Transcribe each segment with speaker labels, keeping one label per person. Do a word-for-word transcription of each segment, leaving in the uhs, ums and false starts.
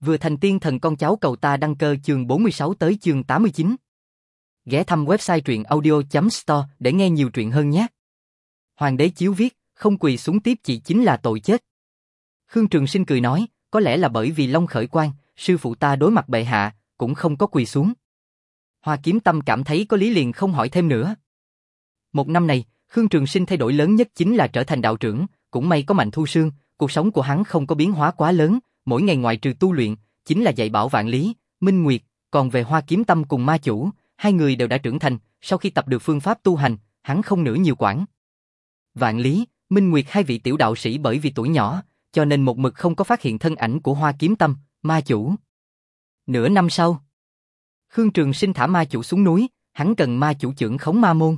Speaker 1: Vừa thành tiên thần con cháu cầu ta đăng cơ chương bốn mươi sáu tới chương tám mươi chín. Ghé thăm website truyện audio chấm store để nghe nhiều truyện hơn nhé. Hoàng đế chiếu viết, không quỳ xuống tiếp chỉ chính là tội chết. Khương Trường Sinh cười nói, có lẽ là bởi vì Long khởi quan, sư phụ ta đối mặt bệ hạ, cũng không có quỳ xuống. Hoa Kiếm Tâm cảm thấy có lý liền không hỏi thêm nữa. Một năm này, Khương Trường Sinh thay đổi lớn nhất chính là trở thành đạo trưởng, cũng may có Mạnh Thu Sương, cuộc sống của hắn không có biến hóa quá lớn, mỗi ngày ngoại trừ tu luyện, chính là dạy bảo Vạn Lý, Minh Nguyệt, còn về Hoa Kiếm Tâm cùng Ma Chủ, hai người đều đã trưởng thành, sau khi tập được phương pháp tu hành, hắn không nữa nhiều quản. Vạn Lý, Minh Nguyệt hai vị tiểu đạo sĩ bởi vì tuổi nhỏ, cho nên một mực không có phát hiện thân ảnh của Hoa Kiếm Tâm, Ma Chủ. Nửa năm sau, Khương Trường Sinh thả Ma Chủ xuống núi, hắn cần Ma Chủ trưởng khống ma môn.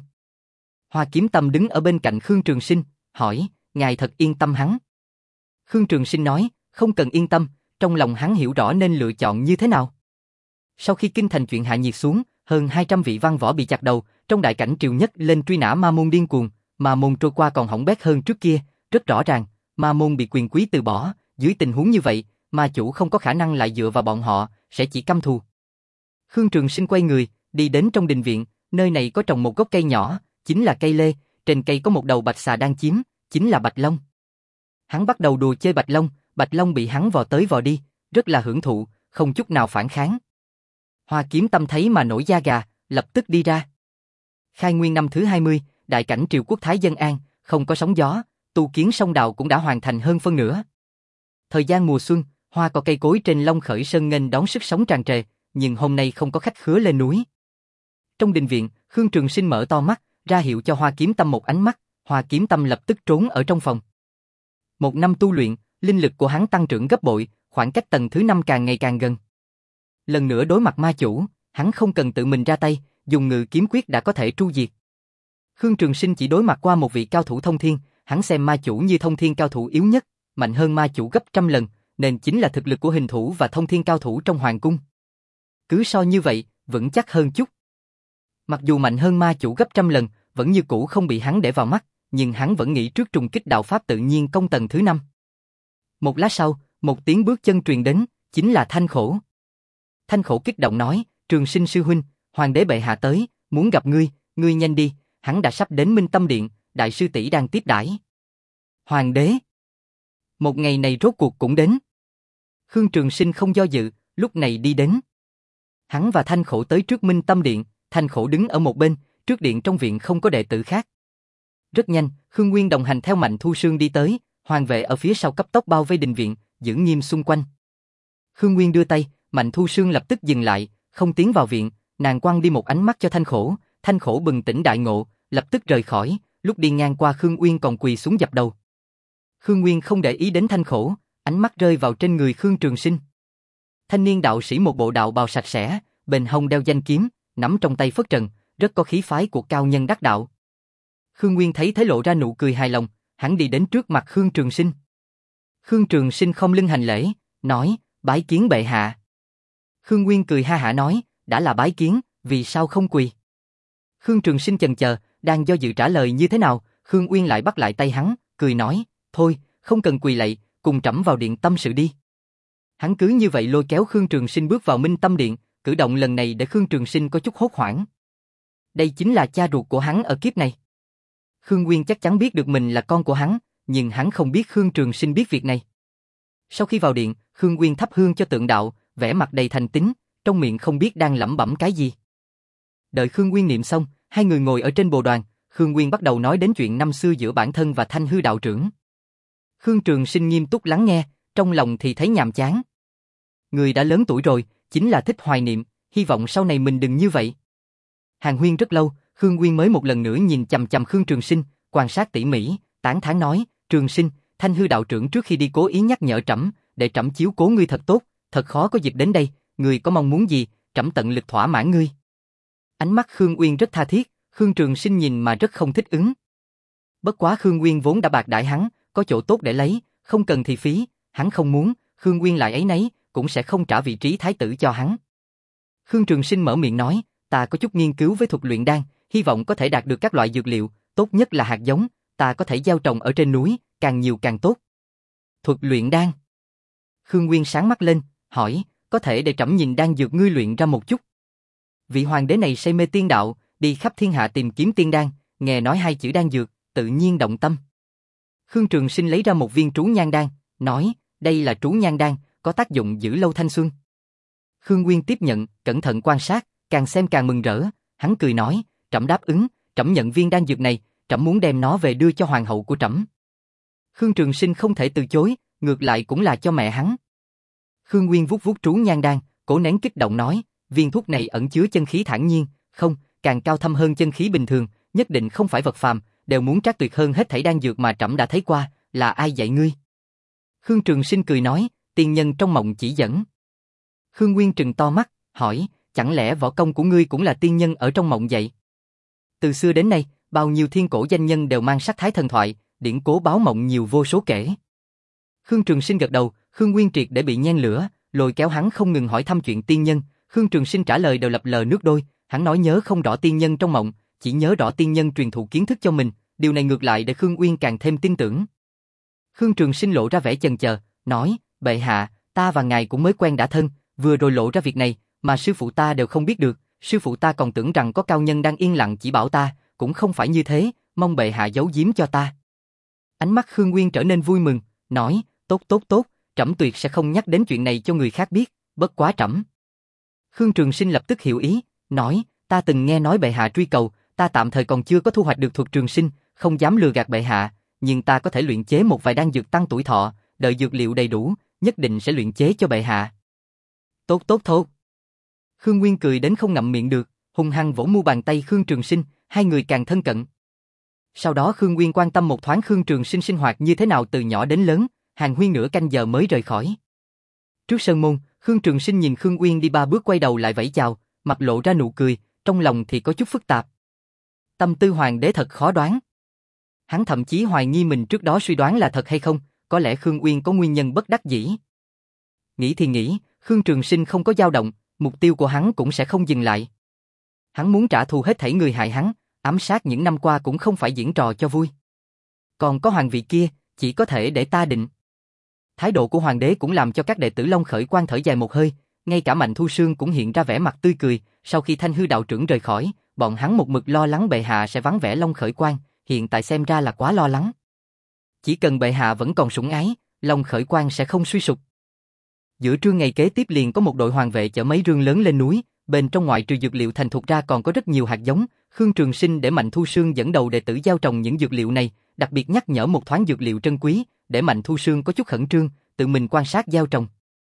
Speaker 1: Hoa Kiếm Tâm đứng ở bên cạnh Khương Trường Sinh, hỏi, ngài thật yên tâm hắn? Khương Trường Sinh nói, không cần yên tâm, trong lòng hắn hiểu rõ nên lựa chọn như thế nào. Sau khi kinh thành chuyện hạ nhiệt xuống, hơn hai trăm vị văn võ bị chặt đầu, trong đại cảnh triều nhất lên truy nã ma môn điên cuồng, ma môn trôi qua còn hỏng bét hơn trước kia, rất rõ ràng, ma môn bị quyền quý từ bỏ, dưới tình huống như vậy, ma chủ không có khả năng lại dựa vào bọn họ, sẽ chỉ căm thù. Khương Trường Sinh quay người, đi đến trong đình viện, nơi này có trồng một gốc cây nhỏ, chính là cây lê, trên cây có một đầu bạch xà đang chiếm, chính là Bạch Long. Hắn bắt đầu đùa chơi Bạch Long, Bạch Long bị hắn vò tới vò đi, rất là hưởng thụ, không chút nào phản kháng. Hoa Kiếm Tâm thấy mà nổi da gà, lập tức đi ra. Khai Nguyên năm thứ hai mươi, đại cảnh triều quốc thái dân an, không có sóng gió, tu kiến sông đào cũng đã hoàn thành hơn phân nửa. Thời gian mùa xuân, hoa cỏ cây cối trên Long Khởi Sơn nghênh đón sức sống tràn trề, nhưng hôm nay không có khách khứa lên núi. Trong đình viện, Khương Trường Sinh mở to mắt, ra hiệu cho Hoa Kiếm Tâm một ánh mắt, Hoa Kiếm Tâm lập tức trốn ở trong phòng. Một năm tu luyện, linh lực của hắn tăng trưởng gấp bội, khoảng cách tầng thứ năm càng ngày càng gần. Lần nữa đối mặt ma chủ, hắn không cần tự mình ra tay, dùng ngự kiếm quyết đã có thể tru diệt. Khương Trường Sinh chỉ đối mặt qua một vị cao thủ thông thiên, hắn xem ma chủ như thông thiên cao thủ yếu nhất, mạnh hơn ma chủ gấp trăm lần, nên chính là thực lực của hình thủ và thông thiên cao thủ trong hoàng cung. Cứ so như vậy, vững chắc hơn chút. Mặc dù mạnh hơn ma chủ gấp trăm lần, vẫn như cũ không bị hắn để vào mắt, nhưng hắn vẫn nghĩ trước trùng kích đạo pháp tự nhiên công tầng thứ năm. Một lát sau, một tiếng bước chân truyền đến, chính là Thanh Khổ. Thanh Khổ kích động nói, Trường Sinh sư huynh, hoàng đế bệ hạ tới, muốn gặp ngươi, ngươi nhanh đi, hắn đã sắp đến Minh Tâm Điện, đại sư tỷ đang tiếp đãi. Hoàng đế. Một ngày này rốt cuộc cũng đến. Khương Trường Sinh không do dự, lúc này đi đến. Hắn và Thanh Khổ tới trước Minh Tâm Điện, Thanh Khổ đứng ở một bên, trước điện trong viện không có đệ tử khác. Rất nhanh, Khương Nguyên đồng hành theo Mạnh Thu Sương đi tới, hoàng vệ ở phía sau cấp tốc bao vây đình viện, giữ nghiêm xung quanh. Khương Nguyên đưa tay, Mạnh Thu Sương lập tức dừng lại, không tiến vào viện, nàng quăng đi một ánh mắt cho Thanh Khổ, Thanh Khổ bừng tỉnh đại ngộ, lập tức rời khỏi, lúc đi ngang qua Khương Nguyên còn quỳ xuống dập đầu. Khương Nguyên không để ý đến Thanh Khổ, ánh mắt rơi vào trên người Khương Trường Sinh. Thanh niên đạo sĩ một bộ đạo bào sạch sẽ, bên hông đeo danh kiếm, nắm trong tay phất trần, rất có khí phái của cao nhân đắc đạo. Khương Nguyên thấy thế lộ ra nụ cười hài lòng, hắn đi đến trước mặt Khương Trường Sinh. Khương Trường Sinh không lưng hành lễ, nói, bái kiến bệ hạ. Khương Nguyên cười ha hả nói, đã là bái kiến, vì sao không quỳ? Khương Trường Sinh chần chờ, đang do dự trả lời như thế nào, Khương Nguyên lại bắt lại tay hắn, cười nói, thôi, không cần quỳ lạy, cùng trẫm vào điện tâm sự đi. Hắn cứ như vậy lôi kéo Khương Trường Sinh bước vào Minh Tâm Điện, cử động lần này để Khương Trường Sinh có chút hốt hoảng. Đây chính là cha ruột của hắn ở kiếp này. Khương Nguyên chắc chắn biết được mình là con của hắn, nhưng hắn không biết Khương Trường Sinh biết việc này. Sau khi vào điện, Khương Nguyên thắp hương cho tượng đạo, vẻ mặt đầy thành tín, trong miệng không biết đang lẩm bẩm cái gì. Đợi Khương Nguyên niệm xong, hai người ngồi ở trên bồ đoàn, Khương Nguyên bắt đầu nói đến chuyện năm xưa giữa bản thân và Thanh Hư đạo trưởng. Khương Trường Sinh nghiêm túc lắng nghe, trong lòng thì thấy nhàm chán. Người đã lớn tuổi rồi, chính là thích hoài niệm, hy vọng sau này mình đừng như vậy. Hàn huyên rất lâu, Khương Nguyên mới một lần nữa nhìn chằm chằm Khương Trường Sinh, quan sát tỉ mỉ, tán thán nói, Trường Sinh, Thanh Hư đạo trưởng trước khi đi cố ý nhắc nhở trẫm, để trẫm chiếu cố ngươi thật tốt, thật khó có dịp đến đây, ngươi có mong muốn gì, trẫm tận lực thỏa mãn ngươi. Ánh mắt Khương Nguyên rất tha thiết, Khương Trường Sinh nhìn mà rất không thích ứng. Bất quá Khương Nguyên vốn đã bạc đãi hắn, có chỗ tốt để lấy, không cần thì phí, hắn không muốn, Khương Nguyên lại ấy nấy, cũng sẽ không trả vị trí thái tử cho hắn. Khương Trường Sinh mở miệng nói, ta có chút nghiên cứu với thuật luyện đan, hy vọng có thể đạt được các loại dược liệu, tốt nhất là hạt giống, ta có thể gieo trồng ở trên núi, càng nhiều càng tốt. Thuật luyện đan. Khương Nguyên sáng mắt lên, hỏi, có thể để trẫm nhìn đan dược ngươi luyện ra một chút. Vị hoàng đế này say mê tiên đạo, đi khắp thiên hạ tìm kiếm tiên đan, nghe nói hai chữ đan dược, tự nhiên động tâm. Khương Trường Sinh lấy ra một viên trú nhan đan, nói, đây là trú nhan đan, có tác dụng giữ lâu thanh xuân. Khương Nguyên tiếp nhận, cẩn thận quan sát, càng xem càng mừng rỡ, hắn cười nói, trẫm đáp ứng, trẫm nhận viên đan dược này, trẫm muốn đem nó về đưa cho hoàng hậu của trẫm. Khương Trường Sinh không thể từ chối, ngược lại cũng là cho mẹ hắn. Khương Nguyên vuốt vuốt trú nhan đan, cố nén kích động nói, viên thuốc này ẩn chứa chân khí thản nhiên, không, càng cao thâm hơn chân khí bình thường, nhất định không phải vật phàm, đều muốn trác tuyệt hơn hết thảy đan dược mà trẫm đã thấy qua, là ai dạy ngươi? Khương Trường Sinh cười nói, tiên nhân trong mộng chỉ dẫn. Khương Nguyên trừng to mắt, hỏi, chẳng lẽ võ công của ngươi cũng là tiên nhân ở trong mộng dạy? Từ xưa đến nay, bao nhiêu thiên cổ danh nhân đều mang sắc thái thần thoại, điển cố báo mộng nhiều vô số kể. Khương Trường Sinh gật đầu, Khương Nguyên triệt để bị nhen lửa, lôi kéo hắn không ngừng hỏi thăm chuyện tiên nhân. Khương Trường Sinh trả lời đều lập lờ nước đôi, hắn nói nhớ không rõ tiên nhân trong mộng, chỉ nhớ rõ tiên nhân truyền thụ kiến thức cho mình, điều này ngược lại để Khương Nguyên càng thêm tin tưởng. Khương Trường Sinh lộ ra vẻ chần chờ, nói, bệ hạ, ta và ngài cũng mới quen đã thân, vừa rồi lộ ra việc này, mà sư phụ ta đều không biết được, sư phụ ta còn tưởng rằng có cao nhân đang yên lặng chỉ bảo ta, cũng không phải như thế, mong bệ hạ giấu giếm cho ta. Ánh mắt Khương Nguyên trở nên vui mừng, nói, tốt tốt tốt, trẫm tuyệt sẽ không nhắc đến chuyện này cho người khác biết, bất quá trẫm. Khương Trường Sinh lập tức hiểu ý, nói, ta từng nghe nói bệ hạ truy cầu, ta tạm thời còn chưa có thu hoạch được thuật trường sinh, không dám lừa gạt bệ hạ, nhưng ta có thể luyện chế một vài đan dược tăng tuổi thọ, đợi dược liệu đầy đủ, nhất định sẽ luyện chế cho bệ hạ. Tốt tốt tốt. Khương Nguyên cười đến không ngậm miệng được, hung hăng vỗ mu bàn tay Khương Trường Sinh, hai người càng thân cận. Sau đó Khương Nguyên quan tâm một thoáng Khương Trường Sinh sinh hoạt như thế nào từ nhỏ đến lớn, hàng huyên nửa canh giờ mới rời khỏi. Trước sơn môn, Khương Trường Sinh nhìn Khương Nguyên đi ba bước quay đầu lại vẫy chào, mặt lộ ra nụ cười, trong lòng thì có chút phức tạp. Tâm tư hoàng đế thật khó đoán. Hắn thậm chí hoài nghi mình trước đó suy đoán là thật hay không, có lẽ Khương Nguyên có nguyên nhân bất đắc dĩ. Nghĩ thì nghĩ, Khương Trường Sinh không có dao động, mục tiêu của hắn cũng sẽ không dừng lại. Hắn muốn trả thù hết thảy người hại hắn, ám sát những năm qua cũng không phải diễn trò cho vui. Còn có hoàng vị kia, chỉ có thể để ta định. Thái độ của hoàng đế cũng làm cho các đệ tử Long Khởi Quan thở dài một hơi, ngay cả Mạnh Thu Sương cũng hiện ra vẻ mặt tươi cười, sau khi Thanh Hư đạo trưởng rời khỏi, bọn hắn một mực lo lắng bệ hạ sẽ vắng vẻ Long Khởi Quan, hiện tại xem ra là quá lo lắng. Chỉ cần bệ hạ vẫn còn sủng ái, Long Khởi Quan sẽ không suy sụp. Giữa trưa ngày kế tiếp liền có một đội hoàng vệ chở mấy rương lớn lên núi, bên trong ngoại trừ dược liệu thành thục ra còn có rất nhiều hạt giống. Khương Trường Sinh để Mạnh Thu Sương dẫn đầu đệ tử gieo trồng những dược liệu này, đặc biệt nhắc nhở một thoáng dược liệu trân quý, để Mạnh Thu Sương có chút khẩn trương, tự mình quan sát gieo trồng.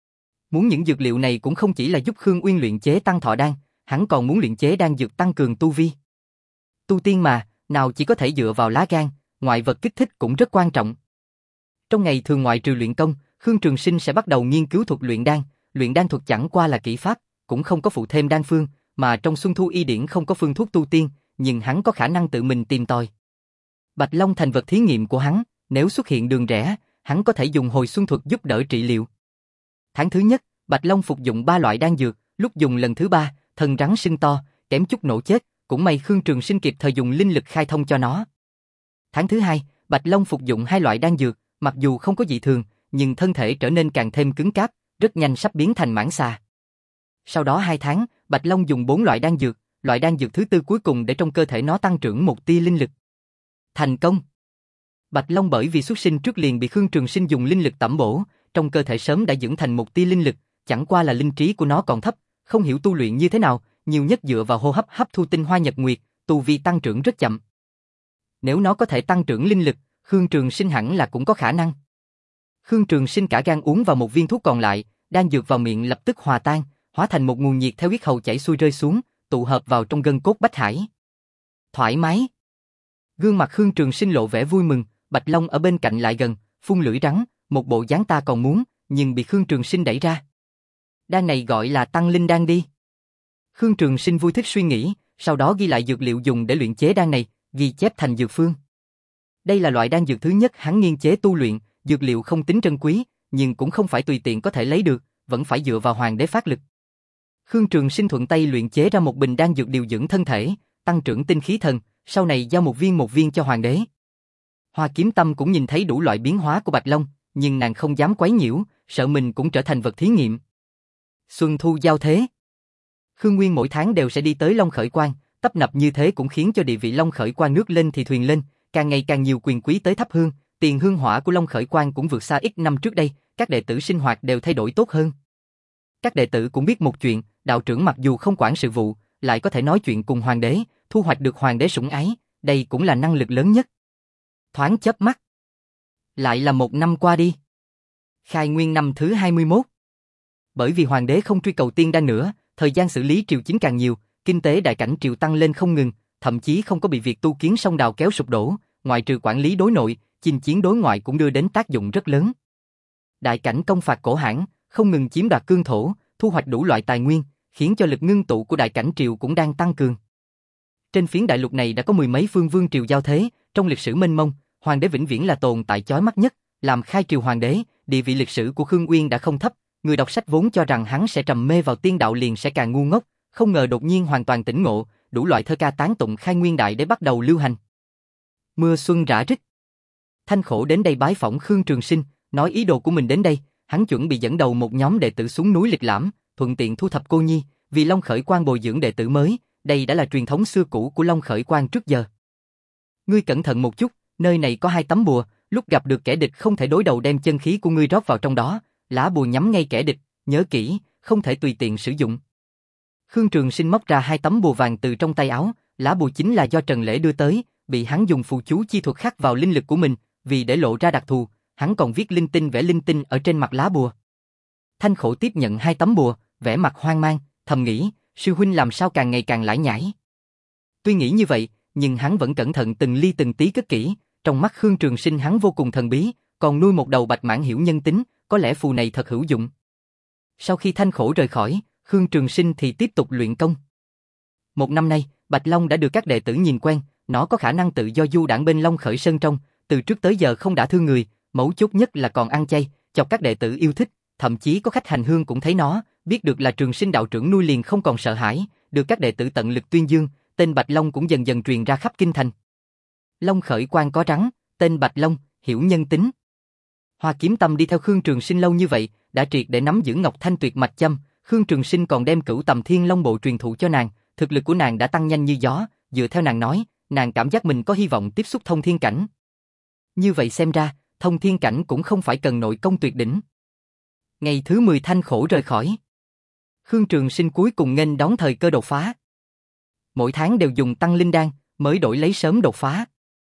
Speaker 1: Muốn những dược liệu này cũng không chỉ là giúp Khương Uyên luyện chế tăng thọ đan, hắn còn muốn luyện chế đan dược tăng cường tu vi. Tu tiên mà, nào chỉ có thể dựa vào lá gan, ngoại vật kích thích cũng rất quan trọng. Trong ngày thường ngoại trừ luyện công, Khương Trường Sinh sẽ bắt đầu nghiên cứu thuật luyện đan, luyện đan thuật chẳng qua là kỹ pháp, cũng không có phụ thêm đan phương, mà trong Xuân Thu Y Điển không có phương thuốc tu tiên, nhưng hắn có khả năng tự mình tìm tòi. Bạch Long thành vật thí nghiệm của hắn, nếu xuất hiện đường rẽ, hắn có thể dùng hồi xuân thuật giúp đỡ trị liệu. Tháng thứ nhất, Bạch Long phục dụng ba loại đan dược, lúc dùng lần thứ ba, thân rắn sưng to, kém chút nổ chết, cũng may Khương Trường Sinh kịp thời dùng linh lực khai thông cho nó. Tháng thứ hai, Bạch Long phục dụng hai loại đan dược, mặc dù không có dị thường, nhưng thân thể trở nên càng thêm cứng cáp, rất nhanh sắp biến thành mãng xà. Sau đó hai tháng, Bạch Long dùng bốn loại đan dược, loại đan dược thứ tư cuối cùng để trong cơ thể nó tăng trưởng một tia linh lực. Thành công! Bạch Long bởi vì xuất sinh trước liền bị Khương Trường Sinh dùng linh lực tẩm bổ, trong cơ thể sớm đã dưỡng thành một tia linh lực, chẳng qua là linh trí của nó còn thấp, không hiểu tu luyện như thế nào, nhiều nhất dựa vào hô hấp hấp thu tinh hoa nhật nguyệt, tu vi tăng trưởng rất chậm. Nếu nó có thể tăng trưởng linh lực, Khương Trường Sinh hẳn là cũng có khả năng. Khương Trường Sinh cả gan uống vào một viên thuốc còn lại, đan dược vào miệng lập tức hòa tan, hóa thành một nguồn nhiệt theo huyết hầu chảy xuôi rơi xuống, tụ hợp vào trong gân cốt bách hải. Thoải mái. Gương mặt Khương Trường Sinh lộ vẻ vui mừng, Bạch Long ở bên cạnh lại gần, phun lưỡi rắn, một bộ dáng ta còn muốn, nhưng bị Khương Trường Sinh đẩy ra. Đan này gọi là tăng linh đan đi. Khương Trường Sinh vui thích suy nghĩ, sau đó ghi lại dược liệu dùng để luyện chế đan này, ghi chép thành dược phương. Đây là loại đan dược thứ nhất hắn nghiên chế tu luyện, dược liệu không tính trân quý, nhưng cũng không phải tùy tiện có thể lấy được, vẫn phải dựa vào hoàng đế phát lực. Khương Trường Sinh thuận tay luyện chế ra một bình đan dược điều dưỡng thân thể, tăng trưởng tinh khí thần, sau này giao một viên một viên cho hoàng đế. Hoa Kiếm Tâm cũng nhìn thấy đủ loại biến hóa của Bạch Long, nhưng nàng không dám quấy nhiễu, sợ mình cũng trở thành vật thí nghiệm. Xuân thu giao thế. Khương Nguyên mỗi tháng đều sẽ đi tới Long Khởi Quan, tấp nập như thế cũng khiến cho địa vị Long Khởi Quan nước lên thì thuyền lên, càng ngày càng nhiều quyền quý tới thắp hương, tiền hương hỏa của Long Khởi Quan cũng vượt xa ít năm trước đây, các đệ tử sinh hoạt đều thay đổi tốt hơn. Các đệ tử cũng biết một chuyện, đạo trưởng mặc dù không quản sự vụ, lại có thể nói chuyện cùng hoàng đế, thu hoạch được hoàng đế sủng ái, đây cũng là năng lực lớn nhất. Thoáng chớp mắt, lại là một năm qua đi. Khai Nguyên năm thứ hai mươi mốt. Bởi vì hoàng đế không truy cầu tiên đan nữa, thời gian xử lý triều chính càng nhiều, kinh tế đại cảnh triều tăng lên không ngừng, thậm chí không có bị việc tu kiến sông đào kéo sụp đổ, ngoại trừ quản lý đối nội, chinh chiến đối ngoại cũng đưa đến tác dụng rất lớn. Đại cảnh công phạt cổ Hãn, không ngừng chiếm đoạt cương thổ, thu hoạch đủ loại tài nguyên, khiến cho lực ngưng tụ của đại cảnh triều cũng đang tăng cường. Trên phiến đại lục này đã có mười mấy phương vương triều giao thế, trong lịch sử mênh mông, hoàng đế vĩnh viễn là tồn tại chói mắt nhất, làm khai triều hoàng đế, địa vị lịch sử của Khương Uyên đã không thấp, người đọc sách vốn cho rằng hắn sẽ trầm mê vào tiên đạo liền sẽ càng ngu ngốc, không ngờ đột nhiên hoàn toàn tỉnh ngộ, đủ loại thơ ca tán tụng khai nguyên đại đế bắt đầu lưu hành. Mưa xuân rã rích. Thanh Khổ đến đây bái phỏng Khương Trường Sinh, nói ý đồ của mình đến đây, hắn chuẩn bị dẫn đầu một nhóm đệ tử xuống núi lịch lãm, thuận tiện thu thập cô nhi, vì Long Khởi Quan bồi dưỡng đệ tử mới, đây đã là truyền thống xưa cũ của Long Khởi Quan trước giờ. Ngươi cẩn thận một chút, nơi này có hai tấm bùa, lúc gặp được kẻ địch không thể đối đầu đem chân khí của ngươi rót vào trong đó, lá bùa nhắm ngay kẻ địch, nhớ kỹ, không thể tùy tiện sử dụng. Khương Trường Sinh móc ra hai tấm bùa vàng từ trong tay áo, lá bùa chính là do Trần Lễ đưa tới, bị hắn dùng phù chú chi thuật khắc vào linh lực của mình, vì để lộ ra đặc thù, hắn còn viết linh tinh vẽ linh tinh ở trên mặt lá bùa. Thanh Khổ tiếp nhận hai tấm bùa, vẻ mặt hoang mang, thầm nghĩ, sư huynh làm sao càng ngày càng lải nhải. Tuy nghĩ như vậy, nhưng hắn vẫn cẩn thận từng ly từng tí cất kỹ, trong mắt Khương Trường Sinh hắn vô cùng thần bí, còn nuôi một đầu bạch mãng hiểu nhân tính, có lẽ phù này thật hữu dụng. Sau khi Thanh Khổ rời khỏi, Khương Trường Sinh thì tiếp tục luyện công. Một năm nay, Bạch Long đã được các đệ tử nhìn quen, nó có khả năng tự do du đãng bên Long Khởi Sơn trong, từ trước tới giờ không đã thương người, mấu chốt nhất là còn ăn chay, chọc các đệ tử yêu thích, thậm chí có khách hành hương cũng thấy nó, biết được là Trường Sinh đạo trưởng nuôi liền không còn sợ hãi, được các đệ tử tận lực tuyên dương, tên Bạch Long cũng dần dần truyền ra khắp kinh thành. Long Khởi Quan có rắn, tên Bạch Long, hiểu nhân tính. Hoa Kiếm Tâm đi theo Khương Trường Sinh lâu như vậy, đã triệt để nắm giữ Ngọc Thanh tuyệt mạch châm, Khương Trường Sinh còn đem Cửu Tầm Thiên Long bộ truyền thụ cho nàng, thực lực của nàng đã tăng nhanh như gió, dựa theo nàng nói, nàng cảm giác mình có hy vọng tiếp xúc thông thiên cảnh. Như vậy xem ra, thông thiên cảnh cũng không phải cần nội công tuyệt đỉnh. Ngày thứ mười Thanh Khổ rời khỏi. Khương Trường Sinh cuối cùng nghênh đón thời cơ đột phá. Mỗi tháng đều dùng tăng linh đan, mới đổi lấy sớm đột phá.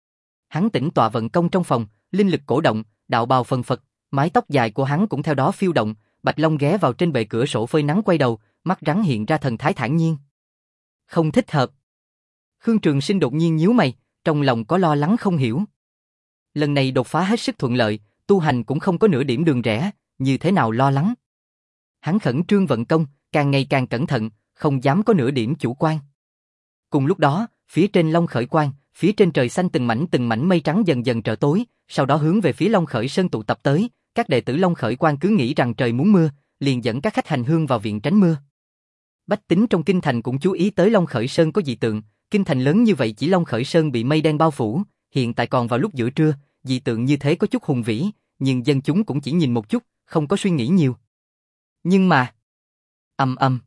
Speaker 1: Hắn tĩnh tọa vận công trong phòng, linh lực cổ động, đạo bào phần phật, mái tóc dài của hắn cũng theo đó phiêu động, Bạch Long ghé vào trên bệ cửa sổ phơi nắng quay đầu, mắt rắn hiện ra thần thái thản nhiên. Không thích hợp. Khương Trường Sinh đột nhiên nhíu mày, trong lòng có lo lắng không hiểu. Lần này đột phá hết sức thuận lợi, tu hành cũng không có nửa điểm đường rẽ, như thế nào lo lắng. Hắn khẩn trương vận công, càng ngày càng cẩn thận, không dám có nửa điểm chủ quan. Cùng lúc đó, phía trên Long Khởi Quan, phía trên trời xanh từng mảnh từng mảnh mây trắng dần dần trở tối, sau đó hướng về phía Long Khởi Sơn tụ tập tới, các đệ tử Long Khởi Quan cứ nghĩ rằng trời muốn mưa, liền dẫn các khách hành hương vào viện tránh mưa. Bách tính trong kinh thành cũng chú ý tới Long Khởi Sơn có dị tượng, kinh thành lớn như vậy chỉ Long Khởi Sơn bị mây đen bao phủ, hiện tại còn vào lúc giữa trưa, dị tượng như thế có chút hùng vĩ, nhưng dân chúng cũng chỉ nhìn một chút, không có suy nghĩ nhiều. Nhưng mà, ầm ầm,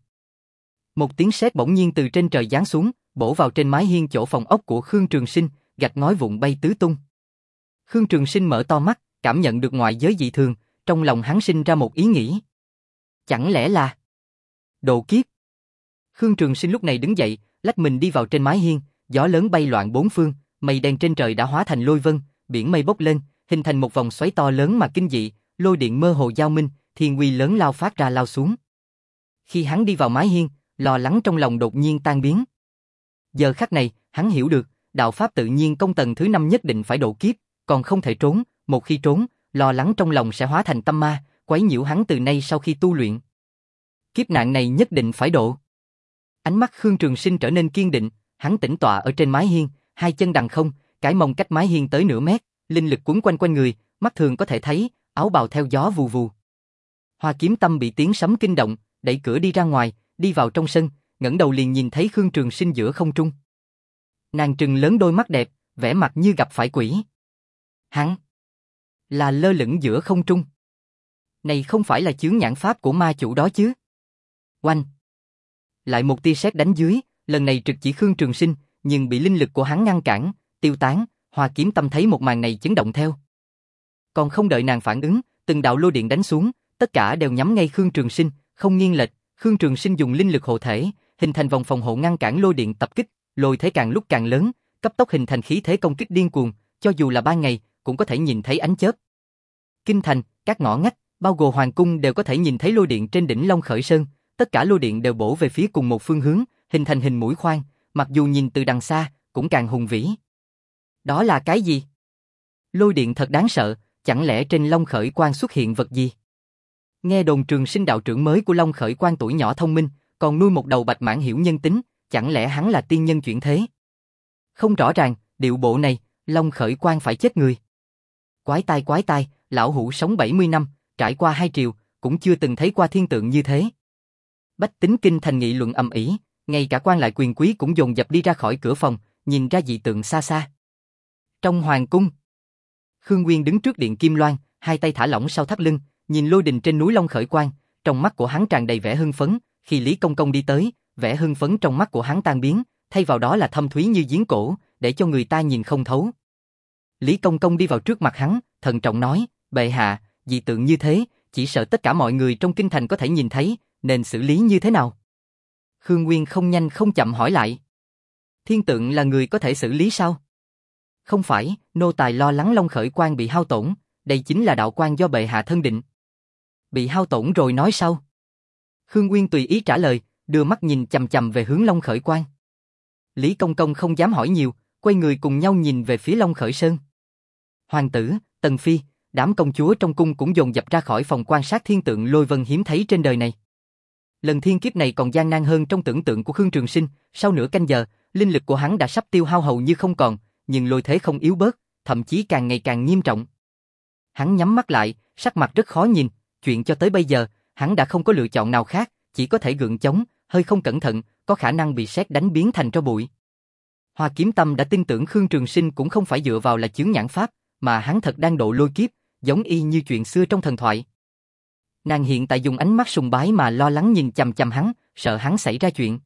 Speaker 1: một tiếng sét bỗng nhiên từ trên trời giáng xuống, bổ vào trên mái hiên chỗ phòng ốc của Khương Trường Sinh, gạch ngói vụn bay tứ tung. Khương Trường Sinh mở to mắt, cảm nhận được ngoại giới dị thường, trong lòng hắn sinh ra một ý nghĩ. Chẳng lẽ là độ kiếp? Khương Trường Sinh lúc này đứng dậy, lách mình đi vào trên mái hiên, gió lớn bay loạn bốn phương, mây đen trên trời đã hóa thành lôi vân, biển mây bốc lên, hình thành một vòng xoáy to lớn mà kinh dị, lôi điện mơ hồ giao minh, thiên uy lớn lao phát ra lao xuống. Khi hắn đi vào mái hiên, lo lắng trong lòng đột nhiên tan biến. Giờ khắc này, hắn hiểu được, đạo pháp tự nhiên công tầng thứ năm nhất định phải độ kiếp, còn không thể trốn, một khi trốn, lo lắng trong lòng sẽ hóa thành tâm ma, quấy nhiễu hắn từ nay sau khi tu luyện. Kiếp nạn này nhất định phải độ. Ánh mắt Khương Trường Sinh trở nên kiên định, hắn tĩnh tọa ở trên mái hiên, hai chân đằng không, cái mông cách mái hiên tới nửa mét, linh lực cuốn quanh quanh người, mắt thường có thể thấy, áo bào theo gió vù vù. Hoa Kiếm Tâm bị tiếng sấm kinh động, đẩy cửa đi ra ngoài, đi vào trong sân, ngẩng đầu liền nhìn thấy Khương Trường Sinh giữa không trung. Nàng trừng lớn đôi mắt đẹp, vẻ mặt như gặp phải quỷ. Hắn là lơ lửng giữa không trung. Này không phải là chướng nhãn pháp của ma chủ đó chứ? Oanh! Lại một tia sét đánh dưới, lần này trực chỉ Khương Trường Sinh, nhưng bị linh lực của hắn ngăn cản, tiêu tán. Hoa Kiếm Tâm thấy một màn này chấn động theo. Còn không đợi nàng phản ứng, từng đạo lôi điện đánh xuống, tất cả đều nhắm ngay Khương Trường Sinh, không nghiêng lệch. Khương Trường Sinh dùng linh lực hộ thể, hình thành vòng phòng hộ ngăn cản lôi điện tập kích, lôi thế càng lúc càng lớn, cấp tốc hình thành khí thế công kích điên cuồng, cho dù là ban ngày cũng có thể nhìn thấy ánh chớp. Kinh thành, các ngõ ngách, bao gồm hoàng cung đều có thể nhìn thấy lôi điện trên đỉnh Long Khởi Sơn, tất cả lôi điện đều bổ về phía cùng một phương hướng, hình thành hình mũi khoan, mặc dù nhìn từ đằng xa cũng càng hùng vĩ. Đó là cái gì? Lôi điện thật đáng sợ, chẳng lẽ trên Long Khởi Quan xuất hiện vật gì? Nghe đồn Trường Sinh đạo trưởng mới của Long Khởi Quan tuổi nhỏ thông minh, còn nuôi một đầu bạch mãng hiểu nhân tính, chẳng lẽ hắn là tiên nhân chuyển thế? Không rõ ràng, điệu bộ này, Long Khởi Quan phải chết người. Quái tai quái tai, lão hủ sống bảy mươi năm, trải qua hai triều, cũng chưa từng thấy qua thiên tượng như thế. Bách tính kinh thành nghị luận ầm ĩ, ngay cả quan lại quyền quý cũng dồn dập đi ra khỏi cửa phòng, nhìn ra dị tượng xa xa. Trong hoàng cung, Khương Nguyên đứng trước điện Kim Loan, hai tay thả lỏng sau thắt lưng, nhìn lôi đình trên núi Long Khởi Quan, trong mắt của hắn tràn đầy vẻ hưng phấn. Khi Lý Công Công đi tới, vẻ hưng phấn trong mắt của hắn tan biến, thay vào đó là thâm thúy như giếng cổ, để cho người ta nhìn không thấu. Lý Công Công đi vào trước mặt hắn, thận trọng nói: "Bệ hạ, dị tượng như thế, chỉ sợ tất cả mọi người trong kinh thành có thể nhìn thấy, nên xử lý như thế nào?" Khương Nguyên không nhanh không chậm hỏi lại: "Thiên tượng là người có thể xử lý sao?" "Không phải, nô tài lo lắng Long Khởi Quan bị hao tổn, đây chính là đạo quan do bệ hạ thân định." "Bị hao tổn rồi nói sau." Khương Nguyên tùy ý trả lời, đưa mắt nhìn chằm chằm về hướng Long Khởi Quan. Lý Công Công không dám hỏi nhiều, quay người cùng nhau nhìn về phía Long Khởi Sơn. Hoàng tử, Tần Phi, đám công chúa trong cung cũng dồn dập ra khỏi phòng quan sát thiên tượng lôi vân hiếm thấy trên đời này. Lần thiên kiếp này còn gian nan hơn trong tưởng tượng của Khương Trường Sinh, sau nửa canh giờ, linh lực của hắn đã sắp tiêu hao hầu như không còn, nhưng lôi thế không yếu bớt, thậm chí càng ngày càng nghiêm trọng. Hắn nhắm mắt lại, sắc mặt rất khó nhìn, chuyện cho tới bây giờ, hắn đã không có lựa chọn nào khác, chỉ có thể gượng chống, hơi không cẩn thận, có khả năng bị sét đánh biến thành tro bụi. Hoa Kiếm Tâm đã tin tưởng Khương Trường Sinh cũng không phải dựa vào là chướng nhãn pháp, mà hắn thật đang độ lôi kiếp, giống y như chuyện xưa trong thần thoại. Nàng hiện tại dùng ánh mắt sùng bái mà lo lắng nhìn chằm chằm hắn, sợ hắn xảy ra chuyện.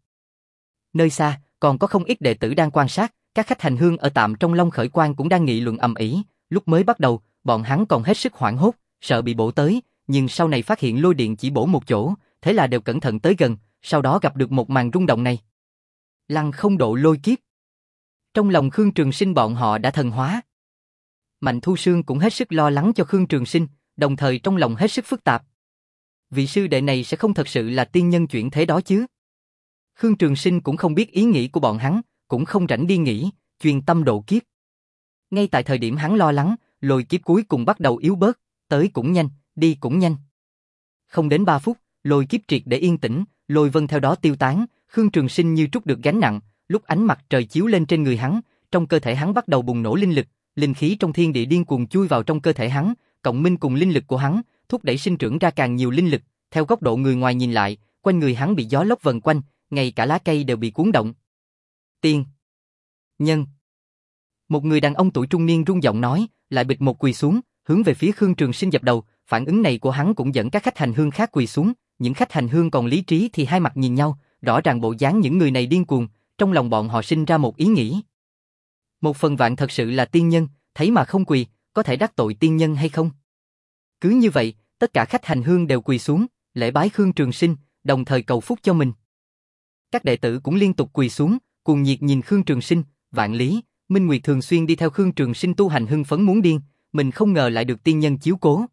Speaker 1: Nơi xa, còn có không ít đệ tử đang quan sát, các khách hành hương ở tạm trong Long Khởi Quan cũng đang nghị luận ầm ĩ. Lúc mới bắt đầu, bọn hắn còn hết sức hoảng hốt, sợ bị bổ tới, nhưng sau này phát hiện lôi điện chỉ bổ một chỗ, thế là đều cẩn thận tới gần, sau đó gặp được một màn rung động này. Lăng không độ lôi kiếp. Trong lòng Khương Trường Sinh bọn họ đã thần hóa. Mạnh Thu Sương cũng hết sức lo lắng cho Khương Trường Sinh, đồng thời trong lòng hết sức phức tạp. Vị sư đệ này sẽ không thật sự là tiên nhân chuyển thế đó chứ? Khương Trường Sinh cũng không biết ý nghĩ của bọn hắn, cũng không rảnh đi nghĩ, chuyên tâm độ kiếp. Ngay tại thời điểm hắn lo lắng, lôi kiếp cuối cùng bắt đầu yếu bớt, tới cũng nhanh, đi cũng nhanh. Không đến ba phút, lôi kiếp triệt để yên tĩnh, lôi vân theo đó tiêu tán, Khương Trường Sinh như trút được gánh nặng, lúc ánh mặt trời chiếu lên trên người hắn, trong cơ thể hắn bắt đầu bùng nổ linh lực, linh khí trong thiên địa điên cuồng chui vào trong cơ thể hắn, cộng minh cùng linh lực của hắn, thúc đẩy sinh trưởng ra càng nhiều linh lực, theo góc độ người ngoài nhìn lại, quanh người hắn bị gió lốc vần quanh, ngay cả lá cây đều bị cuốn động. Tiên nhân. Một người đàn ông tuổi trung niên rung giọng nói, lại bịch một quỳ xuống, hướng về phía Khương Trường Sinh dập đầu, phản ứng này của hắn cũng dẫn các khách hành hương khác quỳ xuống, những khách hành hương còn lý trí thì hai mặt nhìn nhau, rõ ràng bộ dáng những người này điên cuồng, trong lòng bọn họ sinh ra một ý nghĩ. Một phần vạn thật sự là tiên nhân, thấy mà không quỳ, có thể đắc tội tiên nhân hay không? Cứ như vậy, tất cả khách hành hương đều quỳ xuống, lễ bái Khương Trường Sinh, đồng thời cầu phúc cho mình. Các đệ tử cũng liên tục quỳ xuống, cuồng nhiệt nhìn Khương Trường Sinh, Vạn Lý, Minh Nguyệt thường xuyên đi theo Khương Trường Sinh tu hành hưng phấn muốn điên, mình không ngờ lại được tiên nhân chiếu cố.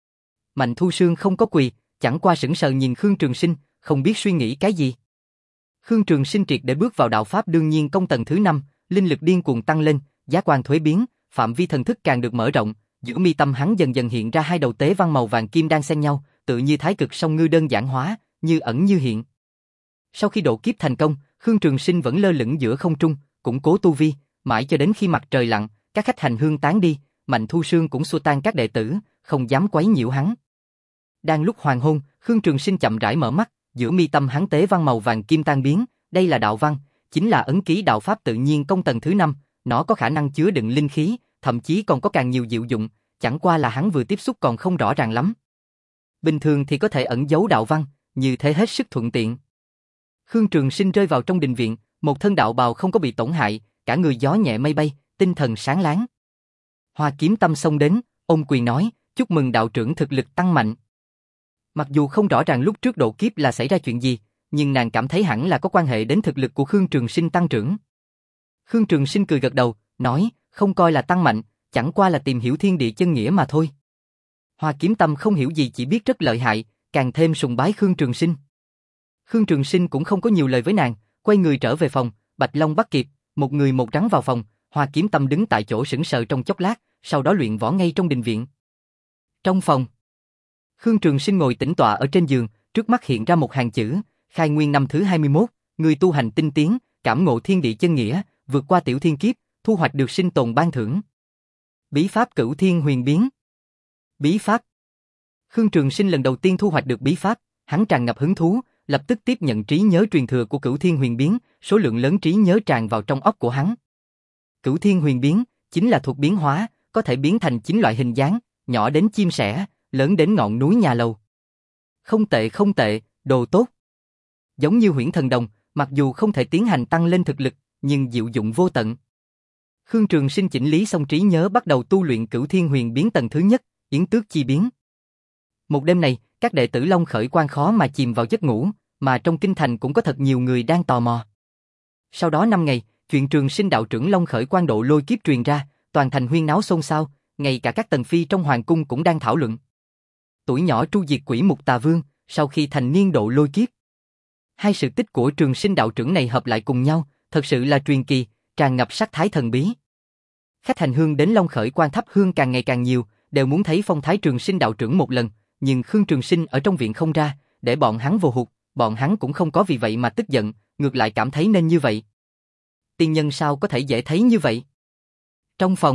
Speaker 1: Mạnh Thu Sương không có quỳ, chẳng qua sững sờ nhìn Khương Trường Sinh, không biết suy nghĩ cái gì. Khương Trường Sinh triệt để bước vào đạo pháp đương nhiên công tầng thứ năm, linh lực điên cuồng tăng lên, giá quan thuế biến, phạm vi thần thức càng được mở rộng, giữa mi tâm hắn dần dần hiện ra hai đầu tế văn màu vàng kim đang xen nhau, tự như thái cực song ngư đơn giản hóa, như ẩn như hiện. Sau khi độ kiếp thành công, Khương Trường Sinh vẫn lơ lửng giữa không trung, củng cố tu vi, mãi cho đến khi mặt trời lặn, các khách hành hương tán đi, Mạnh Thu Sương cũng xua tan các đệ tử, không dám quấy nhiễu hắn. Đang lúc hoàng hôn, Khương Trường Sinh chậm rãi mở mắt, giữa mi tâm hắn tế văn màu vàng kim tan biến, đây là đạo văn, chính là ấn ký đạo pháp tự nhiên công tầng thứ năm, nó có khả năng chứa đựng linh khí, thậm chí còn có càng nhiều diệu dụng, chẳng qua là hắn vừa tiếp xúc còn không rõ ràng lắm. Bình thường thì có thể ẩn giấu đạo văn, như thế hết sức thuận tiện. Khương Trường Sinh rơi vào trong đình viện, một thân đạo bào không có bị tổn hại, cả người gió nhẹ mây bay, tinh thần sáng láng. Hoa Kiếm Tâm xông đến, ôm quyền nói, chúc mừng đạo trưởng thực lực tăng mạnh. Mặc dù không rõ ràng lúc trước độ kiếp là xảy ra chuyện gì, nhưng nàng cảm thấy hẳn là có quan hệ đến thực lực của Khương Trường Sinh tăng trưởng. Khương Trường Sinh cười gật đầu, nói, không coi là tăng mạnh, chẳng qua là tìm hiểu thiên địa chân nghĩa mà thôi. Hoa Kiếm Tâm không hiểu gì chỉ biết rất lợi hại, càng thêm sùng bái Khương Trường Sinh. Khương Trường Sinh cũng không có nhiều lời với nàng, quay người trở về phòng, Bạch Long bắt kịp, một người một rắn vào phòng, Hoa Kiếm Tâm đứng tại chỗ sững sờ trong chốc lát, sau đó luyện võ ngay trong đình viện. Trong phòng, Khương Trường Sinh ngồi tĩnh tọa ở trên giường, trước mắt hiện ra một hàng chữ, khai nguyên năm thứ hai mươi mốt, người tu hành tinh tiến, cảm ngộ thiên địa chân nghĩa, vượt qua tiểu thiên kiếp, thu hoạch được sinh tồn ban thưởng. Bí pháp Cửu Thiên Huyền Biến. Bí pháp. Khương Trường Sinh lần đầu tiên thu hoạch được bí pháp, hắn tràn ngập hứng thú, lập tức tiếp nhận trí nhớ truyền thừa của Cửu Thiên Huyền Biến, số lượng lớn trí nhớ tràn vào trong óc của hắn. Cửu Thiên Huyền Biến chính là thuật biến hóa, có thể biến thành chín loại hình dáng, nhỏ đến chim sẻ, lớn đến ngọn núi nhà lầu. Không tệ không tệ, đồ tốt. Giống như Huyễn Thần Đồng, mặc dù không thể tiến hành tăng lên thực lực, nhưng diệu dụng vô tận. Khương Trường Sinh chỉnh lý xong trí nhớ bắt đầu tu luyện Cửu Thiên Huyền Biến tầng thứ nhất, Yến Tước Chi Biến. Một đêm này, các đệ tử Long Khởi Quan khó mà chìm vào giấc ngủ, mà trong kinh thành cũng có thật nhiều người đang tò mò. Sau đó năm ngày, chuyện Trường Sinh đạo trưởng Long Khởi Quan độ lôi kiếp truyền ra, toàn thành huyên náo xôn xao, ngay cả các tần phi trong hoàng cung cũng đang thảo luận. Tuổi nhỏ tru diệt quỷ Mục Tà Vương, sau khi thành niên độ lôi kiếp. Hai sự tích của Trường Sinh đạo trưởng này hợp lại cùng nhau, thật sự là truyền kỳ, tràn ngập sắc thái thần bí. Khách hành hương đến Long Khởi Quan thắp hương càng ngày càng nhiều, đều muốn thấy phong thái Trường Sinh đạo trưởng một lần, nhưng Khương Trường Sinh ở trong viện không ra, để bọn hắn vô hụt, bọn hắn cũng không có vì vậy mà tức giận, ngược lại cảm thấy nên như vậy. Tiên nhân sao có thể dễ thấy như vậy? Trong phòng,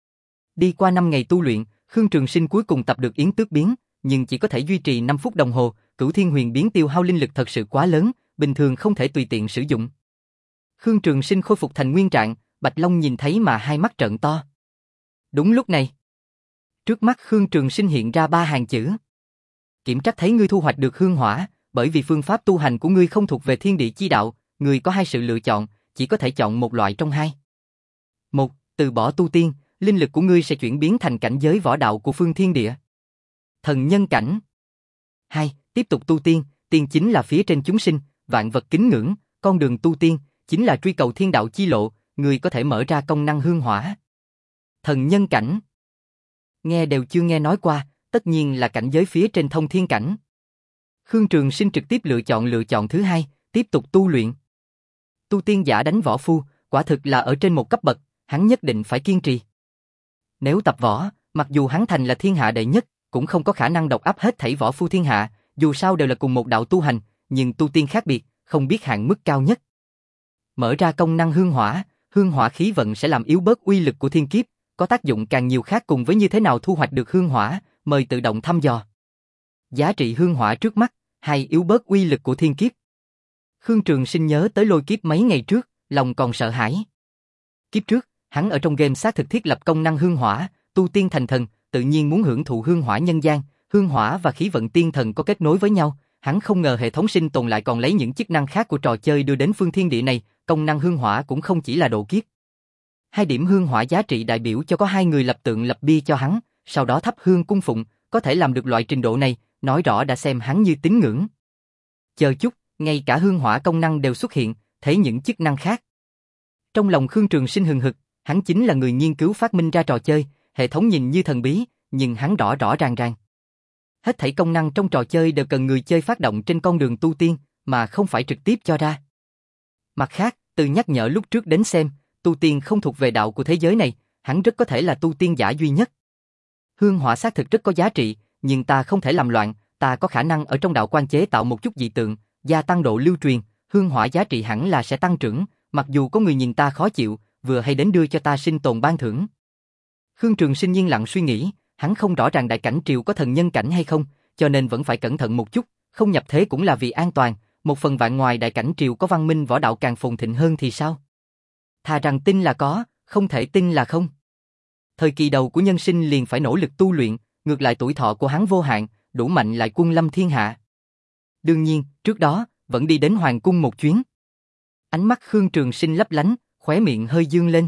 Speaker 1: đi qua năm ngày tu luyện, Khương Trường Sinh cuối cùng tập được Yến Tước Biến, nhưng chỉ có thể duy trì năm phút đồng hồ, Cửu Thiên Huyền Biến tiêu hao linh lực thật sự quá lớn, bình thường không thể tùy tiện sử dụng. Khương Trường Sinh khôi phục thành nguyên trạng, Bạch Long nhìn thấy mà hai mắt trợn to. Đúng lúc này, trước mắt Khương Trường Sinh hiện ra ba hàng chữ. Kiểm trắc thấy ngươi thu hoạch được hương hỏa, bởi vì phương pháp tu hành của ngươi không thuộc về thiên địa chi đạo, ngươi có hai sự lựa chọn, chỉ có thể chọn một loại trong hai. Một, từ bỏ tu tiên, linh lực của ngươi sẽ chuyển biến thành cảnh giới võ đạo của phương thiên địa. Thần nhân cảnh. Hai, tiếp tục tu tiên, tiên chính là phía trên chúng sinh, vạn vật kính ngưỡng, con đường tu tiên chính là truy cầu thiên đạo chi lộ, ngươi có thể mở ra công năng hương hỏa. Thần nhân cảnh. Nghe đều chưa nghe nói qua, tất nhiên là cảnh giới phía trên thông thiên cảnh. Khương Trường Sinh trực tiếp lựa chọn lựa chọn thứ hai, tiếp tục tu luyện. Tu tiên giả đánh võ phu, quả thực là ở trên một cấp bậc, hắn nhất định phải kiên trì. Nếu tập võ, mặc dù hắn thành là thiên hạ đệ nhất, cũng không có khả năng độc áp hết thảy võ phu thiên hạ, dù sao đều là cùng một đạo tu hành, nhưng tu tiên khác biệt, không biết hạn mức cao nhất. Mở ra công năng hương hỏa, hương hỏa khí vận sẽ làm yếu bớt uy lực của thiên kiếp, có tác dụng càng nhiều khác cùng với như thế nào thu hoạch được hương hỏa, mời tự động thăm dò. Giá trị hương hỏa trước mắt, hay yếu bớt uy lực của thiên kiếp. Khương Trường Sinh nhớ tới lôi kiếp mấy ngày trước, lòng còn sợ hãi. Kiếp trước, hắn ở trong game xác thực thiết lập công năng hương hỏa, tu tiên thành thần, tự nhiên muốn hưởng thụ hương hỏa nhân gian, hương hỏa và khí vận tiên thần có kết nối với nhau, hắn không ngờ hệ thống sinh tồn lại còn lấy những chức năng khác của trò chơi đưa đến phương thiên địa này, công năng hương hỏa cũng không chỉ là độ kiếp. Hai điểm hương hỏa giá trị đại biểu cho có hai người lập tượng lập bia cho hắn, sau đó thắp hương cung phụng, có thể làm được loại trình độ này, nói rõ đã xem hắn như tín ngưỡng. Chờ chút, ngay cả hương hỏa công năng đều xuất hiện, thấy những chức năng khác. Trong lòng Khương Trường Sinh hừng hực, hắn chính là người nghiên cứu phát minh ra trò chơi, hệ thống nhìn như thần bí, nhưng hắn rõ rõ ràng ràng. Hết thảy công năng trong trò chơi đều cần người chơi phát động trên con đường tu tiên, mà không phải trực tiếp cho ra. Mặt khác, từ nhắc nhở lúc trước đến xem, tu tiên không thuộc về đạo của thế giới này, hắn rất có thể là tu tiên giả duy nhất. Hương hỏa xác thực rất có giá trị, nhưng ta không thể làm loạn, ta có khả năng ở trong đạo quan chế tạo một chút dị tượng, gia tăng độ lưu truyền, hương hỏa giá trị hẳn là sẽ tăng trưởng, mặc dù có người nhìn ta khó chịu, vừa hay đến đưa cho ta sinh tồn ban thưởng. Khương Trường Sinh yên lặng suy nghĩ, hắn không rõ ràng đại cảnh triều có thần nhân cảnh hay không, cho nên vẫn phải cẩn thận một chút, không nhập thế cũng là vì an toàn, một phần vạn ngoài đại cảnh triều có văn minh võ đạo càng phồn thịnh hơn thì sao? Thà rằng tin là có, không thể tin là không. Thời kỳ đầu của nhân sinh liền phải nỗ lực tu luyện, ngược lại tuổi thọ của hắn vô hạn, đủ mạnh lại quân lâm thiên hạ. Đương nhiên, trước đó, vẫn đi đến hoàng cung một chuyến. Ánh mắt Khương Trường Sinh lấp lánh, khóe miệng hơi dương lên.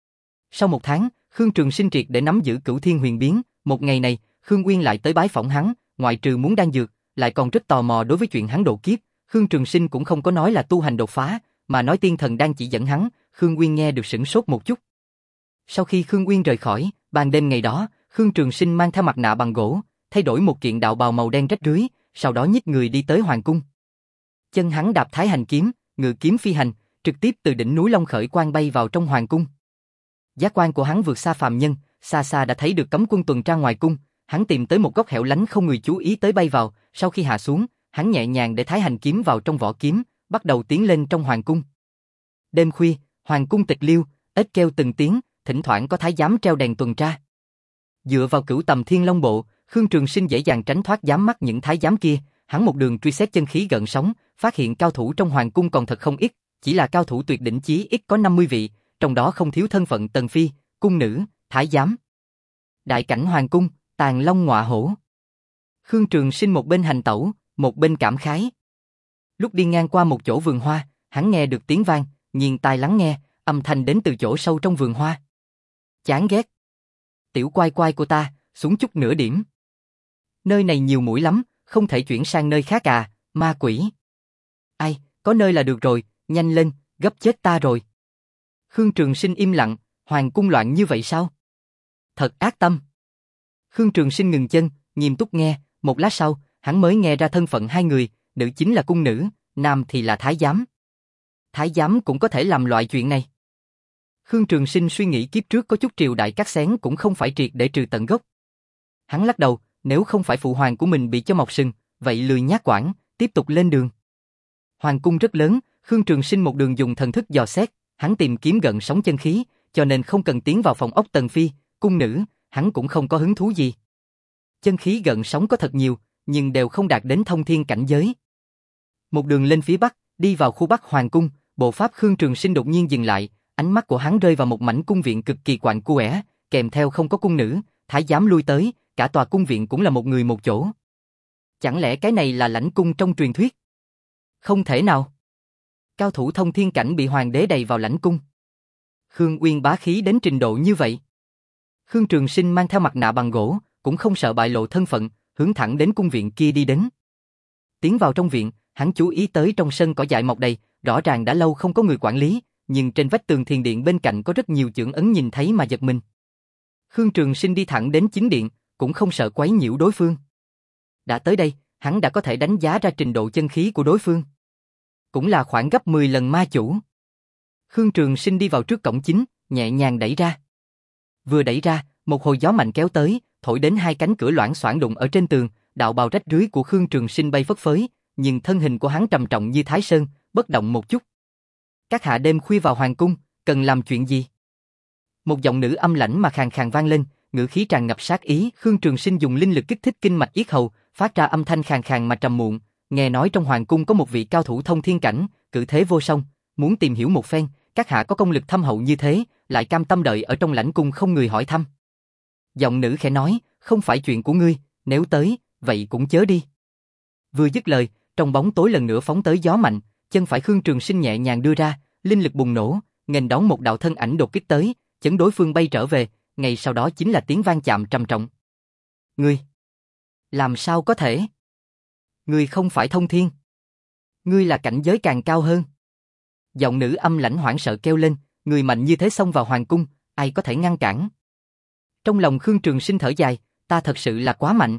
Speaker 1: Sau một tháng, Khương Trường Sinh triệt để nắm giữ Cửu Thiên Huyền Biến, một ngày này, Khương Uyên lại tới bái phỏng hắn, ngoại trừ muốn đan dược, lại còn rất tò mò đối với chuyện hắn độ kiếp. Khương Trường Sinh cũng không có nói là tu hành đột phá, mà nói tiên thần đang chỉ dẫn hắn. Khương Uyên nghe được sửng sốt một chút. Sau khi Khương Uyên rời khỏi, ban đêm ngày đó, Khương Trường Sinh mang theo mặt nạ bằng gỗ, thay đổi một kiện đạo bào màu đen rách rưới, sau đó nhích người đi tới hoàng cung. Chân hắn đạp Thái Hành kiếm, ngự kiếm phi hành, trực tiếp từ đỉnh núi Long Khởi Quan bay vào trong hoàng cung. Giác quan của hắn vượt xa phàm nhân, xa xa đã thấy được cấm quân tuần tra ngoài cung, hắn tìm tới một góc hẻo lánh không người chú ý tới bay vào, sau khi hạ xuống, hắn nhẹ nhàng để Thái Hành kiếm vào trong vỏ kiếm, bắt đầu tiến lên trong hoàng cung. Đêm khuya, hoàng cung tịch liêu, ếch kêu từng tiếng, thỉnh thoảng có thái giám treo đèn tuần tra. Dựa vào Cửu Tầm Thiên Long Bộ, Khương Trường Sinh dễ dàng tránh thoát giám mắt những thái giám kia, hắn một đường truy xét chân khí gợn sóng, phát hiện cao thủ trong hoàng cung còn thật không ít, chỉ là cao thủ tuyệt đỉnh chí ít có năm mươi vị, trong đó không thiếu thân phận tần phi, cung nữ, thái giám. Đại cảnh hoàng cung, tàn long ngọa hổ. Khương Trường Sinh một bên hành tẩu, một bên cảm khái. Lúc đi ngang qua một chỗ vườn hoa, hắn nghe được tiếng vang, nghiêng tai lắng nghe, âm thanh đến từ chỗ sâu trong vườn hoa. Chán ghét. Tiểu quai quai của ta, xuống chút nửa điểm. Nơi này nhiều muỗi lắm, không thể chuyển sang nơi khác à, ma quỷ. Ai, có nơi là được rồi, nhanh lên, gấp chết ta rồi. Khương Trường Sinh im lặng, hoàng cung loạn như vậy sao? Thật ác tâm. Khương Trường Sinh ngừng chân, nghiêm túc nghe, một lát sau, hắn mới nghe ra thân phận hai người, nữ chính là cung nữ, nam thì là thái giám. Thái giám cũng có thể làm loại chuyện này. Khương Trường Sinh suy nghĩ kiếp trước có chút triều đại cắt xén cũng không phải triệt để trừ tận gốc. Hắn lắc đầu, nếu không phải phụ hoàng của mình bị cho mọc sừng, vậy lười nhác quản, tiếp tục lên đường. Hoàng cung rất lớn, Khương Trường Sinh một đường dùng thần thức dò xét, hắn tìm kiếm gần sóng chân khí, cho nên không cần tiến vào phòng ốc tần phi, cung nữ, hắn cũng không có hứng thú gì. Chân khí gần sóng có thật nhiều, nhưng đều không đạt đến thông thiên cảnh giới. Một đường lên phía bắc, đi vào khu bắc hoàng cung, bộ pháp Khương Trường Sinh đột nhiên dừng lại, ánh mắt của hắn rơi vào một mảnh cung viện cực kỳ quạnh quẽ, kèm theo không có cung nữ, thái giám lui tới, cả tòa cung viện cũng là một người một chỗ. Chẳng lẽ cái này là lãnh cung trong truyền thuyết? Không thể nào. Cao thủ thông thiên cảnh bị hoàng đế đầy vào lãnh cung. Khương Uyên bá khí đến trình độ như vậy. Khương Trường Sinh mang theo mặt nạ bằng gỗ, cũng không sợ bại lộ thân phận, hướng thẳng đến cung viện kia đi đến. Tiến vào trong viện, hắn chú ý tới trong sân cỏ dại mọc đầy, rõ ràng đã lâu không có người quản lý, nhưng trên vách tường thiền điện bên cạnh có rất nhiều chưởng ấn nhìn thấy mà giật mình. Khương Trường Sinh đi thẳng đến chính điện, cũng không sợ quấy nhiễu đối phương. Đã tới đây, hắn đã có thể đánh giá ra trình độ chân khí của đối phương. Cũng là khoảng gấp mười lần ma chủ. Khương Trường Sinh đi vào trước cổng chính, nhẹ nhàng đẩy ra. Vừa đẩy ra, một hồi gió mạnh kéo tới, thổi đến hai cánh cửa loảng xoảng đụng ở trên tường, đạo bào rách rưới của Khương Trường Sinh bay phất phới, nhưng thân hình của hắn trầm trọng như Thái Sơn, bất động một chút. Các hạ đêm khuya vào hoàng cung, cần làm chuyện gì? Một giọng nữ âm lãnh mà khàn khàn vang lên, ngữ khí tràn ngập sát ý. Khương Trường Sinh dùng linh lực kích thích kinh mạch yết hầu, phát ra âm thanh khàn khàn mà trầm muộn. Nghe nói trong hoàng cung có một vị cao thủ thông thiên cảnh, cự thế vô song, muốn tìm hiểu một phen. Các hạ có công lực thâm hậu như thế, lại cam tâm đợi ở trong lãnh cung không người hỏi thăm. Giọng nữ khẽ nói, không phải chuyện của ngươi, nếu tới, vậy cũng chớ đi. Vừa dứt lời, trong bóng tối lần nữa phóng tới gió mạnh, chân phải Khương Trường Sinh nhẹ nhàng đưa ra, linh lực bùng nổ, nghênh đón một đạo thân ảnh đột kích tới, chấn đối phương bay trở về, ngay sau đó chính là tiếng vang chạm trầm trọng. Ngươi, làm sao có thể? Ngươi không phải thông thiên. Ngươi là cảnh giới càng cao hơn. Giọng nữ âm lãnh hoảng sợ kêu lên, người mạnh như thế xông vào hoàng cung, ai có thể ngăn cản? Trong lòng Khương Trường Sinh thở dài, ta thật sự là quá mạnh.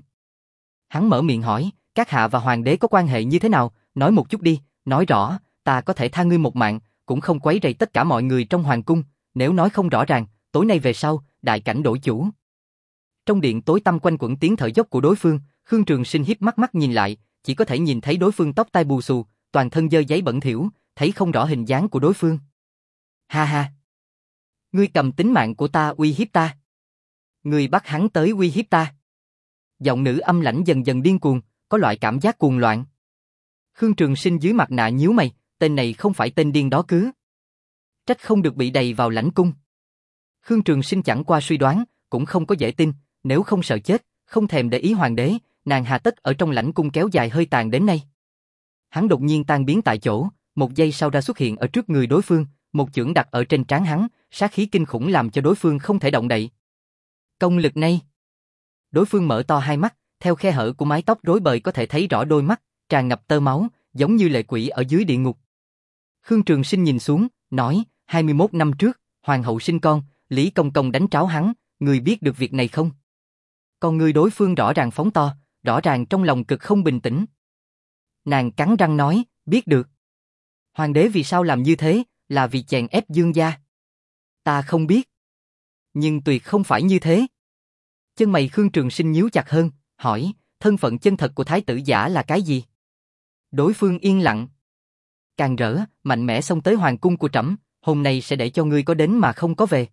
Speaker 1: Hắn mở miệng hỏi, các hạ và hoàng đế có quan hệ như thế nào, nói một chút đi, nói rõ, ta có thể tha ngươi một mạng, cũng không quấy rầy tất cả mọi người trong hoàng cung, nếu nói không rõ ràng, tối nay về sau, đại cảnh đổi chủ. Trong điện tối tăm quanh quẩn tiếng thở dốc của đối phương, Khương Trường Sinh híp mắt mắt nhìn lại, chỉ có thể nhìn thấy đối phương tóc tai bù xù, toàn thân dơ giấy bẩn thỉu, thấy không rõ hình dáng của đối phương. Ha ha! Ngươi cầm tính mạng của ta uy hiếp ta. Ngươi bắt hắn tới uy hiếp ta. Giọng nữ âm lãnh dần dần điên cuồng, có loại cảm giác cuồng loạn. Khương Trường Sinh dưới mặt nạ nhíu mày, tên này không phải tên điên đó cứ. Trách không được bị đầy vào lãnh cung. Khương Trường Sinh chẳng qua suy đoán, cũng không có dễ tin, nếu không sợ chết, không thèm để ý hoàng đế, nàng hà tất ở trong lãnh cung kéo dài hơi tàn đến nay. Hắn đột nhiên tan biến tại chỗ, một giây sau ra xuất hiện ở trước người đối phương, một chưởng đặt ở trên trán hắn, sát khí kinh khủng làm cho đối phương không thể động đậy. Công lực này. Đối phương mở to hai mắt, theo khe hở của mái tóc rối bời có thể thấy rõ đôi mắt, tràn ngập tơ máu, giống như lệ quỷ ở dưới địa ngục. Khương Trường Sinh nhìn xuống, nói, hai mươi mốt năm trước, hoàng hậu sinh con, Lý Công Công đánh tráo hắn, người biết được việc này không? Còn người đối phương rõ ràng phóng to, rõ ràng trong lòng cực không bình tĩnh. Nàng cắn răng nói, biết được. Hoàng đế vì sao làm như thế, là vì chèn ép Dương gia. Ta không biết. Nhưng tuyệt không phải như thế. Chân mày Khương Trường Sinh nhíu chặt hơn, hỏi, thân phận chân thật của thái tử giả là cái gì? Đối phương yên lặng. Càng rỡ, mạnh mẽ xông tới hoàng cung của trẫm, hôm nay sẽ để cho ngươi có đến mà không có về.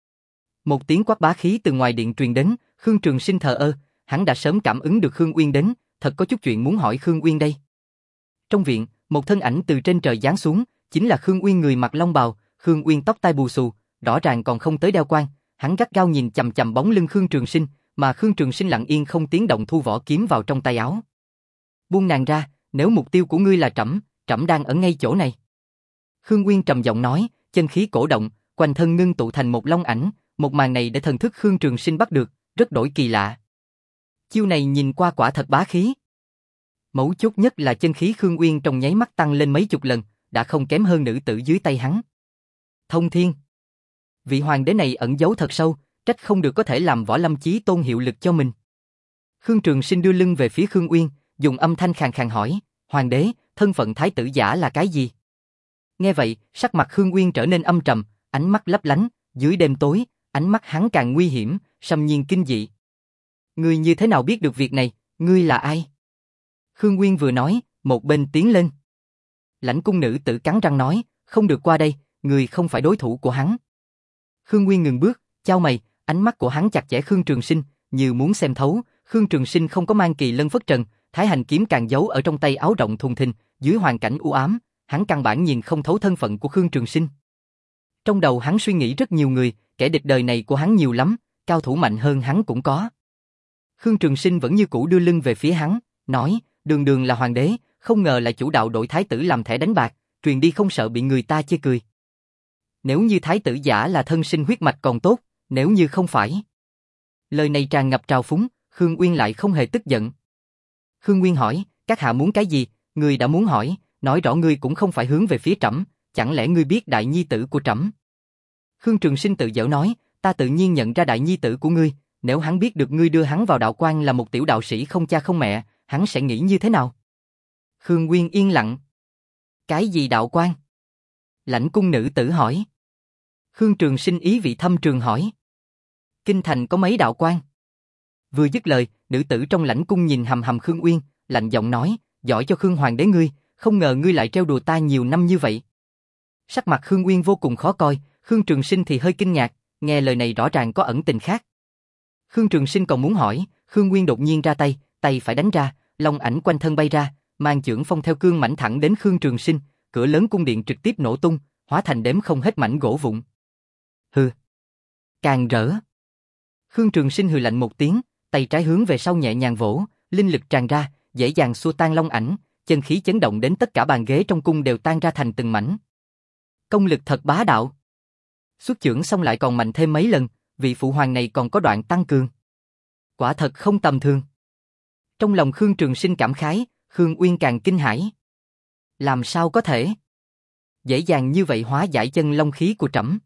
Speaker 1: Một tiếng quát bá khí từ ngoài điện truyền đến, Khương Trường Sinh thờ ơ, hắn đã sớm cảm ứng được Khương Uyên đến, thật có chút chuyện muốn hỏi Khương Uyên đây. Trong viện, một thân ảnh từ trên trời giáng xuống, chính là Khương Uyên người mặc long bào, Khương Uyên tóc tai bù xù, rõ ràng còn không tới đeo quan, hắn gắt gao nhìn chằm chằm bóng lưng Khương Trường Sinh, mà Khương Trường Sinh lặng yên không tiếng động thu vỏ kiếm vào trong tay áo. Buông nàng ra, nếu mục tiêu của ngươi là trẫm, trẫm đang ở ngay chỗ này. Khương Uyên trầm giọng nói, chân khí cổ động, quanh thân ngưng tụ thành một long ảnh, một màn này để thần thức Khương Trường Sinh bắt được, rất đổi kỳ lạ. Chiêu này nhìn qua quả thật bá khí. Mấu chốt nhất là chân khí Khương Uyên trong nháy mắt tăng lên mấy chục lần, đã không kém hơn nữ tử dưới tay hắn. Thông thiên. Vị hoàng đế này ẩn giấu thật sâu, trách không được có thể làm Võ Lâm Chí Tôn hiệu lực cho mình. Khương Trường Sinh đưa lưng về phía Khương Uyên, dùng âm thanh khàn khàn hỏi, hoàng đế, thân phận thái tử giả là cái gì? Nghe vậy, sắc mặt Khương Uyên trở nên âm trầm, ánh mắt lấp lánh, dưới đêm tối, ánh mắt hắn càng nguy hiểm, xâm nhiên kinh dị. Ngươi như thế nào biết được việc này, ngươi là ai? Khương Uyên vừa nói, một bên tiến lên. Lãnh cung nữ tử cắn răng nói, không được qua đây, ngươi không phải đối thủ của hắn. Khương Uyên ngừng bước, chau mày, ánh mắt của hắn chặt chẽ Khương Trường Sinh, như muốn xem thấu. Khương Trường Sinh không có mang kỳ lân phất trần, thái hành kiếm càng giấu ở trong tay áo rộng thùng thình, dưới hoàn cảnh u ám, hắn căn bản nhìn không thấu thân phận của Khương Trường Sinh. Trong đầu hắn suy nghĩ rất nhiều người, kẻ địch đời này của hắn nhiều lắm, cao thủ mạnh hơn hắn cũng có. Khương Trường Sinh vẫn như cũ đưa lưng về phía hắn, nói, đường đường là hoàng đế, không ngờ lại chủ đạo đội thái tử làm thẻ đánh bạc, truyền đi không sợ bị người ta chê cười. Nếu như thái tử giả là thân sinh huyết mạch còn tốt, nếu như không phải. Lời này tràn ngập trào phúng, Khương Uyên lại không hề tức giận. Khương Uyên hỏi, các hạ muốn cái gì? Ngươi đã muốn hỏi, nói rõ ngươi cũng không phải hướng về phía trẫm, chẳng lẽ ngươi biết đại nhi tử của trẫm? Khương Trường Sinh tự giễu nói, ta tự nhiên nhận ra đại nhi tử của ngươi, nếu hắn biết được ngươi đưa hắn vào đạo quan là một tiểu đạo sĩ không cha không mẹ, hắn sẽ nghĩ như thế nào? Khương Uyên yên lặng. Cái gì đạo quan? Lãnh cung nữ tử hỏi. Khương Trường Sinh ý vị thâm trường hỏi. Kinh thành có mấy đạo quan? Vừa dứt lời, nữ tử trong lãnh cung nhìn hầm hầm Khương Uyên, lạnh giọng nói, giỏi cho Khương hoàng đế ngươi, không ngờ ngươi lại trêu đùa ta nhiều năm như vậy. Sắc mặt Khương Uyên vô cùng khó coi, Khương Trường Sinh thì hơi kinh ngạc, nghe lời này rõ ràng có ẩn tình khác. Khương Trường Sinh còn muốn hỏi, Khương Uyên đột nhiên ra tay, tay phải đánh ra, long ảnh quanh thân bay ra, mang chưởng phong theo cương mảnh thẳng đến Khương Trường Sinh, cửa lớn cung điện trực tiếp nổ tung, hóa thành đếm không hết mảnh gỗ vụn. Hừ, càng rỡ. Khương Trường Sinh hừ lạnh một tiếng, tay trái hướng về sau nhẹ nhàng vỗ, linh lực tràn ra, dễ dàng xua tan long ảnh, chân khí chấn động đến tất cả bàn ghế trong cung đều tan ra thành từng mảnh. Công lực thật bá đạo. Xuất chưởng xong lại còn mạnh thêm mấy lần, vị phụ hoàng này còn có đoạn tăng cường. Quả thật không tầm thường. Trong lòng Khương Trường Sinh cảm khái, Khương Uyên càng kinh hãi. Làm sao có thể? Dễ dàng như vậy hóa giải chân long khí của trẫm.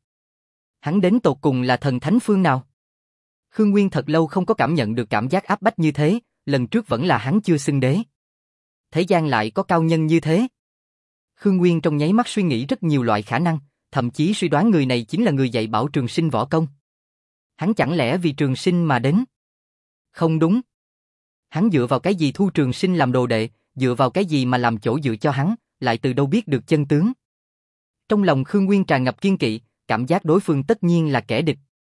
Speaker 1: Hắn đến tột cùng là thần thánh phương nào? Khương Uyên thật lâu không có cảm nhận được cảm giác áp bách như thế, lần trước vẫn là hắn chưa xưng đế. Thế gian lại có cao nhân như thế. Khương Uyên trong nháy mắt suy nghĩ rất nhiều loại khả năng, thậm chí suy đoán người này chính là người dạy bảo Trường Sinh võ công. Hắn chẳng lẽ vì Trường Sinh mà đến? Không đúng. Hắn dựa vào cái gì thu Trường Sinh làm đồ đệ, dựa vào cái gì mà làm chỗ dựa cho hắn, lại từ đâu biết được chân tướng? Trong lòng Khương Uyên tràn ngập kiên kỵ, cảm giác đối phương tất nhiên là kẻ địch.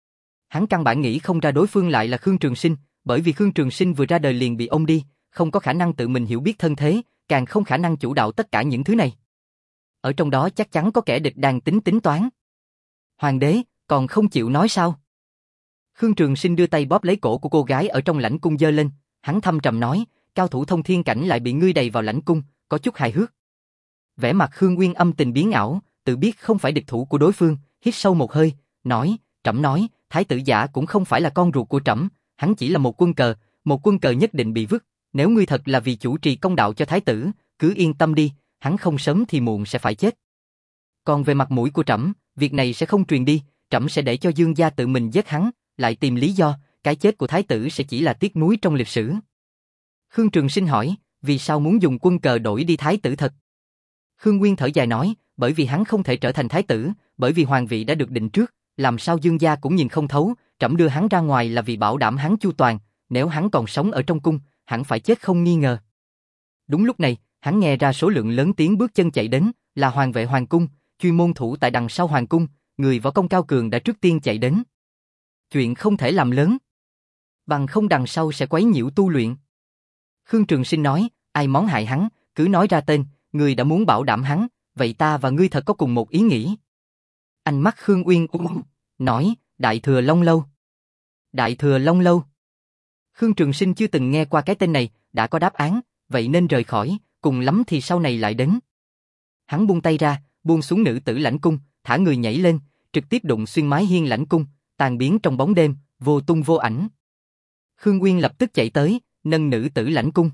Speaker 1: Hắn căn bản nghĩ không ra đối phương lại là Khương Trường Sinh, bởi vì Khương Trường Sinh vừa ra đời liền bị ôm đi, không có khả năng tự mình hiểu biết thân thế, càng không khả năng chủ đạo tất cả những thứ này. Ở trong đó chắc chắn có kẻ địch đang tính tính toán. Hoàng đế, còn không chịu nói sao? Khương Trường Sinh đưa tay bóp lấy cổ của cô gái ở trong lãnh cung giơ lên, hắn thâm trầm nói, cao thủ thông thiên cảnh lại bị ngươi đày vào lãnh cung, có chút hài hước. Vẻ mặt Khương Nguyên âm tình biến ảo, tự biết không phải địch thủ của đối phương, hít sâu một hơi, nói, trẫm nói, thái tử giả cũng không phải là con ruột của trẫm, hắn chỉ là một quân cờ, một quân cờ nhất định bị vứt, nếu ngươi thật là vì chủ trì công đạo cho thái tử, cứ yên tâm đi, hắn không sớm thì muộn sẽ phải chết. Còn về mặt mũi của trẫm, việc này sẽ không truyền đi, trẫm sẽ để cho Dương gia tự mình giết hắn, lại tìm lý do, cái chết của thái tử sẽ chỉ là tiếc nuối trong lịch sử. Khương Trường Sinh hỏi, vì sao muốn dùng quân cờ đổi đi thái tử thật? Khương Nguyên thở dài nói, bởi vì hắn không thể trở thành thái tử, bởi vì hoàng vị đã được định trước, làm sao Dương gia cũng nhìn không thấu, trẫm đưa hắn ra ngoài là vì bảo đảm hắn chu toàn, nếu hắn còn sống ở trong cung, hẳn phải chết không nghi ngờ. Đúng lúc này, hắn nghe ra số lượng lớn tiếng bước chân chạy đến, là hoàng vệ hoàng cung, chuyên môn thủ tại đằng sau hoàng cung, người võ công cao cường đã trước tiên chạy đến. Chuyện không thể làm lớn, bằng không đằng sau sẽ quấy nhiễu tu luyện. Khương Trường Sinh nói, ai món hại hắn, cứ nói ra tên, người đã muốn bảo đảm hắn, vậy ta và ngươi thật có cùng một ý nghĩ. Ánh mắt Khương Uyên u nói, Đại Thừa Long Lâu. Đại Thừa Long Lâu. Khương Trường Sinh chưa từng nghe qua cái tên này, đã có đáp án, vậy nên rời khỏi, cùng lắm thì sau này lại đến. Hắn buông tay ra, buông xuống nữ tử lãnh cung, thả người nhảy lên, trực tiếp đụng xuyên mái hiên lãnh cung, tan biến trong bóng đêm, vô tung vô ảnh. Khương Uyên lập tức chạy tới, nâng nữ tử lãnh cung.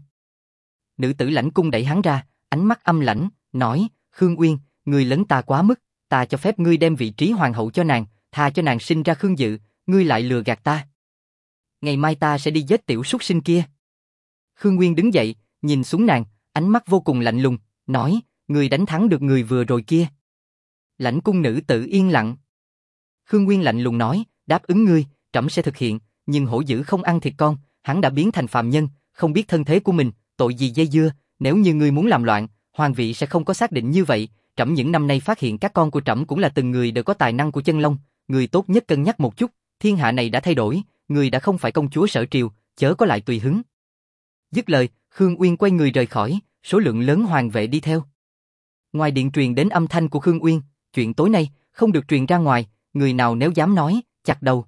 Speaker 1: Nữ tử lãnh cung đẩy hắn ra, ánh mắt âm lãnh, nói, Khương Uyên, ngươi lấn ta quá mức, ta cho phép ngươi đem vị trí hoàng hậu cho nàng, tha cho nàng sinh ra Khương Dự, ngươi lại lừa gạt ta. Ngày mai ta sẽ đi giết tiểu súc sinh kia. Khương Nguyên đứng dậy, nhìn xuống nàng, ánh mắt vô cùng lạnh lùng, nói, ngươi đánh thắng được người vừa rồi kia. Lãnh cung nữ tử yên lặng. Khương Nguyên lạnh lùng nói, đáp ứng ngươi, trẫm sẽ thực hiện, nhưng hổ dữ không ăn thịt con, hắn đã biến thành phàm nhân, không biết thân thế của mình, tội gì dây dưa, nếu như ngươi muốn làm loạn, hoàng vị sẽ không có xác định như vậy, trẫm những năm nay phát hiện các con của trẫm cũng là từng người đều có tài năng của chân long, người tốt nhất cân nhắc một chút, thiên hạ này đã thay đổi, người đã không phải công chúa sở triều, chớ có lại tùy hứng. Dứt lời, Khương Uyên quay người rời khỏi, số lượng lớn hoàng vệ đi theo. Ngoài điện truyền đến âm thanh của Khương Uyên, chuyện tối nay không được truyền ra ngoài, người nào nếu dám nói, chặt đầu.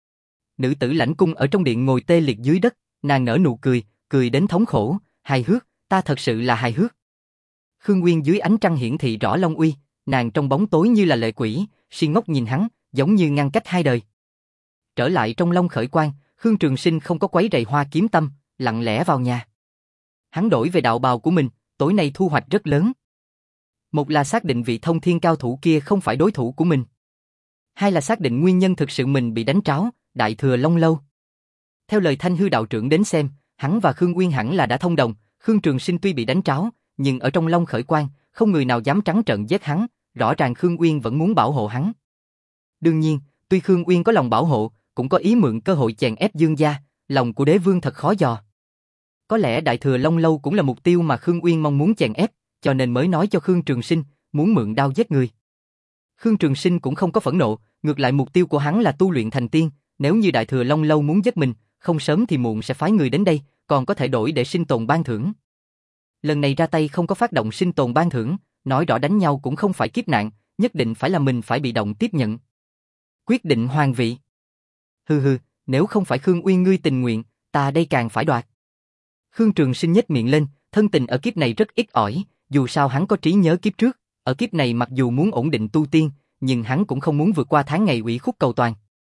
Speaker 1: Nữ tử lãnh cung ở trong điện ngồi tê liệt dưới đất, nàng nở nụ cười, cười đến thống khổ, hài hước, ta thật sự là hài hước. Khương Uyên dưới ánh trăng hiển thị rõ long uy, nàng trong bóng tối như là lệ quỷ, si ngốc nhìn hắn, giống như ngăn cách hai đời. Trở lại trong Long Khởi Quan, Khương Trường Sinh không có quấy rầy Hoa Kiếm Tâm, lặng lẽ vào nhà. Hắn đổi về đạo bào của mình, tối nay thu hoạch rất lớn. Một là xác định vị thông thiên cao thủ kia không phải đối thủ của mình. Hai là xác định nguyên nhân thực sự mình bị đánh tráo, Đại Thừa Long Lâu. Theo lời Thanh Hư đạo trưởng đến xem, hắn và Khương Uyên hẳn là đã thông đồng, Khương Trường Sinh tuy bị đánh tráo, nhưng ở trong Long Khởi Quan, không người nào dám trắng trợn giết hắn, rõ ràng Khương Uyên vẫn muốn bảo hộ hắn. Đương nhiên, tuy Khương Uyên có lòng bảo hộ, cũng có ý mượn cơ hội chèn ép Dương gia, lòng của đế vương thật khó dò. Có lẽ Đại Thừa Long Lâu cũng là mục tiêu mà Khương Uyên mong muốn chèn ép, cho nên mới nói cho Khương Trường Sinh, muốn mượn đao giết người. Khương Trường Sinh cũng không có phẫn nộ, ngược lại mục tiêu của hắn là tu luyện thành tiên, nếu như Đại Thừa Long Lâu muốn giết mình, không sớm thì muộn sẽ phái người đến đây, còn có thể đổi để sinh tồn ban thưởng. Lần này ra tay không có phát động sinh tồn ban thưởng, nói rõ đánh nhau cũng không phải kiếp nạn, nhất định phải là mình phải bị động tiếp nhận. Quyết định hoàng vị. Hừ hừ, nếu không phải Khương Uyên ngươi tình nguyện, ta đây càng phải đoạt. Khương Trường Sinh nhếch miệng lên, thân tình ở kiếp này rất ít ỏi, dù sao hắn có trí nhớ kiếp trước, ở kiếp này mặc dù muốn ổn định tu tiên, nhưng hắn cũng không muốn vượt qua tháng ngày ủy khúc cầu toàn.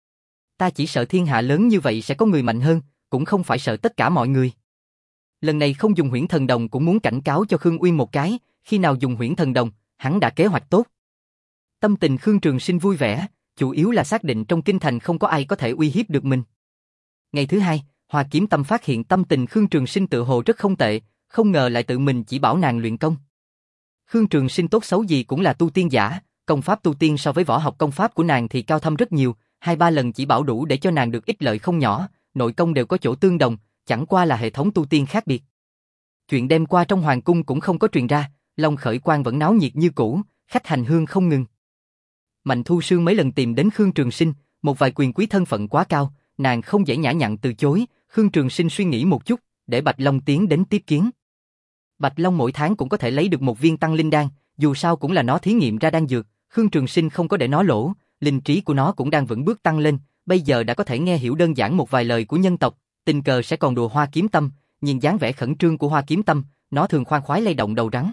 Speaker 1: Ta chỉ sợ thiên hạ lớn như vậy sẽ có người mạnh hơn, cũng không phải sợ tất cả mọi người. Lần này không dùng huyễn thần đồng cũng muốn cảnh cáo cho Khương Uyên một cái, khi nào dùng huyễn thần đồng, hắn đã kế hoạch tốt. Tâm tình Khương Trường Sinh vui vẻ, chủ yếu là xác định trong kinh thành không có ai có thể uy hiếp được mình. Ngày thứ hai, Hoa Kiếm Tâm phát hiện tâm tình Khương Trường Sinh tự hồ rất không tệ, không ngờ lại tự mình chỉ bảo nàng luyện công. Khương Trường Sinh tốt xấu gì cũng là tu tiên giả, công pháp tu tiên so với võ học công pháp của nàng thì cao thâm rất nhiều, hai ba lần chỉ bảo đủ để cho nàng được ích lợi không nhỏ, nội công đều có chỗ tương đồng, chẳng qua là hệ thống tu tiên khác biệt. Chuyện đêm qua trong hoàng cung cũng không có truyền ra, Long Khởi Quan vẫn náo nhiệt như cũ, khách hành hương không ngừng. Mạnh Thu Sương mấy lần tìm đến Khương Trường Sinh, một vài quyền quý thân phận quá cao, nàng không dễ nhã nhặn từ chối, Khương Trường Sinh suy nghĩ một chút, để Bạch Long tiến đến tiếp kiến. Bạch Long mỗi tháng cũng có thể lấy được một viên tăng linh đan, dù sao cũng là nó thí nghiệm ra đan dược, Khương Trường Sinh không có để nó lỗ, linh trí của nó cũng đang vững bước tăng lên, bây giờ đã có thể nghe hiểu đơn giản một vài lời của nhân tộc, tình cờ sẽ còn đùa Hoa Kiếm Tâm, nhìn dáng vẻ khẩn trương của Hoa Kiếm Tâm, nó thường khoan khoái lay động đầu rắn.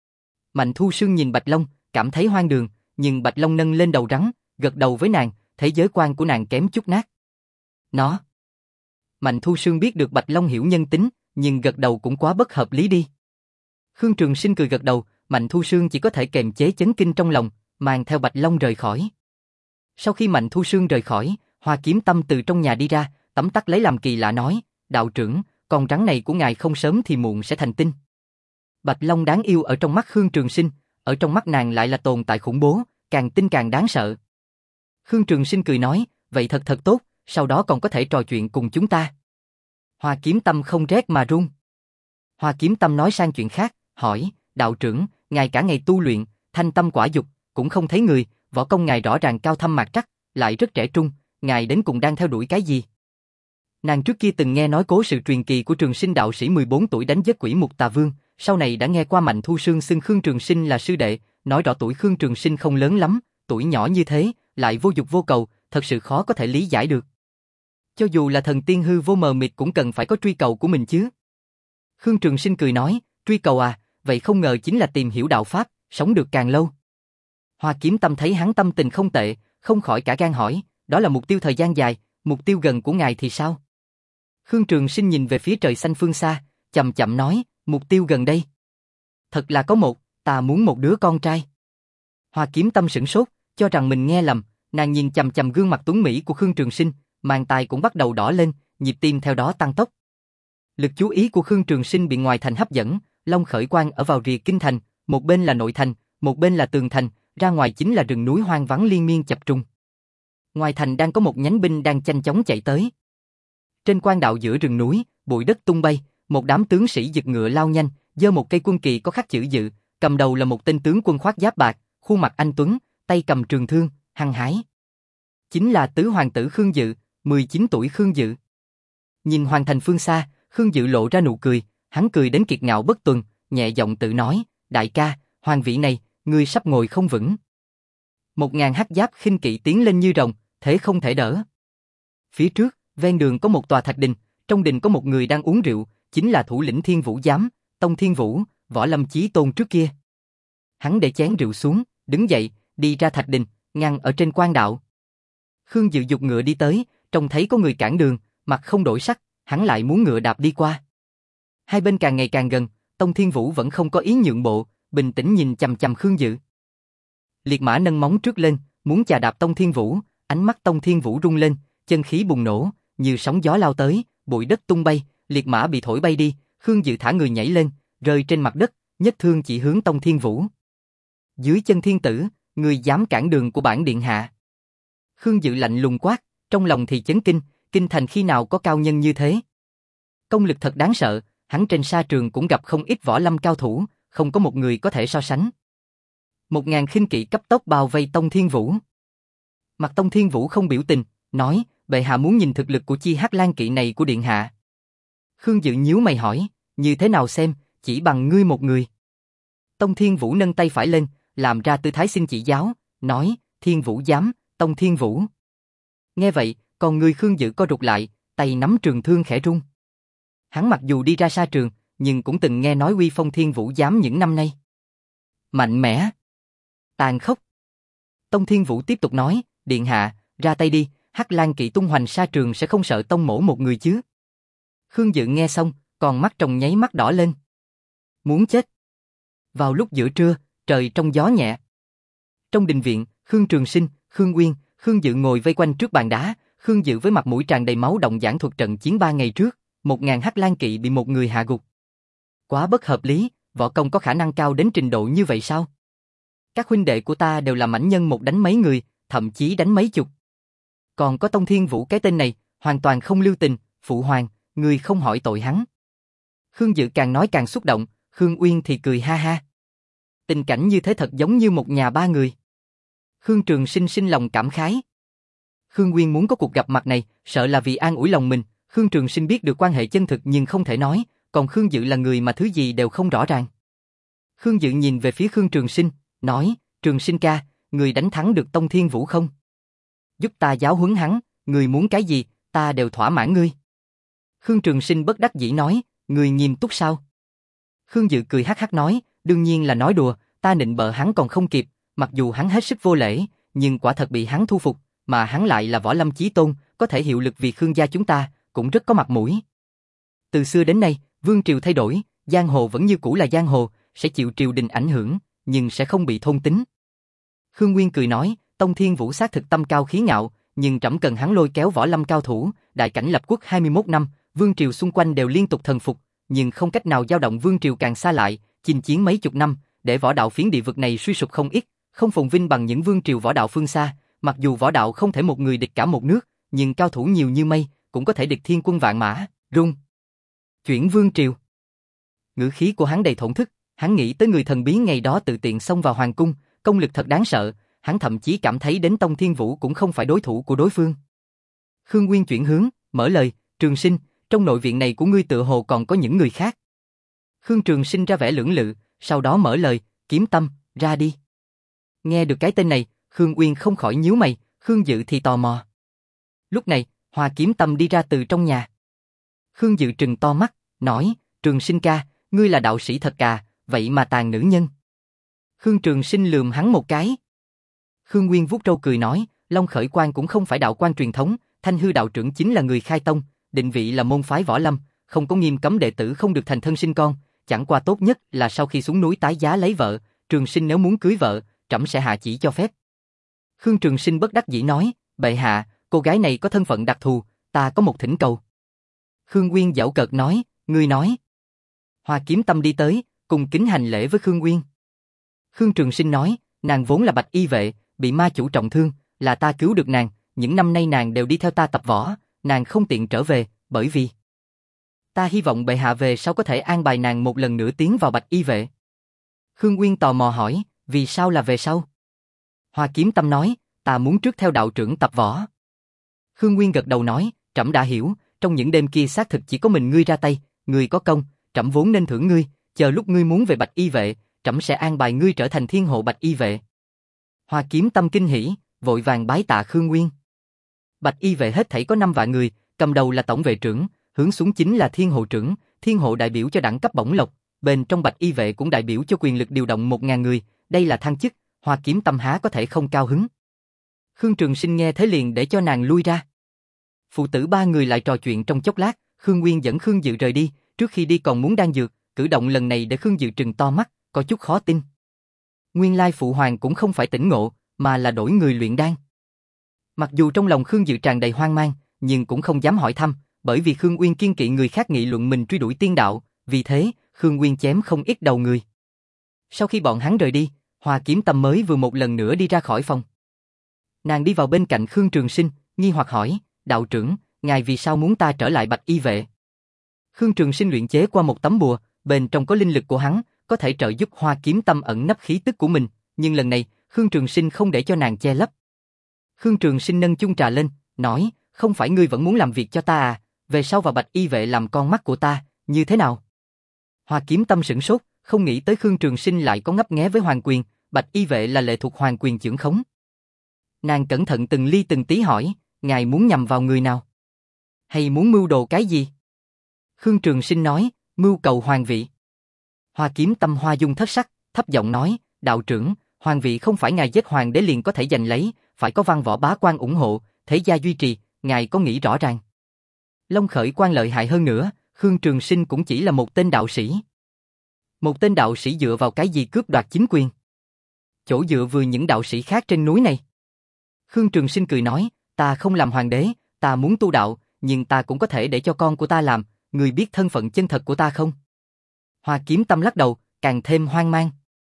Speaker 1: Mạnh Thu Sương nhìn Bạch Long, cảm thấy hoang đường, nhưng Bạch Long nâng lên đầu rắn, gật đầu với nàng, thế giới quan của nàng kém chút nát. Nó. Mạnh Thu Sương biết được Bạch Long hiểu nhân tính, nhưng gật đầu cũng quá bất hợp lý đi. Khương Trường Sinh cười gật đầu, Mạnh Thu Sương chỉ có thể kềm chế chấn kinh trong lòng, mang theo Bạch Long rời khỏi. Sau khi Mạnh Thu Sương rời khỏi, Hoa Kiếm Tâm từ trong nhà đi ra, tấm tắc lấy làm kỳ lạ nói, đạo trưởng, con rắn này của ngài không sớm thì muộn sẽ thành tinh. Bạch Long đáng yêu ở trong mắt Khương Trường Sinh, ở trong mắt nàng lại là tồn tại khủng bố, càng tinh càng đáng sợ. Khương Trường Sinh cười nói, vậy thật thật tốt, sau đó còn có thể trò chuyện cùng chúng ta. Hoa Kiếm Tâm không rét mà run. Hoa Kiếm Tâm nói sang chuyện khác, hỏi, đạo trưởng, ngài cả ngày tu luyện, thanh tâm quả dục, cũng không thấy người, võ công ngài rõ ràng cao thâm mạc trắc, lại rất trẻ trung, ngài đến cùng đang theo đuổi cái gì? Nàng trước kia từng nghe nói cố sự truyền kỳ của Trường Sinh đạo sĩ mười bốn tuổi đánh giết quỷ Mục Tà Vương, sau này đã nghe qua Mạnh Thu Sương xưng Khương Trường Sinh là sư đệ, nói rõ tuổi Khương Trường Sinh không lớn lắm, tuổi nhỏ như thế, lại vô dục vô cầu, thật sự khó có thể lý giải được. Cho dù là thần tiên hư vô mờ mịt cũng cần phải có truy cầu của mình chứ. Khương Trường Sinh cười nói, truy cầu à, vậy không ngờ chính là tìm hiểu đạo pháp, sống được càng lâu. Hoa Kiếm Tâm thấy hắn tâm tình không tệ, không khỏi cả gan hỏi, đó là mục tiêu thời gian dài, mục tiêu gần của ngài thì sao? Khương Trường Sinh nhìn về phía trời xanh phương xa, chậm chậm nói, mục tiêu gần đây. Thật là có một, ta muốn một đứa con trai. Hoa Kiếm Tâm sửng sốt, cho rằng mình nghe lầm, nàng nhìn chằm chằm gương mặt tuấn mỹ của Khương Trường Sinh, màng tai cũng bắt đầu đỏ lên, nhịp tim theo đó tăng tốc. Lực chú ý của Khương Trường Sinh bị ngoài thành hấp dẫn, Long Khởi Quang ở vào rìa kinh thành, một bên là nội thành, một bên là tường thành, ra ngoài chính là rừng núi hoang vắng liên miên chập trùng. Ngoài thành đang có một nhánh binh đang nhanh chóng chạy tới. Trên quan đạo giữa rừng núi, bụi đất tung bay, một đám tướng sĩ giật ngựa lao nhanh, giơ một cây quân kỳ có khắc chữ Dự, cầm đầu là một tên tướng quân khoác giáp bạc, khuôn mặt anh tuấn, tay cầm trường thương, hăng hái. Chính là tứ hoàng tử Khương Dự, mười chín tuổi Khương Dự. Nhìn hoàng thành phương xa, Khương Dự lộ ra nụ cười, hắn cười đến kiệt ngạo bất tuần, nhẹ giọng tự nói, đại ca, hoàng vị này, ngươi sắp ngồi không vững. Một ngàn hắc giáp khinh kỵ tiến lên như rồng, thế không thể đỡ. Phía trước, ven đường có một tòa thạch đình, trong đình có một người đang uống rượu, chính là thủ lĩnh Thiên Vũ Giám, Tông Thiên Vũ, Võ Lâm Chí Tôn trước kia. Hắn để chén rượu xuống, đứng dậy, đi ra thạch đình, ngăn ở trên quan đạo. Khương Dự giục ngựa đi tới, trông thấy có người cản đường, mặt không đổi sắc, hắn lại muốn ngựa đạp đi qua. Hai bên càng ngày càng gần, Tông Thiên Vũ vẫn không có ý nhượng bộ, bình tĩnh nhìn chằm chằm Khương Dự. Liệt mã nâng móng trước lên, muốn chà đạp Tông Thiên Vũ, ánh mắt Tông Thiên Vũ rung lên, chân khí bùng nổ, như sóng gió lao tới, bụi đất tung bay, liệt mã bị thổi bay đi, Khương Dự thả người nhảy lên, rơi trên mặt đất, nhất thương chỉ hướng Tông Thiên Vũ. Dưới chân thiên tử, người dám cản đường của bản điện hạ. Khương Dự lạnh lùng quát, trong lòng thì chấn kinh, kinh thành khi nào có cao nhân như thế. Công lực thật đáng sợ, hắn trên sa trường cũng gặp không ít võ lâm cao thủ, không có một người có thể so sánh. Một ngàn khinh kỵ cấp tốc bao vây Tông Thiên Vũ. Mặt Tông Thiên Vũ không biểu tình, nói, bệ hạ muốn nhìn thực lực của chi hắc lan kỵ này của điện hạ. Khương Dự nhíu mày hỏi, như thế nào xem, chỉ bằng ngươi một người. Tông Thiên Vũ nâng tay phải lên, làm ra tư thái xin chỉ giáo, nói, Thiên Vũ Giám, Tông Thiên Vũ. Nghe vậy, còn người Khương Dự co rụt lại, tay nắm trường thương khẽ rung. Hắn mặc dù đi ra sa trường, nhưng cũng từng nghe nói uy phong Thiên Vũ Giám những năm nay. Mạnh mẽ, tàn khốc. Tông Thiên Vũ tiếp tục nói, điện hạ, ra tay đi, hắc lan kỵ tung hoành sa trường sẽ không sợ tông mổ một người chứ. Khương Dự nghe xong, còn mắt tròng nháy mắt đỏ lên. Muốn chết. Vào lúc giữa trưa, trời trong gió nhẹ. Trong đình viện, Khương Trường Sinh, Khương Uyên, Khương Dự ngồi vây quanh trước bàn đá, Khương Dự với mặt mũi tràn đầy máu động giảng thuật trận chiến ba ngày trước, một ngàn hắc lan kỵ bị một người hạ gục. Quá bất hợp lý, võ công có khả năng cao đến trình độ như vậy sao? Các huynh đệ của ta đều là mãnh nhân một đánh mấy người, thậm chí đánh mấy chục. Còn có Tông Thiên Vũ cái tên này, hoàn toàn không lưu tình, phụ hoàng, người không hỏi tội hắn. Khương Dự càng nói càng xúc động, Khương Uyên thì cười ha ha. Tình cảnh như thế thật giống như một nhà ba người. Khương Trường Sinh sinh lòng cảm khái. Khương Uyên muốn có cuộc gặp mặt này, sợ là vì an ủi lòng mình. Khương Trường Sinh biết được quan hệ chân thực nhưng không thể nói, còn Khương Dự là người mà thứ gì đều không rõ ràng. Khương Dự nhìn về phía Khương Trường Sinh, nói, Trường Sinh ca, người đánh thắng được Tông Thiên Vũ không? Giúp ta giáo huấn hắn, người muốn cái gì, ta đều thỏa mãn ngươi. Khương Trường Sinh bất đắc dĩ nói, người nghiêm túc sao? Khương Dự cười hắc hắc nói, đương nhiên là nói đùa, ta nịnh bợ hắn còn không kịp, mặc dù hắn hết sức vô lễ, nhưng quả thật bị hắn thu phục, mà hắn lại là võ lâm chí tôn, có thể hiệu lực vì Khương gia chúng ta, cũng rất có mặt mũi. Từ xưa đến nay, vương triều thay đổi, giang hồ vẫn như cũ là giang hồ, sẽ chịu triều đình ảnh hưởng, nhưng sẽ không bị thôn tính. Khương Nguyên cười nói, Tông Thiên Vũ xác thực tâm cao khí ngạo, nhưng trẫm cần hắn lôi kéo võ lâm cao thủ, đại cảnh lập quốc hai mươi mốt năm, vương triều xung quanh đều liên tục thần phục, nhưng không cách nào dao động vương triều càng xa lại, chinh chiến mấy chục năm, để võ đạo phiến địa vực này suy sụp không ít, không phồn vinh bằng những vương triều võ đạo phương xa, mặc dù võ đạo không thể một người địch cả một nước, nhưng cao thủ nhiều như mây, cũng có thể địch thiên quân vạn mã, rung. Chuyển vương triều. Ngữ khí của hắn đầy thổn thức, hắn nghĩ tới người thần bí ngày đó tự tiện xông vào hoàng cung, công lực thật đáng sợ, hắn thậm chí cảm thấy đến Tông Thiên Vũ cũng không phải đối thủ của đối phương. Khương Nguyên chuyển hướng, mở lời, Trường Sinh, trong nội viện này của ngươi tựa hồ còn có những người khác. Khương Trường Sinh ra vẻ lưỡng lự, sau đó mở lời, Kiếm Tâm, ra đi. Nghe được cái tên này, Khương Uyên không khỏi nhíu mày, Khương Dự thì tò mò. Lúc này, Hoa Kiếm Tâm đi ra từ trong nhà. Khương Dự trừng to mắt, nói, Trường Sinh ca, ngươi là đạo sĩ thật à, vậy mà tàn nữ nhân. Khương Trường Sinh lườm hắn một cái. Khương Nguyên vuốt râu cười nói, Long Khởi Quan cũng không phải đạo quan truyền thống, Thanh Hư đạo trưởng chính là người khai tông, định vị là môn phái võ lâm, không có nghiêm cấm đệ tử không được thành thân sinh con, chẳng qua tốt nhất là sau khi xuống núi tái giá lấy vợ, Trường Sinh nếu muốn cưới vợ, trẫm sẽ hạ chỉ cho phép. Khương Trường Sinh bất đắc dĩ nói, bệ hạ, cô gái này có thân phận đặc thù, ta có một thỉnh cầu. Khương Nguyên giễu cợt nói, ngươi nói. Hoa Kiếm Tâm đi tới, cùng kính hành lễ với Khương Nguyên. Khương Trường Sinh nói, nàng vốn là bạch y vệ, bị ma chủ trọng thương, là ta cứu được nàng, những năm nay nàng đều đi theo ta tập võ, nàng không tiện trở về, bởi vì ta hy vọng bệ hạ về sau có thể an bài nàng một lần nữa tiến vào bạch y vệ. Khương Nguyên tò mò hỏi, vì sao là về sau? Hoa Kiếm Tâm nói, ta muốn trước theo đạo trưởng tập võ. Khương Nguyên gật đầu nói, trẫm đã hiểu, trong những đêm kia xác thực chỉ có mình ngươi ra tay, ngươi có công, trẫm vốn nên thưởng ngươi, chờ lúc ngươi muốn về bạch y vệ, trẫm sẽ an bài ngươi trở thành thiên hộ bạch y vệ. Hoa Kiếm Tâm kinh hỉ, vội vàng bái tạ Khương Nguyên. Bạch y vệ hết thảy có năm vạn người, cầm đầu là tổng vệ trưởng, hướng xuống chính là thiên hộ trưởng, thiên hộ đại biểu cho đẳng cấp bổng lộc, bên trong bạch y vệ cũng đại biểu cho quyền lực điều động một ngàn người, đây là thăng chức, Hoa Kiếm Tâm há có thể không cao hứng. Khương Trường Sinh nghe thế liền để cho nàng lui ra. Phụ tử ba người lại trò chuyện trong chốc lát, Khương Nguyên dẫn Khương Dự rời đi, trước khi đi còn muốn đan dược, cử động lần này để Khương Dự trừng to mắt, có chút khó tin. Nguyên lai phụ hoàng cũng không phải tỉnh ngộ, mà là đổi người luyện đan. Mặc dù trong lòng Khương Dự tràn đầy hoang mang, nhưng cũng không dám hỏi thăm, bởi vì Khương Nguyên kiên kỵ người khác nghị luận mình truy đuổi tiên đạo, vì thế, Khương Nguyên chém không ít đầu người. Sau khi bọn hắn rời đi, Hoa Kiếm Tâm mới vừa một lần nữa đi ra khỏi phòng. Nàng đi vào bên cạnh Khương Trường Sinh, nghi hoặc hỏi, đạo trưởng, ngài vì sao muốn ta trở lại bạch y vệ? Khương Trường Sinh luyện chế qua một tấm bùa, bên trong có linh lực của hắn, có thể trợ giúp Hoa Kiếm Tâm ẩn nấp khí tức của mình, nhưng lần này, Khương Trường Sinh không để cho nàng che lấp. Khương Trường Sinh nâng chung trà lên, nói, không phải ngươi vẫn muốn làm việc cho ta à, về sau vào bạch y vệ làm con mắt của ta, như thế nào? Hoa Kiếm Tâm sửng sốt, không nghĩ tới Khương Trường Sinh lại có ngấp nghé với hoàng quyền, bạch y vệ là lệ thuộc hoàng quyền chưởng khống. Nàng cẩn thận từng ly từng tí hỏi, ngài muốn nhằm vào người nào? Hay muốn mưu đồ cái gì? Khương Trường Sinh nói, mưu cầu hoàng vị. Hoa Kiếm Tâm hoa dung thất sắc, thấp giọng nói, đạo trưởng, hoàng vị không phải ngài giết hoàng đế liền có thể giành lấy, phải có văn võ bá quan ủng hộ, thế gia duy trì, ngài có nghĩ rõ ràng. Long Khởi Quan lợi hại hơn nữa, Khương Trường Sinh cũng chỉ là một tên đạo sĩ. Một tên đạo sĩ dựa vào cái gì cướp đoạt chính quyền? Chỗ dựa vừa những đạo sĩ khác trên núi này. Khương Trường Sinh cười nói, ta không làm hoàng đế, ta muốn tu đạo, nhưng ta cũng có thể để cho con của ta làm, người biết thân phận chân thật của ta không? Hoa Kiếm Tâm lắc đầu, càng thêm hoang mang.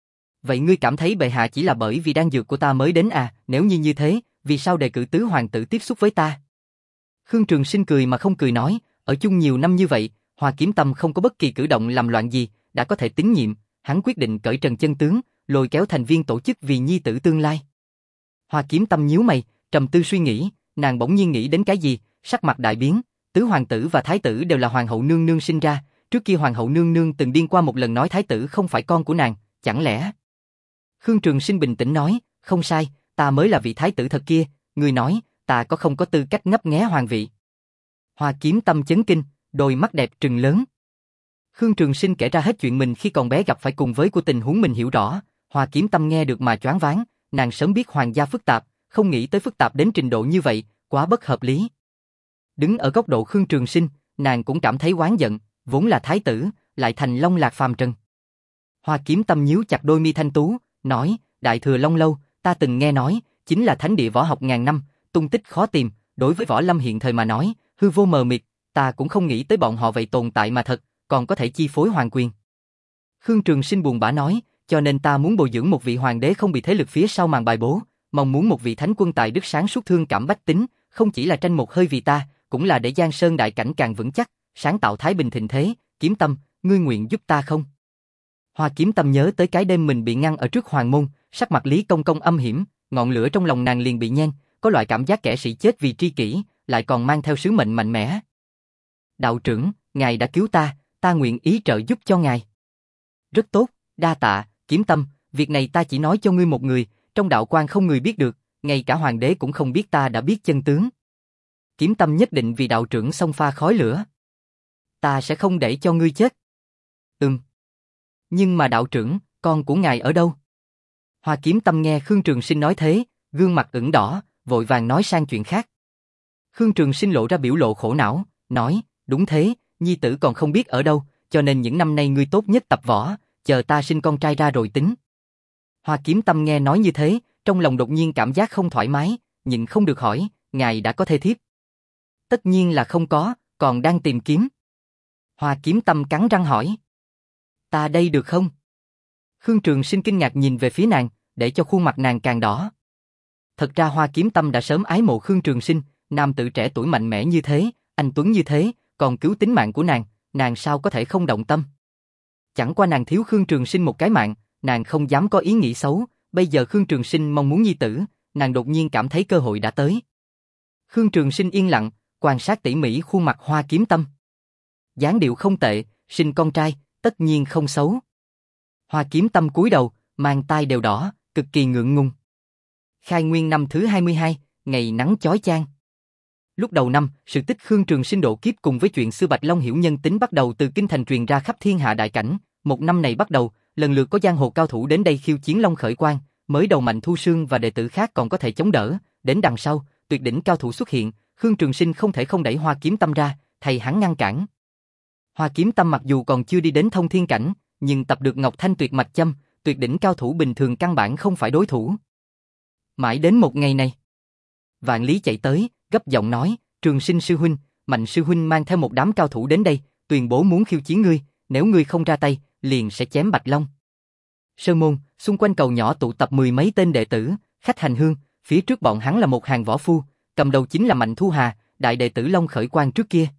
Speaker 1: Vậy ngươi cảm thấy bệ hạ chỉ là bởi vì đan dược của ta mới đến à, nếu như như thế, vì sao đề cử tứ hoàng tử tiếp xúc với ta? Khương Trường Sinh cười mà không cười nói, ở chung nhiều năm như vậy, Hoa Kiếm Tâm không có bất kỳ cử động làm loạn gì, đã có thể tín nhiệm, hắn quyết định cởi trần chân tướng, lôi kéo thành viên tổ chức vì nhi tử tương lai. Hoa Kiếm Tâm nhíu mày, trầm tư suy nghĩ, nàng bỗng nhiên nghĩ đến cái gì, sắc mặt đại biến, tứ hoàng tử và thái tử đều là hoàng hậu nương nương sinh ra, trước kia hoàng hậu nương nương từng điên qua một lần nói thái tử không phải con của nàng, chẳng lẽ? Khương Trường Sinh bình tĩnh nói, không sai, ta mới là vị thái tử thật kia, người nói, ta có không có tư cách ngấp nghé hoàng vị. Hoa Kiếm Tâm chấn kinh, đôi mắt đẹp trừng lớn. Khương Trường Sinh kể ra hết chuyện mình khi còn bé gặp phải cùng với của tình huống mình hiểu rõ. Hoa Kiếm Tâm nghe được mà choáng váng, nàng sớm biết Hoàng gia phức tạp, không nghĩ tới phức tạp đến trình độ như vậy, quá bất hợp lý. Đứng ở góc độ Khương Trường Sinh, nàng cũng cảm thấy oán giận, vốn là thái tử, lại thành Long Lạc phàm trần. Hoa Kiếm Tâm nhíu chặt đôi mi thanh tú, nói, Đại Thừa Long Lâu, ta từng nghe nói, chính là thánh địa võ học ngàn năm, tung tích khó tìm, đối với võ lâm hiện thời mà nói, hư vô mờ mịt, ta cũng không nghĩ tới bọn họ vậy tồn tại mà thật, còn có thể chi phối hoàng quyền. Khương Trường Sinh buồn bã nói, cho nên ta muốn bồi dưỡng một vị hoàng đế không bị thế lực phía sau màn bài bố, mong muốn một vị thánh quân tài đức sáng suốt thương cảm bách tính, không chỉ là tranh một hơi vì ta, cũng là để Giang Sơn đại cảnh càng vững chắc, sáng tạo thái bình thịnh thế. Kiếm Tâm, ngươi nguyện giúp ta không? Hoa Kiếm Tâm nhớ tới cái đêm mình bị ngăn ở trước hoàng môn, sắc mặt Lý Công Công âm hiểm, ngọn lửa trong lòng nàng liền bị nhen, có loại cảm giác kẻ sĩ chết vì tri kỷ, lại còn mang theo sứ mệnh mạnh mẽ. Đạo trưởng, ngài đã cứu ta, ta nguyện ý trợ giúp cho ngài. Rất tốt, đa tạ, Kiếm Tâm, việc này ta chỉ nói cho ngươi một người, trong đạo quan không người biết được, ngay cả hoàng đế cũng không biết ta đã biết chân tướng. Kiếm Tâm nhất định vì đạo trưởng xông pha khói lửa. Ta sẽ không để cho ngươi chết. Ừm. Nhưng mà đạo trưởng, con của ngài ở đâu? Hoa Kiếm Tâm nghe Khương Trường Sinh nói thế, gương mặt ửng đỏ, vội vàng nói sang chuyện khác. Khương Trường Sinh lộ ra biểu lộ khổ não, nói, đúng thế, nhi tử còn không biết ở đâu, cho nên những năm nay ngươi tốt nhất tập võ, chờ ta sinh con trai ra rồi tính. Hoa Kiếm Tâm nghe nói như thế, trong lòng đột nhiên cảm giác không thoải mái, nhịn không được hỏi, ngài đã có thê thiếp? Tất nhiên là không có, còn đang tìm kiếm. Hoa Kiếm Tâm cắn răng hỏi, ta đây được không? Khương Trường Sinh kinh ngạc nhìn về phía nàng, để cho khuôn mặt nàng càng đỏ. Thật ra Hoa Kiếm Tâm đã sớm ái mộ Khương Trường Sinh, nam tử trẻ tuổi mạnh mẽ như thế, anh tuấn như thế, còn cứu tính mạng của nàng, nàng sao có thể không động tâm? Chẳng qua nàng thiếu Khương Trường Sinh một cái mạng, nàng không dám có ý nghĩ xấu, bây giờ Khương Trường Sinh mong muốn nhi tử, nàng đột nhiên cảm thấy cơ hội đã tới. Khương Trường Sinh yên lặng, quan sát tỉ mỉ khuôn mặt Hoa Kiếm Tâm. Dáng điệu không tệ, sinh con trai, tất nhiên không xấu. Hoa Kiếm Tâm cúi đầu, mang tai đều đỏ, cực kỳ ngượng ngùng. Khai Nguyên năm thứ hai mươi hai, ngày nắng chói chang. Lúc đầu năm, sự tích Khương Trường Sinh độ kiếp cùng với chuyện xưa Bạch Long hiểu nhân tính bắt đầu từ kinh thành truyền ra khắp thiên hạ đại cảnh. Một năm này bắt đầu, lần lượt có giang hồ cao thủ đến đây khiêu chiến Long Khởi Quang, mới đầu Mạnh Thu Sương và đệ tử khác còn có thể chống đỡ, đến đằng sau, tuyệt đỉnh cao thủ xuất hiện, Khương Trường Sinh không thể không đẩy Hoa Kiếm Tâm ra, thầy hắn ngăn cản. Hoa Kiếm Tâm mặc dù còn chưa đi đến thông thiên cảnh, nhưng tập được Ngọc Thanh Tuyệt Mạch Châm, tuyệt đỉnh cao thủ bình thường căn bản không phải đối thủ. Mãi đến một ngày này, Vạn Lý chạy tới, gấp giọng nói, Trường Sinh sư huynh, Mạnh sư huynh mang theo một đám cao thủ đến đây, tuyên bố muốn khiêu chiến ngươi, nếu ngươi không ra tay, liền sẽ chém Bạch Long. Sơn môn, xung quanh cầu nhỏ tụ tập mười mấy tên đệ tử, khách hành hương, phía trước bọn hắn là một hàng võ phu, cầm đầu chính là Mạnh Thu Hà, đại đệ tử Long Khởi Quang trước kia.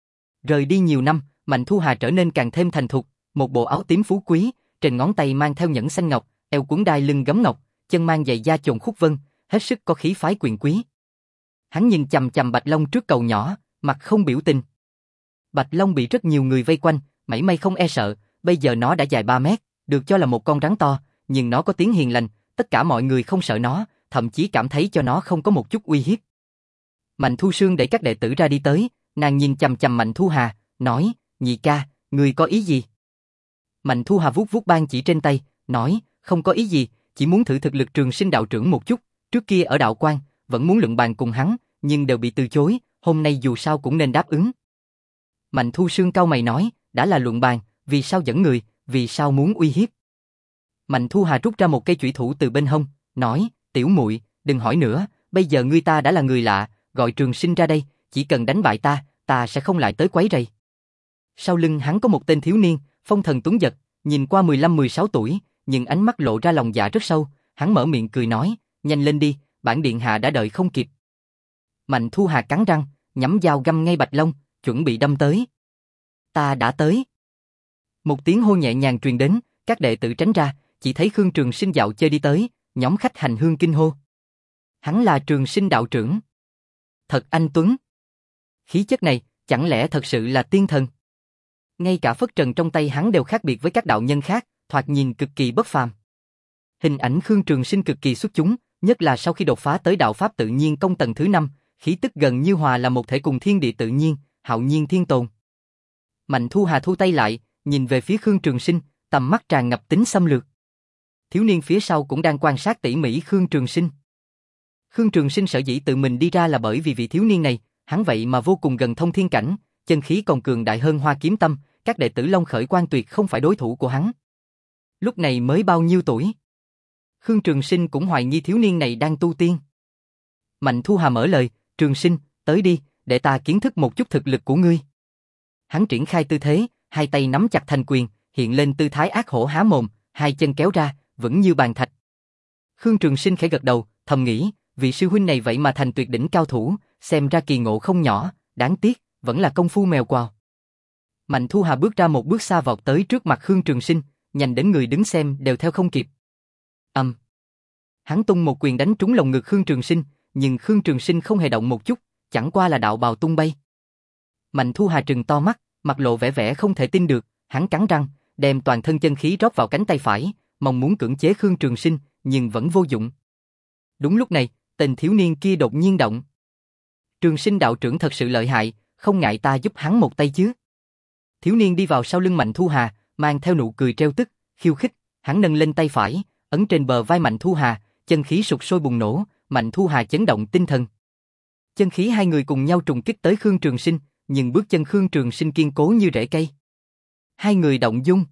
Speaker 1: Rời đi nhiều năm, Mạnh Thu Hà trở nên càng thêm thành thục, một bộ áo tím phú quý, trên ngón tay mang theo nhẫn xanh ngọc, eo quấn đai lưng gấm ngọc, chân mang giày da chồn khúc vân, hết sức có khí phái quyền quý. Hắn nhìn chằm chằm Bạch Long trước cầu nhỏ, mặt không biểu tình. Bạch Long bị rất nhiều người vây quanh, mảy may không e sợ, bây giờ nó đã dài ba mét, được cho là một con rắn to, nhưng nó có tiếng hiền lành, tất cả mọi người không sợ nó, thậm chí cảm thấy cho nó không có một chút uy hiếp. Mạnh Thu Sương đẩy các đệ tử ra đi tới, nàng nhìn chằm chằm Mạnh Thu Hà, nói, nhị ca, ngươi có ý gì? Mạnh Thu Hà vuốt vuốt ban chỉ trên tay, nói, không có ý gì, chỉ muốn thử thực lực Trường Sinh đạo trưởng một chút, trước kia ở đạo quan, vẫn muốn luận bàn cùng hắn, nhưng đều bị từ chối, hôm nay dù sao cũng nên đáp ứng. Mạnh Thu Sương cau mày nói, đã là luận bàn, vì sao dẫn người, vì sao muốn uy hiếp? Mạnh Thu Hà rút ra một cây chủy thủ từ bên hông, nói, tiểu muội, đừng hỏi nữa, bây giờ ngươi ta đã là người lạ, gọi Trường Sinh ra đây, chỉ cần đánh bại ta, ta sẽ không lại tới quấy rầy. Sau lưng hắn có một tên thiếu niên, phong thần tuấn giật, nhìn qua mười lăm mười sáu tuổi, nhưng ánh mắt lộ ra lòng dạ rất sâu, hắn mở miệng cười nói, nhanh lên đi, bản điện hạ đã đợi không kịp. Mạnh Thu Hà cắn răng, nhắm dao găm ngay Bạch Long, chuẩn bị đâm tới. Ta đã tới. Một tiếng hô nhẹ nhàng truyền đến, các đệ tử tránh ra, chỉ thấy Khương Trường Sinh dạo chơi đi tới, nhóm khách hành hương kinh hô. Hắn là Trường Sinh đạo trưởng. Thật anh tuấn. Khí chất này, chẳng lẽ thật sự là tiên thần? Ngay cả phất trần trong tay hắn đều khác biệt với các đạo nhân khác, thoạt nhìn cực kỳ bất phàm. Hình ảnh Khương Trường Sinh cực kỳ xuất chúng, nhất là sau khi đột phá tới đạo pháp tự nhiên công tầng thứ năm, khí tức gần như hòa là một thể cùng thiên địa tự nhiên, hạo nhiên thiên tồn. Mạnh Thu Hà thu tay lại, nhìn về phía Khương Trường Sinh, tầm mắt tràn ngập tính xâm lược. Thiếu niên phía sau cũng đang quan sát tỉ mỉ Khương Trường Sinh. Khương Trường Sinh sở dĩ tự mình đi ra là bởi vì vị thiếu niên này, hắn vậy mà vô cùng gần thông thiên cảnh, chân khí còn cường đại hơn Hoa Kiếm Tâm, các đệ tử Long Khởi Quan tuyệt không phải đối thủ của hắn. Lúc này mới bao nhiêu tuổi? Khương Trường Sinh cũng hoài nghi thiếu niên này đang tu tiên. Mạnh Thu Hà mở lời, Trường Sinh, tới đi, để ta kiến thức một chút thực lực của ngươi. Hắn triển khai tư thế, hai tay nắm chặt thành quyền, hiện lên tư thái ác hổ há mồm, hai chân kéo ra, vững như bàn thạch. Khương Trường Sinh khẽ gật đầu, thầm nghĩ, vị sư huynh này vậy mà thành tuyệt đỉnh cao thủ, xem ra kỳ ngộ không nhỏ, đáng tiếc, vẫn là công phu mèo quào. Mạnh Thu Hà bước ra một bước xa vọt tới trước mặt Khương Trường Sinh, nhanh đến người đứng xem đều theo không kịp. Ầm. Um. Hắn tung một quyền đánh trúng lồng ngực Khương Trường Sinh, nhưng Khương Trường Sinh không hề động một chút, chẳng qua là đạo bào tung bay. Mạnh Thu Hà trừng to mắt, mặt lộ vẻ vẻ không thể tin được, hắn cắn răng, đem toàn thân chân khí rót vào cánh tay phải, mong muốn cưỡng chế Khương Trường Sinh, nhưng vẫn vô dụng. Đúng lúc này, tên thiếu niên kia đột nhiên động. Trường Sinh đạo trưởng thật sự lợi hại, không ngại ta giúp hắn một tay chứ? Thiếu niên đi vào sau lưng Mạnh Thu Hà, mang theo nụ cười trêu tức, khiêu khích, hắn nâng lên tay phải, ấn trên bờ vai Mạnh Thu Hà, chân khí sục sôi bùng nổ, Mạnh Thu Hà chấn động tinh thần. Chân khí hai người cùng nhau trùng kích tới Khương Trường Sinh, nhưng bước chân Khương Trường Sinh kiên cố như rễ cây. Hai người động dung.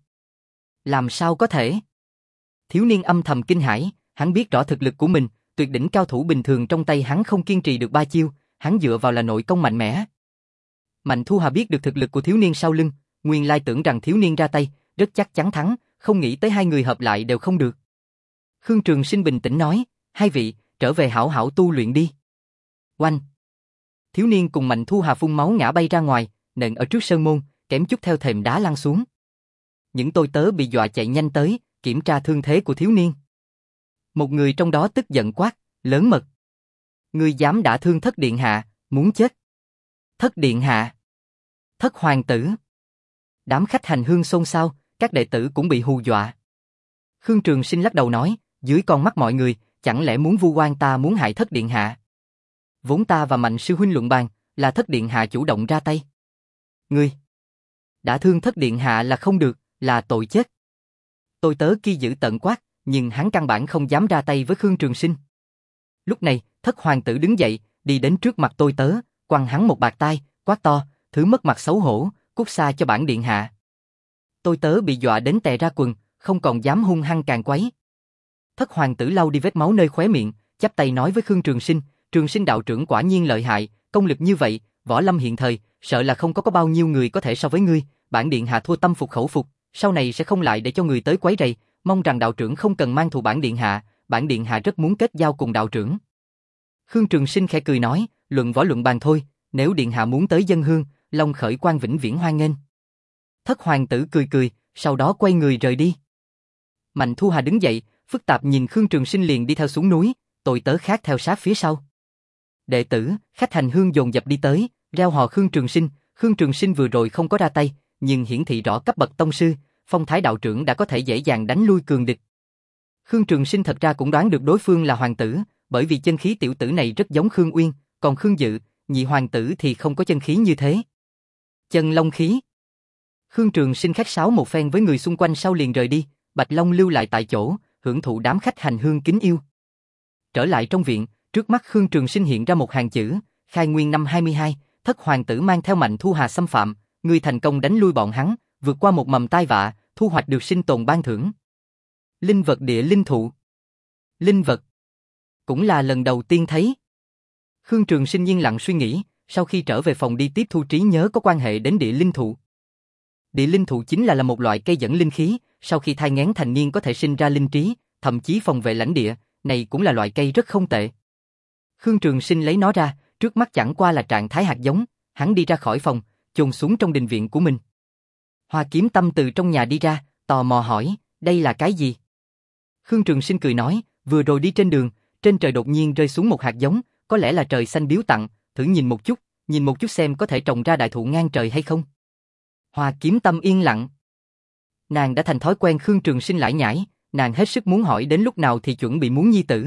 Speaker 1: Làm sao có thể? Thiếu niên âm thầm kinh hãi, hắn biết rõ thực lực của mình, tuyệt đỉnh cao thủ bình thường trong tay hắn không kiên trì được ba chiêu, hắn dựa vào là nội công mạnh mẽ. Mạnh Thu Hà biết được thực lực của thiếu niên sau lưng, nguyên lai tưởng rằng thiếu niên ra tay, rất chắc chắn thắng, không nghĩ tới hai người hợp lại đều không được. Khương Trường Sinh bình tĩnh nói, hai vị, trở về hảo hảo tu luyện đi. Oanh! Thiếu niên cùng Mạnh Thu Hà phun máu ngã bay ra ngoài, nện ở trước sơn môn, kém chút theo thềm đá lăn xuống. Những tôi tớ bị dọa chạy nhanh tới, kiểm tra thương thế của thiếu niên. Một người trong đó tức giận quát, lớn mật. Ngươi dám đả thương thất điện hạ, muốn chết. Thất điện hạ. Thất hoàng tử. Đám khách hành hương xôn xao, các đệ tử cũng bị hù dọa. Khương Trường Sinh lắc đầu nói, dưới con mắt mọi người, chẳng lẽ muốn vu oan ta muốn hại thất điện hạ? Vốn ta và Mạnh sư huynh luận bàn, là thất điện hạ chủ động ra tay. Ngươi đã thương thất điện hạ là không được, là tội chết. Tôi tớ kia giữ tận quát, nhưng hắn căn bản không dám ra tay với Khương Trường Sinh. Lúc này, thất hoàng tử đứng dậy, đi đến trước mặt tôi tớ, quăng hắn một bạt tai, quát to, thứ mất mặt xấu hổ, cút xa cho bản điện hạ. Tôi tớ bị dọa đến tè ra quần, không còn dám hung hăng càng quấy. Thất hoàng tử lau đi vết máu nơi khóe miệng, chắp tay nói với Khương Trường Sinh, Trường Sinh đạo trưởng quả nhiên lợi hại, công lực như vậy, võ lâm hiện thời, sợ là không có có bao nhiêu người có thể so với ngươi, bản điện hạ thua tâm phục khẩu phục, sau này sẽ không lại để cho người tới quấy rầy, mong rằng đạo trưởng không cần mang thù bản điện hạ, bản điện hạ rất muốn kết giao cùng đạo trưởng. Khương Trường Sinh khẽ cười nói, luận võ luận bàn thôi, nếu điện hạ muốn tới dân hương, Long Khởi Quan vĩnh viễn hoan nghênh. Thất hoàng tử cười cười, sau đó quay người rời đi. Mạnh Thu Hà đứng dậy, phức tạp nhìn Khương Trường Sinh liền đi theo xuống núi, tôi tớ khác theo sát phía sau. Đệ tử, khách hành hương dồn dập đi tới, reo hò Khương Trường Sinh, Khương Trường Sinh vừa rồi không có ra tay, nhưng hiển thị rõ cấp bậc tông sư, phong thái đạo trưởng đã có thể dễ dàng đánh lui cường địch. Khương Trường Sinh thật ra cũng đoán được đối phương là hoàng tử, bởi vì chân khí tiểu tử này rất giống Khương Uyên, còn Khương Dự, nhị hoàng tử thì không có chân khí như thế. Chân long khí. Khương Trường Sinh khách sáo một phen với người xung quanh sau liền rời đi, Bạch Long lưu lại tại chỗ, hưởng thụ đám khách hành hương kính yêu. Trở lại trong viện, trước mắt Khương Trường Sinh hiện ra một hàng chữ, khai nguyên năm hai mươi hai, thất hoàng tử mang theo Mạnh Thu Hà xâm phạm, ngươi thành công đánh lui bọn hắn, vượt qua một mầm tai vạ, thu hoạch được sinh tồn ban thưởng. Linh vật địa linh thụ. Linh vật. Cũng là lần đầu tiên thấy. Khương Trường Sinh yên lặng suy nghĩ, sau khi trở về phòng đi tiếp thu trí nhớ có quan hệ đến địa linh thụ. Địa linh thụ chính là là một loại cây dẫn linh khí, sau khi thai nghén thành niên có thể sinh ra linh trí, thậm chí phòng vệ lãnh địa, này cũng là loại cây rất không tệ. Khương Trường Sinh lấy nó ra, trước mắt chẳng qua là trạng thái hạt giống, hắn đi ra khỏi phòng, chôn xuống trong đình viện của mình. Hoa Kiếm Tâm từ trong nhà đi ra, tò mò hỏi, đây là cái gì? Khương Trường Sinh cười nói, vừa rồi đi trên đường, trên trời đột nhiên rơi xuống một hạt giống, có lẽ là trời xanh biếu tặng, thử nhìn một chút, nhìn một chút xem có thể trồng ra đại thụ ngang trời hay không. Hoa Kiếm Tâm yên lặng. Nàng đã thành thói quen Khương Trường Sinh lải nhải, nàng hết sức muốn hỏi đến lúc nào thì chuẩn bị muốn nhi tử.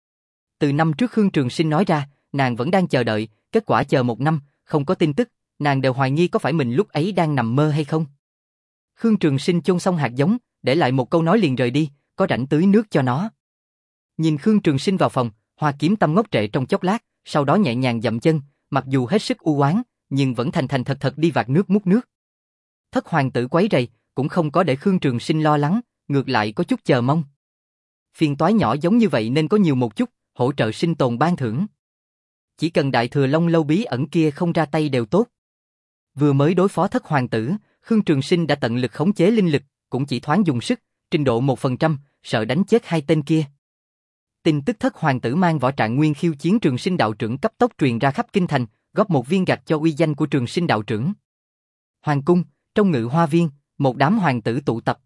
Speaker 1: Từ năm trước Khương Trường Sinh nói ra, nàng vẫn đang chờ đợi, kết quả chờ một năm, không có tin tức, nàng đều hoài nghi có phải mình lúc ấy đang nằm mơ hay không. Khương Trường Sinh chôn xong hạt giống, để lại một câu nói liền rời đi, có rảnh tưới nước cho nó. Nhìn Khương Trường Sinh vào phòng, Hoa Kiếm Tâm ngốc trệ trong chốc lát, sau đó nhẹ nhàng dậm chân, mặc dù hết sức u oán, nhưng vẫn thành thành thật thật đi vạc nước múc nước. Thất hoàng tử quấy rầy, cũng không có để Khương Trường Sinh lo lắng, ngược lại có chút chờ mong. Phiền toái nhỏ giống như vậy nên có nhiều một chút, hỗ trợ sinh tồn ban thưởng. Chỉ cần Đại Thừa Long Lâu bí ẩn kia không ra tay đều tốt. Vừa mới đối phó thất hoàng tử, Khương Trường Sinh đã tận lực khống chế linh lực, cũng chỉ thoáng dùng sức, trình độ một phần trăm, sợ đánh chết hai tên kia. Tin tức thất hoàng tử mang võ trạng nguyên khiêu chiến Trường Sinh đạo trưởng cấp tốc truyền ra khắp kinh thành, góp một viên gạch cho uy danh của Trường Sinh đạo trưởng. Hoàng cung, trong Ngự Hoa Viên, một đám hoàng tử tụ tập.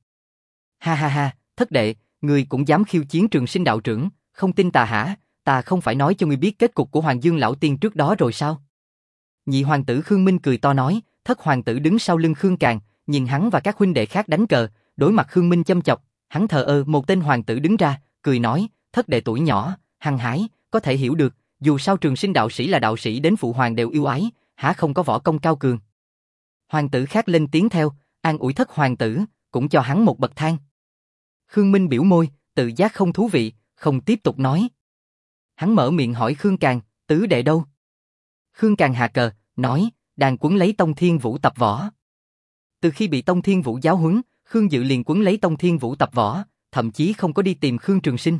Speaker 1: Ha ha ha, thất đệ, ngươi cũng dám khiêu chiến Trường Sinh đạo trưởng, không tin ta hả? Ta không phải nói cho ngươi biết kết cục của Hoàng Dương lão tiên trước đó rồi sao? Nhị hoàng tử Khương Minh cười to nói, thất hoàng tử đứng sau lưng Khương Càn, nhìn hắn và các huynh đệ khác đánh cờ, đối mặt Khương Minh châm chọc, hắn thờ ơ. Một tên hoàng tử đứng ra, cười nói, thất đệ tuổi nhỏ, hăng hái, có thể hiểu được, dù sao Trường Sinh đạo sĩ là đạo sĩ đến phụ hoàng đều yêu ái, há không có võ công cao cường. Hoàng tử khác lên tiếng theo, an ủi thất hoàng tử, cũng cho hắn một bậc thang. Khương Minh biểu môi, tự giác không thú vị, không tiếp tục nói. Hắn mở miệng hỏi Khương Càn, tứ đệ đâu? Khương Càn hạ cờ, nói, đang quấn lấy Tông Thiên Vũ tập võ. Từ khi bị Tông Thiên Vũ giáo huấn, Khương Dự liền quấn lấy Tông Thiên Vũ tập võ, thậm chí không có đi tìm Khương Trường Sinh.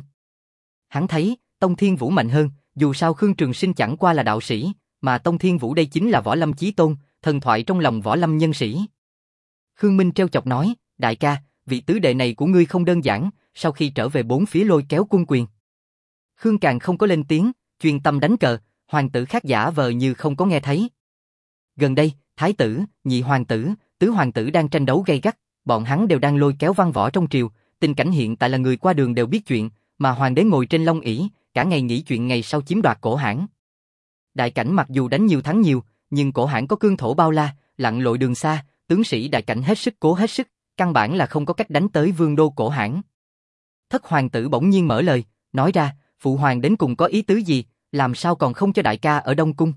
Speaker 1: Hắn thấy, Tông Thiên Vũ mạnh hơn, dù sao Khương Trường Sinh chẳng qua là đạo sĩ, mà Tông Thiên Vũ đây chính là võ lâm chí tôn, thần thoại trong lòng võ lâm nhân sĩ. Khương Minh treo chọc nói, đại ca, vị tứ đệ này của ngươi không đơn giản, sau khi trở về bốn phía lôi kéo quân quyền. Khương Càn không có lên tiếng, chuyên tâm đánh cờ, hoàng tử khác giả vờ như không có nghe thấy. Gần đây, thái tử, nhị hoàng tử, tứ hoàng tử đang tranh đấu gay gắt, bọn hắn đều đang lôi kéo văn võ trong triều, tình cảnh hiện tại là người qua đường đều biết chuyện, mà hoàng đế ngồi trên long ỷ, cả ngày nghĩ chuyện ngày sau chiếm đoạt Cổ Hãn. Đại cảnh mặc dù đánh nhiều thắng nhiều, nhưng Cổ Hãn có cương thổ bao la, lặn lội đường xa, tướng sĩ đại cảnh hết sức cố hết sức, căn bản là không có cách đánh tới vương đô Cổ Hãn. Thất hoàng tử bỗng nhiên mở lời, nói ra, phụ hoàng đến cùng có ý tứ gì, làm sao còn không cho đại ca ở Đông Cung?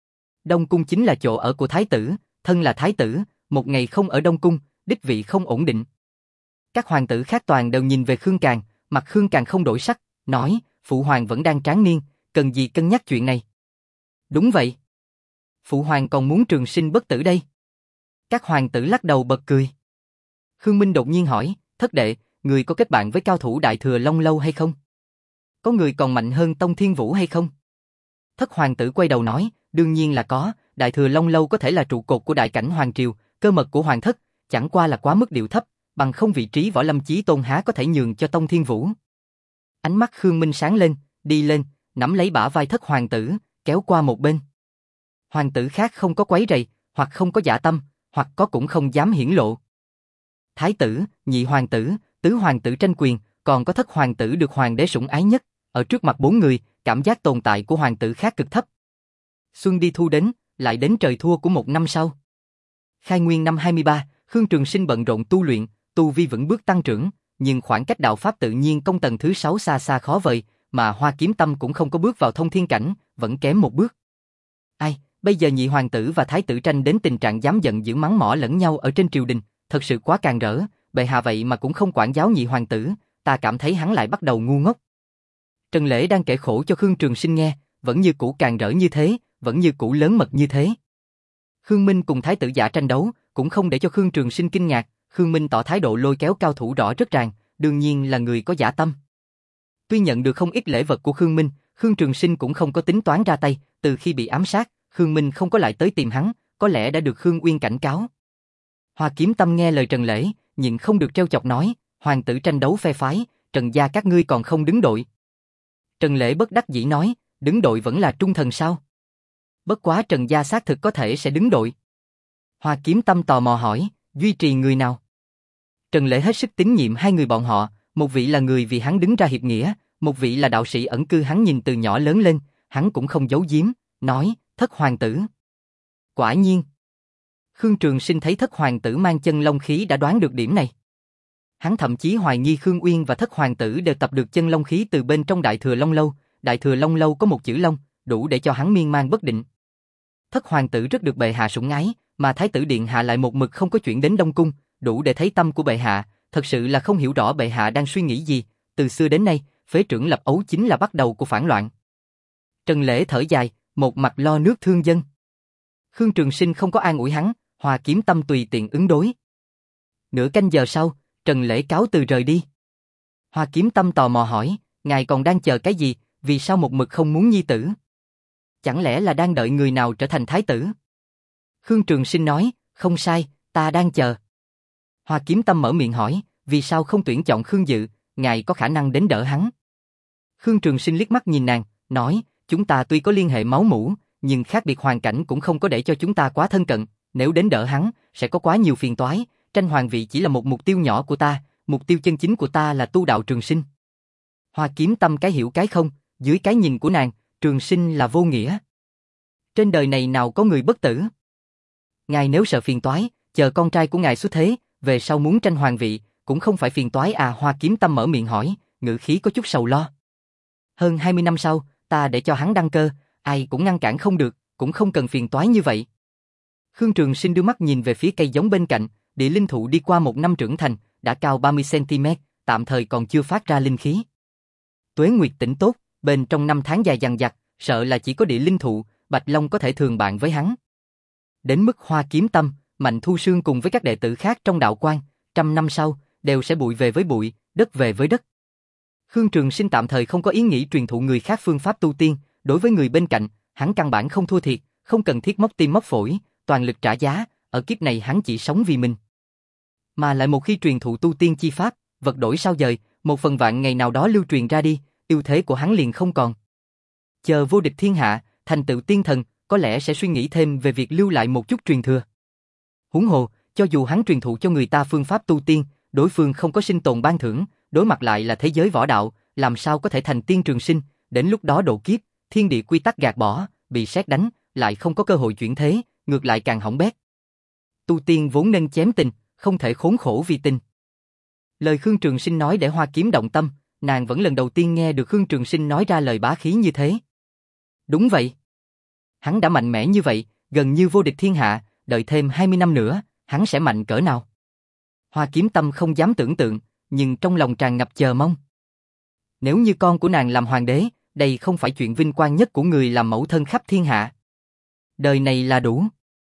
Speaker 1: Đông Cung chính là chỗ ở của thái tử, thân là thái tử, một ngày không ở Đông Cung, đích vị không ổn định. Các hoàng tử khác toàn đều nhìn về Khương Càn, mặt Khương Càn không đổi sắc, nói, phụ hoàng vẫn đang tráng niên, cần gì cân nhắc chuyện này. Đúng vậy. Phụ hoàng còn muốn trường sinh bất tử đây. Các hoàng tử lắc đầu bật cười. Khương Minh đột nhiên hỏi, thất đệ, người có kết bạn với cao thủ Đại Thừa Long Lâu hay không? Có người còn mạnh hơn Tông Thiên Vũ hay không? Thất hoàng tử quay đầu nói, đương nhiên là có, Đại Thừa Long Lâu có thể là trụ cột của đại cảnh hoàng triều, cơ mật của hoàng thất, chẳng qua là quá mức điệu thấp, bằng không vị trí võ lâm chí tôn há có thể nhường cho Tông Thiên Vũ. Ánh mắt Khương Minh sáng lên, đi lên, nắm lấy bả vai thất hoàng tử, kéo qua một bên. Hoàng tử khác không có quấy rầy, hoặc không có dạ tâm, hoặc có cũng không dám hiển lộ. Thái tử, nhị hoàng tử, tứ hoàng tử tranh quyền, còn có thất hoàng tử được hoàng đế sủng ái nhất, ở trước mặt bốn người, cảm giác tồn tại của hoàng tử khác cực thấp. Xuân đi thu đến, lại đến trời thua của một năm sau. Khai nguyên năm hai mươi ba, Khương Trường Sinh bận rộn tu luyện, tu vi vững bước tăng trưởng, nhưng khoảng cách đạo pháp tự nhiên công tầng thứ sáu xa xa khó vời, mà Hoa Kiếm Tâm cũng không có bước vào thông thiên cảnh, vẫn kém một bước. Ai, bây giờ nhị hoàng tử và thái tử tranh đến tình trạng dám giận dữ mắng mỏ lẫn nhau ở trên triều đình, thật sự quá càn rỡ, bệ hạ vậy mà cũng không quản giáo nhị hoàng tử, ta cảm thấy hắn lại bắt đầu ngu ngốc. Trần Lễ đang kể khổ cho Khương Trường Sinh nghe, vẫn như cũ càn rỡ như thế, vẫn như cũ lớn mật như thế. Khương Minh cùng thái tử giả tranh đấu, cũng không để cho Khương Trường Sinh kinh ngạc, Khương Minh tỏ thái độ lôi kéo cao thủ rõ rất ràng, đương nhiên là người có dã tâm. Tuy nhận được không ít lễ vật của Khương Minh, Khương Trường Sinh cũng không có tính toán ra tay, từ khi bị ám sát, Khương Minh không có lại tới tìm hắn, có lẽ đã được Khương Uyên cảnh cáo. Hoa Kiếm Tâm nghe lời Trần Lễ, nhịn không được trêu chọc nói, hoàng tử tranh đấu phe phái, Trần gia các ngươi còn không đứng đội. Trần Lễ bất đắc dĩ nói, đứng đội vẫn là trung thần sao? Bất quá Trần gia xác thực có thể sẽ đứng đội. Hoa Kiếm Tâm tò mò hỏi, duy trì người nào? Trần Lễ hết sức tín nhiệm hai người bọn họ, một vị là người vì hắn đứng ra hiệp nghĩa, một vị là đạo sĩ ẩn cư hắn nhìn từ nhỏ lớn lên, hắn cũng không giấu giếm, nói, thất hoàng tử. Quả nhiên. Khương Trường Sinh thấy thất hoàng tử mang chân long khí đã đoán được điểm này. Hắn thậm chí hoài nghi Khương Uyên và thất hoàng tử đều tập được chân long khí từ bên trong Đại Thừa Long Lâu, Đại Thừa Long Lâu có một chữ long, đủ để cho hắn miên man bất định. Thất hoàng tử rất được bệ hạ sủng ái, mà thái tử điện hạ lại một mực không có chuyện đến Đông Cung, đủ để thấy tâm của bệ hạ, thật sự là không hiểu rõ bệ hạ đang suy nghĩ gì, từ xưa đến nay, phế trưởng lập ấu chính là bắt đầu của phản loạn. Trần Lễ thở dài, một mặt lo nước thương dân. Khương Trường Sinh không có an ủi hắn, Hoa Kiếm Tâm tùy tiện ứng đối. Nửa canh giờ sau, Trần Lễ cáo từ rời đi. Hoa Kiếm Tâm tò mò hỏi, ngài còn đang chờ cái gì, vì sao một mực không muốn nhi tử? Chẳng lẽ là đang đợi người nào trở thành thái tử? Khương Trường Sinh nói, không sai, ta đang chờ. Hoa Kiếm Tâm mở miệng hỏi, vì sao không tuyển chọn Khương Dự, ngài có khả năng đến đỡ hắn? Khương Trường Sinh liếc mắt nhìn nàng, nói, chúng ta tuy có liên hệ máu mủ, nhưng khác biệt hoàn cảnh cũng không có để cho chúng ta quá thân cận, nếu đến đỡ hắn, sẽ có quá nhiều phiền toái, tranh hoàng vị chỉ là một mục tiêu nhỏ của ta, mục tiêu chân chính của ta là tu đạo trường sinh. Hoa Kiếm Tâm cái hiểu cái không, dưới cái nhìn của nàng, trường sinh là vô nghĩa. Trên đời này nào có người bất tử? Ngài nếu sợ phiền toái, chờ con trai của ngài xuất thế, về sau muốn tranh hoàng vị, cũng không phải phiền toái à? Hoa Kiếm Tâm mở miệng hỏi, ngữ khí có chút sầu lo. Hơn hai mươi năm sau, ta để cho hắn đăng cơ, ai cũng ngăn cản không được, cũng không cần phiền toái như vậy. Khương Trường Sinh đưa mắt nhìn về phía cây giống bên cạnh, địa linh thụ đi qua một năm trưởng thành, đã cao ba mươi xăng-ti-mét, tạm thời còn chưa phát ra linh khí. Tuế Nguyệt tỉnh tốt, bên trong năm tháng dài dằng dặc, sợ là chỉ có địa linh thụ, Bạch Long có thể thường bạn với hắn. Đến mức Hoa Kiếm Tâm, Mạnh Thu Sương cùng với các đệ tử khác trong đạo quan, trăm năm sau, đều sẽ bụi về với bụi, đất về với đất. Khương Trường Sinh tạm thời không có ý nghĩ truyền thụ người khác phương pháp tu tiên, đối với người bên cạnh, hắn căn bản không thua thiệt, không cần thiết móc tim móc phổi, toàn lực trả giá, ở kiếp này hắn chỉ sống vì mình. Mà lại một khi truyền thụ tu tiên chi pháp, vật đổi sao dời, một phần vạn ngày nào đó lưu truyền ra đi, ưu thế của hắn liền không còn. Chờ vô địch thiên hạ, thành tựu tiên thần, có lẽ sẽ suy nghĩ thêm về việc lưu lại một chút truyền thừa. Huống hồ, cho dù hắn truyền thụ cho người ta phương pháp tu tiên, đối phương không có sinh tồn ban thưởng, đối mặt lại là thế giới võ đạo, làm sao có thể thành tiên trường sinh, đến lúc đó độ kiếp, thiên địa quy tắc gạt bỏ, bị sét đánh, lại không có cơ hội chuyển thế, ngược lại càng hỏng bét. Tu tiên vốn nên chém tình, không thể khốn khổ vì tình. Lời Khương Trường Sinh nói để Hoa Kiếm động tâm, nàng vẫn lần đầu tiên nghe được Khương Trường Sinh nói ra lời bá khí như thế. Đúng vậy. Hắn đã mạnh mẽ như vậy, gần như vô địch thiên hạ, đợi thêm hai mươi năm nữa, hắn sẽ mạnh cỡ nào? Hoa Kiếm Tâm không dám tưởng tượng, nhưng trong lòng tràn ngập chờ mong. Nếu như con của nàng làm hoàng đế, đây không phải chuyện vinh quang nhất của người làm mẫu thân khắp thiên hạ. Đời này là đủ.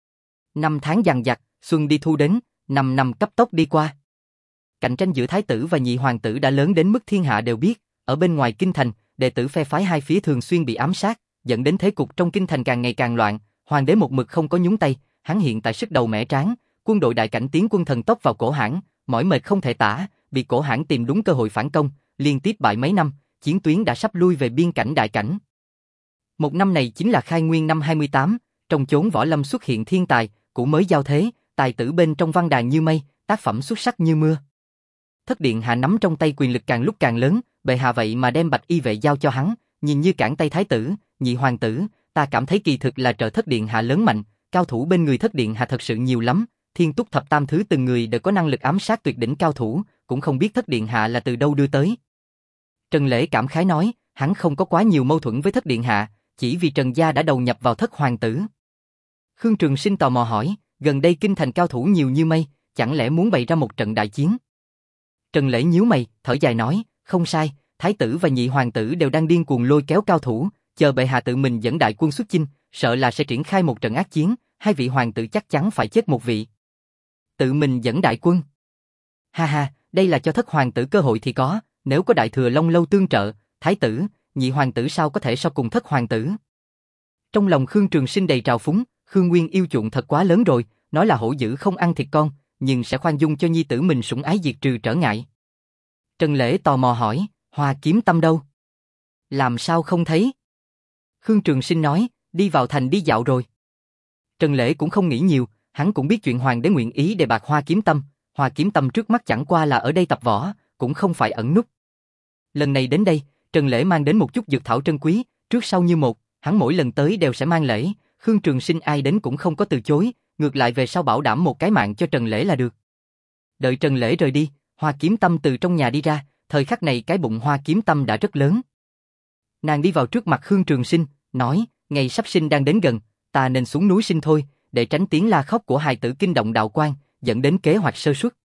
Speaker 1: Năm tháng dằng dặc, xuân đi thu đến, năm năm cấp tốc đi qua. Cạnh tranh giữa thái tử và nhị hoàng tử đã lớn đến mức thiên hạ đều biết, ở bên ngoài kinh thành, đệ tử phe phái hai phía thường xuyên bị ám sát, dẫn đến thế cục trong kinh thành càng ngày càng loạn, hoàng đế một mực không có nhúng tay, hắn hiện tại sức đầu mẻ tráng, quân đội đại cảnh tiến quân thần tốc vào Cổ Hãn, mỏi mệt không thể tả, bị Cổ Hãn tìm đúng cơ hội phản công, liên tiếp bại mấy năm, chiến tuyến đã sắp lui về biên cảnh đại cảnh. Một năm này chính là Khai Nguyên năm hai mươi tám, trong chốn võ lâm xuất hiện thiên tài, cũ mới giao thế, tài tử bên trong văn đàn như mây, tác phẩm xuất sắc như mưa. Thất điện hạ nắm trong tay quyền lực càng lúc càng lớn, bệ hạ vậy mà đem Bạch Y vệ giao cho hắn, nhìn như cản tay thái tử, nhị hoàng tử, ta cảm thấy kỳ thực là trợ thất điện hạ lớn mạnh, cao thủ bên người thất điện hạ thật sự nhiều lắm, thiên túc thập tam thứ từng người đều có năng lực ám sát tuyệt đỉnh cao thủ, cũng không biết thất điện hạ là từ đâu đưa tới. Trần Lễ cảm khái nói, hắn không có quá nhiều mâu thuẫn với thất điện hạ, chỉ vì Trần gia đã đầu nhập vào thất hoàng tử. Khương Trường Sinh tò mò hỏi, gần đây kinh thành cao thủ nhiều như mây, chẳng lẽ muốn bày ra một trận đại chiến? Trần Lễ nhíu mày, thở dài nói, không sai, thái tử và nhị hoàng tử đều đang điên cuồng lôi kéo cao thủ, chờ bệ hạ tự mình dẫn đại quân xuất chinh, sợ là sẽ triển khai một trận ác chiến, hai vị hoàng tử chắc chắn phải chết một vị. Tự mình dẫn đại quân? Ha ha, đây là cho thất hoàng tử cơ hội thì có, nếu có đại thừa Long Lâu tương trợ, thái tử, nhị hoàng tử sao có thể so cùng thất hoàng tử? Trong lòng Khương Trường Sinh đầy trào phúng, Khương Nguyên yêu chuộng thật quá lớn rồi, nói là hổ dữ không ăn thịt con, nhưng sẽ khoan dung cho nhi tử mình sủng ái diệt trừ trở ngại. Trần Lễ tò mò hỏi, Hoa Kiếm Tâm đâu? Làm sao không thấy? Khương Trường Sinh nói, đi vào thành đi dạo rồi. Trần Lễ cũng không nghĩ nhiều, hắn cũng biết chuyện hoàng đế nguyện ý đề bạt Hoa Kiếm Tâm, Hoa Kiếm Tâm trước mắt chẳng qua là ở đây tập võ, cũng không phải ẩn núp. Lần này đến đây, Trần Lễ mang đến một chút dược thảo trân quý, trước sau như một, hắn mỗi lần tới đều sẽ mang lễ, Khương Trường Sinh ai đến cũng không có từ chối, ngược lại về sau bảo đảm một cái mạng cho Trần Lễ là được. Đợi Trần Lễ rời đi, Hoa Kiếm Tâm từ trong nhà đi ra, thời khắc này cái bụng Hoa Kiếm Tâm đã rất lớn. Nàng đi vào trước mặt Khương Trường Sinh, nói, ngày sắp sinh đang đến gần, ta nên xuống núi sinh thôi, để tránh tiếng la khóc của hài tử kinh động đạo quan, dẫn đến kế hoạch sơ suất.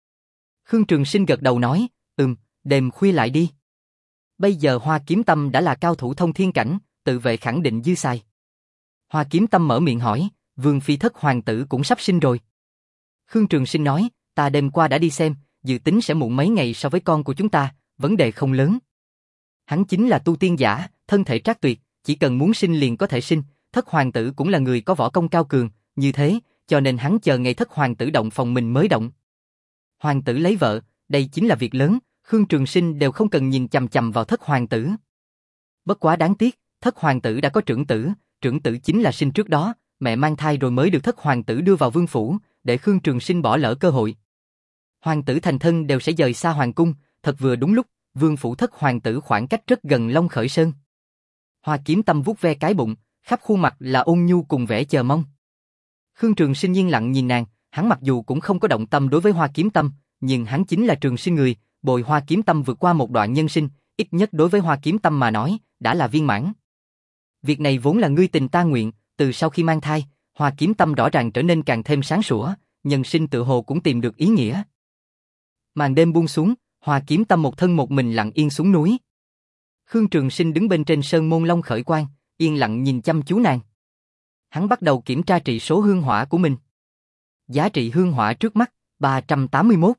Speaker 1: Khương Trường Sinh gật đầu nói, ừm, đêm khuya lại đi. Bây giờ Hoa Kiếm Tâm đã là cao thủ thông thiên cảnh, tự vệ khẳng định dư xài. Hoa Kiếm Tâm mở miệng hỏi, Vương Phi thất hoàng tử cũng sắp sinh rồi. Khương Trường Sinh nói, ta đêm qua đã đi xem, dự tính sẽ muộn mấy ngày so với con của chúng ta, vấn đề không lớn. Hắn chính là tu tiên giả, thân thể trác tuyệt, chỉ cần muốn sinh liền có thể sinh, thất hoàng tử cũng là người có võ công cao cường, như thế, cho nên hắn chờ ngày thất hoàng tử động phòng mình mới động. Hoàng tử lấy vợ, đây chính là việc lớn, Khương Trường Sinh đều không cần nhìn chằm chằm vào thất hoàng tử. Bất quá đáng tiếc, thất hoàng tử đã có trưởng tử, trưởng tử chính là sinh trước đó, mẹ mang thai rồi mới được thất hoàng tử đưa vào vương phủ, để Khương Trường Sinh bỏ lỡ cơ hội. Hoàng tử thành thân đều sẽ dời xa hoàng cung, thật vừa đúng lúc, vương phủ thất hoàng tử khoảng cách rất gần Long Khởi Sơn. Hoa Kiếm Tâm vuốt ve cái bụng, khắp khuôn mặt là ôn nhu cùng vẻ chờ mong. Khương Trường Sinh yên lặng nhìn nàng, hắn mặc dù cũng không có động tâm đối với Hoa Kiếm Tâm, nhưng hắn chính là Trường Sinh người, bồi Hoa Kiếm Tâm vượt qua một đoạn nhân sinh, ít nhất đối với Hoa Kiếm Tâm mà nói, đã là viên mãn. Việc này vốn là ngươi tình ta nguyện, từ sau khi mang thai, Hoa Kiếm Tâm rõ ràng trở nên càng thêm sáng sủa, nhân sinh tự hồ cũng tìm được ý nghĩa. Màn đêm buông xuống, Hoa Kiếm Tâm một thân một mình lặng yên xuống núi. Khương Trường Sinh đứng bên trên sơn môn Long Khởi Quan, yên lặng nhìn chăm chú nàng. Hắn bắt đầu kiểm tra trị số hương hỏa của mình. Giá trị hương hỏa trước mắt, ba trăm tám mươi mốt.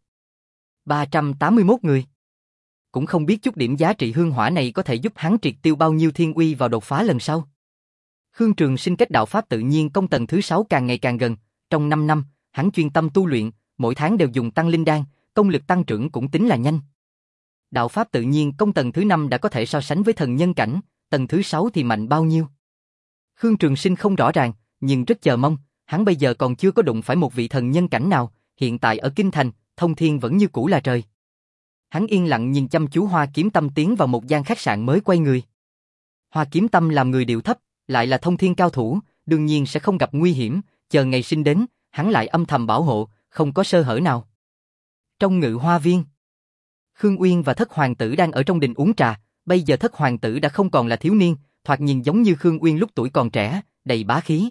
Speaker 1: ba trăm tám mươi mốt người. Cũng không biết chút điểm giá trị hương hỏa này có thể giúp hắn triệt tiêu bao nhiêu thiên uy vào đột phá lần sau. Khương Trường Sinh kết đạo pháp tự nhiên công tầng thứ sáu càng ngày càng gần, trong năm năm, hắn chuyên tâm tu luyện, mỗi tháng đều dùng tăng linh đan, công lực tăng trưởng cũng tính là nhanh. Đạo pháp tự nhiên công tầng thứ năm đã có thể so sánh với thần nhân cảnh, tầng thứ sáu thì mạnh bao nhiêu? Khương Trường Sinh không rõ ràng, nhưng rất chờ mong, hắn bây giờ còn chưa có đụng phải một vị thần nhân cảnh nào, hiện tại ở Kinh Thành, thông thiên vẫn như cũ là trời. Hắn yên lặng nhìn chăm chú Hoa Kiếm Tâm tiến vào một gian khách sạn mới quay người. Hoa Kiếm Tâm làm người điệu thấp, lại là thông thiên cao thủ, đương nhiên sẽ không gặp nguy hiểm, chờ ngày sinh đến, hắn lại âm thầm bảo hộ, không có sơ hở nào. Trong ngự hoa viên, Khương Uyên và thất hoàng tử đang ở trong đình uống trà, bây giờ thất hoàng tử đã không còn là thiếu niên, thoạt nhìn giống như Khương Uyên lúc tuổi còn trẻ, đầy bá khí.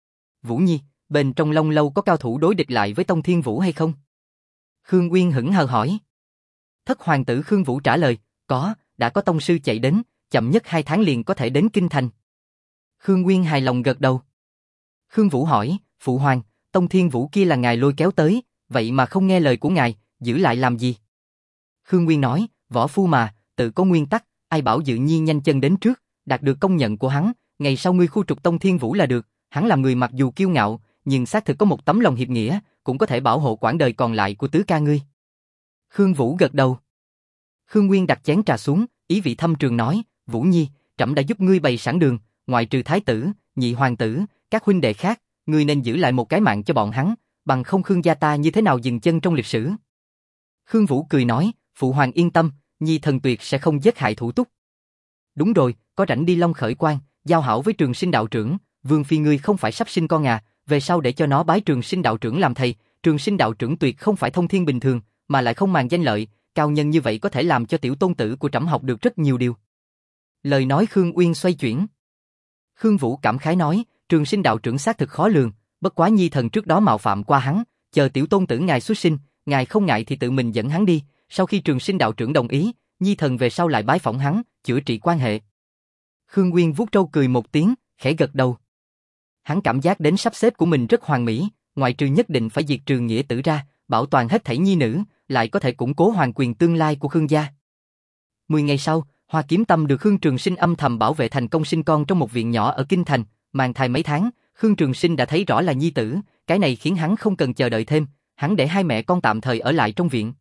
Speaker 1: Vũ Nhi, bên trong Long Lâu có cao thủ đối địch lại với Tông Thiên Vũ hay không? Khương Uyên hững hờ hỏi. Thất hoàng tử Khương Vũ trả lời, có, đã có tông sư chạy đến, chậm nhất hai tháng liền có thể đến Kinh Thành. Khương Uyên hài lòng gật đầu. Khương Vũ hỏi, phụ hoàng, Tông Thiên Vũ kia là ngài lôi kéo tới, vậy mà không nghe lời của ngài, giữ lại làm gì? Khương Uyên nói, võ phu mà, tự có nguyên tắc, ai bảo Dự Nhi nhanh chân đến trước, đạt được công nhận của hắn, ngày sau ngươi khu trục Tông Thiên Vũ là được, hắn làm người mặc dù kiêu ngạo, nhưng xác thực có một tấm lòng hiệp nghĩa, cũng có thể bảo hộ quãng đời còn lại của tứ ca ngươi. Khương Vũ gật đầu. Khương Uyên đặt chén trà xuống, ý vị thâm trường nói, Vũ Nhi, trẫm đã giúp ngươi bày sẵn đường, ngoại trừ thái tử, nhị hoàng tử, các huynh đệ khác, ngươi nên giữ lại một cái mạng cho bọn hắn, bằng không Khương gia ta như thế nào dừng chân trong lịch sử. Khương Vũ cười nói, phụ hoàng yên tâm, Nhi thần tuyệt sẽ không giết hại thủ túc. Đúng rồi, có rảnh đi Long Khởi Quan, giao hảo với Trường Sinh đạo trưởng, Vương phi ngươi không phải sắp sinh con à, về sau để cho nó bái Trường Sinh đạo trưởng làm thầy, Trường Sinh đạo trưởng tuyệt không phải thông thiên bình thường, mà lại không màng danh lợi, cao nhân như vậy có thể làm cho tiểu tôn tử của trẫm học được rất nhiều điều. Lời nói Khương Uyên xoay chuyển. Khương Vũ cảm khái nói, Trường Sinh đạo trưởng xác thực khó lường, bất quá Nhi thần trước đó mạo phạm qua hắn, chờ tiểu tôn tử ngài xuất sinh, ngài không ngại thì tự mình dẫn hắn đi, sau khi Trường Sinh đạo trưởng đồng ý, Nhi thần về sau lại bái phỏng hắn, chữa trị quan hệ. Khương Uyên vuốt râu cười một tiếng, khẽ gật đầu. Hắn cảm giác đến sắp xếp của mình rất hoàn mỹ, ngoại trừ nhất định phải diệt trừ nghĩa tử ra, bảo toàn hết thảy nhi nữ, lại có thể củng cố hoàng quyền tương lai của Khương gia. Mười ngày sau, Hoa Kiếm Tâm được Khương Trường Sinh âm thầm bảo vệ thành công sinh con trong một viện nhỏ ở Kinh Thành, mang thai mấy tháng, Khương Trường Sinh đã thấy rõ là nhi tử, cái này khiến hắn không cần chờ đợi thêm, hắn để hai mẹ con tạm thời ở lại trong viện.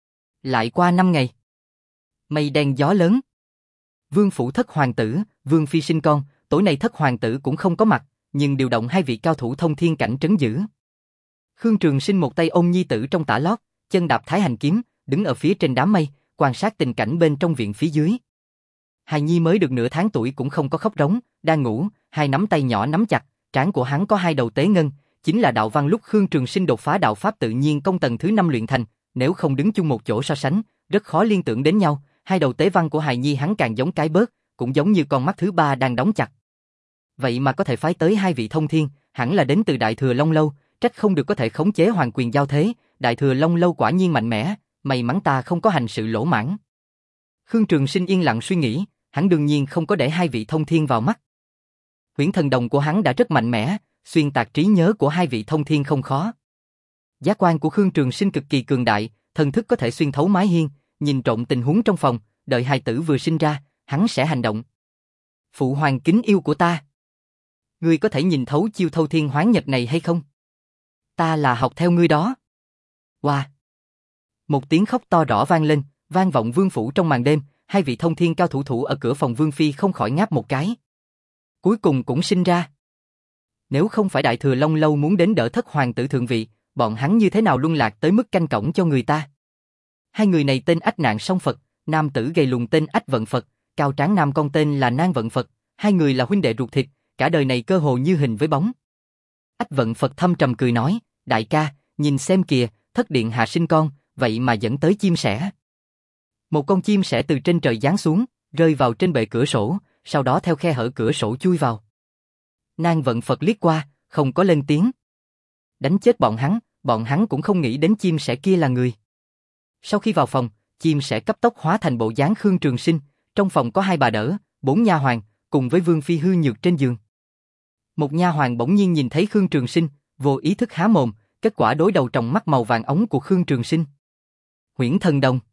Speaker 1: Lại qua năm ngày, mây đen gió lớn. Vương phủ thất hoàng tử, Vương phi sinh con, tối nay thất hoàng tử cũng không có mặt, nhưng điều động hai vị cao thủ thông thiên cảnh trấn giữ. Khương Trường Sinh một tay ôm nhi tử trong tả lót, chân đạp thái hành kiếm, đứng ở phía trên đám mây, quan sát tình cảnh bên trong viện phía dưới. Hài nhi mới được nửa tháng tuổi cũng không có khóc rống, đang ngủ, hai nắm tay nhỏ nắm chặt, trán của hắn có hai đầu tế ngân, chính là đạo văn lúc Khương Trường Sinh đột phá đạo pháp tự nhiên công tầng thứ năm luyện thành, nếu không đứng chung một chỗ so sánh, rất khó liên tưởng đến nhau, hai đầu tế văn của hài nhi hắn càng giống cái bớt, cũng giống như con mắt thứ ba đang đóng chặt. Vậy mà có thể phái tới hai vị thông thiên, hẳn là đến từ Đại Thừa Long Lâu, trách không được có thể khống chế hoàng quyền giao thế, Đại Thừa Long Lâu quả nhiên mạnh mẽ, may mắn ta không có hành sự lỗ mãng. Khương Trường Sinh yên lặng suy nghĩ, hắn đương nhiên không có để hai vị thông thiên vào mắt. Huyễn thần đồng của hắn đã rất mạnh mẽ, xuyên tạc trí nhớ của hai vị thông thiên không khó. Giác quan của Khương Trường Sinh cực kỳ cường đại, thần thức có thể xuyên thấu mái hiên, nhìn trộm tình huống trong phòng, đợi hài tử vừa sinh ra, hắn sẽ hành động. Phụ hoàng kính yêu của ta, ngươi có thể nhìn thấu chiêu thâu thiên hoán nhật này hay không? Ta là học theo ngươi đó. Wow! Một tiếng khóc to rõ vang lên, vang vọng vương phủ trong màn đêm, hai vị thông thiên cao thủ thủ ở cửa phòng vương phi không khỏi ngáp một cái. Cuối cùng cũng sinh ra. Nếu không phải Đại Thừa Long Lâu muốn đến đỡ thất hoàng tử thượng vị, bọn hắn như thế nào luân lạc tới mức canh cổng cho người ta? Hai người này tên Ách Nạn Song Phật, nam tử gầy lùn tên Ách Vận Phật, cao tráng nam con tên là Nan Vận Phật, hai người là huynh đệ ruột thịt, cả đời này cơ hồ như hình với bóng. Ách Vận Phật thâm trầm cười nói, đại ca, nhìn xem kìa, thất điện hạ sinh con, vậy mà dẫn tới chim sẻ. Một con chim sẻ từ trên trời giáng xuống, rơi vào trên bệ cửa sổ, sau đó theo khe hở cửa sổ chui vào. Nan Vận Phật liếc qua, không có lên tiếng. Đánh chết bọn hắn, bọn hắn cũng không nghĩ đến chim sẻ kia là người. Sau khi vào phòng, chim sẻ cấp tốc hóa thành bộ dáng Khương Trường Sinh, trong phòng có hai bà đỡ, bốn nha hoàn, cùng với Vương Phi hư nhược trên giường. Một nha hoàn bỗng nhiên nhìn thấy Khương Trường Sinh, vô ý thức há mồm, kết quả đối đầu tròng mắt màu vàng ống của Khương Trường Sinh. Huyễn thần đồng.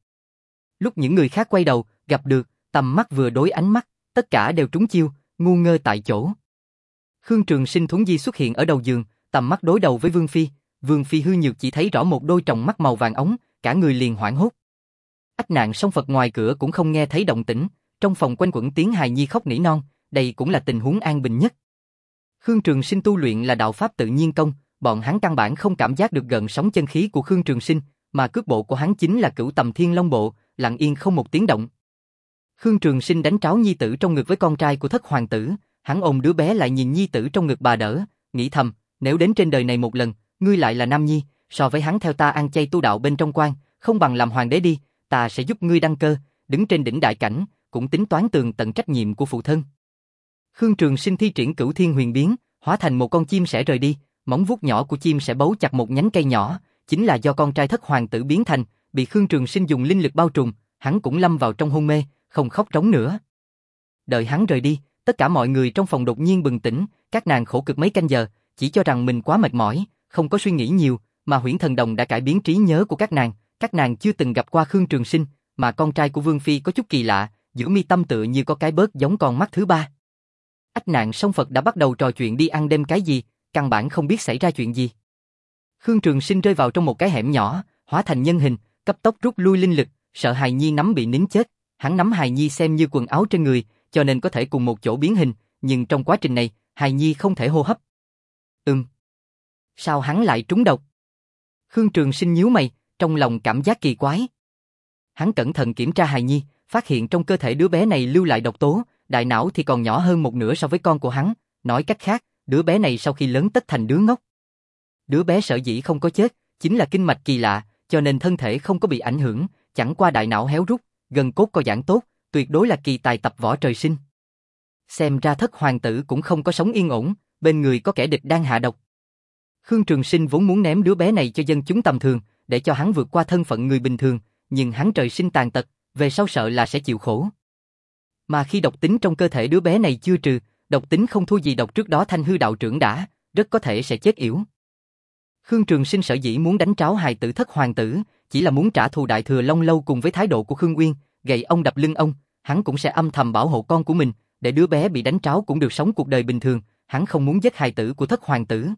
Speaker 1: Lúc những người khác quay đầu, gặp được, tầm mắt vừa đối ánh mắt, tất cả đều trúng chiêu, ngu ngơ tại chỗ. Khương Trường Sinh thuấn di xuất hiện ở đầu giường, tầm mắt đối đầu với Vương Phi, Vương Phi hư nhược chỉ thấy rõ một đôi tròng mắt màu vàng ống, cả người liền hoảng hốt. Ách Nạn Song Phật ngoài cửa cũng không nghe thấy động tĩnh, trong phòng quanh quẩn tiếng hài nhi khóc nỉ non, đây cũng là tình huống an bình nhất. Khương Trường Sinh tu luyện là đạo pháp tự nhiên công, bọn hắn căn bản không cảm giác được gần sóng chân khí của Khương Trường Sinh, mà cước bộ của hắn chính là Cửu Tầm Thiên Long bộ, lặng yên không một tiếng động. Khương Trường Sinh đánh tráo nhi tử trong ngực với con trai của thất hoàng tử, hắn ôm đứa bé lại nhìn nhi tử trong ngực bà đỡ, nghĩ thầm, nếu đến trên đời này một lần, ngươi lại là nam nhi, so với hắn theo ta ăn chay tu đạo bên trong quan, không bằng làm hoàng đế đi, ta sẽ giúp ngươi đăng cơ, đứng trên đỉnh đại cảnh, cũng tính toán tường tận trách nhiệm của phụ thân. Khương Trường Sinh thi triển Cửu Thiên Huyền Biến, hóa thành một con chim sẻ rời đi, móng vuốt nhỏ của chim sẻ bấu chặt một nhánh cây nhỏ, chính là do con trai thất hoàng tử biến thành, bị Khương Trường Sinh dùng linh lực bao trùm, hắn cũng lâm vào trong hôn mê, không khóc trống nữa. Đợi hắn rời đi, tất cả mọi người trong phòng đột nhiên bừng tỉnh, các nàng khổ cực mấy canh giờ, chỉ cho rằng mình quá mệt mỏi, không có suy nghĩ nhiều, mà Huyễn Thần Đồng đã cải biến trí nhớ của các nàng, các nàng chưa từng gặp qua Khương Trường Sinh, mà con trai của Vương Phi có chút kỳ lạ, giữa mi tâm tựa như có cái bớt giống con mắt thứ ba. Ách Nạn Song Phật đã bắt đầu trò chuyện đi ăn đêm cái gì, căn bản không biết xảy ra chuyện gì. Khương Trường Sinh rơi vào trong một cái hẻm nhỏ, hóa thành nhân hình, cấp tốc rút lui linh lực, sợ hài nhi nắm bị nín chết, hắn nắm hài nhi xem như quần áo trên người, cho nên có thể cùng một chỗ biến hình, nhưng trong quá trình này, hài nhi không thể hô hấp. Ừm. Sao hắn lại trúng độc? Khương Trường Sinh nhíu mày, trong lòng cảm giác kỳ quái. Hắn cẩn thận kiểm tra hài nhi, phát hiện trong cơ thể đứa bé này lưu lại độc tố, đại não thì còn nhỏ hơn một nửa so với con của hắn, nói cách khác, đứa bé này sau khi lớn tất thành đứa ngốc. Đứa bé sở dĩ không có chết, chính là kinh mạch kỳ lạ, cho nên thân thể không có bị ảnh hưởng, chẳng qua đại não héo rút, gân cốt co giãn tốt, tuyệt đối là kỳ tài tập võ trời sinh. Xem ra thất hoàng tử cũng không có sống yên ổn, bên người có kẻ địch đang hạ độc. Khương Trường Sinh vốn muốn ném đứa bé này cho dân chúng tầm thường, để cho hắn vượt qua thân phận người bình thường, nhưng hắn trời sinh tàn tật, về sau sợ là sẽ chịu khổ. Mà khi độc tính trong cơ thể đứa bé này chưa trừ, độc tính không thua gì độc trước đó Thanh Hư đạo trưởng đã, rất có thể sẽ chết yểu. Khương Trường Sinh sở dĩ muốn đánh tráo hài tử thất hoàng tử, chỉ là muốn trả thù Đại Thừa Long Lâu cùng với thái độ của Khương Uyên, gậy ông đập lưng ông, hắn cũng sẽ âm thầm bảo hộ con của mình, để đứa bé bị đánh tráo cũng được sống cuộc đời bình thường, hắn không muốn giết hài tử của thất hoàng tử.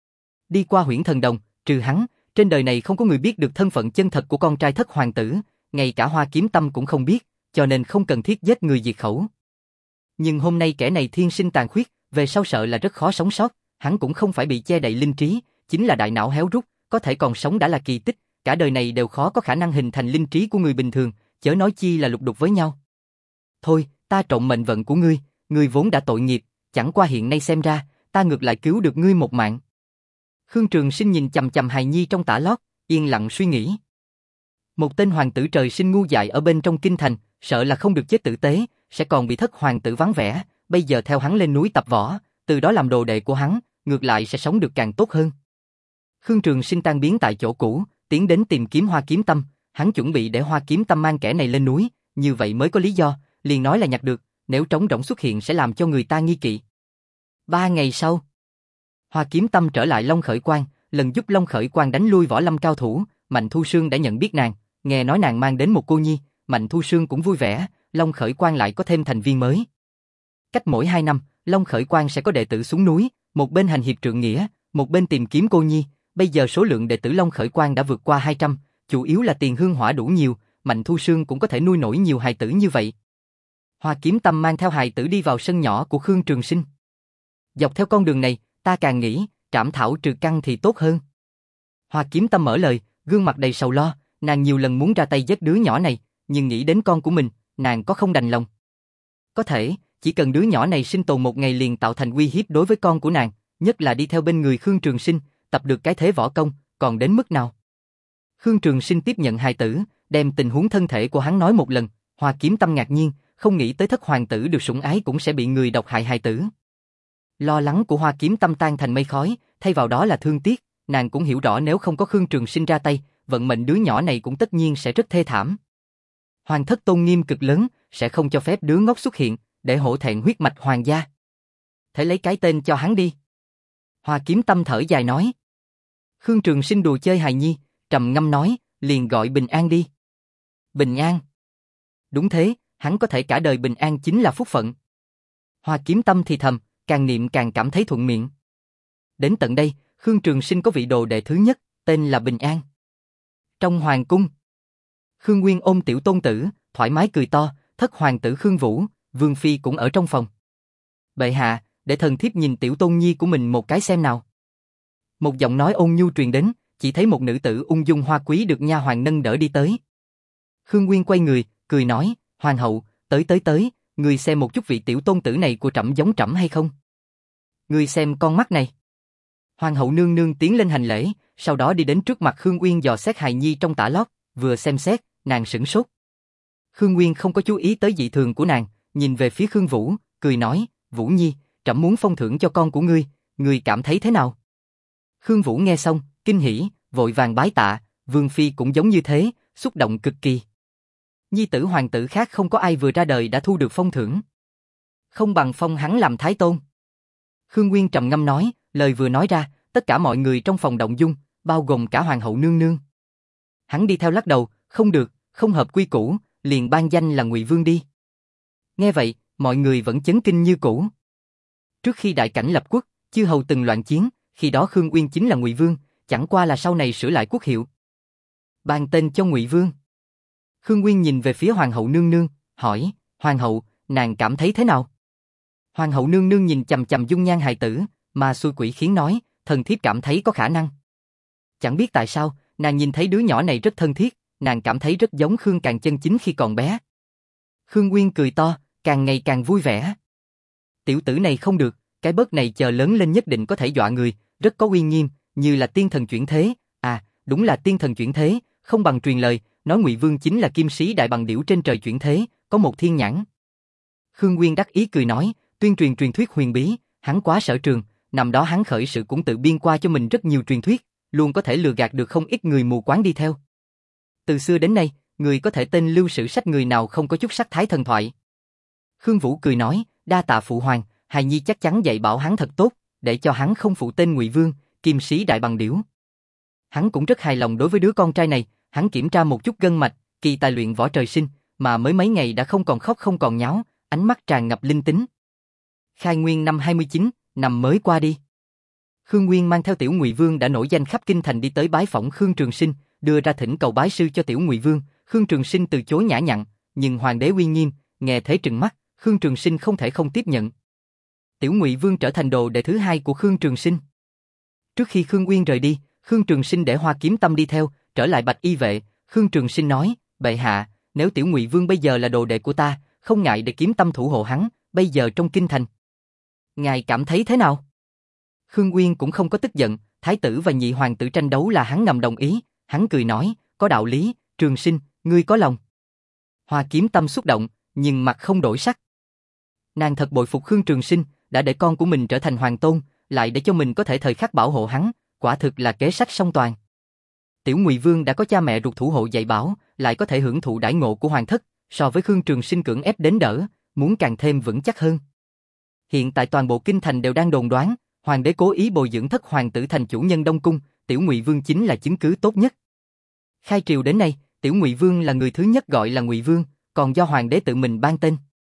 Speaker 1: Đi qua Huyễn Thần Đồng, trừ hắn, trên đời này không có người biết được thân phận chân thật của con trai thất hoàng tử, ngay cả Hoa Kiếm Tâm cũng không biết, cho nên không cần thiết giết người diệt khẩu. Nhưng hôm nay kẻ này thiên sinh tàn khuyết, về sau sợ là rất khó sống sót, hắn cũng không phải bị che đậy linh trí, chính là đại não héo rút, có thể còn sống đã là kỳ tích, cả đời này đều khó có khả năng hình thành linh trí của người bình thường, chớ nói chi là lục đục với nhau. Thôi, ta trộm mệnh vận của ngươi, ngươi vốn đã tội nghiệp, chẳng qua hiện nay xem ra, ta ngược lại cứu được ngươi một mạng. Khương Trường Sinh nhìn chằm chằm hài nhi trong tã lót, yên lặng suy nghĩ. Một tên hoàng tử trời sinh ngu dại ở bên trong kinh thành, sợ là không được chết tử tế, sẽ còn bị thất hoàng tử vắng vẻ, bây giờ theo hắn lên núi tập võ, từ đó làm đồ đệ của hắn, ngược lại sẽ sống được càng tốt hơn. Khương Trường Sinh tan biến tại chỗ cũ, tiến đến tìm kiếm Hoa Kiếm Tâm, hắn chuẩn bị để Hoa Kiếm Tâm mang kẻ này lên núi, như vậy mới có lý do, liền nói là nhặt được, nếu trống rỗng xuất hiện sẽ làm cho người ta nghi kỵ. Ba ngày sau, Hoa Kiếm Tâm trở lại Long Khởi Quan, lần giúp Long Khởi Quan đánh lui võ lâm cao thủ, Mạnh Thu Sương đã nhận biết nàng, nghe nói nàng mang đến một cô nhi, Mạnh Thu Sương cũng vui vẻ, Long Khởi Quan lại có thêm thành viên mới. Cách mỗi hai năm, Long Khởi Quan sẽ có đệ tử xuống núi, một bên hành hiệp trượng nghĩa, một bên tìm kiếm cô nhi, bây giờ số lượng đệ tử Long Khởi Quan đã vượt qua hai trăm, chủ yếu là tiền hương hỏa đủ nhiều, Mạnh Thu Sương cũng có thể nuôi nổi nhiều hài tử như vậy. Hoa Kiếm Tâm mang theo hài tử đi vào sân nhỏ của Khương Trường Sinh. Dọc theo con đường này, ta càng nghĩ, trảm thảo trừ căn thì tốt hơn. Hoa Kiếm Tâm mở lời, gương mặt đầy sầu lo, nàng nhiều lần muốn ra tay giết đứa nhỏ này, nhưng nghĩ đến con của mình, nàng có không đành lòng. Có thể, chỉ cần đứa nhỏ này sinh tồn một ngày liền tạo thành uy hiếp đối với con của nàng, nhất là đi theo bên người Khương Trường Sinh, tập được cái thế võ công, còn đến mức nào. Khương Trường Sinh tiếp nhận hài tử, đem tình huống thân thể của hắn nói một lần, Hoa Kiếm Tâm ngạc nhiên, không nghĩ tới thất hoàng tử được sủng ái cũng sẽ bị người độc hại hài tử. Lo lắng của Hoa Kiếm Tâm tan thành mây khói, thay vào đó là thương tiếc, nàng cũng hiểu rõ nếu không có Khương Trường Sinh ra tay, vận mệnh đứa nhỏ này cũng tất nhiên sẽ rất thê thảm. Hoàng thất tôn nghiêm cực lớn, sẽ không cho phép đứa ngốc xuất hiện, để hổ thẹn huyết mạch hoàng gia. Thế lấy cái tên cho hắn đi. Hoa Kiếm Tâm thở dài nói. Khương Trường Sinh đùa chơi hài nhi, trầm ngâm nói, liền gọi Bình An đi. Bình An. Đúng thế, hắn có thể cả đời bình an chính là phúc phận. Hoa Kiếm Tâm thì thầm, càng niệm càng cảm thấy thuận miệng. Đến tận đây, Khương Trường Sinh có vị đồ đệ thứ nhất, tên là Bình An. Trong hoàng cung, Khương Nguyên ôm tiểu tôn tử, thoải mái cười to, thất hoàng tử Khương Vũ, Vương Phi cũng ở trong phòng. Bệ hạ, để thần thiếp nhìn tiểu tôn nhi của mình một cái xem nào. Một giọng nói ôn nhu truyền đến, chỉ thấy một nữ tử ung dung hoa quý được nha hoàn nâng đỡ đi tới. Khương Nguyên quay người, cười nói, hoàng hậu, tới tới tới, người xem một chút vị tiểu tôn tử này của trẫm giống trẫm hay không? Người xem con mắt này. Hoàng hậu nương nương tiến lên hành lễ, sau đó đi đến trước mặt Khương Nguyên dò xét hài nhi trong tã lót, vừa xem xét, nàng sửng sốt. Khương Nguyên không có chú ý tới dị thường của nàng, nhìn về phía Khương Vũ, cười nói, Vũ Nhi, trẫm muốn phong thưởng cho con của ngươi, ngươi cảm thấy thế nào? Khương Vũ nghe xong, kinh hỉ, vội vàng bái tạ, Vương Phi cũng giống như thế, xúc động cực kỳ. Nhi tử hoàng tử khác không có ai vừa ra đời đã thu được phong thưởng. Không bằng phong hắn làm thái tôn. Khương Nguyên trầm ngâm nói, lời vừa nói ra, tất cả mọi người trong phòng động dung, bao gồm cả hoàng hậu nương nương. Hắn đi theo lắc đầu, không được, không hợp quy củ, liền ban danh là Ngụy Vương đi. Nghe vậy, mọi người vẫn chấn kinh như cũ. Trước khi đại cảnh lập quốc, chư hầu từng loạn chiến, khi đó Khương Uyên chính là Ngụy Vương, chẳng qua là sau này sửa lại quốc hiệu. Ban tên cho Ngụy Vương. Khương Uyên nhìn về phía hoàng hậu nương nương, hỏi, hoàng hậu, nàng cảm thấy thế nào? Hoàng hậu nương nương nhìn chằm chằm dung nhan hài tử, mà xui quỷ khiến nói, thần thiếp cảm thấy có khả năng. Chẳng biết tại sao, nàng nhìn thấy đứa nhỏ này rất thân thiết, nàng cảm thấy rất giống Khương Càn chân chính khi còn bé. Khương Uyên cười to, càng ngày càng vui vẻ. Tiểu tử này không được, cái bớt này chờ lớn lên nhất định có thể dọa người, rất có uy nghiêm, như là tiên thần chuyển thế. À, đúng là tiên thần chuyển thế, không bằng truyền lời, nói Ngụy Vương chính là kim sĩ đại bằng điểu trên trời chuyển thế, có một thiên nhãn. Khương Nguyên đắc ý cười nói, tuyên truyền truyền thuyết huyền bí, hắn quá sở trường, năm đó hắn khởi sự cũng tự biên qua cho mình rất nhiều truyền thuyết, luôn có thể lừa gạt được không ít người mù quáng đi theo. Từ xưa đến nay, người có thể tên lưu sử sách người nào không có chút sắc thái thần thoại. Khương Vũ cười nói, đa tạ phụ hoàng, hài nhi chắc chắn dạy bảo hắn thật tốt, để cho hắn không phụ tên Ngụy Vương, kim sĩ đại bằng điểu. Hắn cũng rất hài lòng đối với đứa con trai này, hắn kiểm tra một chút gân mạch, kỳ tài luyện võ trời sinh, mà mới mấy ngày đã không còn khóc không còn nháo, ánh mắt tràn ngập linh tính. Khai Nguyên năm hai mươi chín, năm mới qua đi. Khương Nguyên mang theo tiểu Ngụy Vương đã nổi danh khắp kinh thành đi tới bái phỏng Khương Trường Sinh, đưa ra thỉnh cầu bái sư cho tiểu Ngụy Vương. Khương Trường Sinh từ chối nhã nhặn, nhưng hoàng đế uy nghiêm, nghe thế trừng mắt, Khương Trường Sinh không thể không tiếp nhận. Tiểu Ngụy Vương trở thành đồ đệ thứ hai của Khương Trường Sinh. Trước khi Khương Nguyên rời đi, Khương Trường Sinh để Hoa Kiếm Tâm đi theo, trở lại Bạch Y vệ. Khương Trường Sinh nói, bệ hạ, nếu tiểu Ngụy Vương bây giờ là đồ đệ của ta, không ngại để Kiếm Tâm thủ hộ hắn, bây giờ trong kinh thành. Ngài cảm thấy thế nào? Khương Nguyên cũng không có tức giận, thái tử và nhị hoàng tử tranh đấu là hắn ngầm đồng ý, hắn cười nói, có đạo lý, Trường Sinh, ngươi có lòng. Hoa Kiếm Tâm xúc động, nhưng mặt không đổi sắc. Nàng thật bội phục Khương Trường Sinh, đã để con của mình trở thành hoàng tôn, lại để cho mình có thể thời khắc bảo hộ hắn, quả thực là kế sách song toàn. Tiểu Ngụy Vương đã có cha mẹ ruột thủ hộ dạy bảo, lại có thể hưởng thụ đãi ngộ của hoàng thất, so với Khương Trường Sinh cưỡng ép đến đỡ, muốn càng thêm vững chắc hơn. Hiện tại toàn bộ kinh thành đều đang đồn đoán, hoàng đế cố ý bồi dưỡng thất hoàng tử thành chủ nhân Đông Cung, Tiểu Ngụy Vương chính là chứng cứ tốt nhất. Khai triều đến nay, Tiểu Ngụy Vương là người thứ nhất gọi là Ngụy Vương, còn do hoàng đế tự mình ban tên.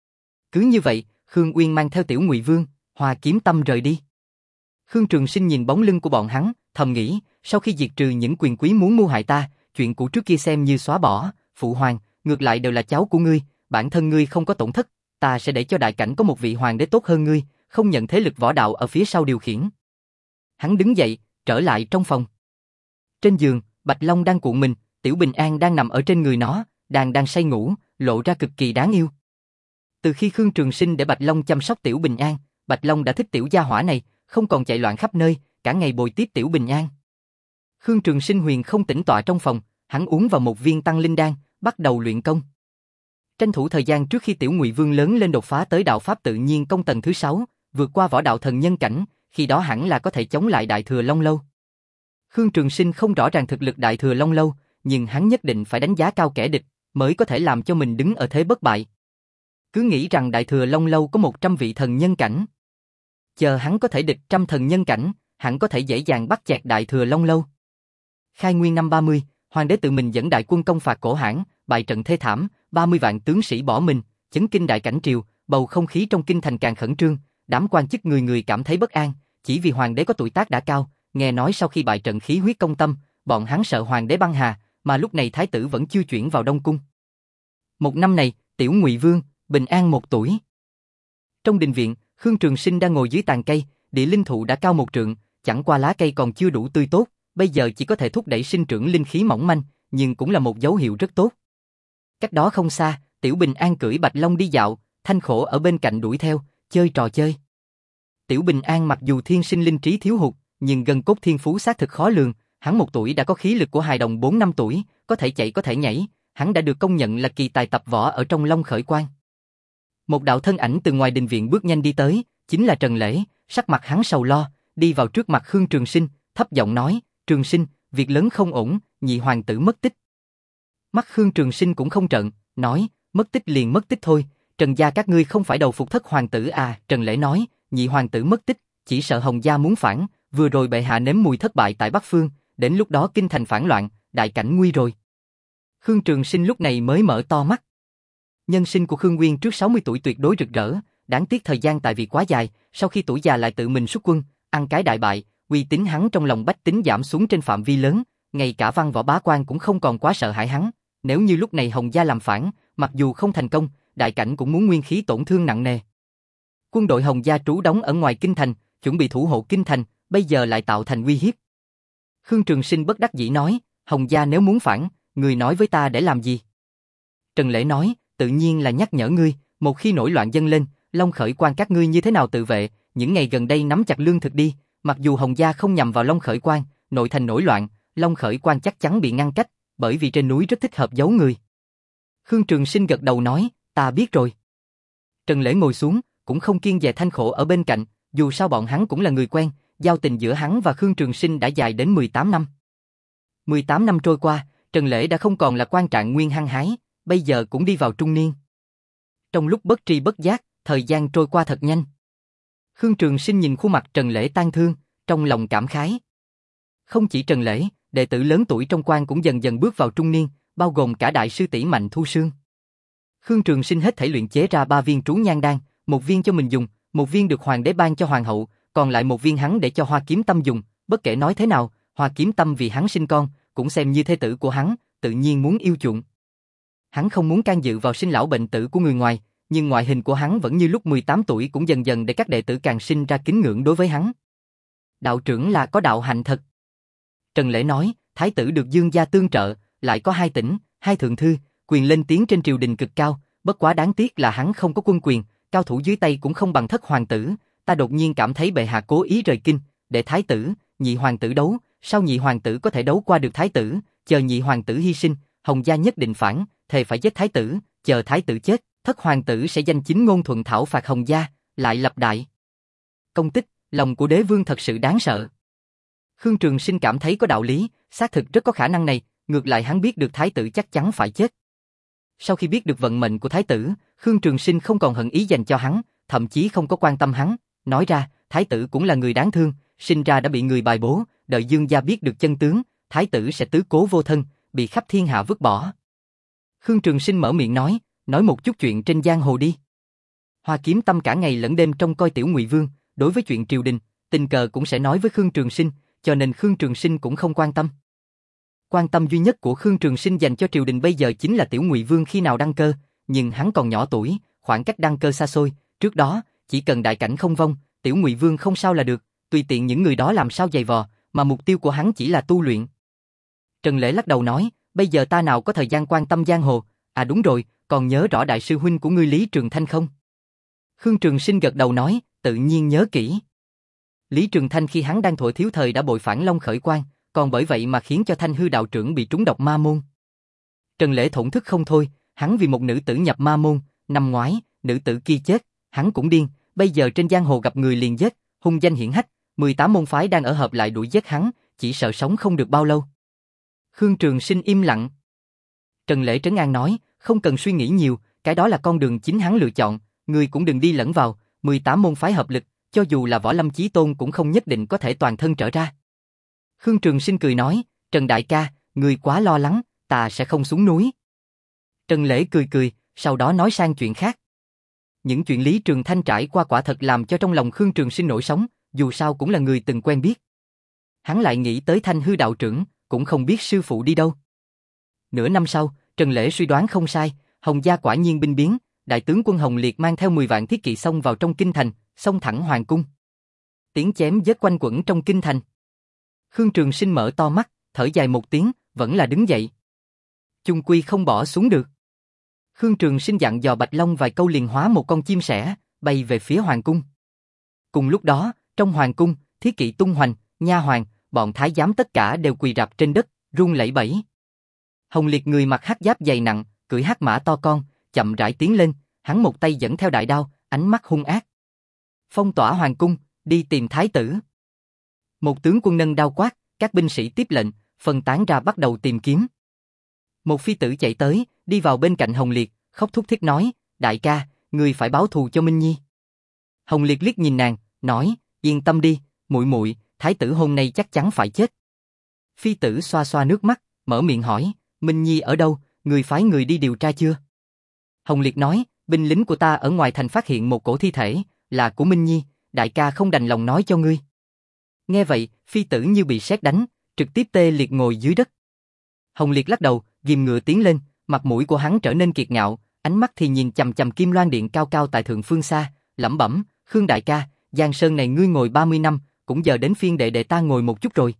Speaker 1: Cứ như vậy, Khương Uyên mang theo Tiểu Ngụy Vương, Hoa Kiếm Tâm rời đi. Khương Trường Sinh nhìn bóng lưng của bọn hắn, thầm nghĩ, sau khi diệt trừ những quyền quý muốn mưu hại ta, chuyện cũ trước kia xem như xóa bỏ, phụ hoàng, ngược lại đều là cháu của ngươi, bản thân ngươi không có tổn thất, ta sẽ để cho đại cảnh có một vị hoàng đế tốt hơn ngươi, không nhận thế lực võ đạo ở phía sau điều khiển. Hắn đứng dậy, trở lại trong phòng. Trên giường, Bạch Long đang cuộn mình, Tiểu Bình An đang nằm ở trên người nó, đang đang say ngủ, lộ ra cực kỳ đáng yêu. Từ khi Khương Trường Sinh để Bạch Long chăm sóc Tiểu Bình An, Bạch Long đã thích tiểu gia hỏa này, không còn chạy loạn khắp nơi, cả ngày bồi tiếp Tiểu Bình An. Khương Trường Sinh huyền không tĩnh tọa trong phòng, hắn uống vào một viên tăng linh đan, bắt đầu luyện công. Tranh thủ thời gian trước khi Tiểu Ngụy Vương lớn lên đột phá tới đạo pháp tự nhiên công tầng thứ sáu, vượt qua võ đạo thần nhân cảnh, khi đó hẳn là có thể chống lại Đại Thừa Long Lâu. Khương Trường Sinh không rõ ràng thực lực Đại Thừa Long Lâu, nhưng hắn nhất định phải đánh giá cao kẻ địch, mới có thể làm cho mình đứng ở thế bất bại. Cứ nghĩ rằng Đại Thừa Long Lâu có một trăm vị thần nhân cảnh. Chờ hắn có thể địch trăm thần nhân cảnh, hắn có thể dễ dàng bắt chẹt Đại Thừa Long Lâu. Khai Nguyên năm ba mươi, hoàng đế tự mình dẫn đại quân công phạt Cổ Hãn, bại trận thê thảm, ba mươi vạn tướng sĩ bỏ mình, chấn kinh đại cảnh triều, bầu không khí trong kinh thành càng khẩn trương, đám quan chức người người cảm thấy bất an, chỉ vì hoàng đế có tuổi tác đã cao, nghe nói sau khi bại trận khí huyết công tâm, bọn hắn sợ hoàng đế băng hà, mà lúc này thái tử vẫn chưa chuyển vào Đông Cung. Một năm này, Tiểu Ngụy Vương, bình an một tuổi. Trong đình viện, Khương Trường Sinh đang ngồi dưới tàn cây, địa linh thụ đã cao một trượng, chẳng qua lá cây còn chưa đủ tươi tốt, bây giờ chỉ có thể thúc đẩy sinh trưởng linh khí mỏng manh, nhưng cũng là một dấu hiệu rất tốt. Cách đó không xa, Tiểu Bình An cưỡi Bạch Long đi dạo, Thanh Khổ ở bên cạnh đuổi theo, chơi trò chơi. Tiểu Bình An mặc dù thiên sinh linh trí thiếu hụt, nhưng gân cốt thiên phú xác thực khó lường, hắn một tuổi đã có khí lực của hài đồng bốn năm tuổi, có thể chạy có thể nhảy, hắn đã được công nhận là kỳ tài tập võ ở trong Long Khởi Quan. Một đạo thân ảnh từ ngoài đình viện bước nhanh đi tới, chính là Trần Lễ, sắc mặt hắn sầu lo, đi vào trước mặt Khương Trường Sinh, thấp giọng nói, Trường Sinh, việc lớn không ổn, nhị hoàng tử mất tích. Mắt Khương Trường Sinh cũng không trợn, nói, mất tích liền mất tích thôi, Trần gia các ngươi không phải đầu phục thất hoàng tử à, Trần Lễ nói, nhị hoàng tử mất tích, chỉ sợ Hồng gia muốn phản, vừa rồi bệ hạ nếm mùi thất bại tại Bắc Phương, đến lúc đó kinh thành phản loạn, đại cảnh nguy rồi. Khương Trường Sinh lúc này mới mở to mắt. Nhân sinh của Khương Nguyên trước sáu mươi tuổi tuyệt đối rực rỡ, đáng tiếc thời gian tại vì quá dài, sau khi tuổi già lại tự mình xuất quân, ăn cái đại bại, uy tín hắn trong lòng bách tính giảm xuống trên phạm vi lớn, ngay cả văn võ bá quan cũng không còn quá sợ hãi hắn. Nếu như lúc này Hồng gia làm phản, mặc dù không thành công, đại cảnh cũng muốn nguyên khí tổn thương nặng nề. Quân đội Hồng gia trú đóng ở ngoài kinh thành, chuẩn bị thủ hộ kinh thành, bây giờ lại tạo thành uy hiếp. Khương Trường Sinh bất đắc dĩ nói, Hồng gia nếu muốn phản, người nói với ta để làm gì? Trần Lễ nói, tự nhiên là nhắc nhở ngươi, một khi nổi loạn dâng lên, Long Khởi Quan các ngươi như thế nào tự vệ, những ngày gần đây nắm chặt lương thực đi, mặc dù Hồng gia không nhằm vào Long Khởi Quan, nội thành nổi loạn, Long Khởi Quan chắc chắn bị ngăn cách, bởi vì trên núi rất thích hợp giấu người. Khương Trường Sinh gật đầu nói, ta biết rồi. Trần Lễ ngồi xuống, cũng không kiêng dè Thanh Khổ ở bên cạnh, dù sao bọn hắn cũng là người quen, giao tình giữa hắn và Khương Trường Sinh đã dài đến mười tám năm. mười tám năm trôi qua, Trần Lễ đã không còn là quan trạng nguyên hăng hái, bây giờ cũng đi vào trung niên. Trong lúc bất tri bất giác, thời gian trôi qua thật nhanh. Khương Trường Sinh nhìn khuôn mặt Trần Lễ tang thương, trong lòng cảm khái. Không chỉ Trần Lễ, đệ tử lớn tuổi trong quan cũng dần dần bước vào trung niên, bao gồm cả đại sư tỷ Mạnh Thu Sương. Khương Trường Sinh hết thảy luyện chế ra ba viên trú nhan đan, một viên cho mình dùng, một viên được hoàng đế ban cho hoàng hậu, còn lại một viên hắn để cho Hoa Kiếm Tâm dùng. Bất kể nói thế nào, Hoa Kiếm Tâm vì hắn sinh con, cũng xem như thê tử của hắn, tự nhiên muốn yêu chuộng. Hắn không muốn can dự vào sinh lão bệnh tử của người ngoài, nhưng ngoại hình của hắn vẫn như lúc mười tám tuổi cũng dần dần để các đệ tử càng sinh ra kính ngưỡng đối với hắn. Đạo trưởng là có đạo hạnh thật. Trần Lễ nói, thái tử được Dương gia tương trợ, lại có hai tỉnh, hai thượng thư, quyền lên tiếng trên triều đình cực cao, bất quá đáng tiếc là hắn không có quân quyền, cao thủ dưới tay cũng không bằng thất hoàng tử, ta đột nhiên cảm thấy bệ hạ cố ý rời kinh, để thái tử, nhị hoàng tử đấu, sao nhị hoàng tử có thể đấu qua được thái tử, chờ nhị hoàng tử hy sinh, Hồng gia nhất định phản, thề phải giết thái tử, chờ thái tử chết, thất hoàng tử sẽ danh chính ngôn thuận thảo phạt Hồng gia, lại lập đại công tích, lòng của đế vương thật sự đáng sợ. Khương Trường Sinh cảm thấy có đạo lý, xác thực rất có khả năng này, ngược lại hắn biết được thái tử chắc chắn phải chết. Sau khi biết được vận mệnh của thái tử, Khương Trường Sinh không còn hận ý dành cho hắn, thậm chí không có quan tâm hắn, nói ra, thái tử cũng là người đáng thương, sinh ra đã bị người bài bố, đợi Dương gia biết được chân tướng, thái tử sẽ tứ cố vô thân, bị khắp thiên hạ vứt bỏ. Khương Trường Sinh mở miệng nói, nói một chút chuyện trên giang hồ đi. Hoa Kiếm Tâm cả ngày lẫn đêm trông coi Tiểu Ngụy Vương, đối với chuyện triều đình, tình cờ cũng sẽ nói với Khương Trường Sinh, cho nên Khương Trường Sinh cũng không quan tâm. Quan tâm duy nhất của Khương Trường Sinh dành cho triều đình bây giờ chính là Tiểu Ngụy Vương khi nào đăng cơ, nhưng hắn còn nhỏ tuổi, khoảng cách đăng cơ xa xôi, trước đó, chỉ cần đại cảnh không vong, Tiểu Ngụy Vương không sao là được, tùy tiện những người đó làm sao giày vò, mà mục tiêu của hắn chỉ là tu luyện. Trần Lễ lắc đầu nói, bây giờ ta nào có thời gian quan tâm giang hồ, à đúng rồi, còn nhớ rõ đại sư huynh của ngươi Lý Trường Thanh không? Khương Trường Sinh gật đầu nói, tự nhiên nhớ kỹ. Lý Trường Thanh khi hắn đang thổi thiếu thời đã bội phản Long Khởi Quang, còn bởi vậy mà khiến cho Thanh Hư đạo trưởng bị trúng độc ma môn. Trần Lễ thổn thức không thôi, hắn vì một nữ tử nhập ma môn, năm ngoái, nữ tử kia chết, hắn cũng điên, bây giờ trên giang hồ gặp người liền giết, hung danh hiển hách, mười tám môn phái đang ở hợp lại đuổi giết hắn, chỉ sợ sống không được bao lâu. Khương Trường Sinh im lặng. Trần Lễ trấn an nói, không cần suy nghĩ nhiều, cái đó là con đường chính hắn lựa chọn, người cũng đừng đi lẫn vào, mười tám môn phái hợp lực, cho dù là Võ Lâm Chí Tôn cũng không nhất định có thể toàn thân trở ra. Khương Trường Sinh cười nói, Trần đại ca, người quá lo lắng, ta sẽ không xuống núi. Trần Lễ cười cười, sau đó nói sang chuyện khác. Những chuyện Lý Trường Thanh trải qua quả thật làm cho trong lòng Khương Trường Sinh nổi sóng, dù sao cũng là người từng quen biết. Hắn lại nghĩ tới Thanh Hư đạo trưởng, cũng không biết sư phụ đi đâu. Nửa năm sau, Trần Lễ suy đoán không sai, Hồng gia quả nhiên binh biến, đại tướng quân Hồng Liệt mang theo mười vạn thiết kỵ xông vào trong kinh thành, xông thẳng hoàng cung. Tiếng chém giết quanh quẩn trong kinh thành. Khương Trường Sinh mở to mắt, thở dài một tiếng, vẫn là đứng dậy. Chung quy không bỏ xuống được. Khương Trường Sinh dặn dò Bạch Long vài câu liền hóa một con chim sẻ, bay về phía hoàng cung. Cùng lúc đó, trong hoàng cung, thiết kỵ tung hoành, nha hoàn, bọn thái giám tất cả đều quỳ rạp trên đất, run lẩy bẩy. Hồng Liệt người mặc hắc giáp dày nặng, cưỡi hắc mã to con, chậm rãi tiến lên, hắn một tay dẫn theo đại đao, ánh mắt hung ác. Phong tỏa hoàng cung, đi tìm thái tử. Một tướng quân nâng đao quát, các binh sĩ tiếp lệnh, phân tán ra bắt đầu tìm kiếm. Một phi tử chạy tới, đi vào bên cạnh Hồng Liệt, khóc thút thít nói, đại ca, người phải báo thù cho Minh Nhi. Hồng Liệt liếc nhìn nàng, nói, yên tâm đi, muội muội, thái tử hôm nay chắc chắn phải chết. Phi tử xoa xoa nước mắt, mở miệng hỏi, Minh Nhi ở đâu, người phái người đi điều tra chưa? Hồng Liệt nói, binh lính của ta ở ngoài thành phát hiện một cổ thi thể, là của Minh Nhi, đại ca không đành lòng nói cho ngươi. Nghe vậy, phi tử như bị sét đánh, trực tiếp tê liệt ngồi dưới đất. Hồng Liệt lắc đầu, ghim ngựa tiến lên, mặt mũi của hắn trở nên kiệt ngạo, ánh mắt thì nhìn chằm chằm Kim Loan Điện cao cao tại thượng phương xa, lẩm bẩm, Khương đại ca, Giang Sơn này ngươi ngồi ba mươi năm, cũng giờ đến phiên đệ đệ ta ngồi một chút rồi.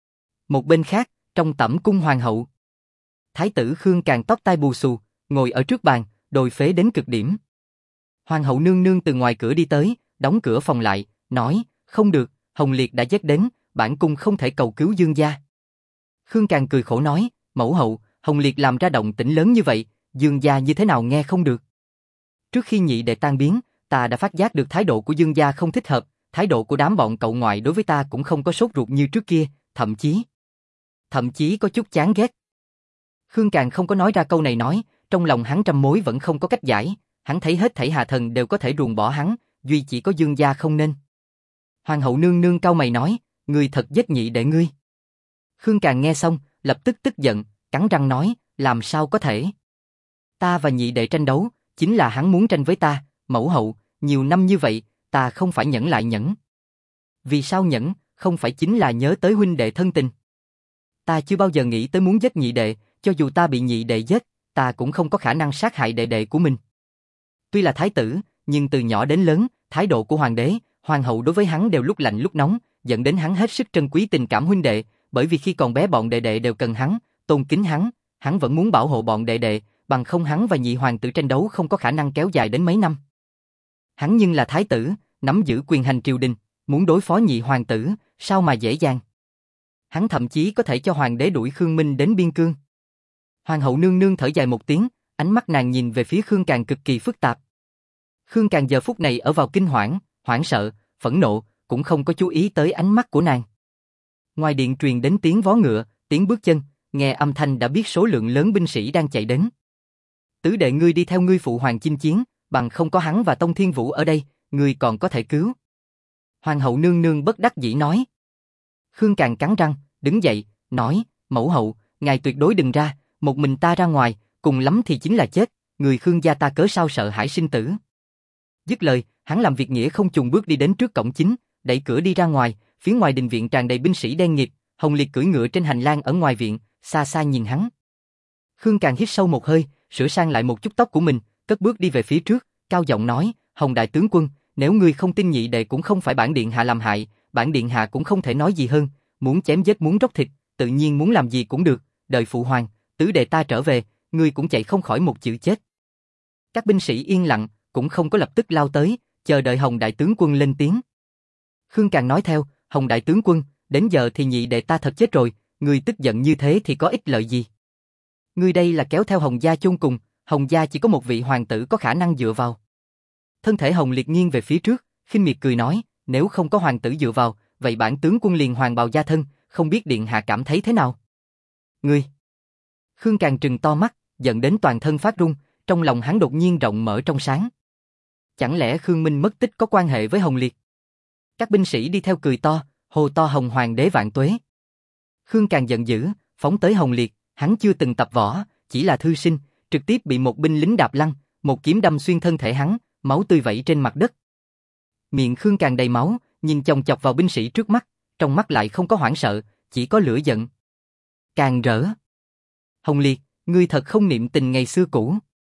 Speaker 1: Một bên khác, trong tẩm cung hoàng hậu, thái tử Khương Càn tóc tai bù xù, ngồi ở trước bàn, đồi phế đến cực điểm. Hoàng hậu nương nương từ ngoài cửa đi tới, đóng cửa phòng lại, nói, không được, Hồng Liệt đã giết đến, bản cung không thể cầu cứu Dương gia. Khương Càn cười khổ nói, mẫu hậu, Hồng Liệt làm ra động tĩnh lớn như vậy, Dương gia như thế nào nghe không được. Trước khi nhị đệ tan biến, ta đã phát giác được thái độ của Dương gia không thích hợp, thái độ của đám bọn cậu ngoại đối với ta cũng không có sốt ruột như trước kia, thậm chí, thậm chí có chút chán ghét. Khương Càn không có nói ra câu này nói, trong lòng hắn trăm mối vẫn không có cách giải, hắn thấy hết thảy hạ thần đều có thể ruồng bỏ hắn, duy chỉ có Dương gia không nên. Hoàng hậu nương nương cau mày nói, ngươi thật giết nhị đệ ngươi. Khương Càn nghe xong, lập tức tức giận, cắn răng nói, làm sao có thể? Ta và nhị đệ tranh đấu, chính là hắn muốn tranh với ta, mẫu hậu, nhiều năm như vậy, ta không phải nhẫn lại nhẫn. Vì sao nhẫn, không phải chính là nhớ tới huynh đệ thân tình. Ta chưa bao giờ nghĩ tới muốn giết nhị đệ, cho dù ta bị nhị đệ giết, ta cũng không có khả năng sát hại đệ đệ của mình. Tuy là thái tử, nhưng từ nhỏ đến lớn, thái độ của hoàng đế, hoàng hậu đối với hắn đều lúc lạnh lúc nóng, dẫn đến hắn hết sức trân quý tình cảm huynh đệ, bởi vì khi còn bé bọn đệ đệ đều cần hắn, tôn kính hắn, hắn vẫn muốn bảo hộ bọn đệ đệ, bằng không hắn và nhị hoàng tử tranh đấu không có khả năng kéo dài đến mấy năm. Hắn nhưng là thái tử, nắm giữ quyền hành triều đình, muốn đối phó nhị hoàng tử, sao mà dễ dàng. Hắn thậm chí có thể cho hoàng đế đuổi Khương Minh đến biên cương. Hoàng hậu nương nương thở dài một tiếng, ánh mắt nàng nhìn về phía Khương Càn cực kỳ phức tạp. Khương Càn giờ phút này ở vào kinh hoảng, hoảng sợ, phẫn nộ, cũng không có chú ý tới ánh mắt của nàng. Ngoài điện truyền đến tiếng vó ngựa, tiếng bước chân, nghe âm thanh đã biết số lượng lớn binh sĩ đang chạy đến. Tứ đệ ngươi đi theo ngươi phụ hoàng chinh chiến, bằng không có hắn và Tông Thiên Vũ ở đây, ngươi còn có thể cứu. Hoàng hậu nương nương bất đắc dĩ nói. Khương Càn cắn răng, đứng dậy, nói, mẫu hậu, ngài tuyệt đối đừng ra, một mình ta ra ngoài, cùng lắm thì chính là chết, người Khương gia ta cớ sao sợ hãi sinh tử. Dứt lời, hắn làm việc nghĩa không chùn bước đi đến trước cổng chính, đẩy cửa đi ra ngoài, phía ngoài đình viện tràn đầy binh sĩ đen nghịt, Hồng Liệt cưỡi ngựa trên hành lang ở ngoài viện, xa xa nhìn hắn. Khương Càn hít sâu một hơi, sửa sang lại một chút tóc của mình, cất bước đi về phía trước, cao giọng nói, Hồng đại tướng quân, nếu ngươi không tin nhị đệ cũng không phải bản điện hạ làm hại, bản điện hạ cũng không thể nói gì hơn, muốn chém giết muốn róc thịt, tự nhiên muốn làm gì cũng được, đợi phụ hoàng, tứ đệ ta trở về, ngươi cũng chạy không khỏi một chữ chết. Các binh sĩ yên lặng, cũng không có lập tức lao tới, chờ đợi Hồng đại tướng quân lên tiếng. Khương Càn nói theo, Hồng đại tướng quân, đến giờ thì nhị đệ ta thật chết rồi, ngươi tức giận như thế thì có ích lợi gì? Ngươi đây là kéo theo Hồng gia chôn cùng, Hồng gia chỉ có một vị hoàng tử có khả năng dựa vào. Thân thể Hồng Liệt nghiêng về phía trước, khinh miệt cười nói, nếu không có hoàng tử dựa vào, vậy bản tướng quân liền hoàng bào gia thân, không biết điện hạ cảm thấy thế nào? Ngươi! Khương Càn trừng to mắt, giận đến toàn thân phát run, trong lòng hắn đột nhiên rộng mở trong sáng. Chẳng lẽ Khương Minh mất tích có quan hệ với Hồng Liệt? Các binh sĩ đi theo cười to, hô to Hồng hoàng đế vạn tuế. Khương Càn giận dữ, phóng tới Hồng Liệt, hắn chưa từng tập võ, chỉ là thư sinh, trực tiếp bị một binh lính đạp lăn, một kiếm đâm xuyên thân thể hắn, máu tươi vẩy trên mặt đất. Miệng Khương Càn đầy máu, nhìn chòng chọc vào binh sĩ trước mắt, trong mắt lại không có hoảng sợ, chỉ có lửa giận. Càng rỡ. Hồng Liệt, ngươi thật không niệm tình ngày xưa cũ.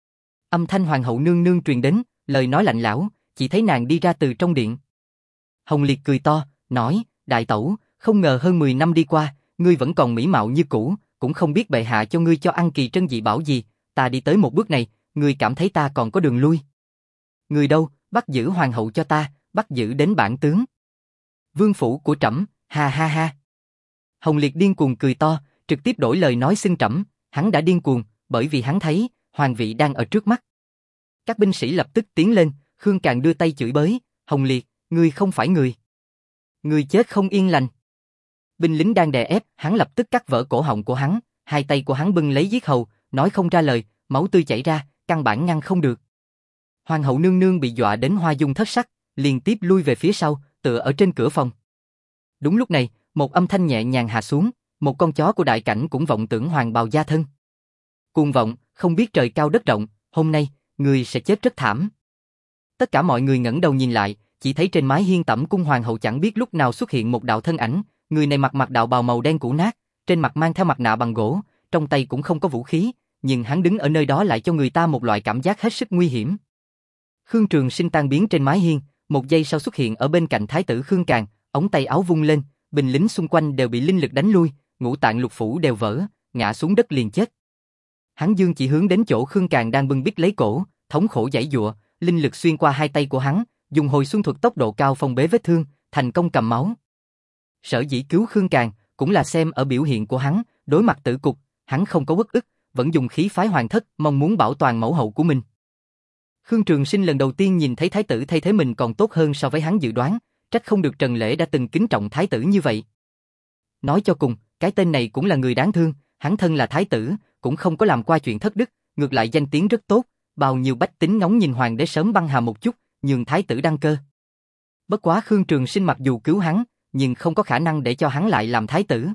Speaker 1: Âm thanh hoàng hậu nương nương truyền đến, lời nói lạnh lẽo, chỉ thấy nàng đi ra từ trong điện. Hồng Liệt cười to, nói, đại tẩu, không ngờ hơn mười năm đi qua, ngươi vẫn còn mỹ mạo như cũ, cũng không biết bệ hạ cho ngươi cho ăn kỳ trân dị bảo gì, ta đi tới một bước này, ngươi cảm thấy ta còn có đường lui. Ngươi đâu, bắt giữ hoàng hậu cho ta, bắt giữ đến bản tướng. Vương phủ của trẫm, ha ha ha. Hồng Liệt điên cuồng cười to, trực tiếp đổi lời nói xưng trẫm, hắn đã điên cuồng, bởi vì hắn thấy, hoàng vị đang ở trước mắt. Các binh sĩ lập tức tiến lên, Khương Càn đưa tay chửi bới, Hồng Liệt, ngươi không phải người. Ngươi chết không yên lành. Binh lính đang đè ép, hắn lập tức cắt vỡ cổ họng của hắn, hai tay của hắn bưng lấy giết hầu, nói không ra lời, máu tươi chảy ra, căn bản ngăn không được. Hoàng hậu nương nương bị dọa đến hoa dung thất sắc, liên tiếp lui về phía sau, tựa ở trên cửa phòng. Đúng lúc này, một âm thanh nhẹ nhàng hạ xuống, một con chó của đại cảnh cũng vọng tưởng hoàng bào gia thân. Cuồng vọng, không biết trời cao đất rộng, hôm nay, ngươi sẽ chết rất thảm. Tất cả mọi người ngẩng đầu nhìn lại, chỉ thấy trên mái hiên tẩm cung hoàng hậu chẳng biết lúc nào xuất hiện một đạo thân ảnh, người này mặc mặc đạo bào màu đen cũ nát, trên mặt mang theo mặt nạ bằng gỗ, trong tay cũng không có vũ khí, nhưng hắn đứng ở nơi đó lại cho người ta một loại cảm giác hết sức nguy hiểm. Khương Trường Sinh tan biến trên mái hiên, một giây sau xuất hiện ở bên cạnh thái tử Khương Càn, ống tay áo vung lên, binh lính xung quanh đều bị linh lực đánh lui, ngũ tạng lục phủ đều vỡ, ngã xuống đất liền chết. Hắn dương chỉ hướng đến chỗ Khương Càn đang bưng bít lấy cổ, thống khổ giãy giụa, linh lực xuyên qua hai tay của hắn, dùng hồi xuân thuật tốc độ cao phong bế vết thương, thành công cầm máu. Sở dĩ cứu Khương Càn cũng là xem ở biểu hiện của hắn, đối mặt tử cục, hắn không có uất ức, vẫn dùng khí phái hoàng thất, mong muốn bảo toàn mẫu hậu của mình. Khương Trường Sinh lần đầu tiên nhìn thấy thái tử thay thế mình còn tốt hơn so với hắn dự đoán, trách không được Trần Lễ đã từng kính trọng thái tử như vậy. Nói cho cùng, cái tên này cũng là người đáng thương, hắn thân là thái tử, cũng không có làm qua chuyện thất đức, ngược lại danh tiếng rất tốt, bao nhiêu bách tính ngóng nhìn hoàng đế sớm băng hà một chút, nhường thái tử đăng cơ. Bất quá Khương Trường Sinh mặc dù cứu hắn, nhưng không có khả năng để cho hắn lại làm thái tử.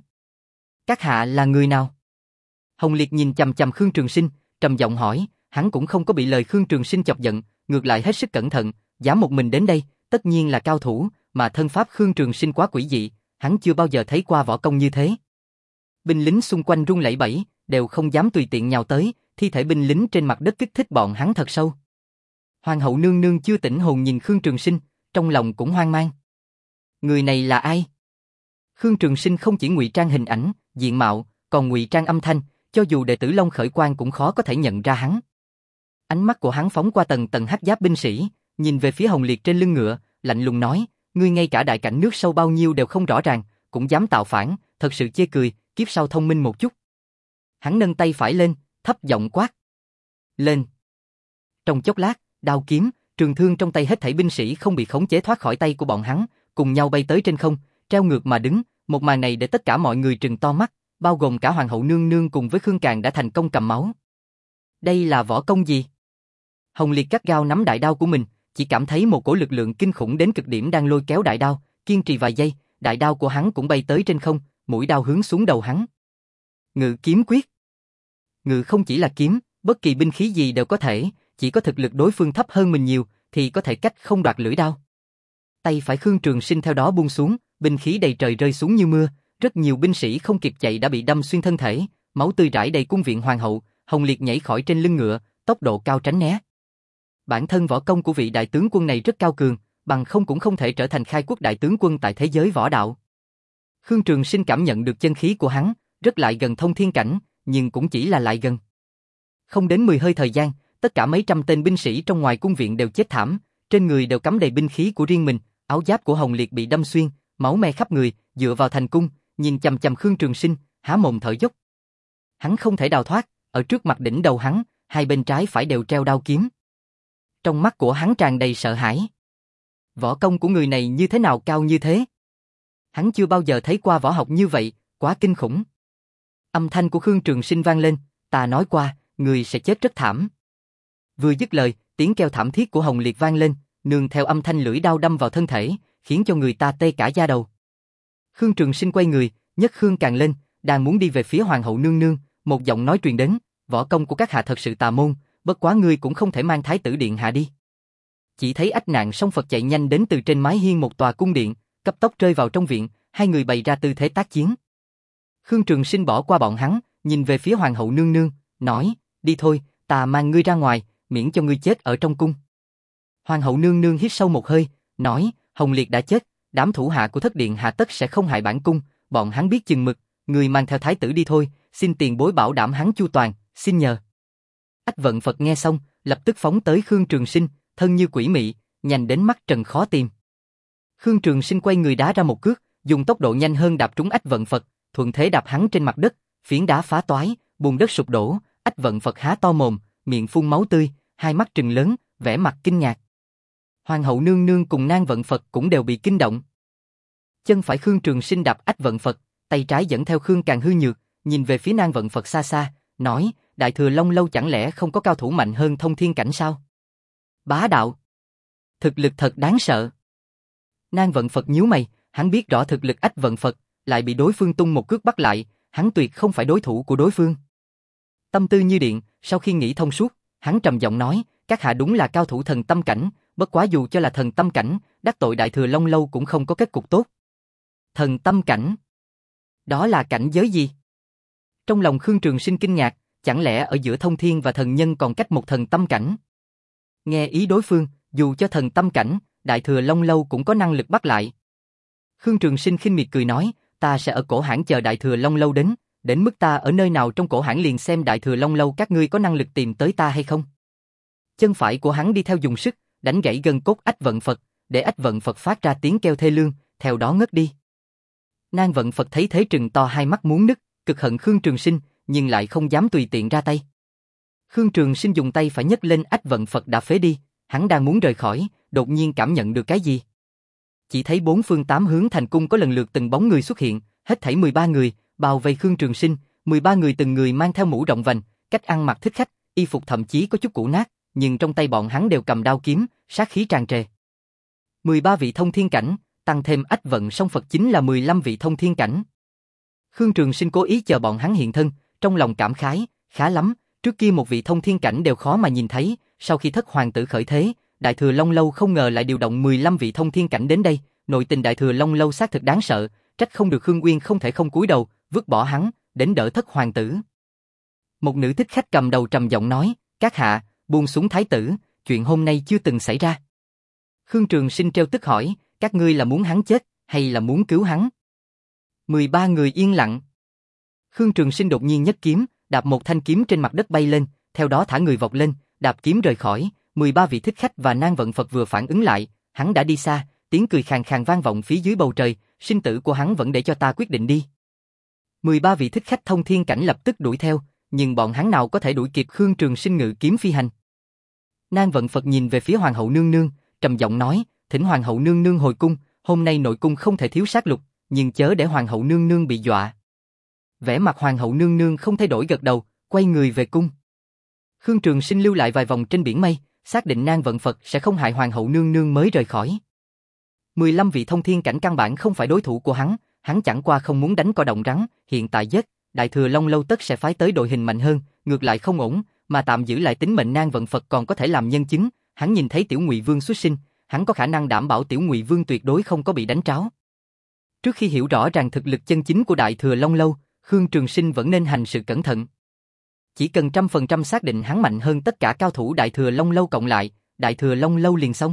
Speaker 1: Các hạ là người nào? Hồng Liệt nhìn chằm chằm Khương Trường Sinh, trầm giọng hỏi, hắn cũng không có bị lời Khương Trường Sinh chọc giận, ngược lại hết sức cẩn thận, dám một mình đến đây, tất nhiên là cao thủ, mà thân pháp Khương Trường Sinh quá quỷ dị, hắn chưa bao giờ thấy qua võ công như thế. Binh lính xung quanh run lẩy bẩy, đều không dám tùy tiện nhào tới, thi thể binh lính trên mặt đất kích thích bọn hắn thật sâu. Hoàng hậu nương nương chưa tỉnh hồn nhìn Khương Trường Sinh, trong lòng cũng hoang mang. Người này là ai? Khương Trường Sinh không chỉ ngụy trang hình ảnh, diện mạo, còn ngụy trang âm thanh, cho dù đệ tử Long Khởi Quang cũng khó có thể nhận ra hắn. Ánh mắt của hắn phóng qua tầng tầng hắc giáp binh sĩ, nhìn về phía Hồng Liệt trên lưng ngựa, lạnh lùng nói, ngươi ngay cả đại cảnh nước sâu bao nhiêu đều không rõ ràng, cũng dám tạo phản, thật sự chê cười, kiếp sau thông minh một chút. Hắn nâng tay phải lên, thấp giọng quát. Lên. Trong chốc lát, đao kiếm, trường thương trong tay hết thảy binh sĩ không bị khống chế thoát khỏi tay của bọn hắn, cùng nhau bay tới trên không, treo ngược mà đứng, Một màn này để tất cả mọi người trừng to mắt, bao gồm cả hoàng hậu nương nương cùng với Khương Càn đã thành công cầm máu. Đây là võ công gì? Hồng Liệt gắt gao nắm đại đao của mình, chỉ cảm thấy một cổ lực lượng kinh khủng đến cực điểm đang lôi kéo đại đao, kiên trì vài giây, đại đao của hắn cũng bay tới trên không, mũi đao hướng xuống đầu hắn. Ngự kiếm quyết. Ngự không chỉ là kiếm, bất kỳ binh khí gì đều có thể, chỉ có thực lực đối phương thấp hơn mình nhiều thì có thể cách không đoạt lưỡi đao. Tay phải Khương Trường Sinh theo đó buông xuống, binh khí đầy trời rơi xuống như mưa, rất nhiều binh sĩ không kịp chạy đã bị đâm xuyên thân thể, máu tươi rải đầy cung viện hoàng hậu. Hồng Liệt nhảy khỏi trên lưng ngựa, tốc độ cao tránh né. Bản thân võ công của vị đại tướng quân này rất cao cường, bằng không cũng không thể trở thành khai quốc đại tướng quân tại thế giới võ đạo. Khương Trường Sinh cảm nhận được chân khí của hắn, rất lại gần thông thiên cảnh, nhưng cũng chỉ là lại gần. Không đến mười hơi thời gian, tất cả mấy trăm tên binh sĩ trong ngoài cung viện đều chết thảm, trên người đều cắm đầy binh khí của riêng mình, áo giáp của Hồng Liệt bị đâm xuyên, máu me khắp người, dựa vào thành cung, nhìn chằm chằm Khương Trường Sinh, há mồm thở dốc. Hắn không thể đào thoát, ở trước mặt đỉnh đầu hắn, hai bên trái phải đều treo đao kiếm. Trong mắt của hắn tràn đầy sợ hãi. Võ công của người này như thế nào cao như thế? Hắn chưa bao giờ thấy qua võ học như vậy, quá kinh khủng. Âm thanh của Khương Trường Sinh vang lên, ta nói qua, người sẽ chết rất thảm. Vừa dứt lời, tiếng kêu thảm thiết của Hồng Liệt vang lên, nương theo âm thanh lưỡi đao đâm vào thân thể, khiến cho người ta tê cả da đầu. Khương Trường Sinh quay người, nhấc Khương Càn lên, đang muốn đi về phía hoàng hậu nương nương, một giọng nói truyền đến, võ công của các hạ thật sự tà môn, bất quá ngươi cũng không thể mang thái tử điện hạ đi. Chỉ thấy ách nạn song Phật chạy nhanh đến từ trên mái hiên một tòa cung điện, cấp tốc rơi vào trong viện, hai người bày ra tư thế tác chiến. Khương Trường Sinh bỏ qua bọn hắn, nhìn về phía hoàng hậu nương nương, nói, đi thôi, ta mang ngươi ra ngoài, miễn cho ngươi chết ở trong cung. Hoàng hậu nương nương hít sâu một hơi, nói, Hồng Liệt đã chết, đám thủ hạ của thất điện hạ tất sẽ không hại bản cung, bọn hắn biết chừng mực, ngươi mang theo thái tử đi thôi, xin tiền bối bảo đảm hắn chu toàn, xin nhờ. Ách Vận Phật nghe xong, lập tức phóng tới Khương Trường Sinh, thân như quỷ mị, nhanh đến mắt trần khó tìm. Khương Trường Sinh quay người đá ra một cước, dùng tốc độ nhanh hơn đạp trúng Ách Vận Phật, thuận thế đạp hắn trên mặt đất, phiến đá phá toái, bùn đất sụp đổ, Ách Vận Phật há to mồm, miệng phun máu tươi, hai mắt trừng lớn, vẻ mặt kinh ngạc. Hoàng hậu nương nương cùng Nang Vận Phật cũng đều bị kinh động. Chân phải Khương Trường Sinh đạp Ách Vận Phật, tay trái dẫn theo Khương Càn hư nhược, nhìn về phía Nang Vận Phật xa xa, nói, Đại Thừa Long Lâu chẳng lẽ không có cao thủ mạnh hơn thông thiên cảnh sao? Bá đạo. Thực lực thật đáng sợ. Nang Vận Phật nhíu mày, hắn biết rõ thực lực Ách Vận Phật, lại bị đối phương tung một cước bắt lại, hắn tuyệt không phải đối thủ của đối phương. Tâm tư như điện, sau khi nghĩ thông suốt, hắn trầm giọng nói, các hạ đúng là cao thủ thần tâm cảnh, bất quá dù cho là thần tâm cảnh, đắc tội Đại Thừa Long Lâu cũng không có kết cục tốt. Thần tâm cảnh? Đó là cảnh giới gì? Trong lòng Khương Trường Sinh kinh ngạc, chẳng lẽ ở giữa thông thiên và thần nhân còn cách một thần tâm cảnh? Nghe ý đối phương, dù cho thần tâm cảnh, Đại Thừa Long Lâu cũng có năng lực bắt lại. Khương Trường Sinh khinh miệt cười nói, ta sẽ ở cổ hãng chờ Đại Thừa Long Lâu đến, đến mức ta ở nơi nào trong cổ hãng liền xem Đại Thừa Long Lâu các ngươi có năng lực tìm tới ta hay không. Chân phải của hắn đi theo dùng sức, đánh gãy gân cốt Ách Vận Phật, để Ách Vận Phật phát ra tiếng kêu thê lương, theo đó ngất đi. Nang Vận Phật thấy thế trừng to hai mắt muốn nứt, cực hận Khương Trường Sinh, nhưng lại không dám tùy tiện ra tay. Khương Trường Sinh dùng tay phải nhấc lên Ách Vận Phật đã phế đi, hắn đang muốn rời khỏi, đột nhiên cảm nhận được cái gì. Chỉ thấy bốn phương tám hướng thành cung có lần lượt từng bóng người xuất hiện, hết thảy mười ba người, bao vây Khương Trường Sinh, mười ba người từng người mang theo mũ rộng vành, cách ăn mặc thích khách, y phục thậm chí có chút cũ nát, nhưng trong tay bọn hắn đều cầm đao kiếm, sát khí tràn trề. mười ba vị thông thiên cảnh, tăng thêm Ách Vận song Phật chính là mười lăm vị thông thiên cảnh. Khương Trường Sinh cố ý chờ bọn hắn hiện thân, trong lòng cảm khái, khá lắm, trước kia một vị thông thiên cảnh đều khó mà nhìn thấy, sau khi thất hoàng tử khởi thế, Đại Thừa Long Lâu không ngờ lại điều động mười lăm vị thông thiên cảnh đến đây, nội tình Đại Thừa Long Lâu xác thực đáng sợ, trách không được Khương Uyên không thể không cúi đầu, vứt bỏ hắn, đến đỡ thất hoàng tử. Một nữ thích khách cầm đầu trầm giọng nói, các hạ, buông xuống thái tử, chuyện hôm nay chưa từng xảy ra. Khương Trường Sinh trêu tức hỏi, các ngươi là muốn hắn chết, hay là muốn cứu hắn? mười ba người yên lặng. Khương Trường Sinh đột nhiên nhấc kiếm, đạp một thanh kiếm trên mặt đất bay lên, theo đó thả người vọt lên, đạp kiếm rời khỏi. mười ba vị thích khách và Nang Vận Phật vừa phản ứng lại, hắn đã đi xa, tiếng cười khàn khàn vang vọng phía dưới bầu trời, sinh tử của hắn vẫn để cho ta quyết định đi. mười ba vị thích khách thông thiên cảnh lập tức đuổi theo, nhưng bọn hắn nào có thể đuổi kịp Khương Trường Sinh ngự kiếm phi hành. Nang Vận Phật nhìn về phía hoàng hậu nương nương, trầm giọng nói, thỉnh hoàng hậu nương nương hồi cung, hôm nay nội cung không thể thiếu sát lục, nhưng chớ để hoàng hậu nương nương bị dọa. Vẻ mặt hoàng hậu nương nương không thay đổi gật đầu, quay người về cung. Khương Trường Sinh lưu lại vài vòng trên biển mây, xác định nan vận Phật sẽ không hại hoàng hậu nương nương mới rời khỏi. mười lăm vị thông thiên cảnh căn bản không phải đối thủ của hắn, hắn chẳng qua không muốn đánh cỏ động rắn, hiện tại giết, Đại Thừa Long Lâu tất sẽ phái tới đội hình mạnh hơn, ngược lại không ổn, mà tạm giữ lại tính mệnh nan vận Phật còn có thể làm nhân chứng, hắn nhìn thấy Tiểu Ngụy Vương xuất sinh, hắn có khả năng đảm bảo Tiểu Ngụy Vương tuyệt đối không có bị đánh tráo. Trước khi hiểu rõ ràng thực lực chân chính của Đại Thừa Long Lâu, Khương Trường Sinh vẫn nên hành sự cẩn thận. Chỉ cần trăm phần trăm xác định hắn mạnh hơn tất cả cao thủ Đại Thừa Long Lâu cộng lại, Đại Thừa Long Lâu liền xong.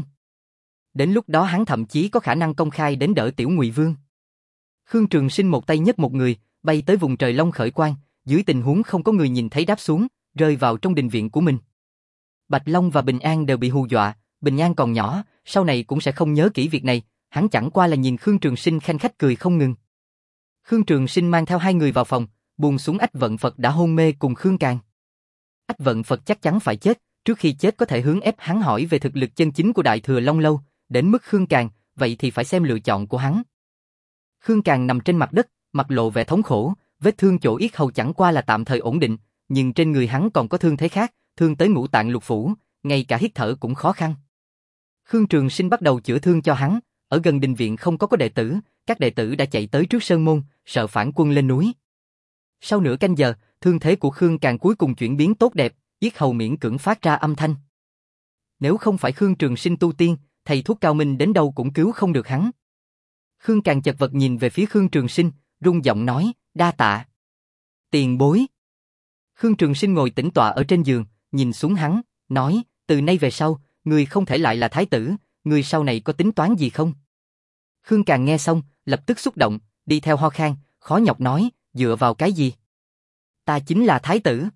Speaker 1: Đến lúc đó hắn thậm chí có khả năng công khai đến đỡ Tiểu Ngụy Vương. Khương Trường Sinh một tay nhấc một người, bay tới vùng trời Long Khởi Quang, dưới tình huống không có người nhìn thấy đáp xuống, rơi vào trong đình viện của mình. Bạch Long và Bình An đều bị hù dọa, Bình An còn nhỏ, sau này cũng sẽ không nhớ kỹ việc này, hắn chẳng qua là nhìn Khương Trường Sinh khanh khách cười không ngừng. Khương Trường Sinh mang theo hai người vào phòng, buông xuống Ách Vận Phật đã hôn mê cùng Khương Càn. Ách Vận Phật chắc chắn phải chết, trước khi chết có thể hướng ép hắn hỏi về thực lực chân chính của Đại Thừa Long Lâu, đến mức Khương Càn, vậy thì phải xem lựa chọn của hắn. Khương Càn nằm trên mặt đất, mặt lộ vẻ thống khổ, vết thương chỗ yết hầu chẳng qua là tạm thời ổn định, nhưng trên người hắn còn có thương thế khác, thương tới ngũ tạng lục phủ, ngay cả hít thở cũng khó khăn. Khương Trường Sinh bắt đầu chữa thương cho hắn, ở gần đình viện không có có đệ tử, các đệ tử đã chạy tới trước sơn môn, sợ phản quân lên núi. Sau nửa canh giờ, thương thế của Khương Càn cuối cùng chuyển biến tốt đẹp, yết hầu miễn cưỡng phát ra âm thanh. Nếu không phải Khương Trường Sinh tu tiên, thầy thuốc cao minh đến đâu cũng cứu không được hắn. Khương Càn chật vật nhìn về phía Khương Trường Sinh, rung giọng nói, đa tạ. Tiền bối. Khương Trường Sinh ngồi tĩnh tọa ở trên giường, nhìn xuống hắn, nói, từ nay về sau, ngươi không thể lại là thái tử, ngươi sau này có tính toán gì không? Khương Càn nghe xong, lập tức xúc động, đi theo ho khan, khó nhọc nói, dựa vào cái gì? Ta chính là thái tử.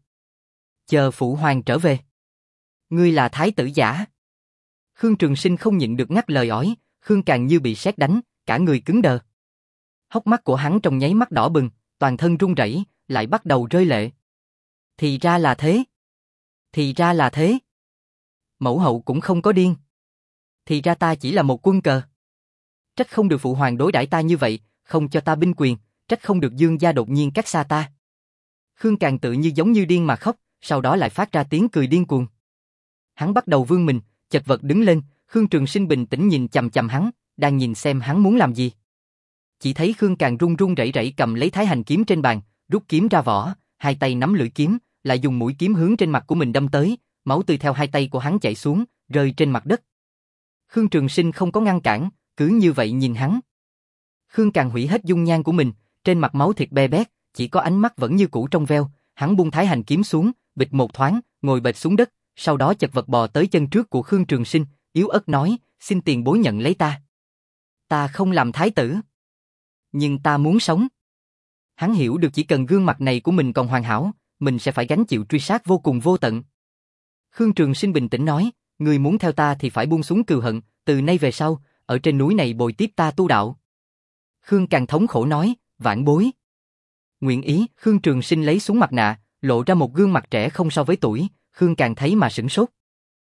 Speaker 1: Chờ phụ hoàng trở về. Ngươi là thái tử giả. Khương Trường Sinh không nhịn được ngắt lời ỏi, Khương Càn như bị sét đánh, cả người cứng đờ. Hốc mắt của hắn trong nháy mắt đỏ bừng, toàn thân run rẩy, lại bắt đầu rơi lệ. Thì ra là thế. Thì ra là thế. Mẫu hậu cũng không có điên. Thì ra ta chỉ là một quân cờ. Trách không được phụ hoàng đối đãi ta như vậy, không cho ta binh quyền, trách không được Dương gia đột nhiên cách xa ta. Khương Càn tự như giống như điên mà khóc, sau đó lại phát ra tiếng cười điên cuồng. Hắn bắt đầu vươn mình, chật vật đứng lên, Khương Trường Sinh bình tĩnh nhìn chằm chằm hắn, đang nhìn xem hắn muốn làm gì. Chỉ thấy Khương Càn run run rẩy rẩy cầm lấy Thái Hành kiếm trên bàn, rút kiếm ra vỏ, hai tay nắm lưỡi kiếm, lại dùng mũi kiếm hướng trên mặt của mình đâm tới, máu tươi theo hai tay của hắn chảy xuống, rơi trên mặt đất. Khương Trường Sinh không có ngăn cản, cứ như vậy nhìn hắn. Khương Càn hủy hết dung nhan của mình, trên mặt máu thịt be bét, chỉ có ánh mắt vẫn như cũ trong veo, hắn buông Thái Hành kiếm xuống, bịch một thoáng, ngồi bệt xuống đất, sau đó chật vật bò tới chân trước của Khương Trường Sinh, yếu ớt nói, xin tiền bối nhận lấy ta. Ta không làm thái tử. Nhưng ta muốn sống. Hắn hiểu được chỉ cần gương mặt này của mình còn hoàn hảo, mình sẽ phải gánh chịu truy sát vô cùng vô tận. Khương Trường Sinh bình tĩnh nói, người muốn theo ta thì phải buông xuống cừu hận, từ nay về sau, ở trên núi này bồi tiếp ta tu đạo. Khương Càn thống khổ nói, vãn bối. Nguyện ý. Khương Trường Sinh lấy xuống mặt nạ, lộ ra một gương mặt trẻ không so với tuổi, Khương Càn thấy mà sửng sốt.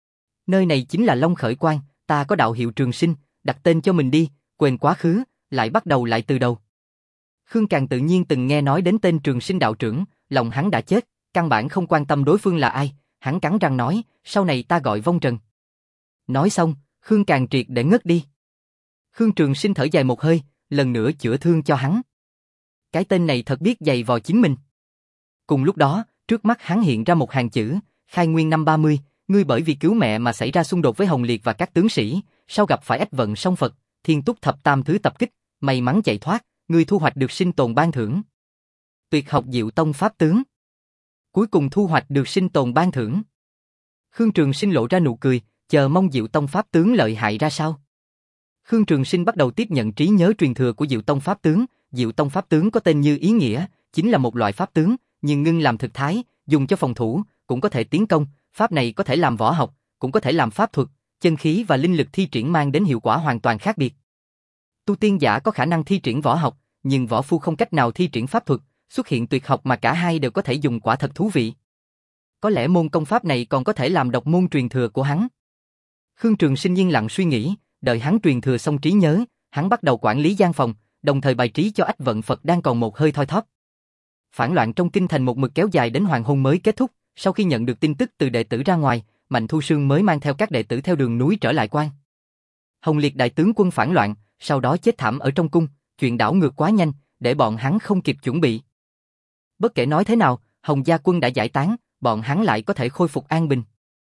Speaker 1: Nơi này chính là Long Khởi Quang, ta có đạo hiệu Trường Sinh, đặt tên cho mình đi, quên quá khứ, lại bắt đầu lại từ đầu. Khương Càn tự nhiên từng nghe nói đến tên Trường Sinh đạo trưởng, lòng hắn đã chết, căn bản không quan tâm đối phương là ai, hắn cắn răng nói, sau này ta gọi Vong Trần. Nói xong, Khương Càn triệt để ngất đi. Khương Trường Sinh thở dài một hơi, lần nữa chữa thương cho hắn. Cái tên này thật biết giày vò chính mình. Cùng lúc đó, trước mắt hắn hiện ra một hàng chữ, khai nguyên năm ba mươi, ngươi bởi vì cứu mẹ mà xảy ra xung đột với Hồng Liệt và các tướng sĩ, sau gặp phải ách vận song Phật, thiên túc thập tam thứ tập kích, may mắn chạy thoát, ngươi thu hoạch được sinh tồn ban thưởng. Tuyệt học Diệu Tông pháp tướng. Cuối cùng thu hoạch được sinh tồn ban thưởng. Khương Trường Sinh lộ ra nụ cười, chờ mong Diệu Tông pháp tướng lợi hại ra sao. Khương Trường Sinh bắt đầu tiếp nhận trí nhớ truyền thừa của Diệu Tông pháp tướng. Diệu Tông pháp tướng có tên như ý nghĩa, chính là một loại pháp tướng, nhưng ngưng làm thực thái, dùng cho phòng thủ, cũng có thể tiến công. Pháp này có thể làm võ học, cũng có thể làm pháp thuật, chân khí và linh lực thi triển mang đến hiệu quả hoàn toàn khác biệt. Tu tiên giả có khả năng thi triển võ học, nhưng võ phu không cách nào thi triển pháp thuật, xuất hiện tuyệt học mà cả hai đều có thể dùng quả thật thú vị. Có lẽ môn công pháp này còn có thể làm độc môn truyền thừa của hắn. Khương Trường Sinh yên lặng suy nghĩ, đợi hắn truyền thừa xong trí nhớ, hắn bắt đầu quản lý gian phòng, đồng thời bài trí cho Ách Vận Phật đang còn một hơi thoi thóp. Phản loạn trong kinh thành một mực kéo dài đến hoàng hôn mới kết thúc, sau khi nhận được tin tức từ đệ tử ra ngoài, Mạnh Thu Sương mới mang theo các đệ tử theo đường núi trở lại quan. Hồng Liệt đại tướng quân phản loạn, sau đó chết thảm ở trong cung, chuyện đảo ngược quá nhanh, để bọn hắn không kịp chuẩn bị. Bất kể nói thế nào, Hồng gia quân đã giải tán, bọn hắn lại có thể khôi phục an bình.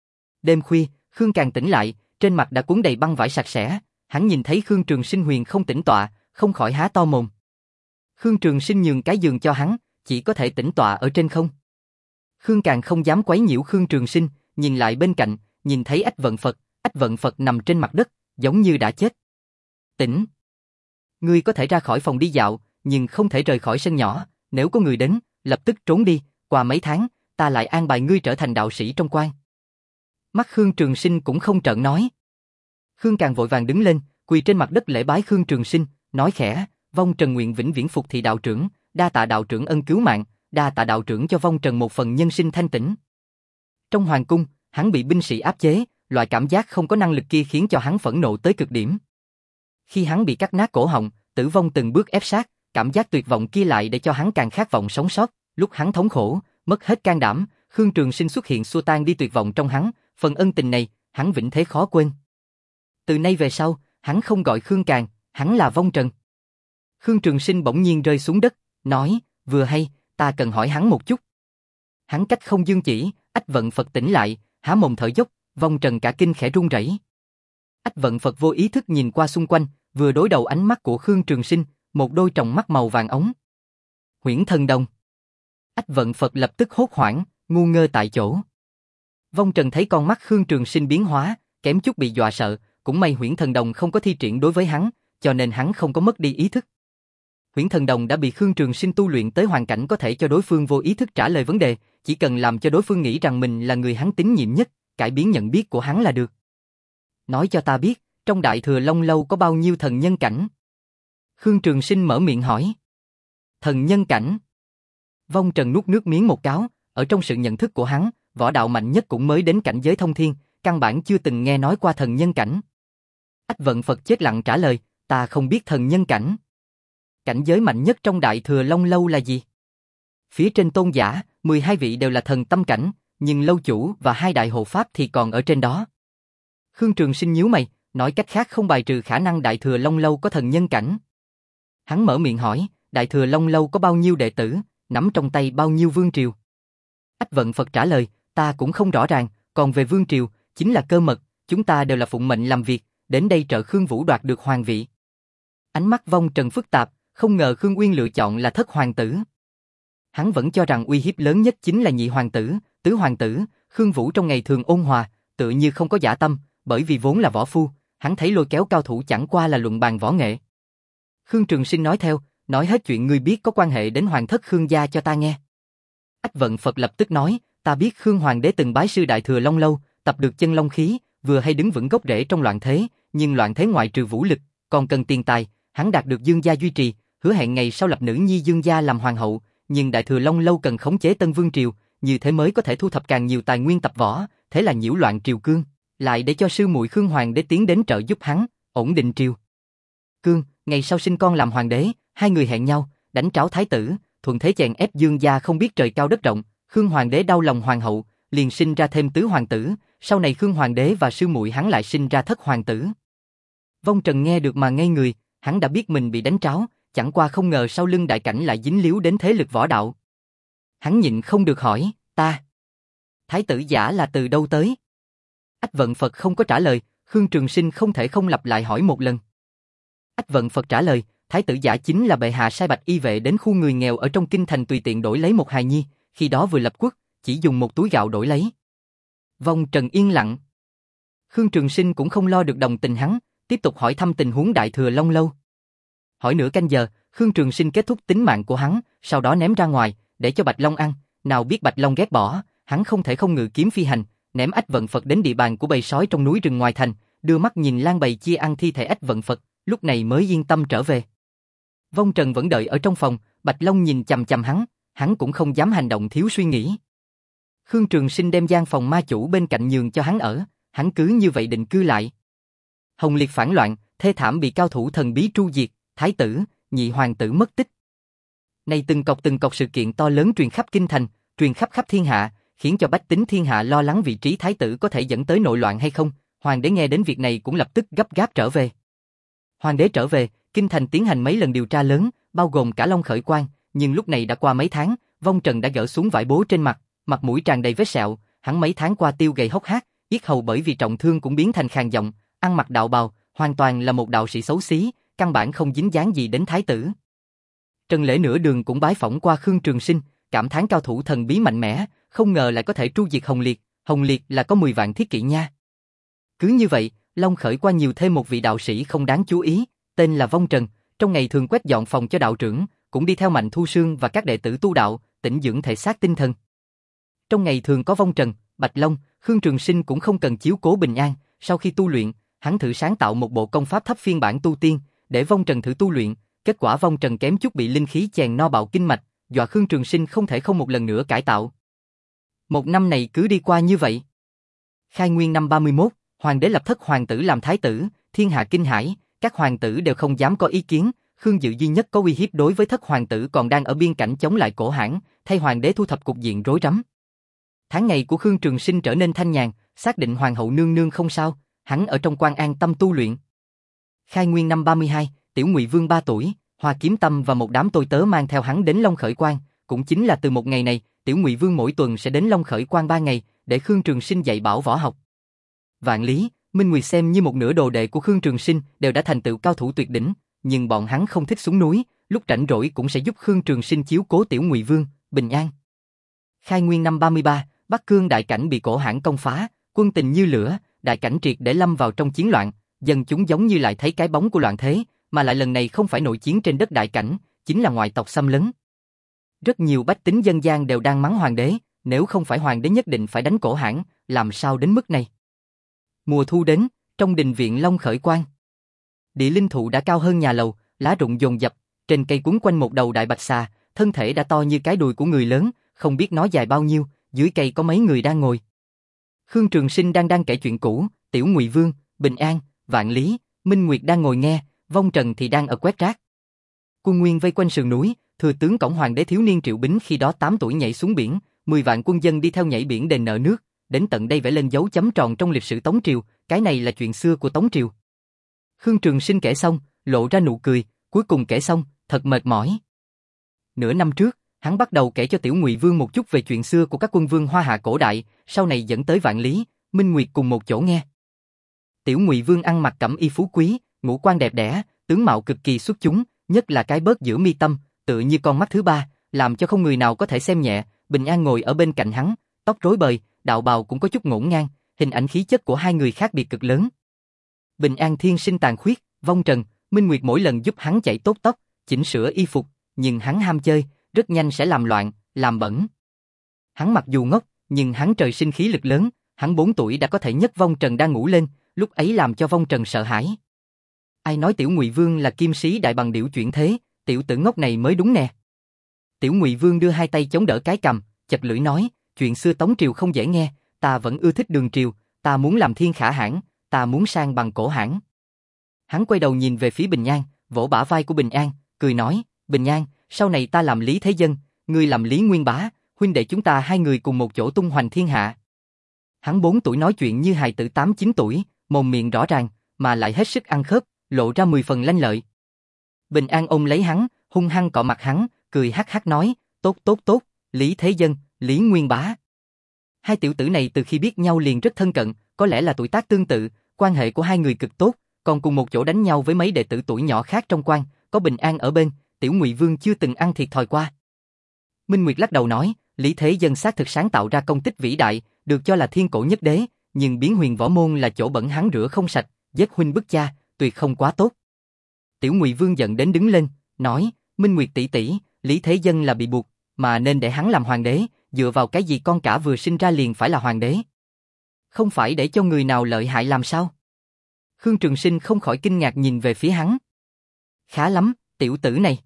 Speaker 1: Đêm khuya, Khương Càn tỉnh lại, trên mặt đã cuốn đầy băng vải sạch sẽ, hắn nhìn thấy Khương Trường Sinh huyền không tĩnh tọa, không khỏi há to mồm. Khương Trường Sinh nhường cái giường cho hắn, chỉ có thể tĩnh tọa ở trên không. Khương Càn không dám quấy nhiễu Khương Trường Sinh, nhìn lại bên cạnh, nhìn thấy Ách Vận Phật, Ách Vận Phật nằm trên mặt đất, giống như đã chết. Tỉnh. Ngươi có thể ra khỏi phòng đi dạo, nhưng không thể rời khỏi sân nhỏ, nếu có người đến, lập tức trốn đi, qua mấy tháng, ta lại an bài ngươi trở thành đạo sĩ trong quan. Mắt Khương Trường Sinh cũng không trợn nói. Khương Càn vội vàng đứng lên, quỳ trên mặt đất lễ bái Khương Trường Sinh, nói khẽ, vong trần nguyện vĩnh viễn phục thị đạo trưởng, đa tạ đạo trưởng ân cứu mạng, đa tạ đạo trưởng cho vong trần một phần nhân sinh thanh tĩnh. Trong hoàng cung, hắn bị binh sĩ áp chế, loại cảm giác không có năng lực kia khiến cho hắn phẫn nộ tới cực điểm. Khi hắn bị cắt nát cổ họng, tử vong từng bước ép sát, cảm giác tuyệt vọng kia lại để cho hắn càng khát vọng sống sót. Lúc hắn thống khổ, mất hết can đảm, Khương Trường Sinh xuất hiện xua tan đi tuyệt vọng trong hắn, phần ân tình này, hắn vĩnh thế khó quên. Từ nay về sau, hắn không gọi Khương Càn, hắn là Vong Trần. Khương Trường Sinh bỗng nhiên rơi xuống đất, nói, vừa hay, ta cần hỏi hắn một chút. Hắn cách không dương chỉ, Ách Vận Phật tỉnh lại, há mồm thở dốc, Vong Trần cả kinh khẽ run rẩy. Ách Vận Phật vô ý thức nhìn qua xung quanh, vừa đối đầu ánh mắt của Khương Trường Sinh, một đôi tròng mắt màu vàng ống. Huyễn Thần Đồng. Ách Vận Phật lập tức hốt hoảng, ngu ngơ tại chỗ. Vong Trần thấy con mắt Khương Trường Sinh biến hóa, kém chút bị dọa sợ, cũng may Huyễn Thần Đồng không có thi triển đối với hắn, cho nên hắn không có mất đi ý thức. Huyễn Thần Đồng đã bị Khương Trường Sinh tu luyện tới hoàn cảnh có thể cho đối phương vô ý thức trả lời vấn đề, chỉ cần làm cho đối phương nghĩ rằng mình là người hắn tín nhiệm nhất, cải biến nhận biết của hắn là được. Nói cho ta biết, trong Đại Thừa Long Lâu có bao nhiêu thần nhân cảnh? Khương Trường Sinh mở miệng hỏi. Thần nhân cảnh? Vong Trần nuốt nước miếng một cáo, ở trong sự nhận thức của hắn, võ đạo mạnh nhất cũng mới đến cảnh giới thông thiên, căn bản chưa từng nghe nói qua thần nhân cảnh. Ách Vận Phật chết lặng trả lời, ta không biết thần nhân cảnh. Cảnh giới mạnh nhất trong Đại Thừa Long Lâu là gì? Phía trên tôn giả, mười hai vị đều là thần tâm cảnh, nhưng lâu chủ và hai đại hộ pháp thì còn ở trên đó. Khương Trường Sinh nhíu mày, nói cách khác không bài trừ khả năng Đại Thừa Long Lâu có thần nhân cảnh. Hắn mở miệng hỏi, Đại Thừa Long Lâu có bao nhiêu đệ tử, nắm trong tay bao nhiêu vương triều? Ách Vận Phật trả lời, ta cũng không rõ ràng, còn về vương triều, chính là cơ mật, chúng ta đều là phụng mệnh làm việc, đến đây trợ Khương Vũ đoạt được hoàng vị. Ánh mắt Vong Trần phức tạp, không ngờ Khương Uyên lựa chọn là thất hoàng tử. Hắn vẫn cho rằng uy hiếp lớn nhất chính là nhị hoàng tử, tứ hoàng tử, Khương Vũ trong ngày thường ôn hòa, tựa như không có dã tâm, bởi vì vốn là võ phu, hắn thấy lôi kéo cao thủ chẳng qua là luận bàn võ nghệ. Khương Trường Sinh nói theo, nói hết chuyện ngươi biết có quan hệ đến hoàng thất Khương gia cho ta nghe. Ách Vận Phật lập tức nói, ta biết Khương Hoàng đế từng bái sư Đại Thừa Long Lâu, tập được chân long khí, vừa hay đứng vững gốc rễ trong loạn thế, nhưng loạn thế ngoại trừ vũ lực, còn cần tiền tài, hắn đạt được Dương gia duy trì, hứa hẹn ngày sau lập nữ nhi Dương gia làm hoàng hậu, nhưng Đại Thừa Long Lâu cần khống chế Tân Vương triều, như thế mới có thể thu thập càng nhiều tài nguyên tập võ, thế là nhiễu loạn triều cương, lại để cho sư muội Khương Hoàng đế tiến đến trợ giúp hắn, ổn định triều cương, ngày sau sinh con làm hoàng đế, hai người hẹn nhau, đánh tráo thái tử, thuận thế chèn ép Dương gia không biết trời cao đất rộng, Khương Hoàng đế đau lòng hoàng hậu, liền sinh ra thêm tứ hoàng tử, sau này Khương Hoàng đế và sư muội hắn lại sinh ra thất hoàng tử. Vong Trần nghe được mà ngây người, hắn đã biết mình bị đánh tráo, chẳng qua không ngờ sau lưng đại cảnh lại dính líu đến thế lực võ đạo. Hắn nhịn không được hỏi, ta, thái tử giả là từ đâu tới? Ách Vận Phật không có trả lời, Khương Trường Sinh không thể không lặp lại hỏi một lần. Ách Vận Phật trả lời, thái tử giả chính là bệ hạ sai bạch y vệ đến khu người nghèo ở trong kinh thành tùy tiện đổi lấy một hài nhi, khi đó vừa lập quốc, chỉ dùng một túi gạo đổi lấy. Vong Trần yên lặng. Khương Trường Sinh cũng không lo được đồng tình hắn, tiếp tục hỏi thăm tình huống Đại Thừa Long Lâu. Hỏi nửa canh giờ, Khương Trường Sinh kết thúc tính mạng của hắn, sau đó ném ra ngoài, để cho Bạch Long ăn, nào biết Bạch Long ghét bỏ, hắn không thể không ngự kiếm phi hành, ném Ách Vận Phật đến địa bàn của bầy sói trong núi rừng ngoài thành, đưa mắt nhìn lang bầy chia ăn thi thể Ách Vận Phật, lúc này mới yên tâm trở về. Vong Trần vẫn đợi ở trong phòng, Bạch Long nhìn chằm chằm hắn, hắn cũng không dám hành động thiếu suy nghĩ. Khương Trường Sinh đem gian phòng ma chủ bên cạnh nhường cho hắn ở, hắn cứ như vậy định cư lại. Hồng Liệt phản loạn, thê thảm bị cao thủ thần bí tru diệt, thái tử, nhị hoàng tử mất tích. Này từng cọc từng cọc sự kiện to lớn truyền khắp kinh thành, truyền khắp khắp thiên hạ, khiến cho bách tính thiên hạ lo lắng vị trí thái tử có thể dẫn tới nội loạn hay không. Hoàng đế nghe đến việc này cũng lập tức gấp gáp trở về. Hoàng đế trở về, kinh thành tiến hành mấy lần điều tra lớn, bao gồm cả Long Khởi Quan, nhưng lúc này đã qua mấy tháng, vong trần đã gỡ xuống vải bố trên mặt, mặt mũi tràn đầy vết sẹo, hắn mấy tháng qua tiêu gầy hốc hác, yết hầu bởi vì trọng thương cũng biến thành khàn giọng, ăn mặc đạo bào, hoàn toàn là một đạo sĩ xấu xí, căn bản không dính dáng gì đến thái tử. Trần Lễ nửa đường cũng bái phỏng qua Khương Trường Sinh, cảm thán cao thủ thần bí mạnh mẽ, không ngờ lại có thể tru diệt Hồng Liệt, Hồng Liệt là có mười vạn thiết kỵ nha. Cứ như vậy, Long Khởi Quan nhiều thêm một vị đạo sĩ không đáng chú ý, tên là Vong Trần, trong ngày thường quét dọn phòng cho đạo trưởng, cũng đi theo Mạnh Thu Sương và các đệ tử tu đạo, tĩnh dưỡng thể xác tinh thần. Trong ngày thường có Vong Trần, Bạch Long, Khương Trường Sinh cũng không cần chiếu cố bình an, sau khi tu luyện, hắn thử sáng tạo một bộ công pháp thấp phiên bản tu tiên, để Vong Trần thử tu luyện, kết quả Vong Trần kém chút bị linh khí chèn no bạo kinh mạch, dọa Khương Trường Sinh không thể không một lần nữa cải tạo. Một năm này cứ đi qua như vậy. Khai Nguyên năm ba mươi mốt, hoàng đế lập thất hoàng tử làm thái tử, thiên hạ kinh hãi, các hoàng tử đều không dám có ý kiến, Khương Dự duy nhất có uy hiếp đối với thất hoàng tử còn đang ở biên cảnh chống lại Cổ Hãn, thay hoàng đế thu thập cục diện rối rắm. Tháng ngày của Khương Trường Sinh trở nên thanh nhàn, xác định hoàng hậu nương nương không sao, hắn ở trong quan an tâm tu luyện. Khai Nguyên năm ba mươi hai, Tiểu Ngụy Vương ba tuổi, Hoa Kiếm Tâm và một đám tôi tớ mang theo hắn đến Long Khởi Quan, cũng chính là từ một ngày này, Tiểu Ngụy Vương mỗi tuần sẽ đến Long Khởi Quan ba ngày, để Khương Trường Sinh dạy bảo võ học. Vạn Lý, Minh Nguyệt xem như một nửa đồ đệ của Khương Trường Sinh, đều đã thành tựu cao thủ tuyệt đỉnh, nhưng bọn hắn không thích xuống núi, lúc rảnh rỗi cũng sẽ giúp Khương Trường Sinh chiếu cố Tiểu Ngụy Vương, bình an. Khai Nguyên năm ba mươi ba, Bắc Cương đại cảnh bị Cổ Hãn công phá, quân tình như lửa, đại cảnh triệt để lâm vào trong chiến loạn, dân chúng giống như lại thấy cái bóng của loạn thế, mà lại lần này không phải nội chiến trên đất đại cảnh, chính là ngoại tộc xâm lấn. Rất nhiều bách tính dân gian đều đang mắng hoàng đế, nếu không phải hoàng đế nhất định phải đánh Cổ Hãn, làm sao đến mức này. Mùa thu đến, trong đình viện Long Khởi Quan, địa linh thụ đã cao hơn nhà lầu, lá rụng dồn dập, trên cây quấn quanh một đầu đại bạch xà, thân thể đã to như cái đùi của người lớn, không biết nó dài bao nhiêu, dưới cây có mấy người đang ngồi. Khương Trường Sinh đang đang kể chuyện cũ, Tiểu Ngụy Vương, Bình An, Vạn Lý, Minh Nguyệt đang ngồi nghe, Vong Trần thì đang ở quét rác. Quân nguyên vây quanh sườn núi, thừa tướng cổng hoàng đế thiếu niên Triệu Bính khi đó tám tuổi nhảy xuống biển, mười vạn quân dân đi theo nhảy biển đền nợ nước, đến tận đây vẽ lên dấu chấm tròn trong lịch sử Tống Triều, cái này là chuyện xưa của Tống Triều. Khương Trường Sinh kể xong, lộ ra nụ cười, cuối cùng kể xong, thật mệt mỏi. Nửa năm trước, hắn bắt đầu kể cho Tiểu Ngụy Vương một chút về chuyện xưa của các quân vương Hoa Hạ cổ đại, sau này dẫn tới Vạn Lý, Minh Nguyệt cùng một chỗ nghe. Tiểu Ngụy Vương ăn mặc cẩm y phú quý, ngũ quan đẹp đẽ, tướng mạo cực kỳ xuất chúng, nhất là cái bớt giữa mi tâm, tựa như con mắt thứ ba, làm cho không người nào có thể xem nhẹ. Bình An ngồi ở bên cạnh hắn, tóc rối bời, đạo bào cũng có chút ngổn ngang, hình ảnh khí chất của hai người khác biệt cực lớn. Bình An thiên sinh tàn khuyết, Vong Trần, Minh Nguyệt mỗi lần giúp hắn chạy tốt tóc, chỉnh sửa y phục, nhưng hắn ham chơi, rất nhanh sẽ làm loạn, làm bẩn. Hắn mặc dù ngốc, nhưng hắn trời sinh khí lực lớn, hắn bốn tuổi đã có thể nhấc Vong Trần đang ngủ lên, lúc ấy làm cho Vong Trần sợ hãi. Ai nói Tiểu Ngụy Vương là kim sĩ đại bằng điểu chuyển thế, tiểu tử ngốc này mới đúng nè. Tiểu Ngụy Vương đưa hai tay chống đỡ cái cằm, chật lưỡi nói, chuyện xưa Tống Triều không dễ nghe, ta vẫn ưa thích Đường Triều, ta muốn làm thiên khả hãn, ta muốn sang bằng Cổ Hãn. Hắn quay đầu nhìn về phía Bình An, vỗ bả vai của Bình An, cười nói, Bình An, sau này ta làm Lý Thế Dân, ngươi làm Lý Nguyên Bá, huynh đệ chúng ta hai người cùng một chỗ tung hoành thiên hạ. Hắn bốn tuổi nói chuyện như hài tử tám chín tuổi, mồm miệng rõ ràng, mà lại hết sức ăn khớp, lộ ra mười phần lanh lợi. Bình An ôm lấy hắn, hung hăng cọ mặt hắn, cười hắc hắc nói, tốt tốt tốt, Lý Thế Dân, Lý Nguyên Bá. Hai tiểu tử này từ khi biết nhau liền rất thân cận, có lẽ là tuổi tác tương tự, quan hệ của hai người cực tốt, còn cùng một chỗ đánh nhau với mấy đệ tử tuổi nhỏ khác trong quan, có Bình An ở bên, Tiểu Ngụy Vương chưa từng ăn thiệt thòi qua. Minh Nguyệt lắc đầu nói, Lý Thế Dân xác thực sáng tạo ra công tích vĩ đại, được cho là thiên cổ nhất đế, nhưng biến huyền võ môn là chỗ bẩn hắn rửa không sạch, giết huynh bức cha, tuyệt không quá tốt. Tiểu Ngụy Vương giận đến đứng lên, nói, Minh Nguyệt tỷ tỷ, Lý Thế Dân là bị buộc, mà nên để hắn làm hoàng đế, dựa vào cái gì con cả vừa sinh ra liền phải là hoàng đế? Không phải để cho người nào lợi hại làm sao? Khương Trường Sinh không khỏi kinh ngạc nhìn về phía hắn. Khá lắm, tiểu tử này.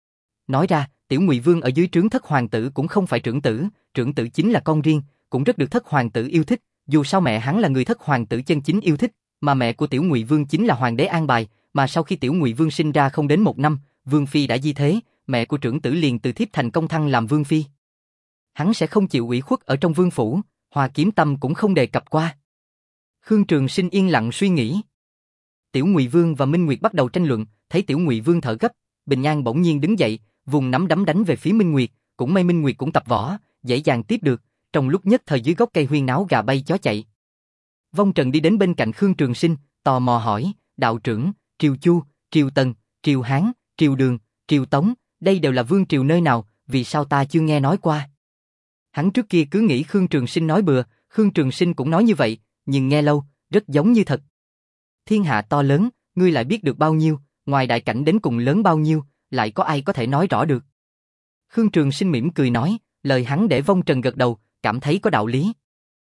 Speaker 1: Nói ra, Tiểu Ngụy Vương ở dưới trướng thất hoàng tử cũng không phải trưởng tử, trưởng tử chính là con riêng, cũng rất được thất hoàng tử yêu thích, dù sao mẹ hắn là người thất hoàng tử chân chính yêu thích, mà mẹ của Tiểu Ngụy Vương chính là hoàng đế an bài, mà sau khi Tiểu Ngụy Vương sinh ra không đến một năm, Vương Phi đã di thế, mẹ của trưởng tử liền từ thiếp thành công thăng làm Vương Phi. Hắn sẽ không chịu ủy khuất ở trong vương phủ, Hoa Kiếm Tâm cũng không đề cập qua. Khương Trường Sinh yên lặng suy nghĩ. Tiểu Ngụy Vương và Minh Nguyệt bắt đầu tranh luận, thấy Tiểu Ngụy Vương thở gấp, Bình An bỗng nhiên đứng dậy, vùng nắm đấm đánh về phía Minh Nguyệt, cũng may Minh Nguyệt cũng tập võ, dễ dàng tiếp được, trong lúc nhất thời dưới gốc cây huyên náo gà bay chó chạy. Vong Trần đi đến bên cạnh Khương Trường Sinh, tò mò hỏi, đạo trưởng, Triều Chu, Triều Tần, Triều Hán, Triều Đường, Triều Tống, đây đều là vương triều nơi nào, vì sao ta chưa nghe nói qua? Hắn trước kia cứ nghĩ Khương Trường Sinh nói bừa, Khương Trường Sinh cũng nói như vậy, nhưng nghe lâu, rất giống như thật. Thiên hạ to lớn, ngươi lại biết được bao nhiêu, ngoài đại cảnh đến cùng lớn bao nhiêu, lại có ai có thể nói rõ được. Khương Trường Sinh mỉm cười nói, lời hắn để Vong Trần gật đầu, cảm thấy có đạo lý.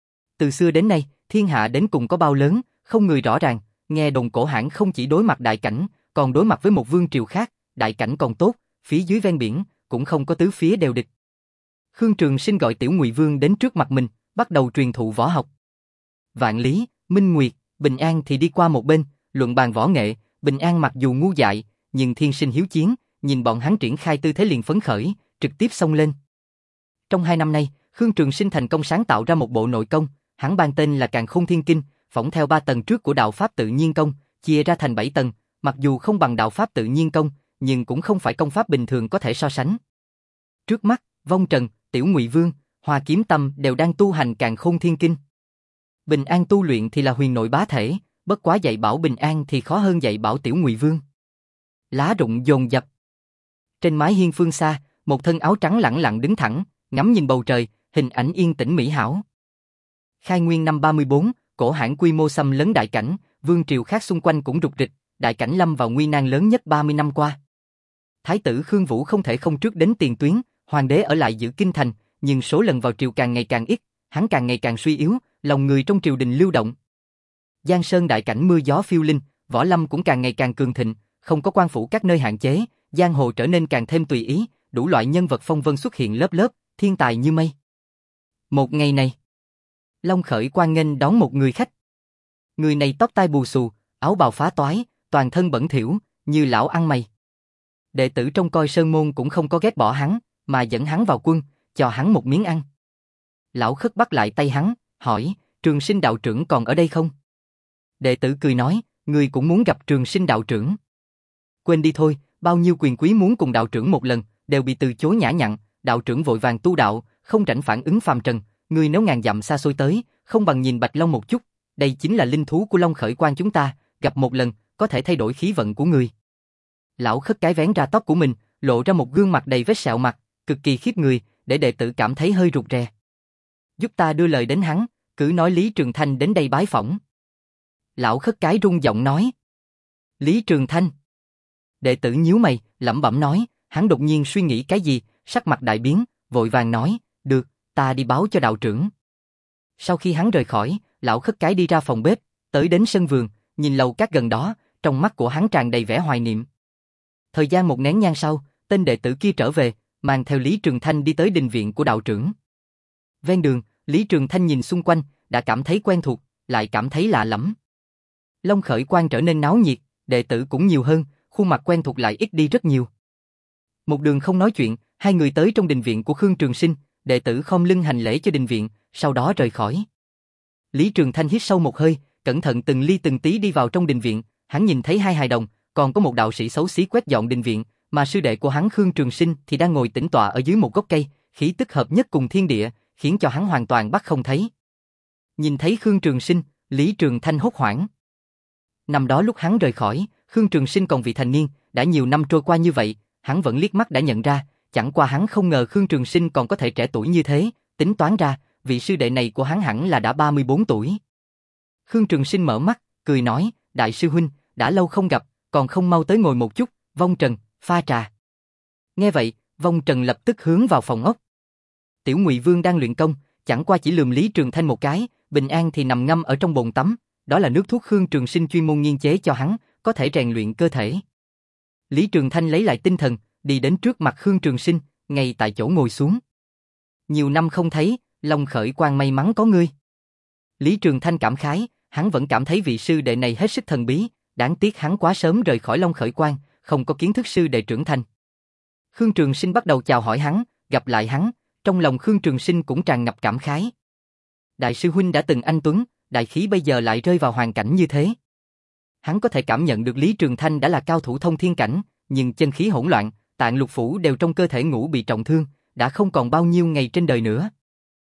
Speaker 1: Từ xưa đến nay, thiên hạ đến cùng có bao lớn, không người rõ ràng, nghe đồn Cổ Hãn không chỉ đối mặt đại cảnh, còn đối mặt với một vương triều khác, đại cảnh còn tốt, phía dưới ven biển, cũng không có tứ phía đều địch. Khương Trường Sinh gọi Tiểu Ngụy Vương đến trước mặt mình, bắt đầu truyền thụ võ học. Vạn Lý, Minh Nguyệt, Bình An thì đi qua một bên, luận bàn võ nghệ, Bình An mặc dù ngu dại, nhưng thiên sinh hiếu chiến, nhìn bọn hắn triển khai tư thế liền phấn khởi, trực tiếp xông lên. Trong hai năm nay, Khương Trường Sinh thành công sáng tạo ra một bộ nội công, hắn ban tên là Càn Khôn Thiên Kinh, phỏng theo ba tầng trước của đạo pháp tự nhiên công, chia ra thành bảy tầng, mặc dù không bằng đạo pháp tự nhiên công, nhưng cũng không phải công pháp bình thường có thể so sánh. Trước mắt, Vong Trần, Tiểu Ngụy Vương, Hoa Kiếm Tâm đều đang tu hành Càn Khôn Thiên Kinh. Bình An tu luyện thì là huyền nội bá thể, bất quá dạy bảo Bình An thì khó hơn dạy bảo Tiểu Ngụy Vương. Lá rụng dồn dập. Trên mái hiên phương xa, một thân áo trắng lẳng lặng đứng thẳng, ngắm nhìn bầu trời, hình ảnh yên tĩnh mỹ hảo. Khai Nguyên năm ba mươi bốn, Cổ Hãn quy mô xâm lấn đại cảnh, vương triều khác xung quanh cũng rục rịch, đại cảnh lâm vào nguy nan lớn nhất ba mươi năm qua. Thái tử Khương Vũ không thể không trước đến tiền tuyến, hoàng đế ở lại giữ kinh thành, nhưng số lần vào triều càng ngày càng ít, hắn càng ngày càng suy yếu, lòng người trong triều đình lưu động. Giang Sơn đại cảnh mưa gió phiêu linh, võ lâm cũng càng ngày càng cường thịnh, không có quan phủ các nơi hạn chế, giang hồ trở nên càng thêm tùy ý, đủ loại nhân vật phong vân xuất hiện lớp lớp, thiên tài như mây. Một ngày này, Long Khởi quan nghênh đón một người khách. Người này tóc tai bù xù, áo bào phá toái, toàn thân bẩn thỉu, như lão ăn mày. Đệ tử trong coi sơn môn cũng không có ghét bỏ hắn, mà dẫn hắn vào quân, cho hắn một miếng ăn. Lão khất bắt lại tay hắn, hỏi, Trường Sinh đạo trưởng còn ở đây không? Đệ tử cười nói, người cũng muốn gặp Trường Sinh đạo trưởng. Quên đi thôi, bao nhiêu quyền quý muốn cùng đạo trưởng một lần, đều bị từ chối nhã nhặn, đạo trưởng vội vàng tu đạo, không rảnh phản ứng phàm trần, người nếu ngàn dặm xa xôi tới, không bằng nhìn Bạch Long một chút, đây chính là linh thú của Long Khởi quan chúng ta, gặp một lần, có thể thay đổi khí vận của người. Lão khất cái vén ra tóc của mình, lộ ra một gương mặt đầy vết sẹo mặt, cực kỳ khiếp người, để đệ tử cảm thấy hơi rụt rè. Giúp ta đưa lời đến hắn, cứ nói Lý Trường Thanh đến đây bái phỏng. Lão khất cái rung giọng nói. Lý Trường Thanh. Đệ tử nhíu mày, lẩm bẩm nói, hắn đột nhiên suy nghĩ cái gì, sắc mặt đại biến, vội vàng nói, được, ta đi báo cho đạo trưởng. Sau khi hắn rời khỏi, lão khất cái đi ra phòng bếp, tới đến sân vườn, nhìn lầu cát gần đó, trong mắt của hắn tràn đầy vẻ hoài niệm. Thời gian một nén nhang sau, tên đệ tử kia trở về, mang theo Lý Trường Thanh đi tới đình viện của đạo trưởng. Ven đường, Lý Trường Thanh nhìn xung quanh, đã cảm thấy quen thuộc, lại cảm thấy lạ lẫm. Long Khởi quan trở nên náo nhiệt, đệ tử cũng nhiều hơn, khuôn mặt quen thuộc lại ít đi rất nhiều. Một đường không nói chuyện, hai người tới trong đình viện của Khương Trường Sinh, đệ tử khom lưng hành lễ cho đình viện, sau đó rời khỏi. Lý Trường Thanh hít sâu một hơi, cẩn thận từng ly từng tí đi vào trong đình viện, hắn nhìn thấy hai hài đồng, còn có một đạo sĩ xấu xí quét dọn đình viện, mà sư đệ của hắn Khương Trường Sinh thì đang ngồi tĩnh tọa ở dưới một gốc cây, khí tức hợp nhất cùng thiên địa, khiến cho hắn hoàn toàn bắt không thấy. Nhìn thấy Khương Trường Sinh, Lý Trường Thanh hốt hoảng. Năm đó lúc hắn rời khỏi, Khương Trường Sinh còn vị thành niên, đã nhiều năm trôi qua như vậy, hắn vẫn liếc mắt đã nhận ra, chẳng qua hắn không ngờ Khương Trường Sinh còn có thể trẻ tuổi như thế, tính toán ra, vị sư đệ này của hắn hẳn là đã ba mươi bốn tuổi. Khương Trường Sinh mở mắt, cười nói, đại sư huynh, đã lâu không gặp, còn không mau tới ngồi một chút, Vong Trần, pha trà. Nghe vậy, Vong Trần lập tức hướng vào phòng ốc. Tiểu Ngụy Vương đang luyện công, chẳng qua chỉ lườm Lý Trường Thanh một cái, Bình An thì nằm ngâm ở trong bồn tắm, đó là nước thuốc Khương Trường Sinh chuyên môn nghiên chế cho hắn, có thể rèn luyện cơ thể. Lý Trường Thanh lấy lại tinh thần, đi đến trước mặt Khương Trường Sinh, ngay tại chỗ ngồi xuống. Nhiều năm không thấy, Long Khởi quan may mắn có ngươi. Lý Trường Thanh cảm khái, hắn vẫn cảm thấy vị sư đệ này hết sức thần bí, đáng tiếc hắn quá sớm rời khỏi Long Khởi quan, không có kiến thức sư đệ trưởng thành. Khương Trường Sinh bắt đầu chào hỏi hắn, gặp lại hắn, trong lòng Khương Trường Sinh cũng tràn ngập cảm khái. Đại sư huynh đã từng anh tuấn, đại khí bây giờ lại rơi vào hoàn cảnh như thế. Hắn có thể cảm nhận được Lý Trường Thanh đã là cao thủ thông thiên cảnh, nhưng chân khí hỗn loạn, tạng lục phủ đều trong cơ thể ngũ bị trọng thương, đã không còn bao nhiêu ngày trên đời nữa.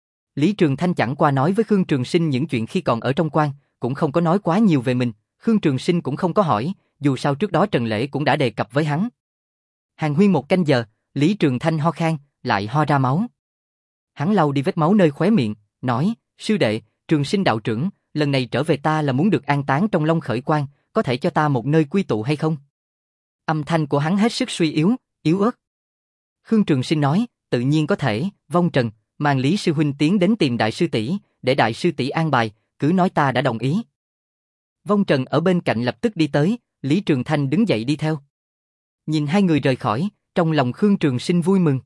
Speaker 1: Lý Trường Thanh chẳng qua nói với Khương Trường Sinh những chuyện khi còn ở trong quan, cũng không có nói quá nhiều về mình, Khương Trường Sinh cũng không có hỏi, dù sao trước đó Trần Lễ cũng đã đề cập với hắn. Hàn huyên một canh giờ, Lý Trường Thanh ho khan, lại ho ra máu. Hắn lau đi vết máu nơi khóe miệng, nói, sư đệ, Trường Sinh đạo trưởng, lần này trở về ta là muốn được an táng trong Long Khởi Quan, có thể cho ta một nơi quy tụ hay không? Âm thanh của hắn hết sức suy yếu, yếu ớt. Khương Trường Sinh nói, tự nhiên có thể, Vong Trần, mang Lý sư huynh tiến đến tìm đại sư tỷ, để đại sư tỷ an bài, cứ nói ta đã đồng ý. Vong Trần ở bên cạnh lập tức đi tới, Lý Trường Thanh đứng dậy đi theo. Nhìn hai người rời khỏi, trong lòng Khương Trường Sinh vui mừng.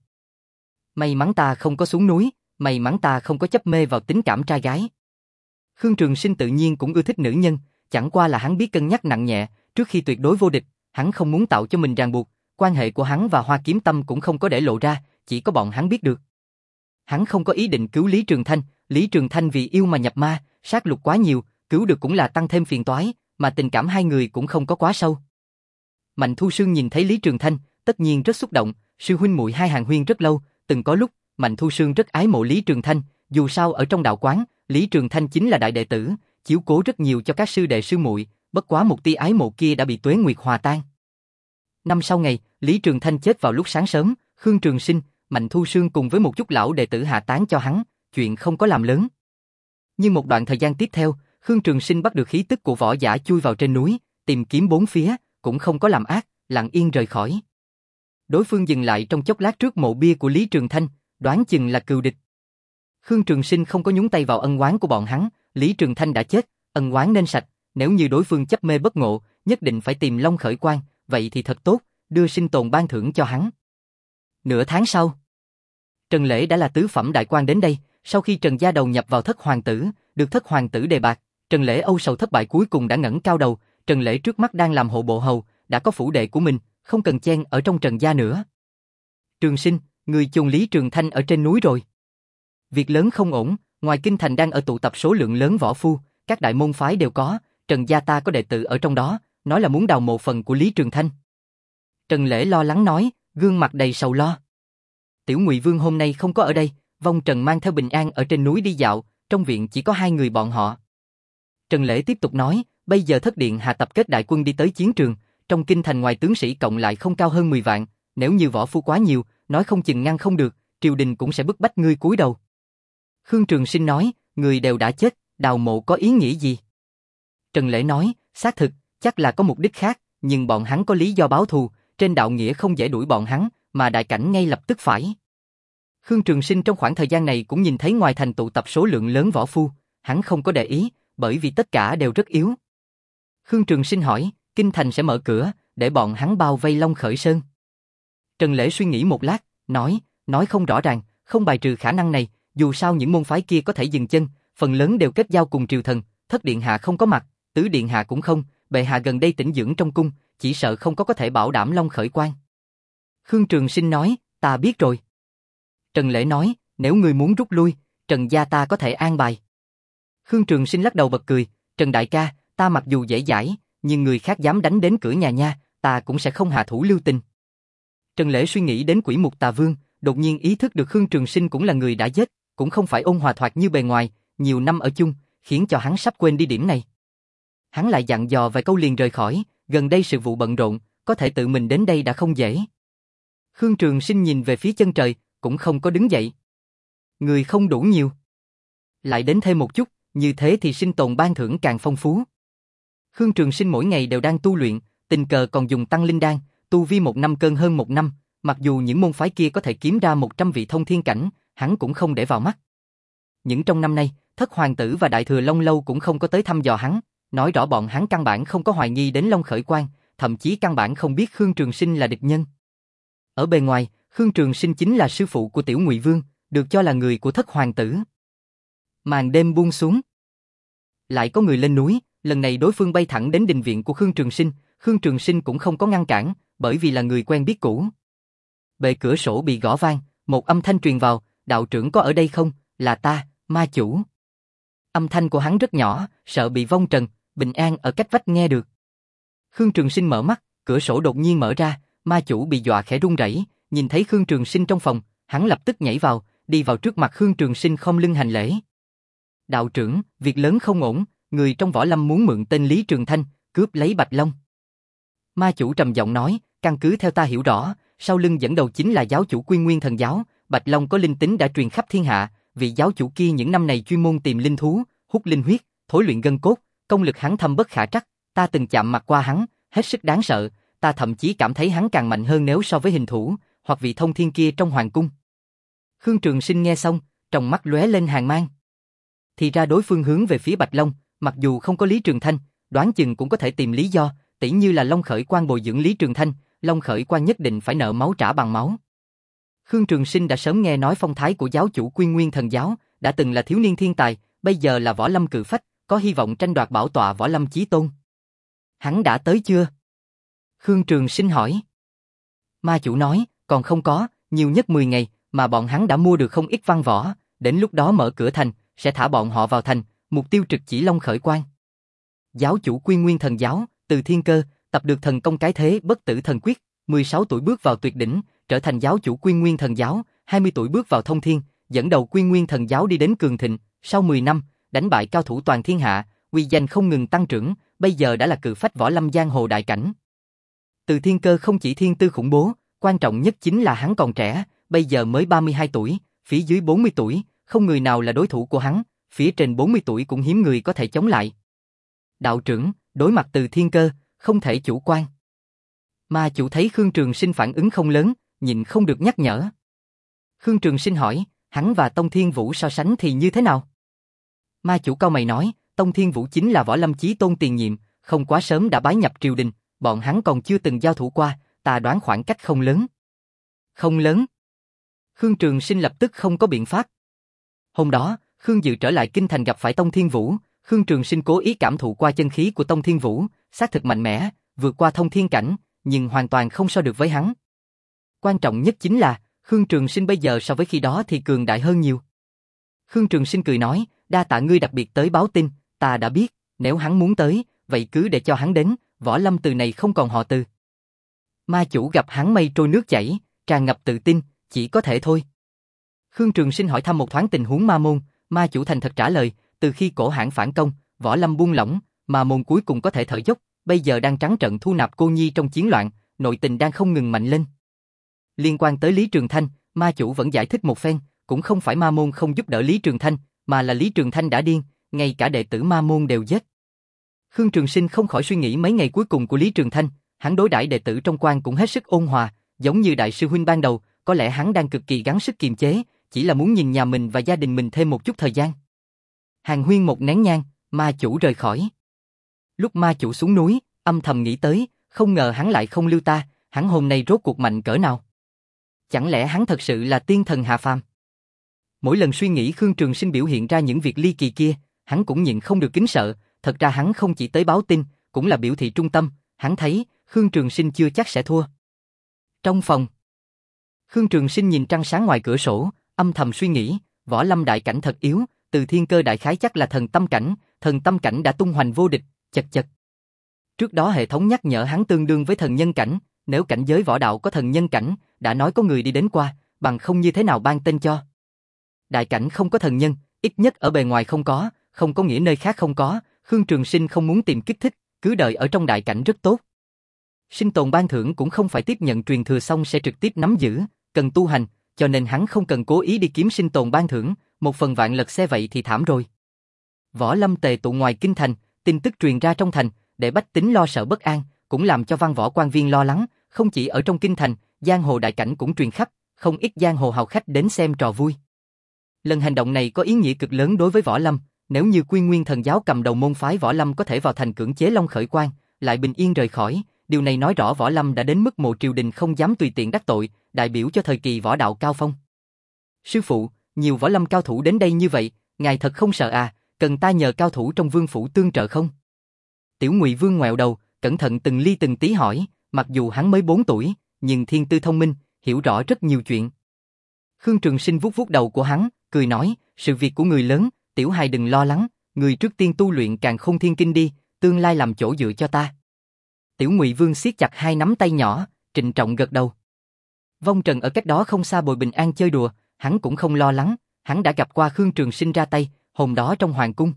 Speaker 1: May mắn ta không có xuống núi, may mắn ta không có chấp mê vào tính cảm trai gái. Khương Trường Sinh tự nhiên cũng ưa thích nữ nhân, chẳng qua là hắn biết cân nhắc nặng nhẹ, trước khi tuyệt đối vô địch, hắn không muốn tạo cho mình ràng buộc, quan hệ của hắn và Hoa Kiếm Tâm cũng không có để lộ ra, chỉ có bọn hắn biết được. Hắn không có ý định cứu Lý Trường Thanh, Lý Trường Thanh vì yêu mà nhập ma, sát lục quá nhiều, cứu được cũng là tăng thêm phiền toái, mà tình cảm hai người cũng không có quá sâu. Mạnh Thu Sương nhìn thấy Lý Trường Thanh, tất nhiên rất xúc động, sư huynh muội hai hàn huyên rất lâu, từng có lúc, Mạnh Thu Sương rất ái mộ Lý Trường Thanh, dù sao ở trong đạo quán, Lý Trường Thanh chính là đại đệ tử, chiếu cố rất nhiều cho các sư đệ sư muội, bất quá một tia ái mộ kia đã bị Tuế Nguyệt hòa tan. Năm sau ngày, Lý Trường Thanh chết vào lúc sáng sớm, Khương Trường Sinh, Mạnh Thu Sương cùng với một chút lão đệ tử hạ táng cho hắn, chuyện không có làm lớn. Nhưng một đoạn thời gian tiếp theo, Khương Trường Sinh bắt được khí tức của võ giả chui vào trên núi, tìm kiếm bốn phía, cũng không có làm ác, lặng yên rời khỏi. Đối phương dừng lại trong chốc lát trước mộ bia của Lý Trường Thanh, đoán chừng là cừu địch. Khương Trường Sinh không có nhúng tay vào ân oán của bọn hắn, Lý Trường Thanh đã chết, ân oán nên sạch, nếu như đối phương chấp mê bất ngộ, nhất định phải tìm Long Khởi Quan, vậy thì thật tốt, đưa sinh tồn ban thưởng cho hắn. Nửa tháng sau, Trần Lễ đã là tứ phẩm đại quan đến đây, sau khi Trần gia đầu nhập vào thất hoàng tử, được thất hoàng tử đề bạt, Trần Lễ âu sầu thất bại cuối cùng đã ngẩng cao đầu, Trần Lễ trước mắt đang làm hộ bộ hầu, đã có phủ đệ của mình, không cần chen ở trong Trần gia nữa. Trường Sinh, người chôn Lý Trường Thanh ở trên núi rồi. Việc lớn không ổn, ngoài kinh thành đang ở tụ tập số lượng lớn võ phu, các đại môn phái đều có, Trần gia ta có đệ tử ở trong đó, nói là muốn đào mộ phần của Lý Trường Thanh. Trần Lễ lo lắng nói, gương mặt đầy sầu lo. Tiểu Ngụy Vương hôm nay không có ở đây, Vong Trần mang theo Bình An ở trên núi đi dạo, trong viện chỉ có hai người bọn họ. Trần Lễ tiếp tục nói, bây giờ thất điện hạ tập kết đại quân đi tới chiến trường, trong kinh thành ngoài tướng sĩ cộng lại không cao hơn mười vạn, nếu như võ phu quá nhiều, nói không chừng ngăn không được, triều đình cũng sẽ bức bách ngươi cúi đầu. Khương Trường Sinh nói, người đều đã chết, đào mộ có ý nghĩa gì? Trần Lễ nói, xác thực, chắc là có mục đích khác, nhưng bọn hắn có lý do báo thù, trên đạo nghĩa không dễ đuổi bọn hắn, mà đại cảnh ngay lập tức phải. Khương Trường Sinh trong khoảng thời gian này cũng nhìn thấy ngoài thành tụ tập số lượng lớn võ phu, hắn không có để ý, bởi vì tất cả đều rất yếu. Khương Trường Sinh hỏi, kinh thành sẽ mở cửa, để bọn hắn bao vây Long Khởi Sơn. Trần Lễ suy nghĩ một lát, nói, nói không rõ ràng, không bài trừ khả năng này, dù sao những môn phái kia có thể dừng chân, phần lớn đều kết giao cùng triều thần, thất điện hạ không có mặt, tứ điện hạ cũng không, bệ hạ gần đây tĩnh dưỡng trong cung, chỉ sợ không có có thể bảo đảm Long Khởi Quan. Khương Trường Sinh nói, ta biết rồi. Trần Lễ nói, nếu người muốn rút lui, Trần gia ta có thể an bài. Khương Trường Sinh lắc đầu bật cười, Trần đại ca, ta mặc dù dễ dãi, nhưng người khác dám đánh đến cửa nhà nha, ta cũng sẽ không hạ thủ lưu tình. Trần Lễ suy nghĩ đến Quỷ Mục Tà Vương, đột nhiên ý thức được Khương Trường Sinh cũng là người đã giết, cũng không phải ôn hòa thoạt như bề ngoài, nhiều năm ở chung, khiến cho hắn sắp quên đi điểm này. Hắn lại dặn dò vài câu liền rời khỏi, gần đây sự vụ bận rộn, có thể tự mình đến đây đã không dễ. Khương Trường Sinh nhìn về phía chân trời, cũng không có đứng dậy. Người không đủ nhiều. Lại đến thêm một chút, như thế thì sinh tồn ban thưởng càng phong phú. Khương Trường Sinh mỗi ngày đều đang tu luyện, tình cờ còn dùng tăng linh đan, tu vi một năm cơn hơn một năm, mặc dù những môn phái kia có thể kiếm ra một trăm vị thông thiên cảnh, hắn cũng không để vào mắt. Những trong năm nay, thất hoàng tử và đại thừa Long Lâu cũng không có tới thăm dò hắn, nói rõ bọn hắn căn bản không có hoài nghi đến Long Khởi Quan, thậm chí căn bản không biết Khương Trường Sinh là địch nhân. Ở bề ngoài, Khương Trường Sinh chính là sư phụ của Tiểu Ngụy Vương, được cho là người của thất hoàng tử. Màn đêm buông xuống. Lại có người lên núi, lần này đối phương bay thẳng đến đình viện của Khương Trường Sinh, Khương Trường Sinh cũng không có ngăn cản, bởi vì là người quen biết cũ. Bề cửa sổ bị gõ vang, một âm thanh truyền vào, đạo trưởng có ở đây không? Là ta, ma chủ. Âm thanh của hắn rất nhỏ, sợ bị vong trần, bình an ở cách vách nghe được. Khương Trường Sinh mở mắt, cửa sổ đột nhiên mở ra, ma chủ bị dọa khẽ run rẩy, nhìn thấy Khương Trường Sinh trong phòng, hắn lập tức nhảy vào, đi vào trước mặt Khương Trường Sinh khom lưng hành lễ. Đạo trưởng, việc lớn không ổn, người trong võ lâm muốn mượn tên Lý Trường Thanh, cướp lấy Bạch Long. Ma chủ trầm giọng nói, căn cứ theo ta hiểu rõ, sau lưng dẫn đầu chính là giáo chủ Quy Nguyên Thần Giáo, Bạch Long có linh tính đã truyền khắp thiên hạ, vị giáo chủ kia những năm này chuyên môn tìm linh thú, hút linh huyết, thối luyện gân cốt, công lực hắn thâm bất khả trắc, ta từng chạm mặt qua hắn, hết sức đáng sợ, ta thậm chí cảm thấy hắn càng mạnh hơn nếu so với hình thủ, hoặc vị thông thiên kia trong hoàng cung. Khương Trường Sinh nghe xong, trong mắt lóe lên hàn mang. Thì ra đối phương hướng về phía Bạch Long, mặc dù không có Lý Trường Thanh, đoán chừng cũng có thể tìm lý do, tỉ như là Long Khởi Quan bồi dưỡng Lý Trường Thanh, Long Khởi Quan nhất định phải nợ máu trả bằng máu. Khương Trường Sinh đã sớm nghe nói phong thái của giáo chủ Quy Nguyên Thần Giáo, đã từng là thiếu niên thiên tài, bây giờ là võ lâm cự phách, có hy vọng tranh đoạt bảo tọa võ lâm chí tôn. Hắn đã tới chưa? Khương Trường Sinh hỏi. Ma chủ nói, còn không có, nhiều nhất mười ngày, mà bọn hắn đã mua được không ít văn võ, đến lúc đó mở cửa thành, sẽ thả bọn họ vào thành, mục tiêu trực chỉ Long Khởi Quan. Giáo chủ Quy Nguyên Thần Giáo, từ thiên cơ, tập được thần công cái thế bất tử thần quyết, mười sáu tuổi bước vào tuyệt đỉnh, trở thành giáo chủ Quy Nguyên Thần Giáo, hai mươi tuổi bước vào thông thiên, dẫn đầu Quy Nguyên Thần Giáo đi đến cường thịnh, sau mười năm, đánh bại cao thủ toàn thiên hạ, uy danh không ngừng tăng trưởng, bây giờ đã là cự phách võ lâm giang hồ đại cảnh. Từ thiên cơ không chỉ thiên tư khủng bố, quan trọng nhất chính là hắn còn trẻ, bây giờ mới ba mươi hai tuổi, phía dưới bốn mươi tuổi, không người nào là đối thủ của hắn, phía trên bốn mươi tuổi cũng hiếm người có thể chống lại. Đạo trưởng, đối mặt Từ thiên cơ, không thể chủ quan. Ma chủ thấy Khương Trường Sinh phản ứng không lớn, nhịn không được nhắc nhở. Khương Trường Sinh hỏi, hắn và Tông Thiên Vũ so sánh thì như thế nào? Ma chủ cau mày nói, Tông Thiên Vũ chính là võ lâm chí tôn tiền nhiệm, không quá sớm đã bái nhập triều đình, bọn hắn còn chưa từng giao thủ qua, ta đoán khoảng cách không lớn. Không lớn. Khương Trường Sinh lập tức không có biện pháp. Hôm đó, Khương Dự trở lại kinh thành gặp phải Tông Thiên Vũ, Khương Trường Sinh cố ý cảm thụ qua chân khí của Tông Thiên Vũ, xác thực mạnh mẽ, vượt qua thông thiên cảnh, nhưng hoàn toàn không so được với hắn. Quan trọng nhất chính là, Khương Trường Sinh bây giờ so với khi đó thì cường đại hơn nhiều. Khương Trường Sinh cười nói, đa tạ ngươi đặc biệt tới báo tin, ta đã biết, nếu hắn muốn tới, vậy cứ để cho hắn đến, võ lâm từ này không còn họ Từ. Ma chủ gặp hắn mây trôi nước chảy, tràn ngập tự tin, chỉ có thể thôi. Khương Trường Sinh hỏi thăm một thoáng tình huống ma môn, ma chủ thành thật trả lời, từ khi cổ hãn phản công, võ lâm buông lỏng, ma môn cuối cùng có thể thở dốc, bây giờ đang trắng trận thu nạp cô nhi trong chiến loạn, nội tình đang không ngừng mạnh lên. Liên quan tới Lý Trường Thanh, ma chủ vẫn giải thích một phen, cũng không phải ma môn không giúp đỡ Lý Trường Thanh, mà là Lý Trường Thanh đã điên, ngay cả đệ tử ma môn đều giết. Khương Trường Sinh không khỏi suy nghĩ mấy ngày cuối cùng của Lý Trường Thanh, hắn đối đãi đệ tử trong quan cũng hết sức ôn hòa, giống như đại sư huynh ban đầu, có lẽ hắn đang cực kỳ gắng sức kiềm chế, chỉ là muốn nhìn nhà mình và gia đình mình thêm một chút thời gian. Hàn huyên một nén nhang, ma chủ rời khỏi. Lúc ma chủ xuống núi, âm thầm nghĩ tới, không ngờ hắn lại không lưu ta, hắn hôm nay rốt cuộc mạnh cỡ nào. Chẳng lẽ hắn thật sự là tiên thần hạ phàm? Mỗi lần suy nghĩ Khương Trường Sinh biểu hiện ra những việc ly kỳ kia, hắn cũng nhịn không được kính sợ, thật ra hắn không chỉ tới báo tin, cũng là biểu thị trung tâm, hắn thấy, Khương Trường Sinh chưa chắc sẽ thua. Trong phòng, Khương Trường Sinh nhìn trăng sáng ngoài cửa sổ, âm thầm suy nghĩ, võ lâm đại cảnh thật yếu, Từ thiên cơ đại khái chắc là thần tâm cảnh, thần tâm cảnh đã tung hoành vô địch, chật chật. Trước đó hệ thống nhắc nhở hắn tương đương với thần nhân cảnh, nếu cảnh giới võ đạo có thần nhân cảnh, đã nói có người đi đến qua, bằng không như thế nào ban tên cho. Đại cảnh không có thần nhân, ít nhất ở bề ngoài không có, không có nghĩa nơi khác không có, Khương Trường Sinh không muốn tìm kích thích, cứ đợi ở trong đại cảnh rất tốt. Sinh tồn ban thưởng cũng không phải tiếp nhận truyền thừa xong sẽ trực tiếp nắm giữ, cần tu hành, cho nên hắn không cần cố ý đi kiếm sinh tồn ban thưởng, một phần vạn lật xe vậy thì thảm rồi. Võ lâm tề tụ ngoài kinh thành, tin tức truyền ra trong thành, để bách tính lo sợ bất an, cũng làm cho văn võ quan viên lo lắng, không chỉ ở trong kinh thành, giang hồ đại cảnh cũng truyền khắp, không ít giang hồ hào khách đến xem trò vui. Lần hành động này có ý nghĩa cực lớn đối với võ lâm, nếu như Quy Nguyên Thần Giáo cầm đầu môn phái võ lâm có thể vào thành cưỡng chế Long Khởi Quan, lại bình yên rời khỏi, điều này nói rõ võ lâm đã đến mức mộ triều đình không dám tùy tiện đắc tội, đại biểu cho thời kỳ võ đạo cao phong. Sư phụ, nhiều võ lâm cao thủ đến đây như vậy, ngài thật không sợ à, cần ta nhờ cao thủ trong vương phủ tương trợ không? Tiểu Ngụy Vương ngoẹo đầu, cẩn thận từng ly từng tí hỏi, mặc dù hắn mới bốn tuổi, nhưng thiên tư thông minh, hiểu rõ rất nhiều chuyện. Khương Trường Sinh vuốt vuốt đầu của hắn, cười nói, sự việc của người lớn, tiểu hài đừng lo lắng, người trước tiên tu luyện Càn Khôn Thiên Kinh đi, tương lai làm chỗ dựa cho ta. Tiểu Ngụy Vương siết chặt hai nắm tay nhỏ, trịnh trọng gật đầu. Vong Trần ở cách đó không xa bồi bình an chơi đùa, hắn cũng không lo lắng, hắn đã gặp qua Khương Trường Sinh ra tay, hôm đó trong hoàng cung.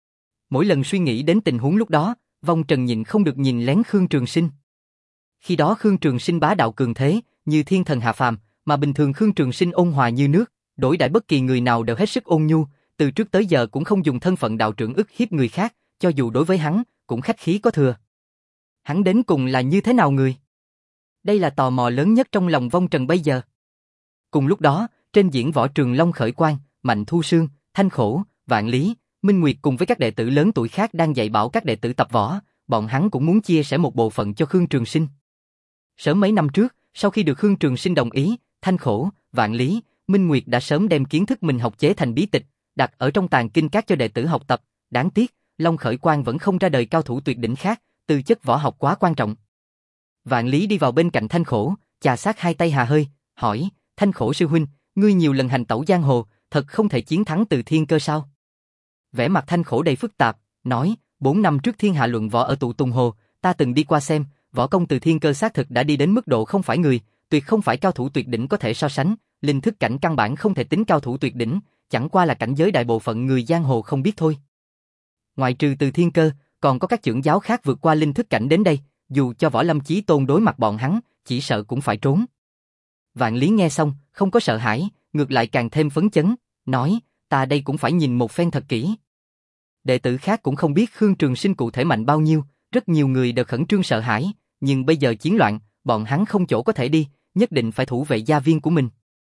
Speaker 1: Mỗi lần suy nghĩ đến tình huống lúc đó, Vong Trần nhịn không được nhìn lén Khương Trường Sinh. Khi đó Khương Trường Sinh bá đạo cường thế, như thiên thần hạ phàm, mà bình thường Khương Trường Sinh ôn hòa như nước, đối đãi bất kỳ người nào đều hết sức ôn nhu, từ trước tới giờ cũng không dùng thân phận đạo trưởng ức hiếp người khác, cho dù đối với hắn, cũng khách khí có thừa. Hắn đến cùng là như thế nào người? Đây là tò mò lớn nhất trong lòng Vong Trần bây giờ. Cùng lúc đó, trên diễn võ trường Long Khởi Quang, Mạnh Thu Sương, Thanh Khổ, Vạn Lý, Minh Nguyệt cùng với các đệ tử lớn tuổi khác đang dạy bảo các đệ tử tập võ, bọn hắn cũng muốn chia sẻ một bộ phận cho Khương Trường Sinh. Sớm mấy năm trước, sau khi được Khương Trường Sinh đồng ý, Thanh Khổ, Vạn Lý, Minh Nguyệt đã sớm đem kiến thức mình học chế thành bí tịch, đặt ở trong tàng kinh các cho đệ tử học tập. Đáng tiếc, Long Khởi Quang vẫn không ra đời cao thủ tuyệt đỉnh khác, tư chất võ học quá quan trọng. Vạn Lý đi vào bên cạnh Thanh Khổ, chà sát hai tay hà hơi, hỏi, Thanh Khổ sư huynh, ngươi nhiều lần hành tẩu giang hồ, thật không thể chiến thắng Từ Thiên Cơ sao? Vẻ mặt Thanh Khổ đầy phức tạp, nói, bốn năm trước thiên hạ luận võ ở Tụ Tùng Hồ, ta từng đi qua xem, võ công Từ Thiên Cơ xác thực đã đi đến mức độ không phải người, tuyệt không phải cao thủ tuyệt đỉnh có thể so sánh, linh thức cảnh căn bản không thể tính cao thủ tuyệt đỉnh, chẳng qua là cảnh giới đại bộ phận người giang hồ không biết thôi. Ngoại trừ Từ Thiên Cơ, còn có các trưởng giáo khác vượt qua linh thức cảnh đến đây, dù cho Võ Lâm Chí Tôn đối mặt bọn hắn, chỉ sợ cũng phải trốn. Vạn Lý nghe xong, không có sợ hãi, ngược lại càng thêm phấn chấn, nói, ta đây cũng phải nhìn một phen thật kỹ. Đệ tử khác cũng không biết Khương Trường Sinh cụ thể mạnh bao nhiêu, rất nhiều người đều khẩn trương sợ hãi, nhưng bây giờ chiến loạn, bọn hắn không chỗ có thể đi, nhất định phải thủ vệ gia viên của mình.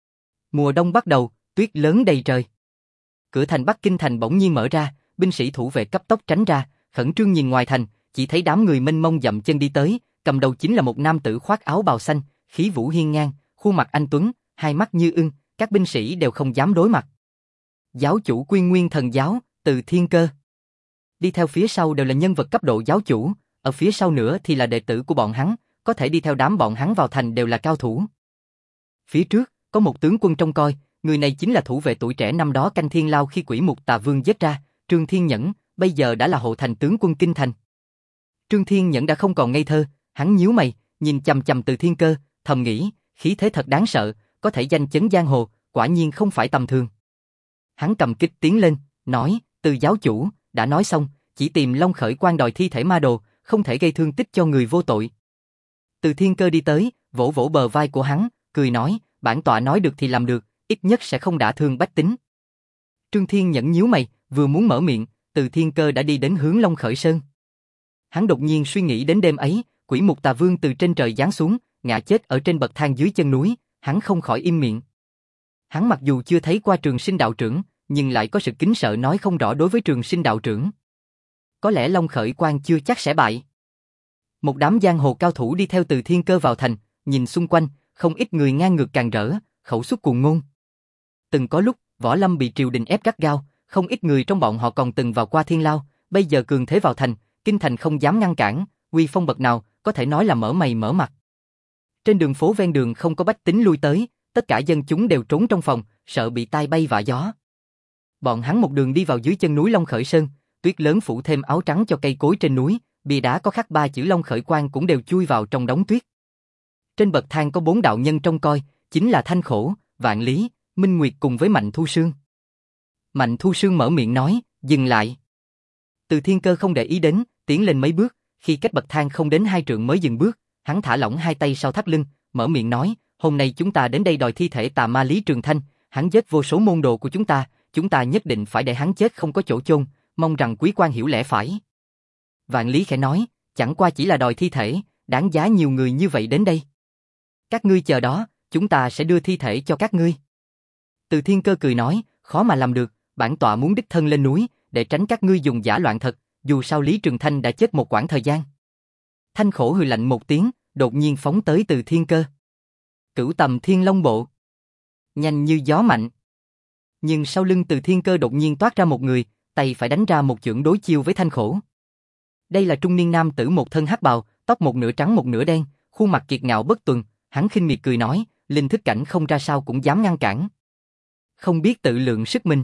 Speaker 1: Mùa đông bắt đầu, tuyết lớn đầy trời. Cửa thành Bắc Kinh thành bỗng nhiên mở ra, binh sĩ thủ vệ cấp tốc tránh ra, khẩn trương nhìn ngoài thành, chỉ thấy đám người mênh mông dậm chân đi tới, cầm đầu chính là một nam tử khoác áo bào xanh, khí vũ hiên ngang, khuôn mặt anh tuấn, hai mắt như ưng, các binh sĩ đều không dám đối mặt. Giáo chủ Quy Nguyên Thần Giáo, Từ Thiên Cơ. Đi theo phía sau đều là nhân vật cấp độ giáo chủ, ở phía sau nữa thì là đệ tử của bọn hắn, có thể đi theo đám bọn hắn vào thành đều là cao thủ. Phía trước, có một tướng quân trông coi, người này chính là thủ vệ tuổi trẻ năm đó canh Thiên Lao khi Quỷ Mục Tà Vương giết ra, Trương Thiên Nhẫn, bây giờ đã là hộ thành tướng quân kinh thành. Trương Thiên Nhẫn đã không còn ngây thơ, hắn nhíu mày, nhìn chằm chằm Từ Thiên Cơ, thầm nghĩ, khí thế thật đáng sợ, có thể danh chấn giang hồ, quả nhiên không phải tầm thường. Hắn cầm kích tiến lên, nói, Từ giáo chủ, đã nói xong, chỉ tìm Long Khởi Quang đòi thi thể ma đồ, không thể gây thương tích cho người vô tội. Từ Thiên Cơ đi tới, vỗ vỗ bờ vai của hắn, cười nói, bản tọa nói được thì làm được, ít nhất sẽ không đả thương bách tính. Trương Thiên Nhẫn nhíu mày, vừa muốn mở miệng, Từ Thiên Cơ đã đi đến hướng Long Khởi Sơn. Hắn đột nhiên suy nghĩ đến đêm ấy, Quỷ Mục Tà Vương từ trên trời giáng xuống, ngã chết ở trên bậc thang dưới chân núi, hắn không khỏi im miệng. Hắn mặc dù chưa thấy qua Trường Sinh đạo trưởng, nhưng lại có sự kính sợ nói không rõ đối với Trường Sinh đạo trưởng. Có lẽ Long Khởi Quang chưa chắc sẽ bại. Một đám giang hồ cao thủ đi theo Từ Thiên Cơ vào thành, nhìn xung quanh, không ít người ngang ngược càng rỡ, khẩu xuất cuồng ngôn. Từng có lúc, Võ Lâm bị triều đình ép gắt gao, không ít người trong bọn họ còn từng vào qua Thiên Lao, bây giờ cường thế vào thành, kinh thành không dám ngăn cản, uy phong bậc nào, có thể nói là mở mày mở mặt. Trên đường phố ven đường không có bách tính lui tới, tất cả dân chúng đều trốn trong phòng, sợ bị tai bay vạ gió. Bọn hắn một đường đi vào dưới chân núi Long Khởi Sơn, tuyết lớn phủ thêm áo trắng cho cây cối trên núi, bia đá có khắc ba chữ Long Khởi Quang cũng đều chui vào trong đống tuyết. Trên bậc thang có bốn đạo nhân trông coi, chính là Thanh Khổ, Vạn Lý, Minh Nguyệt cùng với Mạnh Thu Sương. Mạnh Thu Sương mở miệng nói, dừng lại. Từ Thiên Cơ không để ý đến, tiến lên mấy bước, khi cách bậc thang không đến hai trượng mới dừng bước, hắn thả lỏng hai tay sau thắt lưng, mở miệng nói, hôm nay chúng ta đến đây đòi thi thể tà ma Lý Trường Thanh, hắn giết vô số môn đồ của chúng ta, chúng ta nhất định phải để hắn chết không có chỗ chôn, mong rằng quý quan hiểu lẽ phải. Vạn Lý khẽ nói, chẳng qua chỉ là đòi thi thể, đáng giá nhiều người như vậy đến đây. Các ngươi chờ đó, chúng ta sẽ đưa thi thể cho các ngươi. Từ Thiên Cơ cười nói, khó mà làm được, bản tọa muốn đích thân lên núi, để tránh các ngươi dùng giả loạn thật, dù sao Lý Trường Thanh đã chết một quãng thời gian. Thanh Khổ hừ lạnh một tiếng, đột nhiên phóng tới Từ Thiên Cơ. Cửu Tầm Thiên Long Bộ. Nhanh như gió mạnh. Nhưng sau lưng Từ Thiên Cơ đột nhiên toát ra một người, tay phải đánh ra một chưởng đối chiêu với Thanh Khổ. Đây là trung niên nam tử một thân hắc bào, tóc một nửa trắng một nửa đen, khuôn mặt kiệt ngạo bất tuần, hắn khinh miệt cười nói, linh thức cảnh không ra sao cũng dám ngăn cản. Không biết tự lượng sức mình.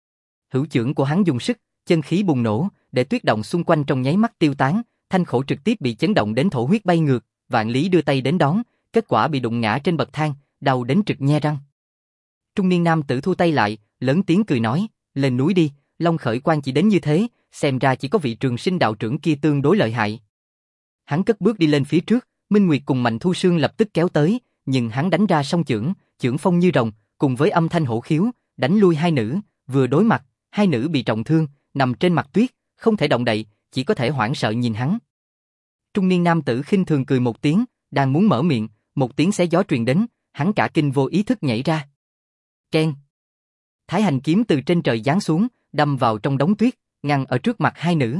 Speaker 1: Hữu chưởng của hắn dùng sức, chân khí bùng nổ, để tuyết động xung quanh trong nháy mắt tiêu tán, Thanh Khổ trực tiếp bị chấn động đến thổ huyết bay ngược, Vạn Lý đưa tay đến đón, kết quả bị đụng ngã trên bậc thang, đau đến trực nhe răng. Trung niên nam tử thu tay lại, lớn tiếng cười nói, lên núi đi, Long Khởi Quan chỉ đến như thế, xem ra chỉ có vị Trường Sinh đạo trưởng kia tương đối lợi hại. Hắn cất bước đi lên phía trước, Minh Nguyệt cùng Mạnh Thu Sương lập tức kéo tới, nhưng hắn đánh ra song chưởng, chưởng phong như rồng, cùng với âm thanh hổ khiếu, đánh lui hai nữ, vừa đối mặt, hai nữ bị trọng thương, nằm trên mặt tuyết, không thể động đậy, chỉ có thể hoảng sợ nhìn hắn. Trung niên nam tử khinh thường cười một tiếng, đang muốn mở miệng, một tiếng xé gió truyền đến, hắn cả kinh vô ý thức nhảy ra. Keng. Thái hành kiếm từ trên trời giáng xuống, đâm vào trong đống tuyết, ngăn ở trước mặt hai nữ.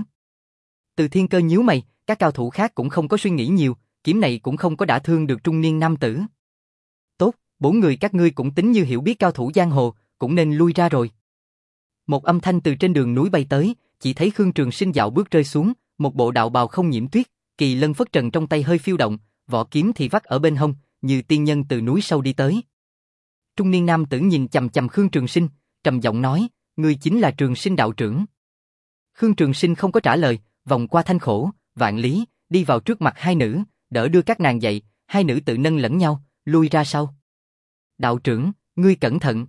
Speaker 1: Từ Thiên Cơ nhíu mày, các cao thủ khác cũng không có suy nghĩ nhiều, kiếm này cũng không có đả thương được trung niên nam tử. Tốt, bốn người các ngươi cũng tính như hiểu biết cao thủ giang hồ, cũng nên lui ra rồi. Một âm thanh từ trên đường núi bay tới, chỉ thấy Khương Trường Sinh dạo bước rơi xuống, một bộ đạo bào không nhiễm tuyết, kỳ lân phất trần trong tay hơi phiêu động, vỏ kiếm thì vắt ở bên hông, như tiên nhân từ núi sâu đi tới. Trung niên nam tử nhìn chằm chằm Khương Trường Sinh, trầm giọng nói, ngươi chính là Trường Sinh đạo trưởng. Khương Trường Sinh không có trả lời, vòng qua Thanh Khổ, Vạn Lý, đi vào trước mặt hai nữ, đỡ đưa các nàng dậy, hai nữ tự nâng lẫn nhau, lui ra sau. Đạo trưởng, ngươi cẩn thận.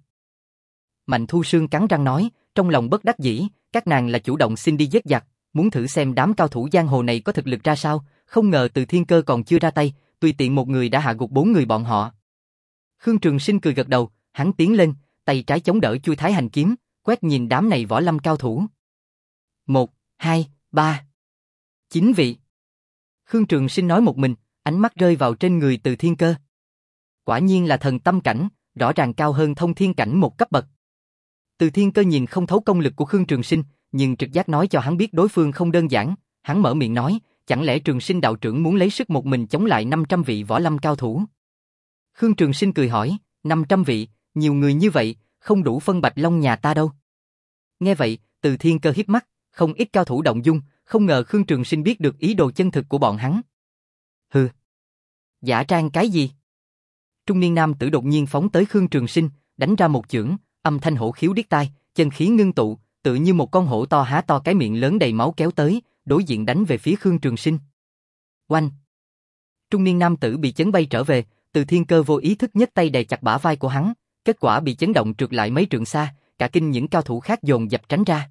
Speaker 1: Mạnh Thu Sương cắn răng nói, trong lòng bất đắc dĩ, các nàng là chủ động xin đi giết giặc, muốn thử xem đám cao thủ giang hồ này có thực lực ra sao, không ngờ Từ Thiên Cơ còn chưa ra tay, tùy tiện một người đã hạ gục bốn người bọn họ. Khương Trường Sinh cười gật đầu, hắn tiến lên, tay trái chống đỡ chuôi Thái hành kiếm, quét nhìn đám này võ lâm cao thủ. Một, hai, ba, chín vị. Khương Trường Sinh nói một mình, ánh mắt rơi vào trên người Từ Thiên Cơ. Quả nhiên là thần tâm cảnh, rõ ràng cao hơn thông thiên cảnh một cấp bậc. Từ Thiên Cơ nhìn không thấu công lực của Khương Trường Sinh, nhưng trực giác nói cho hắn biết đối phương không đơn giản, hắn mở miệng nói, chẳng lẽ Trường Sinh đạo trưởng muốn lấy sức một mình chống lại năm trăm vị võ lâm cao thủ? Khương Trường Sinh cười hỏi, năm trăm vị, nhiều người như vậy, không đủ phân Bạch Long nhà ta đâu. Nghe vậy, Từ Thiên Cơ híp mắt, không ít cao thủ động dung, không ngờ Khương Trường Sinh biết được ý đồ chân thực của bọn hắn. Hừ, giả trang cái gì? Trung niên nam tử đột nhiên phóng tới Khương Trường Sinh, đánh ra một chưởng, âm thanh hổ khiếu điếc tai, chân khí ngưng tụ, tự như một con hổ to há to cái miệng lớn đầy máu kéo tới, đối diện đánh về phía Khương Trường Sinh. Oanh! Trung niên nam tử bị chấn bay trở về, Từ Thiên Cơ vô ý thức nhấc tay đè chặt bả vai của hắn, kết quả bị chấn động trượt lại mấy trượng xa, cả kinh những cao thủ khác dồn dập tránh ra.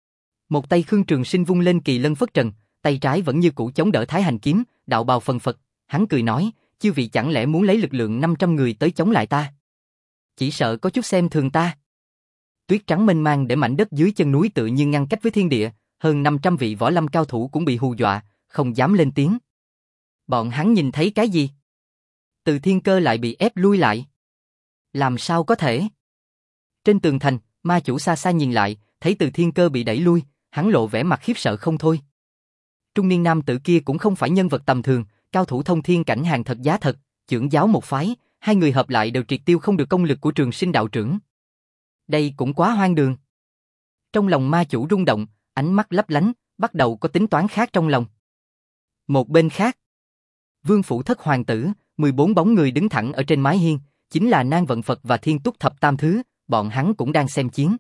Speaker 1: Một tay Khương Trường Sinh vung lên kỳ lân phất trần, tay trái vẫn như cũ chống đỡ Thái hành kiếm, đạo bào phần phật, hắn cười nói, chư vị chẳng lẽ muốn lấy lực lượng năm trăm người tới chống lại ta? Chỉ sợ có chút xem thường ta. Tuyết trắng mênh mang để mảnh đất dưới chân núi tự nhiên ngăn cách với thiên địa, hơn năm trăm vị võ lâm cao thủ cũng bị hù dọa, không dám lên tiếng. Bọn hắn nhìn thấy cái gì? Từ Thiên Cơ lại bị ép lui lại. Làm sao có thể? Trên tường thành, ma chủ xa xa nhìn lại, thấy Từ Thiên Cơ bị đẩy lui, hắn lộ vẻ mặt khiếp sợ không thôi. Trung niên nam tử kia cũng không phải nhân vật tầm thường, cao thủ thông thiên cảnh hàng thật giá thật, trưởng giáo một phái, hai người hợp lại đều triệt tiêu không được công lực của Trường Sinh đạo trưởng. Đây cũng quá hoang đường. Trong lòng ma chủ rung động, ánh mắt lấp lánh, bắt đầu có tính toán khác trong lòng. Một bên khác, Vương phủ thất hoàng tử, mười bốn bóng người đứng thẳng ở trên mái hiên, chính là Nang Vận Phật và Thiên Túc Thập Tam Thứ, bọn hắn cũng đang xem chiến.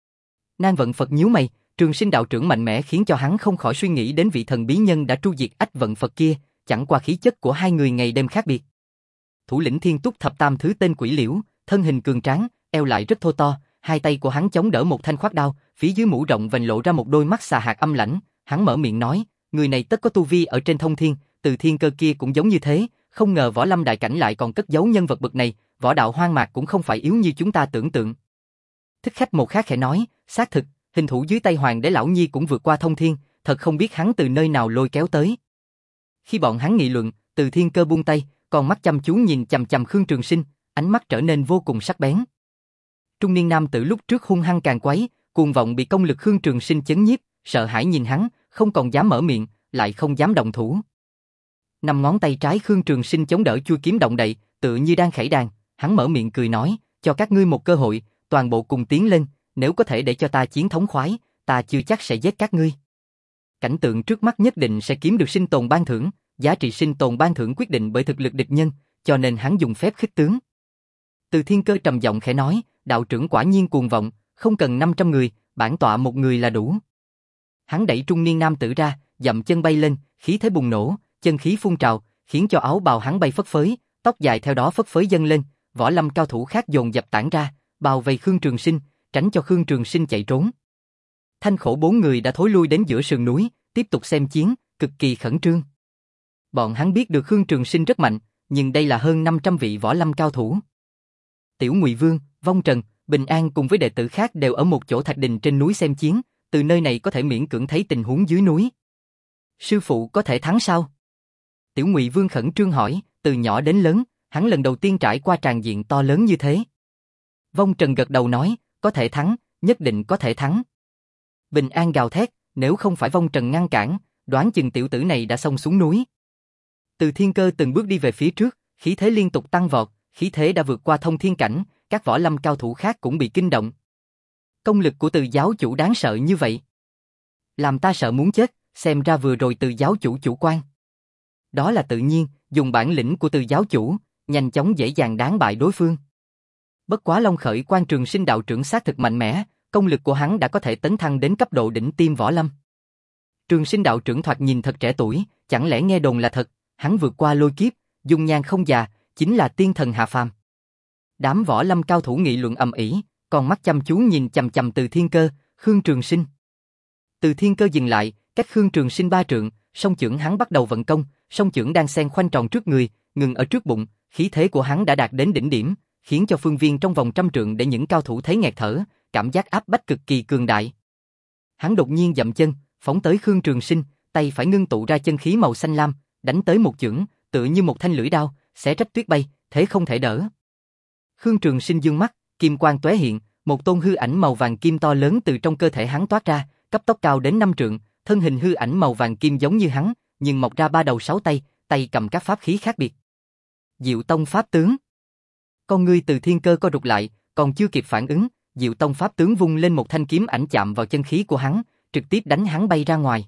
Speaker 1: Nang Vận Phật nhíu mày, Trường Sinh đạo trưởng mạnh mẽ khiến cho hắn không khỏi suy nghĩ đến vị thần bí nhân đã tru diệt Ách Vận Phật kia, chẳng qua khí chất của hai người ngày đêm khác biệt. Thủ lĩnh Thiên Túc Thập Tam Thứ tên Quỷ Liễu, thân hình cường tráng, eo lại rất thô to, hai tay của hắn chống đỡ một thanh khoát đao, phía dưới mũ rộng vành lộ ra một đôi mắt xà hạt âm lãnh, hắn mở miệng nói, người này tất có tu vi ở trên thông thiên, Từ Thiên Cơ kia cũng giống như thế, không ngờ võ lâm đại cảnh lại còn cất giấu nhân vật bậc này, võ đạo hoang mạc cũng không phải yếu như chúng ta tưởng tượng. Thích khách một khác khẽ nói, xác thực, hình thủ dưới tay hoàng đế lão nhi cũng vượt qua thông thiên, thật không biết hắn từ nơi nào lôi kéo tới. Khi bọn hắn nghị luận, Từ Thiên Cơ buông tay, còn mắt chăm chú nhìn chằm chằm Khương Trường Sinh, ánh mắt trở nên vô cùng sắc bén. Trung niên nam tử lúc trước hung hăng càng quấy, cuồng vọng bị công lực Khương Trường Sinh chấn nhiếp, sợ hãi nhìn hắn, không còn dám mở miệng, lại không dám động thủ. Năm ngón tay trái Khương Trường Sinh chống đỡ chuôi kiếm động đậy, tựa như đang khẩy đàn, hắn mở miệng cười nói, cho các ngươi một cơ hội, toàn bộ cùng tiến lên, nếu có thể để cho ta chiến thống khoái, ta chưa chắc sẽ giết các ngươi. cảnh tượng trước mắt nhất định sẽ kiếm được sinh tồn ban thưởng, giá trị sinh tồn ban thưởng quyết định bởi thực lực địch nhân, cho nên hắn dùng phép khích tướng. Từ Thiên Cơ trầm giọng khẽ nói, đạo trưởng quả nhiên cuồng vọng, không cần năm trăm người, bản tọa một người là đủ. Hắn đẩy trung niên nam tử ra, dậm chân bay lên, khí thế bùng nổ, chân khí phun trào, khiến cho áo bào hắn bay phất phới, tóc dài theo đó phất phới dâng lên, võ lâm cao thủ khác dồn dập tản ra, bao vây Khương Trường Sinh, tránh cho Khương Trường Sinh chạy trốn. Thanh Khổ bốn người đã thối lui đến giữa sườn núi, tiếp tục xem chiến, cực kỳ khẩn trương. Bọn hắn biết được Khương Trường Sinh rất mạnh, nhưng đây là hơn năm trăm vị võ lâm cao thủ. Tiểu Ngụy Vương, Vong Trần, Bình An cùng với đệ tử khác đều ở một chỗ thạch đình trên núi xem chiến, từ nơi này có thể miễn cưỡng thấy tình huống dưới núi. Sư phụ có thể thắng sao? Tiểu Ngụy Vương khẩn trương hỏi, từ nhỏ đến lớn, hắn lần đầu tiên trải qua tràng diện to lớn như thế. Vong Trần gật đầu nói, có thể thắng, nhất định có thể thắng. Bình An gào thét, nếu không phải Vong Trần ngăn cản, đoán chừng tiểu tử này đã xông xuống núi. Từ Thiên Cơ từng bước đi về phía trước, khí thế liên tục tăng vọt, khí thế đã vượt qua thông thiên cảnh, các võ lâm cao thủ khác cũng bị kinh động. Công lực của Từ giáo chủ đáng sợ như vậy, làm ta sợ muốn chết, xem ra vừa rồi Từ giáo chủ chủ quan. Đó là tự nhiên, dùng bản lĩnh của Từ giáo chủ, nhanh chóng dễ dàng đánh bại đối phương. Bất quá Long Khởi Quan Trường Sinh đạo trưởng xác thực mạnh mẽ, công lực của hắn đã có thể tấn thăng đến cấp độ đỉnh tiêm võ lâm. Trường Sinh đạo trưởng thoạt nhìn thật trẻ tuổi, chẳng lẽ nghe đồn là thật, hắn vượt qua lôi kiếp, dung nhan không già, chính là tiên thần hạ phàm. Đám võ lâm cao thủ nghị luận ầm ĩ, còn mắt chăm chú nhìn chằm chằm Từ Thiên Cơ, Khương Trường Sinh. Từ Thiên Cơ dừng lại, cách Khương Trường Sinh ba trượng, song chưởng hắn bắt đầu vận công, song chưởng đang xen khoanh tròn trước người, ngừng ở trước bụng, khí thế của hắn đã đạt đến đỉnh điểm, khiến cho phương viên trong vòng trăm trượng để những cao thủ thấy nghẹt thở, cảm giác áp bách cực kỳ cường đại. Hắn đột nhiên dậm chân, phóng tới Khương Trường Sinh, tay phải ngưng tụ ra chân khí màu xanh lam, đánh tới một chưởng, tựa như một thanh lưỡi đao, xé rách tuyết bay, thế không thể đỡ. Khương Trường Sinh dương mắt, kim quang tóe hiện, một tôn hư ảnh màu vàng kim to lớn từ trong cơ thể hắn toát ra, cấp tốc cao đến năm trượng, thân hình hư ảnh màu vàng kim giống như hắn, nhưng mọc ra ba đầu sáu tay, tay cầm các pháp khí khác biệt. Diệu Tông pháp tướng. Con ngươi Từ Thiên Cơ co rụt lại, còn chưa kịp phản ứng, Diệu Tông pháp tướng vung lên một thanh kiếm ảnh chạm vào chân khí của hắn, trực tiếp đánh hắn bay ra ngoài.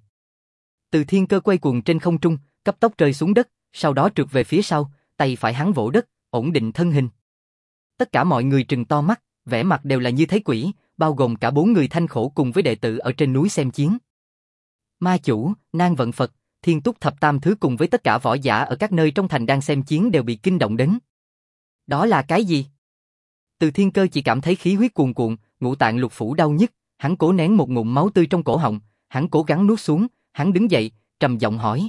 Speaker 1: Từ Thiên Cơ quay cuồng trên không trung, cấp tốc rơi xuống đất, sau đó trượt về phía sau, tay phải hắn vỗ đất, ổn định thân hình. Tất cả mọi người trừng to mắt, vẻ mặt đều là như thấy quỷ, bao gồm cả bốn người Thanh Khổ cùng với đệ tử ở trên núi xem chiến. Ma chủ, Nan Vận Phật, Thiên Túc Thập Tam Thứ cùng với tất cả võ giả ở các nơi trong thành đang xem chiến đều bị kinh động đến. Đó là cái gì? Từ Thiên Cơ chỉ cảm thấy khí huyết cuồn cuộn, ngũ tạng lục phủ đau nhức, hắn cố nén một ngụm máu tươi trong cổ họng, hắn cố gắng nuốt xuống, hắn đứng dậy, trầm giọng hỏi.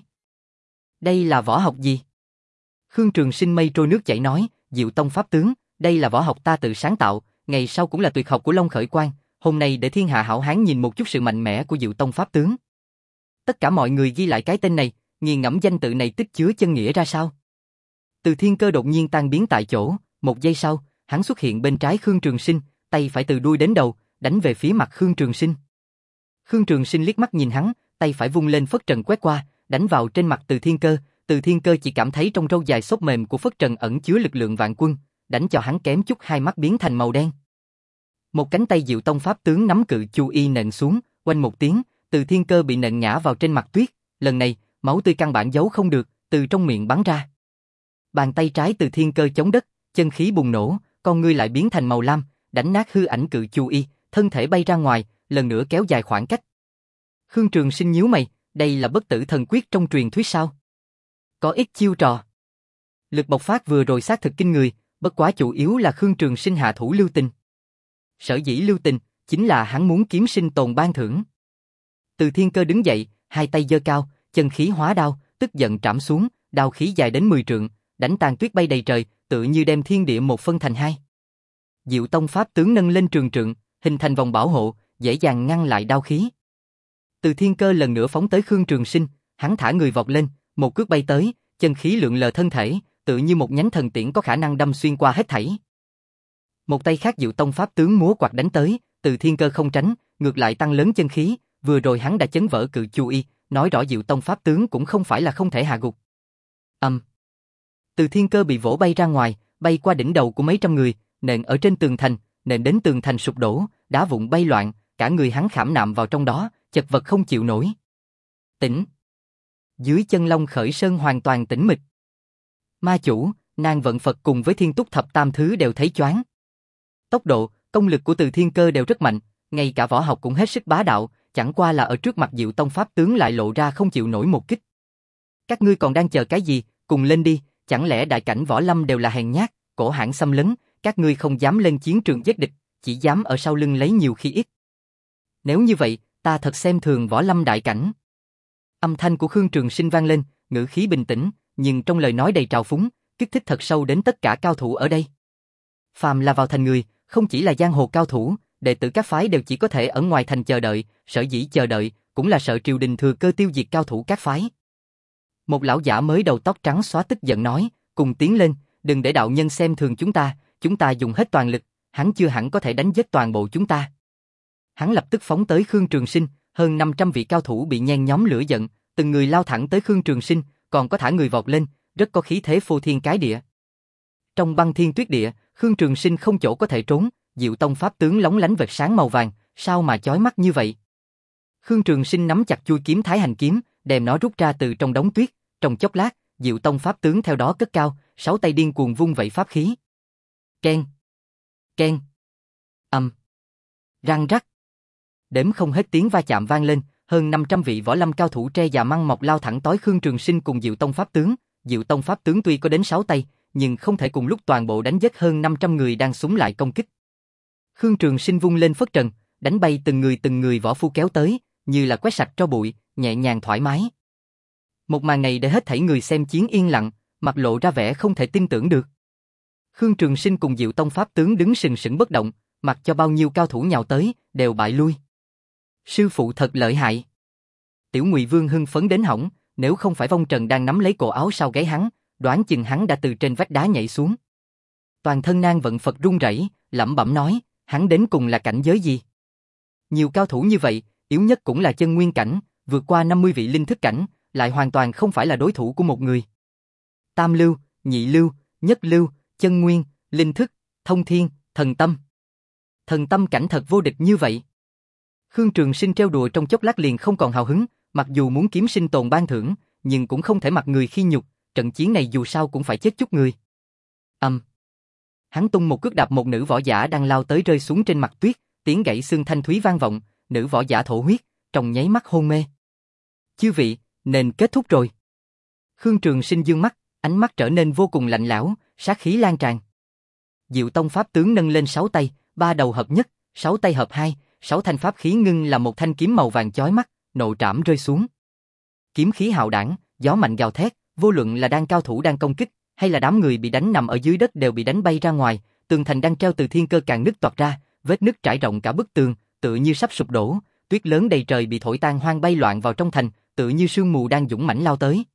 Speaker 1: Đây là võ học gì? Khương Trường Sinh mây trôi nước chảy nói, Diệu Tông pháp tướng, đây là võ học ta tự sáng tạo, ngày sau cũng là tuyệt học của Long Khởi Quan, hôm nay để thiên hạ hảo hán nhìn một chút sự mạnh mẽ của Diệu Tông pháp tướng. Tất cả mọi người ghi lại cái tên này, nghiền ngẫm danh tự này tích chứa chân nghĩa ra sao. Từ Thiên Cơ đột nhiên tan biến tại chỗ, một giây sau, hắn xuất hiện bên trái Khương Trường Sinh, tay phải từ đuôi đến đầu, đánh về phía mặt Khương Trường Sinh. Khương Trường Sinh liếc mắt nhìn hắn, tay phải vung lên phất trần quét qua, đánh vào trên mặt Từ Thiên Cơ. Từ Thiên Cơ chỉ cảm thấy trong râu dài xốp mềm của phất trần ẩn chứa lực lượng vạn quân, đánh cho hắn kém chút hai mắt biến thành màu đen. Một cánh tay Diệu Tông pháp tướng nắm cự chu y nện xuống, oanh một tiếng, Từ Thiên Cơ bị nện ngã vào trên mặt tuyết. Lần này, máu tươi căn bản giấu không được, từ trong miệng bắn ra. Bàn tay trái Từ Thiên Cơ chống đất, chân khí bùng nổ, con ngươi lại biến thành màu lam, đánh nát hư ảnh cự chu y, thân thể bay ra ngoài, lần nữa kéo dài khoảng cách. Khương Trường Sinh nhíu mày, đây là bất tử thần quyết trong truyền thuyết sao? Có ít chiêu trò. Lực bộc phát vừa rồi xác thực kinh người, bất quá chủ yếu là Khương Trường Sinh hạ thủ lưu tình. Sở dĩ lưu tình, chính là hắn muốn kiếm sinh tồn ban thưởng. Từ Thiên Cơ đứng dậy, hai tay giơ cao, chân khí hóa đao, tức giận trảm xuống, đao khí dài đến mười trượng, đánh tàn tuyết bay đầy trời, tự như đem thiên địa một phân thành hai. Diệu Tông pháp tướng nâng lên trường trượng, hình thành vòng bảo hộ, dễ dàng ngăn lại đao khí. Từ Thiên Cơ lần nữa phóng tới Khương Trường Sinh, hắn thả người vọt lên, một cước bay tới, chân khí lượn lờ thân thể, tự như một nhánh thần tiễn có khả năng đâm xuyên qua hết thảy. Một tay khác Diệu Tông pháp tướng múa quạt đánh tới, Từ Thiên Cơ không tránh, ngược lại tăng lớn chân khí, vừa rồi hắn đã chấn vỡ cự chu y, nói rõ Diệu Tông pháp tướng cũng không phải là không thể hạ gục. Âm. Từ Thiên Cơ bị vỗ bay ra ngoài, bay qua đỉnh đầu của mấy trăm người, nện ở trên tường thành, nện đến tường thành sụp đổ, đá vụn bay loạn, cả người hắn khảm nạm vào trong đó, chật vật không chịu nổi. Tĩnh. Dưới chân Long Khởi Sơn hoàn toàn tĩnh mịch. Ma chủ, Nàng Vận Phật cùng với Thiên Túc Thập Tam Thứ đều thấy choáng. Tốc độ, công lực của Từ Thiên Cơ đều rất mạnh, ngay cả võ học cũng hết sức bá đạo, chẳng qua là ở trước mặt Diệu Tông Pháp tướng lại lộ ra không chịu nổi một kích. Các ngươi còn đang chờ cái gì, cùng lên đi, chẳng lẽ đại cảnh võ lâm đều là hèn nhát, cổ hãn xâm lấn, các ngươi không dám lên chiến trường giết địch, chỉ dám ở sau lưng lấy nhiều khi ít. Nếu như vậy, ta thật xem thường võ lâm đại cảnh. Âm thanh của Khương Trường Sinh vang lên, ngữ khí bình tĩnh, nhưng trong lời nói đầy trào phúng, kích thích thật sâu đến tất cả cao thủ ở đây. Phàm là vào thành người, không chỉ là giang hồ cao thủ, đệ tử các phái đều chỉ có thể ở ngoài thành chờ đợi, sở dĩ chờ đợi, cũng là sợ triều đình thừa cơ tiêu diệt cao thủ các phái. Một lão giả mới đầu tóc trắng xóa tức giận nói, cùng tiến lên, đừng để đạo nhân xem thường chúng ta, chúng ta dùng hết toàn lực, hắn chưa hẳn có thể đánh giết toàn bộ chúng ta. Hắn lập tức phóng tới Khương Trường Sinh, hơn năm trăm vị cao thủ bị nhen nhóm lửa giận, từng người lao thẳng tới Khương Trường Sinh, còn có thả người vọt lên, rất có khí thế phô thiên cái địa. Trong băng thiên tuyết địa, Khương Trường Sinh không chỗ có thể trốn, Diệu Tông Pháp tướng lóng lánh vệt sáng màu vàng, sao mà chói mắt như vậy? Khương Trường Sinh nắm chặt chuôi kiếm Thái Hành kiếm, đem nó rút ra từ trong đống tuyết, trong chốc lát, Diệu Tông Pháp tướng theo đó cất cao, sáu tay điên cuồng vung vẩy pháp khí. Keng, keng, ầm, răng rắc. Đếm không hết tiếng va chạm vang lên, hơn năm trăm vị võ lâm cao thủ tre già măng mọc lao thẳng tới Khương Trường Sinh cùng Diệu Tông Pháp tướng. Diệu Tông Pháp tướng tuy có đến sáu tay, nhưng không thể cùng lúc toàn bộ đánh giết hơn năm trăm người đang xúm lại công kích. Khương Trường Sinh vung lên phất trần, đánh bay từng người từng người võ phu kéo tới, như là quét sạch tro bụi, nhẹ nhàng thoải mái. Một màn này để hết thảy người xem chiến yên lặng, mặt lộ ra vẻ không thể tin tưởng được. Khương Trường Sinh cùng Diệu Tông Pháp tướng đứng sừng sững bất động, mặc cho bao nhiêu cao thủ nhào tới, đều bại lui. Sư phụ thật lợi hại. Tiểu Ngụy Vương hưng phấn đến hỏng, nếu không phải Vong Trần đang nắm lấy cổ áo sau gáy hắn, đoán chừng hắn đã từ trên vách đá nhảy xuống. Toàn thân Nan Vận Phật run rẩy, lẩm bẩm nói, hắn đến cùng là cảnh giới gì? Nhiều cao thủ như vậy, yếu nhất cũng là chân nguyên cảnh, vượt qua năm mươi vị linh thức cảnh, lại hoàn toàn không phải là đối thủ của một người. Tam lưu, nhị lưu, nhất lưu, chân nguyên, linh thức, thông thiên, thần tâm. Thần tâm cảnh thật vô địch như vậy. Khương Trường Sinh trêu đùa trong chốc lát liền không còn hào hứng, mặc dù muốn kiếm sinh tồn ban thưởng, nhưng cũng không thể mặc người khi nhục, trận chiến này dù sao cũng phải chết chút người. Ầm. Um. Hắn tung một cước đạp một nữ võ giả đang lao tới rơi xuống trên mặt tuyết, tiếng gãy xương thanh thúy vang vọng, nữ võ giả thổ huyết, trong nháy mắt hôn mê. Chư vị, nên kết thúc rồi. Khương Trường Sinh dương mắt, ánh mắt trở nên vô cùng lạnh lẽo, sát khí lan tràn. Diệu Tông Pháp tướng nâng lên sáu tay, ba đầu hợp nhất, sáu tay hợp hai, sáu thanh pháp khí ngưng là một thanh kiếm màu vàng chói mắt, nộ trảm rơi xuống. Kiếm khí hạo đảng, gió mạnh gào thét, vô luận là đang cao thủ đang công kích, hay là đám người bị đánh nằm ở dưới đất đều bị đánh bay ra ngoài, tường thành đang treo Từ Thiên Cơ càng nứt toạc ra, vết nứt trải rộng cả bức tường, tựa như sắp sụp đổ, tuyết lớn đầy trời bị thổi tan hoang bay loạn vào trong thành, tựa như sương mù đang dũng mãnh lao tới.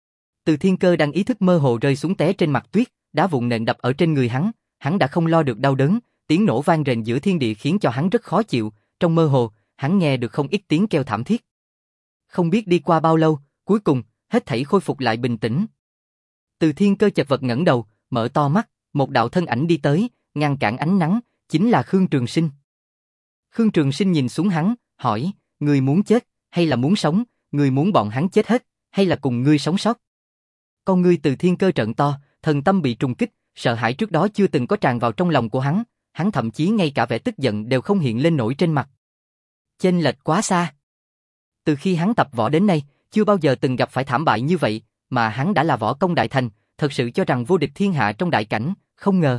Speaker 1: Từ Thiên Cơ đang ý thức mơ hồ rơi xuống té trên mặt tuyết, đá vụn nện đập ở trên người hắn, hắn đã không lo được đau đớn, tiếng nổ vang rền giữa thiên địa khiến cho hắn rất khó chịu, trong mơ hồ, hắn nghe được không ít tiếng kêu thảm thiết. Không biết đi qua bao lâu, cuối cùng, hết thảy khôi phục lại bình tĩnh. Từ Thiên Cơ chật vật ngẩng đầu, mở to mắt, một đạo thân ảnh đi tới, ngăn cản ánh nắng, chính là Khương Trường Sinh. Khương Trường Sinh nhìn xuống hắn, hỏi, ngươi muốn chết, hay là muốn sống, ngươi muốn bọn hắn chết hết, hay là cùng ngươi sống sót? Con ngươi Từ Thiên Cơ trợn to, thần tâm bị trùng kích, sợ hãi trước đó chưa từng có tràn vào trong lòng của hắn, hắn thậm chí ngay cả vẻ tức giận đều không hiện lên nổi trên mặt. Chênh lệch quá xa. Từ khi hắn tập võ đến nay, chưa bao giờ từng gặp phải thảm bại như vậy, mà hắn đã là võ công đại thành, thật sự cho rằng vô địch thiên hạ trong đại cảnh, không ngờ.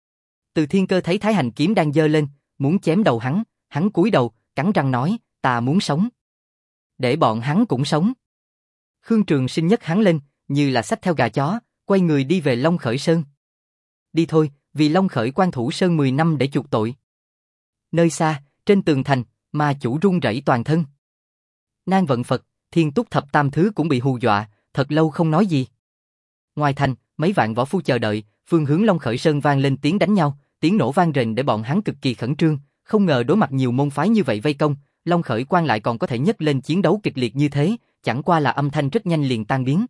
Speaker 1: Từ Thiên Cơ thấy Thái Hành kiếm đang giơ lên, muốn chém đầu hắn, hắn cúi đầu, cắn răng nói, ta muốn sống. Để bọn hắn cũng sống. Khương Trường Sinh nhấc hắn lên, như là xách theo gà chó, quay người đi về Long Khởi Sơn. Đi thôi, vì Long Khởi quan thủ sơn mười năm để chuộc tội. Nơi xa, trên tường thành, ma chủ run rẩy toàn thân. Nan Vận Phật, Thiên Túc Thập Tam Thứ cũng bị hù dọa, thật lâu không nói gì. Ngoài thành, mấy vạn võ phu chờ đợi, phương hướng Long Khởi Sơn vang lên tiếng đánh nhau, tiếng nổ vang rền để bọn hắn cực kỳ khẩn trương, không ngờ đối mặt nhiều môn phái như vậy vây công, Long Khởi quan lại còn có thể nhấc lên chiến đấu kịch liệt như thế, chẳng qua là âm thanh rất nhanh liền tan biến.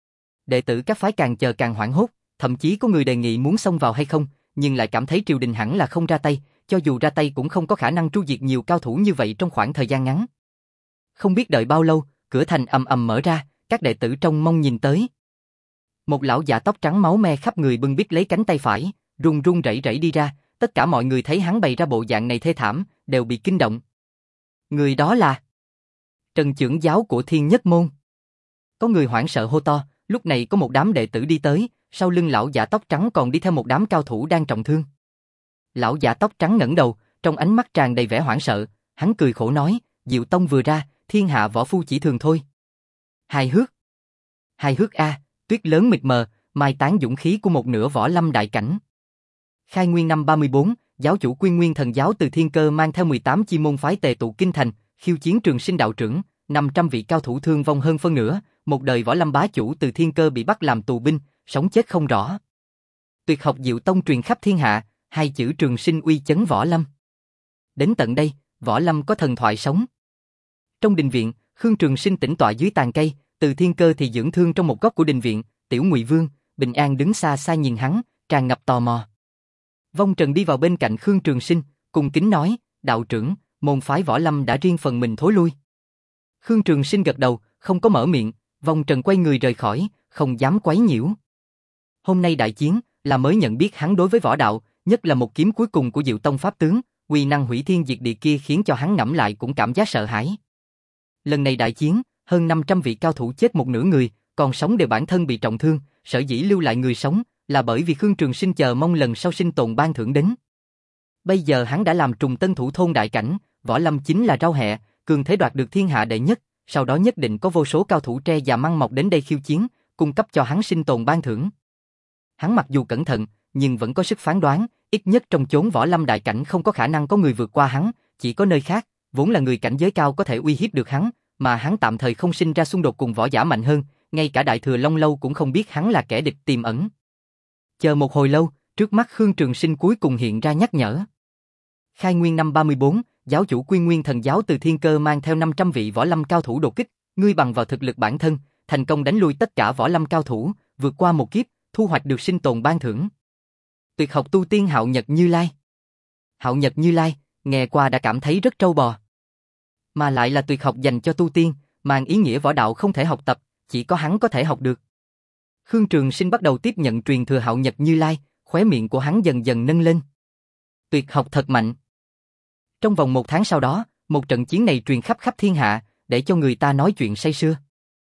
Speaker 1: Đệ tử các phái càng chờ càng hoảng hốt, thậm chí có người đề nghị muốn xông vào hay không, nhưng lại cảm thấy triều đình hẳn là không ra tay, cho dù ra tay cũng không có khả năng tru diệt nhiều cao thủ như vậy trong khoảng thời gian ngắn. Không biết đợi bao lâu, cửa thành ầm ầm mở ra, các đệ tử trông mong nhìn tới. Một lão già tóc trắng máu me khắp người bưng bít lấy cánh tay phải, run run rẩy rẩy đi ra, tất cả mọi người thấy hắn bày ra bộ dạng này thê thảm, đều bị kinh động. Người đó là Trần trưởng giáo của Thiên Nhất Môn. Có người hoảng sợ hô to, lúc này có một đám đệ tử đi tới, sau lưng lão giả tóc trắng còn đi theo một đám cao thủ đang trọng thương. Lão giả tóc trắng ngẩng đầu, trong ánh mắt tràn đầy vẻ hoảng sợ, hắn cười khổ nói, Diệu Tông vừa ra, thiên hạ võ phu chỉ thường thôi. Hài hước. Hài hước a, tuyết lớn mịt mờ, mai tán dũng khí của một nửa võ lâm đại cảnh. Khai nguyên năm ba mươi bốn, giáo chủ Quy Nguyên Thần giáo Từ Thiên Cơ mang theo mười tám chi môn phái tề tụ kinh thành, khiêu chiến Trường Sinh đạo trưởng, năm trăm vị cao thủ thương vong hơn phân nửa, một đời võ lâm bá chủ Từ Thiên Cơ bị bắt làm tù binh, sống chết không rõ. Tuyệt học Diệu Tông truyền khắp thiên hạ, hai chữ Trường Sinh uy chấn võ lâm. Đến tận đây, võ lâm có thần thoại sống. Trong đình viện, Khương Trường Sinh tĩnh tọa dưới tàn cây, Từ Thiên Cơ thì dưỡng thương trong một góc của đình viện, Tiểu Ngụy Vương, Bình An đứng xa xa nhìn hắn, tràn ngập tò mò. Vong Trần đi vào bên cạnh Khương Trường Sinh, cung kính nói, đạo trưởng, môn phái võ lâm đã riêng phần mình thối lui. Khương Trường Sinh gật đầu, không có mở miệng, Vong Trần quay người rời khỏi, không dám quấy nhiễu. Hôm nay đại chiến, là mới nhận biết hắn đối với võ đạo, nhất là một kiếm cuối cùng của Diệu Tông pháp tướng, uy năng hủy thiên diệt địa kia khiến cho hắn ngẫm lại cũng cảm giác sợ hãi. Lần này đại chiến, hơn năm trăm vị cao thủ chết một nửa người, còn sống đều bản thân bị trọng thương, sở dĩ lưu lại người sống, là bởi vì Khương Trường Sinh chờ mong lần sau sinh tồn ban thưởng đến. Bây giờ hắn đã làm trùng tân thủ thôn đại cảnh, võ lâm chính là rau hẹ, cường thế đoạt được thiên hạ đệ nhất, sau đó nhất định có vô số cao thủ tre già măng mọc đến đây khiêu chiến, cung cấp cho hắn sinh tồn ban thưởng. Hắn mặc dù cẩn thận, nhưng vẫn có sức phán đoán, ít nhất trong chốn võ lâm đại cảnh không có khả năng có người vượt qua hắn, chỉ có nơi khác, vốn là người cảnh giới cao có thể uy hiếp được hắn, mà hắn tạm thời không sinh ra xung đột cùng võ giả mạnh hơn, ngay cả Đại Thừa Long Lâu cũng không biết hắn là kẻ địch tiềm ẩn. Chờ một hồi lâu, trước mắt Khương Trường Sinh cuối cùng hiện ra nhắc nhở. Khai nguyên năm ba mươi bốn, giáo chủ Quy Nguyên Thần giáo Từ Thiên Cơ mang theo năm trăm vị võ lâm cao thủ đột kích, ngươi bằng vào thực lực bản thân, thành công đánh lui tất cả võ lâm cao thủ, vượt qua một kiếp, thu hoạch được sinh tồn ban thưởng. Tuyệt học tu tiên Hạo Nhật Như Lai. Hạo Nhật Như Lai, nghe qua đã cảm thấy rất trâu bò. Mà lại là tuyệt học dành cho tu tiên, mang ý nghĩa võ đạo không thể học tập, chỉ có hắn có thể học được. Khương Trường Sinh bắt đầu tiếp nhận truyền thừa Hạo Nhật Như Lai, khóe miệng của hắn dần dần nâng lên. Tuyệt học thật mạnh. Trong vòng một tháng sau đó, một trận chiến này truyền khắp khắp thiên hạ, để cho người ta nói chuyện say sưa.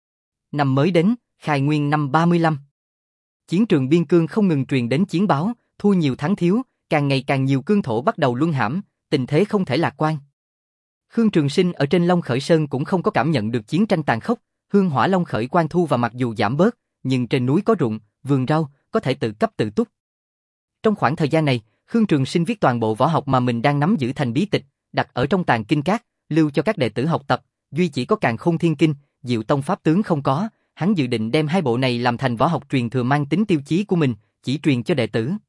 Speaker 1: Năm mới đến, khai nguyên năm ba mươi lăm. Chiến trường biên cương không ngừng truyền đến chiến báo, thua nhiều thắng thiếu, càng ngày càng nhiều cương thổ bắt đầu luân hãm, tình thế không thể lạc quan. Khương Trường Sinh ở trên Long Khởi Sơn cũng không có cảm nhận được chiến tranh tàn khốc, hương hỏa Long Khởi quan thu và mặc dù giảm bớt, nhưng trên núi có ruộng, vườn rau, có thể tự cấp tự túc. Trong khoảng thời gian này, Khương Trường Sinh viết toàn bộ võ học mà mình đang nắm giữ thành bí tịch, đặt ở trong tàng kinh các, lưu cho các đệ tử học tập, duy chỉ có Càn Khôn Thiên Kinh, Diệu Tông pháp tướng không có, hắn dự định đem hai bộ này làm thành võ học truyền thừa mang tính tiêu chí của mình, chỉ truyền cho đệ tử.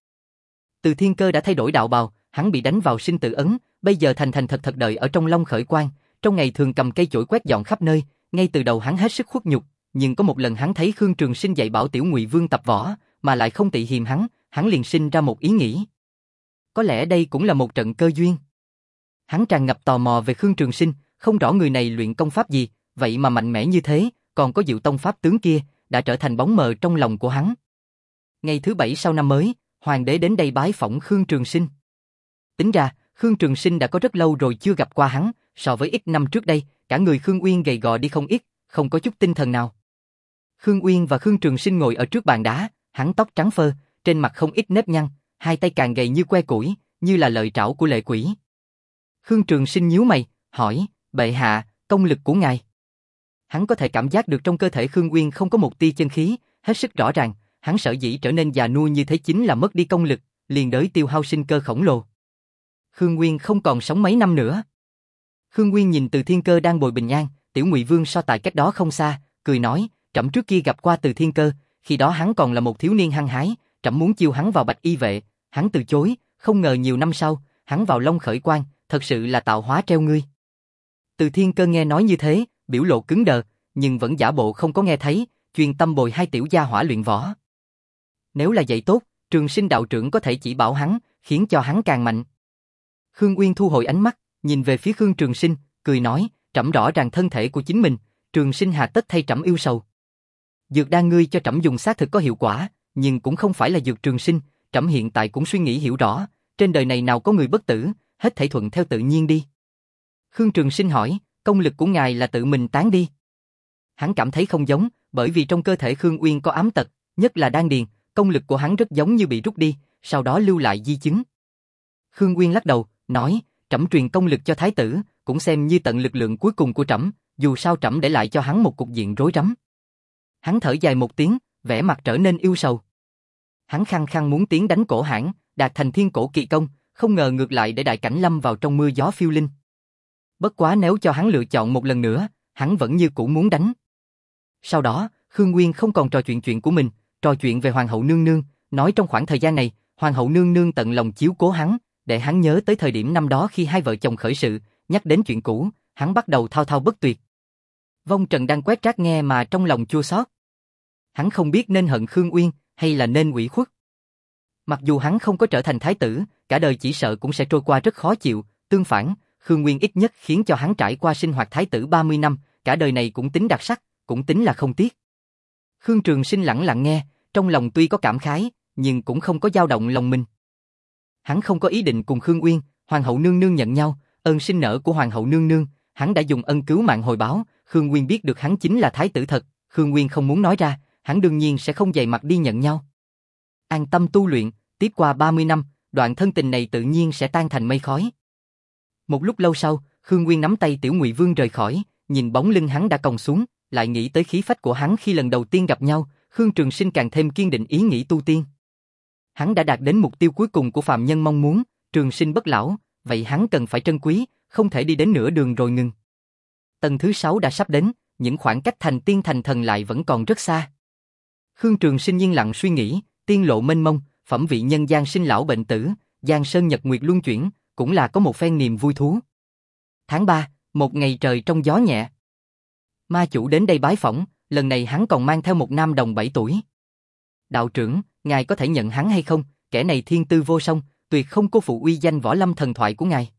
Speaker 1: Từ Thiên Cơ đã thay đổi đạo bào, hắn bị đánh vào sinh tử ấn, bây giờ thành thành thật thật đợi ở trong Long Khởi Quan, trong ngày thường cầm cây chổi quét dọn khắp nơi, ngay từ đầu hắn hết sức khuất nhục, nhưng có một lần hắn thấy Khương Trường Sinh dạy bảo Tiểu Ngụy Vương tập võ, mà lại không tị hiềm hắn, hắn liền sinh ra một ý nghĩ. Có lẽ đây cũng là một trận cơ duyên. Hắn tràn ngập tò mò về Khương Trường Sinh, không rõ người này luyện công pháp gì, vậy mà mạnh mẽ như thế, còn có Diệu Tông pháp tướng kia, đã trở thành bóng mờ trong lòng của hắn. Ngày thứ bảy sau năm mới, hoàng đế đến đây bái phỏng Khương Trường Sinh. Tính ra, Khương Trường Sinh đã có rất lâu rồi chưa gặp qua hắn, so với ít năm trước đây, cả người Khương Uyên gầy gò đi không ít, không có chút tinh thần nào. Khương Uyên và Khương Trường Sinh ngồi ở trước bàn đá, hắn tóc trắng phơ, trên mặt không ít nếp nhăn, hai tay càng gầy như que củi, như là lợi trảo của lệ quỷ. Khương Trường Sinh nhíu mày, hỏi, bệ hạ, công lực của ngài. Hắn có thể cảm giác được trong cơ thể Khương Uyên không có một tia chân khí, hết sức rõ ràng, hắn sở dĩ trở nên già nua như thế chính là mất đi công lực, liền đới tiêu hao sinh cơ khổng lồ. Khương Uyên không còn sống mấy năm nữa. Khương Uyên nhìn Từ Thiên Cơ đang bồi bình an, Tiểu Ngụy Vương so tại cách đó không xa, cười nói, trẫm trước kia gặp qua Từ Thiên Cơ, khi đó hắn còn là một thiếu niên hăng hái, trẫm muốn chiêu hắn vào Bạch Y vệ, hắn từ chối, không ngờ nhiều năm sau, hắn vào Long Khởi Quan, thật sự là tạo hóa treo ngươi. Từ Thiên Cơ nghe nói như thế, biểu lộ cứng đờ, nhưng vẫn giả bộ không có nghe thấy, chuyên tâm bồi hai tiểu gia hỏa luyện võ. Nếu là vậy tốt, Trường Sinh đạo trưởng có thể chỉ bảo hắn, khiến cho hắn càng mạnh. Khương Uyên thu hồi ánh mắt, nhìn về phía Khương Trường Sinh, cười nói, trẫm rõ ràng thân thể của chính mình, Trường Sinh hà tất thay trẫm yêu sầu. Dược đan ngươi cho trẫm dùng xác thực có hiệu quả, nhưng cũng không phải là dược trường sinh, trẫm hiện tại cũng suy nghĩ hiểu rõ, trên đời này nào có người bất tử, hết thảy thuận theo tự nhiên đi. Khương Trường Sinh hỏi, công lực của ngài là tự mình tán đi. Hắn cảm thấy không giống, bởi vì trong cơ thể Khương Uyên có ám tật, nhất là đan điền, công lực của hắn rất giống như bị rút đi, sau đó lưu lại di chứng. Khương Uyên lắc đầu, nói, trẫm truyền công lực cho thái tử, cũng xem như tận lực lượng cuối cùng của trẫm, dù sao trẫm để lại cho hắn một cục diện rối rắm. Hắn thở dài một tiếng, vẻ mặt trở nên yêu sầu. Hắn khăng khăng muốn tiến đánh cổ hãn, đạt thành thiên cổ kỳ công, không ngờ ngược lại để đại cảnh lâm vào trong mưa gió phiêu linh. Bất quá nếu cho hắn lựa chọn một lần nữa, hắn vẫn như cũ muốn đánh. Sau đó, Khương Nguyên không còn trò chuyện chuyện của mình, trò chuyện về Hoàng hậu nương nương, nói trong khoảng thời gian này, Hoàng hậu nương nương tận lòng chiếu cố hắn, để hắn nhớ tới thời điểm năm đó khi hai vợ chồng khởi sự, nhắc đến chuyện cũ, hắn bắt đầu thao thao bất tuyệt. Vong Trần đang quét rác nghe mà trong lòng chua xót. Hắn không biết nên hận Khương Uyên hay là nên ủy khuất. Mặc dù hắn không có trở thành thái tử, cả đời chỉ sợ cũng sẽ trôi qua rất khó chịu, tương phản, Khương Uyên ít nhất khiến cho hắn trải qua sinh hoạt thái tử ba mươi năm, cả đời này cũng tính đặc sắc, cũng tính là không tiếc. Khương Trường Sinh lặng lặng nghe, trong lòng tuy có cảm khái, nhưng cũng không có dao động lòng mình. Hắn không có ý định cùng Khương Uyên, Hoàng hậu nương nương nhận nhau, ơn sinh nở của Hoàng hậu nương nương, hắn đã dùng ân cứu mạng hồi báo, Khương Uyên biết được hắn chính là thái tử thật, Khương Uyên không muốn nói ra, hắn đương nhiên sẽ không dày mặt đi nhận nhau. An tâm tu luyện, tiếp qua ba mươi năm, đoạn thân tình này tự nhiên sẽ tan thành mây khói. Một lúc lâu sau, Khương Uyên nắm tay Tiểu Ngụy Vương rời khỏi, nhìn bóng lưng hắn đã còng xuống, lại nghĩ tới khí phách của hắn khi lần đầu tiên gặp nhau, Khương Trường Sinh càng thêm kiên định ý nghĩ tu tiên. Hắn đã đạt đến mục tiêu cuối cùng của phàm nhân mong muốn, trường sinh bất lão, vậy hắn cần phải trân quý, không thể đi đến nửa đường rồi ngừng. Tầng thứ sáu đã sắp đến, những khoảng cách thành tiên thành thần lại vẫn còn rất xa. Khương Trường Sinh yên lặng suy nghĩ, tiên lộ mênh mông, phẩm vị nhân gian sinh lão bệnh tử, giang sơn nhật nguyệt luân chuyển, cũng là có một phen niềm vui thú. Tháng ba, một ngày trời trong gió nhẹ. Ma chủ đến đây bái phỏng, lần này hắn còn mang theo một nam đồng bảy tuổi. Đạo trưởng, ngài có thể nhận hắn hay không? Kẻ này thiên tư vô song, tuyệt không cô phụ uy danh võ lâm thần thoại của ngài.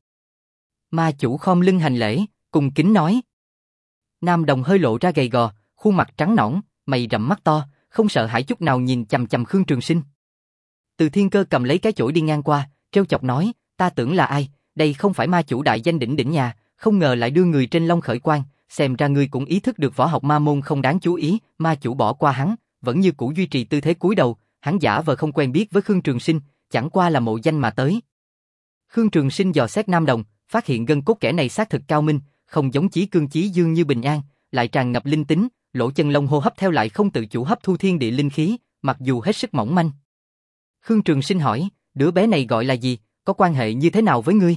Speaker 1: Ma chủ khom lưng hành lễ, cùng kính nói. Nam đồng hơi lộ ra gầy gò, khuôn mặt trắng nõn, mày rậm mắt to, không sợ hãi chút nào nhìn chằm chằm Khương Trường Sinh. Từ Thiên Cơ cầm lấy cái chổi đi ngang qua, trêu chọc nói, ta tưởng là ai, đây không phải ma chủ đại danh đỉnh đỉnh nhà, không ngờ lại đưa người trên long khởi quan, xem ra ngươi cũng ý thức được võ học ma môn không đáng chú ý. Ma chủ bỏ qua hắn, vẫn như cũ duy trì tư thế cúi đầu, hắn giả vờ không quen biết với Khương Trường Sinh, chẳng qua là mộ danh mà tới. Khương Trường Sinh dò xét nam đồng, phát hiện gân cốt kẻ này xác thực cao minh, không giống Chí Cương Chí Dương như bình an, lại tràn ngập linh tính, lỗ chân lông hô hấp theo lại không tự chủ hấp thu thiên địa linh khí, mặc dù hết sức mỏng manh. Khương Trường Sinh hỏi, đứa bé này gọi là gì, có quan hệ như thế nào với ngươi?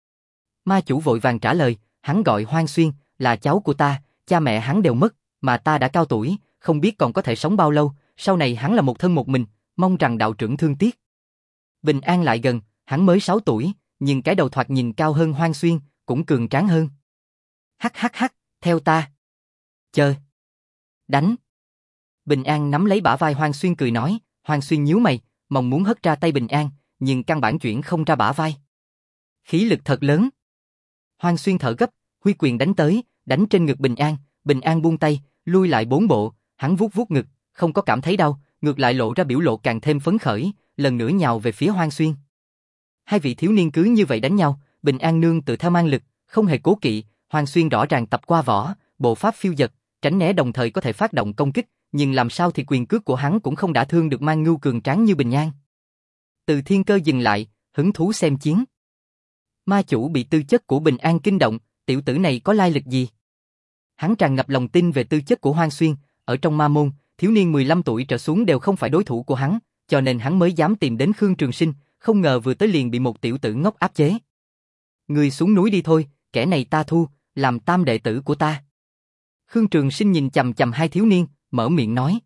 Speaker 1: Ma chủ vội vàng trả lời, hắn gọi Hoang Xuyên, là cháu của ta, cha mẹ hắn đều mất, mà ta đã cao tuổi, không biết còn có thể sống bao lâu, sau này hắn là một thân một mình, mong rằng đạo trưởng thương tiếc. Bình an lại gần, hắn mới sáu tuổi, nhưng cái đầu thoạt nhìn cao hơn Hoang Xuyên, cũng cường tráng hơn. Hắc hắc hắc, theo ta. Chờ. Đánh. Bình an nắm lấy bả vai Hoang Xuyên cười nói, Hoang Xuyên nhíu mày, mong muốn hất ra tay Bình an, nhưng căn bản chuyển không ra bả vai. Khí lực thật lớn. Hoang Xuyên thở gấp, huy quyền đánh tới, đánh trên ngực Bình an, Bình an buông tay, lui lại bốn bộ, hắn vuốt vuốt ngực, không có cảm thấy đau, ngược lại lộ ra biểu lộ càng thêm phấn khởi, lần nữa nhào về phía Hoang Xuyên. Hai vị thiếu niên cứ như vậy đánh nhau, Bình an nương tự tham mang lực, không hề cố kỵ, Hoang Xuyên rõ ràng tập qua võ, bộ pháp phiêu dật, tránh né đồng thời có thể phát động công kích, nhưng làm sao thì quyền cước của hắn cũng không đả thương được mang ngưu cường tráng như Bình an. Từ Thiên Cơ dừng lại, hứng thú xem chiến. Ma chủ bị tư chất của Bình an kinh động, tiểu tử này có lai lịch gì? Hắn tràn ngập lòng tin về tư chất của Hoang Xuyên, ở trong ma môn, thiếu niên mười lăm tuổi trở xuống đều không phải đối thủ của hắn, cho nên hắn mới dám tìm đến Khương Trường Sinh, không ngờ vừa tới liền bị một tiểu tử ngốc áp chế. Ngươi xuống núi đi thôi, kẻ này ta thu, làm tam đệ tử của ta. Khương Trường Sinh nhìn chằm chằm hai thiếu niên, mở miệng nói.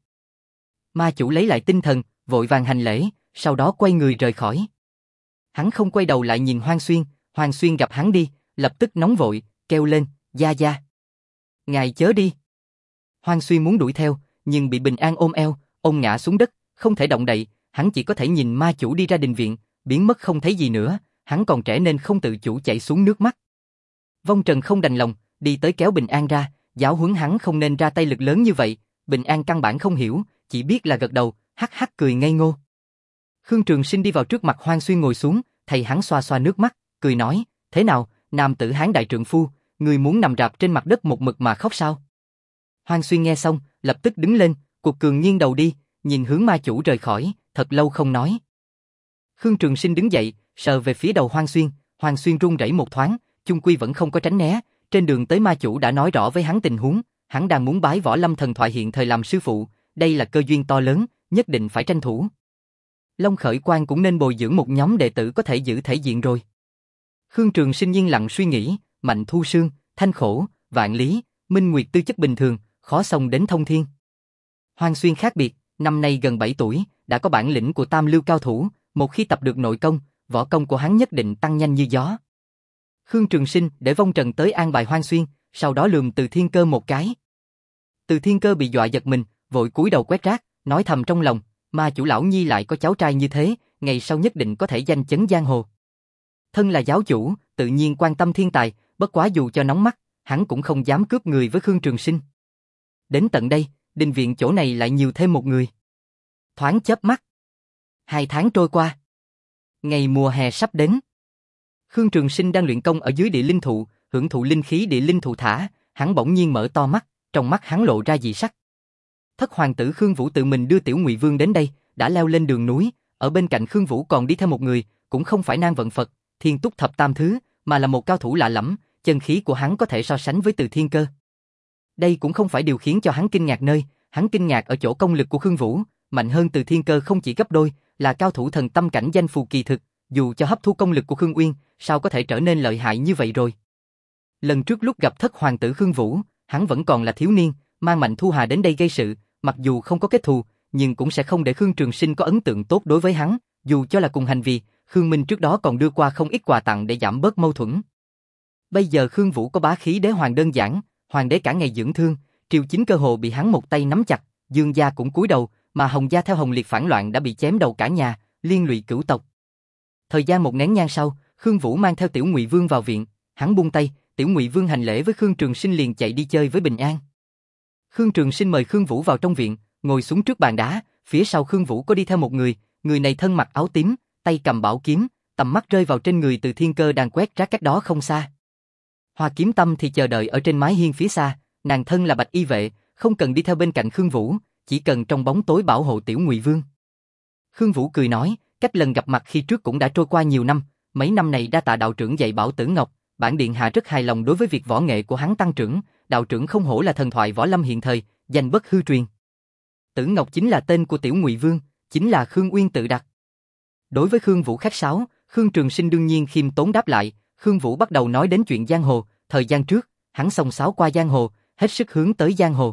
Speaker 1: Ma chủ lấy lại tinh thần, vội vàng hành lễ, sau đó quay người rời khỏi. Hắn không quay đầu lại nhìn Hoang Xuyên, Hoang Xuyên gặp hắn đi, lập tức nóng vội, kêu lên, gia gia. Ngài chớ đi. Hoang Xuyên muốn đuổi theo, nhưng bị Bình an ôm eo, ôm ngã xuống đất, không thể động đậy, hắn chỉ có thể nhìn ma chủ đi ra đình viện, biến mất không thấy gì nữa, hắn còn trẻ nên không tự chủ chảy xuống nước mắt. Vong Trần không đành lòng, đi tới kéo Bình an ra, giáo huấn hắn không nên ra tay lực lớn như vậy. Bình An căn bản không hiểu, chỉ biết là gật đầu, hắc hắc cười ngây ngô. Khương Trường Sinh đi vào trước mặt Hoang Xuyên ngồi xuống, thầy hắn xoa xoa nước mắt, cười nói, thế nào, nam tử hán đại trượng phu, người muốn nằm rạp trên mặt đất một mực mà khóc sao? Hoang Xuyên nghe xong, lập tức đứng lên, cuộc cường nghiêng đầu đi, nhìn hướng ma chủ rời khỏi, thật lâu không nói. Khương Trường Sinh đứng dậy, sờ về phía đầu Hoang Xuyên, Hoang Xuyên run rẩy một thoáng, chung quy vẫn không có tránh né, trên đường tới ma chủ đã nói rõ với hắn tình huống, hắn đang muốn bái Võ Lâm thần thoại hiện thời làm sư phụ, đây là cơ duyên to lớn, nhất định phải tranh thủ. Long Khởi Quan cũng nên bồi dưỡng một nhóm đệ tử có thể giữ thể diện rồi. Khương Trường Sinh yên lặng suy nghĩ, Mạnh Thu Sương, Thanh Khổ, Vạn Lý, Minh Nguyệt tư chất bình thường, khó xông đến thông thiên. Hoang Xuyên khác biệt, năm nay gần bảy tuổi, đã có bản lĩnh của tam lưu cao thủ, một khi tập được nội công, võ công của hắn nhất định tăng nhanh như gió. Khương Trường Sinh để vong trần tới an bài Hoang Xuyên, sau đó lườm Từ Thiên Cơ một cái. Từ Thiên Cơ bị dọa giật mình, vội cúi đầu quét rác, nói thầm trong lòng, ma chủ lão nhi lại có cháu trai như thế, ngày sau nhất định có thể danh chấn giang hồ. Thân là giáo chủ, tự nhiên quan tâm thiên tài, bất quá dù cho nóng mắt, hắn cũng không dám cướp người với Khương Trường Sinh. Đến tận đây, đình viện chỗ này lại nhiều thêm một người. Thoáng chớp mắt. Hai tháng trôi qua. Ngày mùa hè sắp đến. Khương Trường Sinh đang luyện công ở dưới địa linh thụ, hưởng thụ linh khí địa linh thụ thả, hắn bỗng nhiên mở to mắt, trong mắt hắn lộ ra dị sắc. Thất hoàng tử Khương Vũ tự mình đưa Tiểu Ngụy Vương đến đây, đã leo lên đường núi, ở bên cạnh Khương Vũ còn đi theo một người, cũng không phải Nan Vận Phật, Thiên Túc Thập Tam Thứ, mà là một cao thủ lạ lẫm, chân khí của hắn có thể so sánh với Từ Thiên Cơ. Đây cũng không phải điều khiến cho hắn kinh ngạc nơi, hắn kinh ngạc ở chỗ công lực của Khương Vũ, mạnh hơn Từ Thiên Cơ không chỉ gấp đôi, là cao thủ thần tâm cảnh danh phù kỳ thực, dù cho hấp thu công lực của Khương Uyên, sao có thể trở nên lợi hại như vậy rồi. Lần trước lúc gặp thất hoàng tử Khương Vũ, hắn vẫn còn là thiếu niên, mang Mạnh Thu Hà đến đây gây sự, mặc dù không có kết thù, nhưng cũng sẽ không để Khương Trường Sinh có ấn tượng tốt đối với hắn, dù cho là cùng hành vi, Khương Minh trước đó còn đưa qua không ít quà tặng để giảm bớt mâu thuẫn. Bây giờ Khương Vũ có bá khí đế hoàng đơn giản, hoàng đế cả ngày dưỡng thương, triều chính cơ hồ bị hắn một tay nắm chặt, Dương gia cũng cúi đầu, mà Hồng gia theo Hồng Liệt phản loạn đã bị chém đầu cả nhà, liên lụy cửu tộc. Thời gian một nén nhang sau, Khương Vũ mang theo Tiểu Ngụy Vương vào viện, hắn buông tay, Tiểu Ngụy Vương hành lễ với Khương Trường Sinh liền chạy đi chơi với Bình An. Khương Trường Sinh mời Khương Vũ vào trong viện, ngồi xuống trước bàn đá, phía sau Khương Vũ có đi theo một người, người này thân mặc áo tím, tay cầm bảo kiếm, tầm mắt rơi vào trên người Từ Thiên Cơ đang quét rác cách đó không xa. Hoa Kiếm Tâm thì chờ đợi ở trên mái hiên phía xa, nàng thân là bạch y vệ, không cần đi theo bên cạnh Khương Vũ, chỉ cần trong bóng tối bảo hộ Tiểu Ngụy Vương. Khương Vũ cười nói, cách lần gặp mặt khi trước cũng đã trôi qua nhiều năm, mấy năm này đa tạ đạo trưởng dạy bảo Tử Ngọc, bản điện hạ rất hài lòng đối với việc võ nghệ của hắn tăng trưởng, đạo trưởng không hổ là thần thoại võ lâm hiện thời, danh bất hư truyền. Tử Ngọc chính là tên của Tiểu Ngụy Vương, chính là Khương Uyên tự đặt. Đối với Khương Vũ khách sáo, Khương Trường Sinh đương nhiên khiêm tốn đáp lại. Khương Vũ bắt đầu nói đến chuyện giang hồ, thời gian trước, hắn xông xáo qua giang hồ, hết sức hướng tới giang hồ.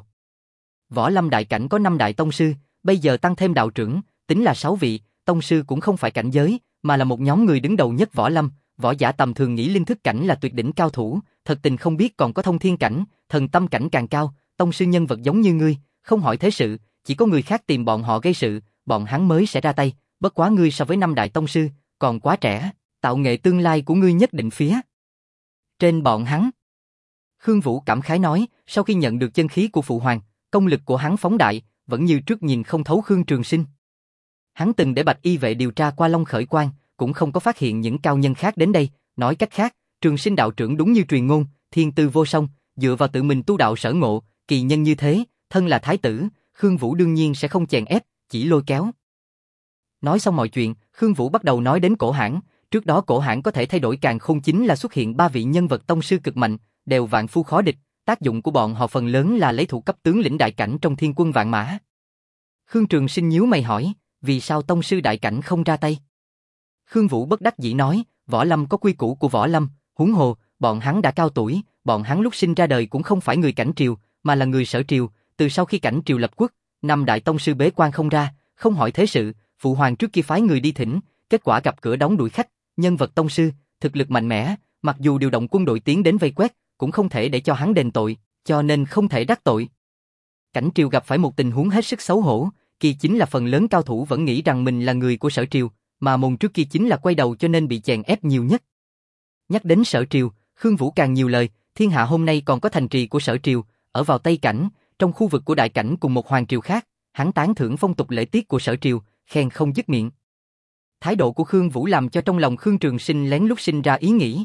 Speaker 1: Võ lâm đại cảnh có năm đại tông sư, bây giờ tăng thêm đạo trưởng, tính là sáu vị, tông sư cũng không phải cảnh giới, mà là một nhóm người đứng đầu nhất võ lâm. Võ giả tầm thường nghĩ linh thức cảnh là tuyệt đỉnh cao thủ, thật tình không biết còn có thông thiên cảnh, thần tâm cảnh càng cao, tông sư nhân vật giống như ngươi, không hỏi thế sự, chỉ có người khác tìm bọn họ gây sự, bọn hắn mới sẽ ra tay, bất quá ngươi so với năm đại tông sư, còn quá trẻ, tạo nghệ tương lai của ngươi nhất định phía trên bọn hắn. Khương Vũ cảm khái nói, sau khi nhận được chân khí của phụ hoàng, công lực của hắn phóng đại, vẫn như trước nhìn không thấu Khương Trường Sinh. Hắn từng để bạch y vệ điều tra qua Long Khởi Quan, cũng không có phát hiện những cao nhân khác đến đây, nói cách khác, Trường Sinh đạo trưởng đúng như truyền ngôn, thiên tư vô song, dựa vào tự mình tu đạo sở ngộ, kỳ nhân như thế, thân là thái tử, Khương Vũ đương nhiên sẽ không chèn ép, chỉ lôi kéo. Nói xong mọi chuyện, Khương Vũ bắt đầu nói đến Cổ Hãn, trước đó Cổ Hãn có thể thay đổi càn khôn chính là xuất hiện ba vị nhân vật tông sư cực mạnh, đều vạn phu khó địch, tác dụng của bọn họ phần lớn là lấy thủ cấp tướng lĩnh đại cảnh trong thiên quân vạn mã. Khương Trường Sinh nhíu mày hỏi, vì sao tông sư đại cảnh không ra tay? Khương Vũ bất đắc dĩ nói, võ lâm có quy củ của võ lâm, huống hồ, bọn hắn đã cao tuổi, bọn hắn lúc sinh ra đời cũng không phải người cảnh triều, mà là người sở triều, từ sau khi cảnh triều lập quốc, năm đại tông sư bế quan không ra, không hỏi thế sự, phụ hoàng trước kia phái người đi thỉnh, kết quả gặp cửa đóng đuổi khách, nhân vật tông sư, thực lực mạnh mẽ, mặc dù điều động quân đội tiến đến vây quét, cũng không thể để cho hắn đền tội, cho nên không thể đắc tội. Cảnh triều gặp phải một tình huống hết sức xấu hổ, kỳ chính là phần lớn cao thủ vẫn nghĩ rằng mình là người của sở triều, mà môn trước kia chính là quay đầu cho nên bị chèn ép nhiều nhất. Nhắc đến sở triều, Khương Vũ càng nhiều lời, thiên hạ hôm nay còn có thành trì của sở triều, ở vào Tây Cảnh, trong khu vực của Đại Cảnh cùng một hoàng triều khác, hắn tán thưởng phong tục lễ tiết của Sở triều, khen không dứt miệng. Thái độ của Khương Vũ làm cho trong lòng Khương Trường Sinh lén lút sinh ra ý nghĩ.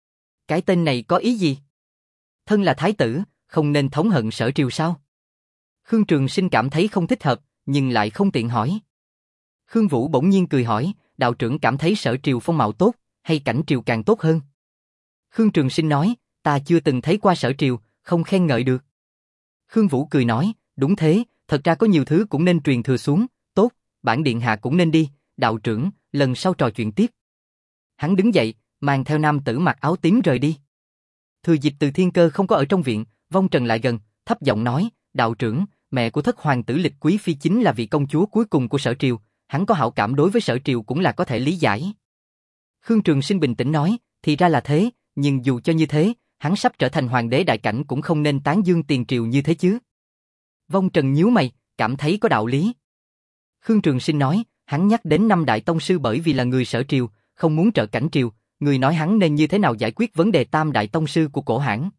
Speaker 1: Cái tên này có ý gì? Thân là thái tử, không nên thống hận Sở triều sao? Khương Trường Sinh cảm thấy không thích hợp, nhưng lại không tiện hỏi. Khương Vũ bỗng nhiên cười hỏi, đạo trưởng cảm thấy Sở triều phong mạo tốt, hay Cảnh triều càng tốt hơn? Khương Trường Sinh nói, ta chưa từng thấy qua Sở triều, không khen ngợi được. Khương Vũ cười nói, đúng thế, thật ra có nhiều thứ cũng nên truyền thừa xuống, tốt, bản điện hạ cũng nên đi, đạo trưởng, lần sau trò chuyện tiếp. Hắn đứng dậy, mang theo nam tử mặc áo tím rời đi. Thừa dịp Từ Thiên Cơ không có ở trong viện, Vong Trần lại gần, thấp giọng nói, đạo trưởng, mẹ của thất hoàng tử Lịch Quý Phi chính là vị công chúa cuối cùng của Sở triều, hắn có hảo cảm đối với Sở triều cũng là có thể lý giải. Khương Trường Sinh bình tĩnh nói, thì ra là thế, nhưng dù cho như thế, hắn sắp trở thành hoàng đế Đại Cảnh cũng không nên tán dương tiền triều như thế chứ. Vong Trần nhíu mày, cảm thấy có đạo lý. Khương Trường Sinh nói, hắn nhắc đến năm đại tông sư bởi vì là người Sở triều, không muốn trợ Cảnh triều, người nói hắn nên như thế nào giải quyết vấn đề tam đại tông sư của cổ hãn.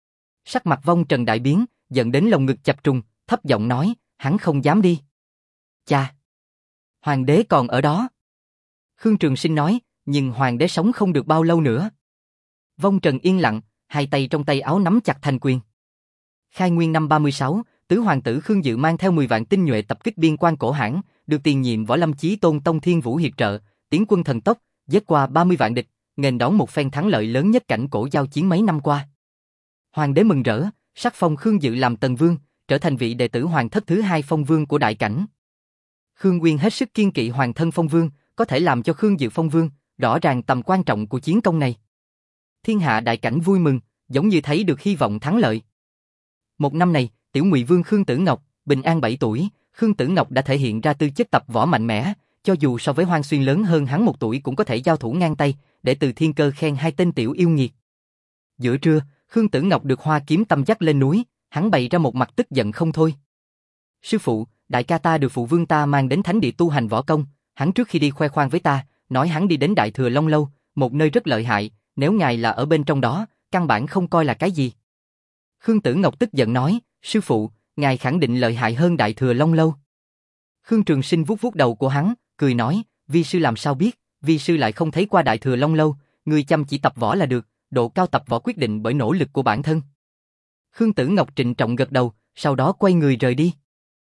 Speaker 1: Sắc mặt Vong Trần đại biến, giận đến lồng ngực chập trùng, thấp giọng nói, hắn không dám đi. Cha! Hoàng đế còn ở đó. Khương Trường Sinh nói, nhưng hoàng đế sống không được bao lâu nữa. Vong Trần yên lặng, hai tay trong tay áo nắm chặt thành quyền. Khai Nguyên năm ba mươi sáu, tứ hoàng tử Khương Dự mang theo mười vạn tinh nhuệ tập kích biên quan cổ hãn, được tiền nhiệm Võ Lâm Chí Tôn Tông Thiên Vũ hiệp trợ, tiến quân thần tốc, giết qua ba mươi vạn địch, nghênh đón một phen thắng lợi lớn nhất cảnh cổ giao chiến mấy năm qua. Hoàng đế mừng rỡ, sắc phong Khương Dự làm Tần Vương, trở thành vị đệ tử hoàng thất thứ hai phong vương của Đại Cảnh. Khương Nguyên hết sức kiên kỵ hoàng thân phong vương, có thể làm cho Khương Dự phong vương, rõ ràng tầm quan trọng của chiến công này. Thiên hạ Đại Cảnh vui mừng, giống như thấy được hy vọng thắng lợi. Một năm này, tiểu Ngụy Vương Khương Tử Ngọc, bình an bảy tuổi, Khương Tử Ngọc đã thể hiện ra tư chất tập võ mạnh mẽ, cho dù so với Hoang Xuyên lớn hơn hắn một tuổi cũng có thể giao thủ ngang tay, để Từ Thiên Cơ khen hai tên tiểu yêu nghiệt. Giữa trưa, Khương Tử Ngọc được Hoa Kiếm Tâm dắt lên núi, hắn bày ra một mặt tức giận không thôi. Sư phụ, đại ca ta được phụ vương ta mang đến thánh địa tu hành võ công, hắn trước khi đi khoe khoang với ta, nói hắn đi đến Đại Thừa Long Lâu, một nơi rất lợi hại, nếu ngài là ở bên trong đó, căn bản không coi là cái gì. Khương Tử Ngọc tức giận nói, sư phụ, ngài khẳng định lợi hại hơn Đại Thừa Long Lâu. Khương Trường Sinh vuốt vuốt đầu của hắn, cười nói, vi sư làm sao biết, vi sư lại không thấy qua Đại Thừa Long Lâu, người chăm chỉ tập võ là được, độ cao tập võ quyết định bởi nỗ lực của bản thân. Khương Tử Ngọc trịnh trọng gật đầu, sau đó quay người rời đi.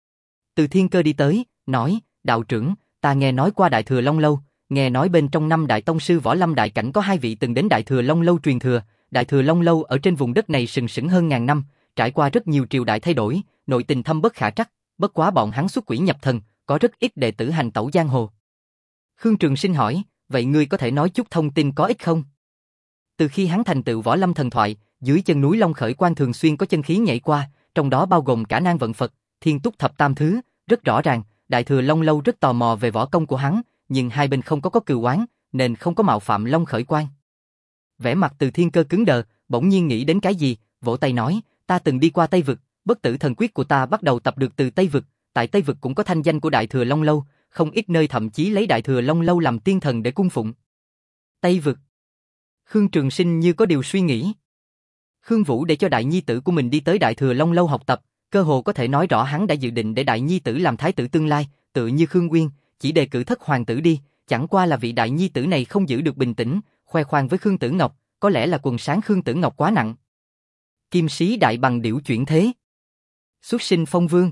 Speaker 1: Từ Thiên Cơ đi tới, nói, đạo trưởng, ta nghe nói qua Đại Thừa Long Lâu, nghe nói bên trong năm đại tông sư võ lâm Đại Cảnh có hai vị từng đến Đại Thừa Long Lâu truyền thừa, Đại Thừa Long Lâu ở trên vùng đất này sừng sững hơn ngàn năm, trải qua rất nhiều triều đại thay đổi, nội tình thâm bất khả trắc, bất quá bọn hắn xuất quỷ nhập thần, có rất ít đệ tử hành tẩu giang hồ. Khương Trường Sinh hỏi, vậy ngươi có thể nói chút thông tin có ích không? Từ khi hắn thành tựu võ lâm thần thoại, dưới chân núi Long Khởi Quan thường xuyên có chân khí nhảy qua, trong đó bao gồm cả Nan Vận Phật, Thiên Túc Thập Tam Thứ, rất rõ ràng, Đại Thừa Long Lâu rất tò mò về võ công của hắn, nhưng hai bên không có có cừu oán, nên không có mạo phạm Long Khởi Quan. Vẻ mặt Từ Thiên Cơ cứng đờ, bỗng nhiên nghĩ đến cái gì, vỗ tay nói, ta từng đi qua Tây Vực, bất tử thần quyết của ta bắt đầu tập được từ Tây Vực, tại Tây Vực cũng có thanh danh của Đại Thừa Long Lâu, không ít nơi thậm chí lấy Đại Thừa Long Lâu làm tiên thần để cung phụng. Tây Vực. Khương Trường Sinh như có điều suy nghĩ. Khương Vũ để cho đại nhi tử của mình đi tới Đại Thừa Long Lâu học tập, cơ hồ có thể nói rõ hắn đã dự định để đại nhi tử làm thái tử tương lai, tự như Khương Uyên, chỉ đề cử thất hoàng tử đi, chẳng qua là vị đại nhi tử này không giữ được bình tĩnh, khoe khoang với Khương Tử Ngọc, có lẽ là quần sáng Khương Tử Ngọc quá nặng. Kim sĩ đại bằng điểu chuyển thế. Xuất sinh phong vương.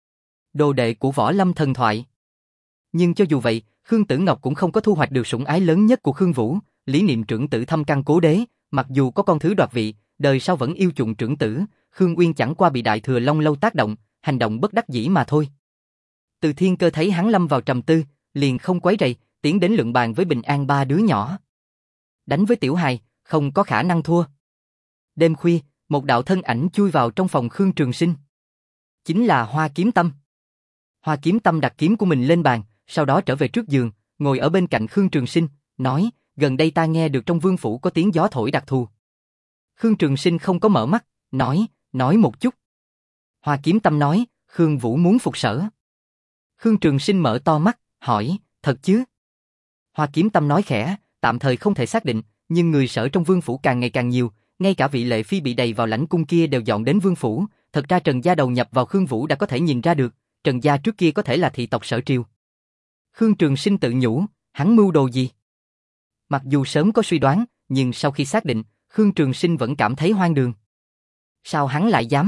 Speaker 1: Đồ đệ của võ lâm thần thoại. Nhưng cho dù vậy, Khương Tử Ngọc cũng không có thu hoạch được sủng ái lớn nhất của Khương Vũ, lý niệm trưởng tử thâm căn cố đế, mặc dù có con thứ đoạt vị, đời sau vẫn yêu chuộng trưởng tử, Khương Uyên chẳng qua bị Đại Thừa Long Lâu tác động, hành động bất đắc dĩ mà thôi. Từ Thiên Cơ thấy hắn lâm vào trầm tư, liền không quấy rầy, tiến đến luận bàn với Bình An ba đứa nhỏ. Đánh với tiểu hài, không có khả năng thua. Đêm khuya, một đạo thân ảnh chui vào trong phòng Khương Trường Sinh. Chính là Hoa Kiếm Tâm. Hoa Kiếm Tâm đặt kiếm của mình lên bàn, sau đó trở về trước giường, ngồi ở bên cạnh Khương Trường Sinh, nói, gần đây ta nghe được trong vương phủ có tiếng gió thổi đặc thù. Khương Trường Sinh không có mở mắt, nói, nói một chút. Hoa Kiếm Tâm nói, Khương Vũ muốn phục sở. Khương Trường Sinh mở to mắt, hỏi, thật chứ? Hoa Kiếm Tâm nói khẽ, tạm thời không thể xác định, nhưng người sở trong vương phủ càng ngày càng nhiều, ngay cả vị lệ phi bị đầy vào lãnh cung kia đều dọn đến vương phủ, Thật ra Trần Gia đầu nhập vào Khương Vũ đã có thể nhìn ra được, Trần Gia trước kia có thể là thị tộc Sở Triều. Khương Trường Sinh tự nhủ, hắn mưu đồ gì? Mặc dù sớm có suy đoán, nhưng sau khi xác định, Khương Trường Sinh vẫn cảm thấy hoang đường. Sao hắn lại dám?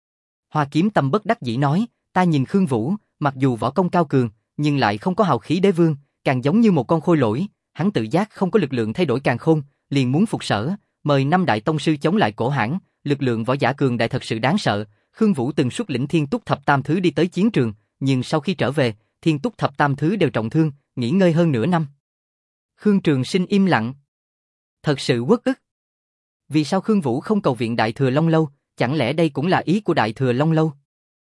Speaker 1: Hoa Kiếm Tâm bất đắc dĩ nói, ta nhìn Khương Vũ, mặc dù võ công cao cường, nhưng lại không có hào khí đế vương, càng giống như một con khôi lỗi, hắn tự giác không có lực lượng thay đổi càn khôn, liền muốn phục sở, mời năm đại tông sư chống lại Cổ Hãn, lực lượng võ giả cường đại thật sự đáng sợ. Khương Vũ từng xuất lĩnh Thiên Túc Thập Tam Thứ đi tới chiến trường, nhưng sau khi trở về, Thiên Túc Thập Tam Thứ đều trọng thương, nghỉ ngơi hơn nửa năm. Khương Trường Sinh im lặng. Thật sự uất ức. Vì sao Khương Vũ không cầu viện Đại Thừa Long Lâu, chẳng lẽ đây cũng là ý của Đại Thừa Long Lâu?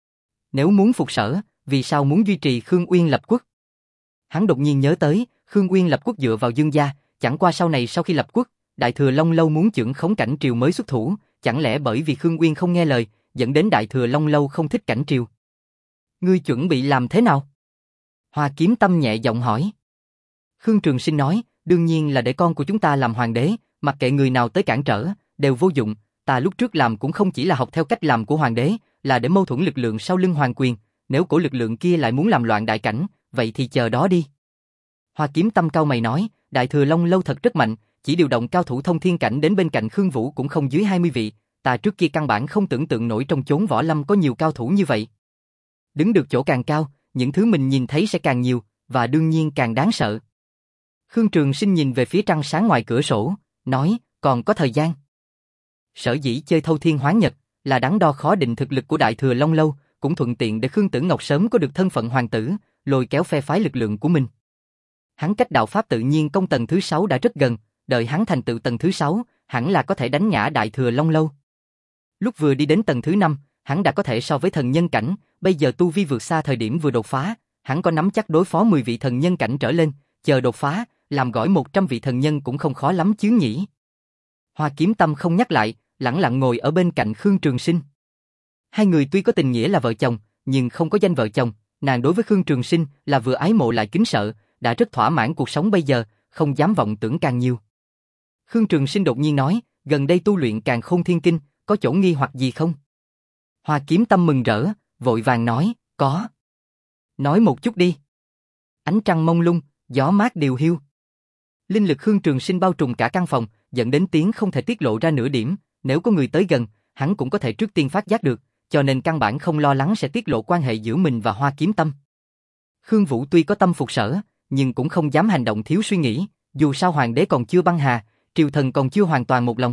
Speaker 1: Nếu muốn phục sở, vì sao muốn duy trì Khương Uyên lập quốc? Hắn đột nhiên nhớ tới, Khương Uyên lập quốc dựa vào Dương gia, chẳng qua sau này sau khi lập quốc, Đại Thừa Long Lâu muốn chưởng khống Cảnh Triều mới xuất thủ, chẳng lẽ bởi vì Khương Uyên không nghe lời, dẫn đến Đại Thừa Long Lâu không thích Cảnh Triều? Ngươi chuẩn bị làm thế nào? Hoa Kiếm Tâm nhẹ giọng hỏi. Khương Trường Sinh nói, đương nhiên là để con của chúng ta làm hoàng đế, mặc kệ người nào tới cản trở, đều vô dụng, ta lúc trước làm cũng không chỉ là học theo cách làm của hoàng đế, là để mâu thuẫn lực lượng sau lưng hoàng quyền, nếu cổ lực lượng kia lại muốn làm loạn đại cảnh, vậy thì chờ đó đi. Hoa Kiếm Tâm cau mày nói, Đại Thừa Long Lâu thật rất mạnh, chỉ điều động cao thủ thông thiên cảnh đến bên cạnh Khương Vũ cũng không dưới hai mươi vị, ta trước kia căn bản không tưởng tượng nổi trong chốn võ lâm có nhiều cao thủ như vậy. Đứng được chỗ càng cao, những thứ mình nhìn thấy sẽ càng nhiều, và đương nhiên càng đáng sợ. Khương Trường Sinh nhìn về phía trăng sáng ngoài cửa sổ, nói, còn có thời gian. Sở dĩ chơi thâu thiên hoán nhật, là đắn đo khó định thực lực của Đại Thừa Long Lâu, cũng thuận tiện để Khương Tử Ngọc sớm có được thân phận hoàng tử, lôi kéo phe phái lực lượng của mình. Hắn cách đạo pháp tự nhiên công tầng thứ sáu đã rất gần, đợi hắn thành tựu tầng thứ sáu, hẳn là có thể đánh ngã Đại Thừa Long Lâu. Lúc vừa đi đến tầng thứ năm, hắn đã có thể so với thần nhân cảnh, bây giờ tu vi vượt xa thời điểm vừa đột phá, hắn có nắm chắc đối phó mười vị thần nhân cảnh trở lên, chờ đột phá, làm gỏi một trăm vị thần nhân cũng không khó lắm chứ nhỉ. Hoa Kiếm Tâm không nhắc lại, lẳng lặng ngồi ở bên cạnh Khương Trường Sinh. Hai người tuy có tình nghĩa là vợ chồng, nhưng không có danh vợ chồng, nàng đối với Khương Trường Sinh là vừa ái mộ lại kính sợ, đã rất thỏa mãn cuộc sống bây giờ, không dám vọng tưởng càng nhiều. Khương Trường Sinh đột nhiên nói, gần đây tu luyện Càn Khôn Thiên Kinh, có chỗ nghi hoặc gì không? Hoa Kiếm Tâm mừng rỡ, vội vàng nói, có. Nói một chút đi. Ánh trăng mông lung, gió mát điều hiu. Linh lực Khương Trường Sinh bao trùm cả căn phòng, dẫn đến tiếng không thể tiết lộ ra nửa điểm, nếu có người tới gần, hắn cũng có thể trước tiên phát giác được, cho nên căn bản không lo lắng sẽ tiết lộ quan hệ giữa mình và Hoa Kiếm Tâm. Khương Vũ tuy có tâm phục sở, nhưng cũng không dám hành động thiếu suy nghĩ, dù sao hoàng đế còn chưa băng hà, triều thần còn chưa hoàn toàn một lòng.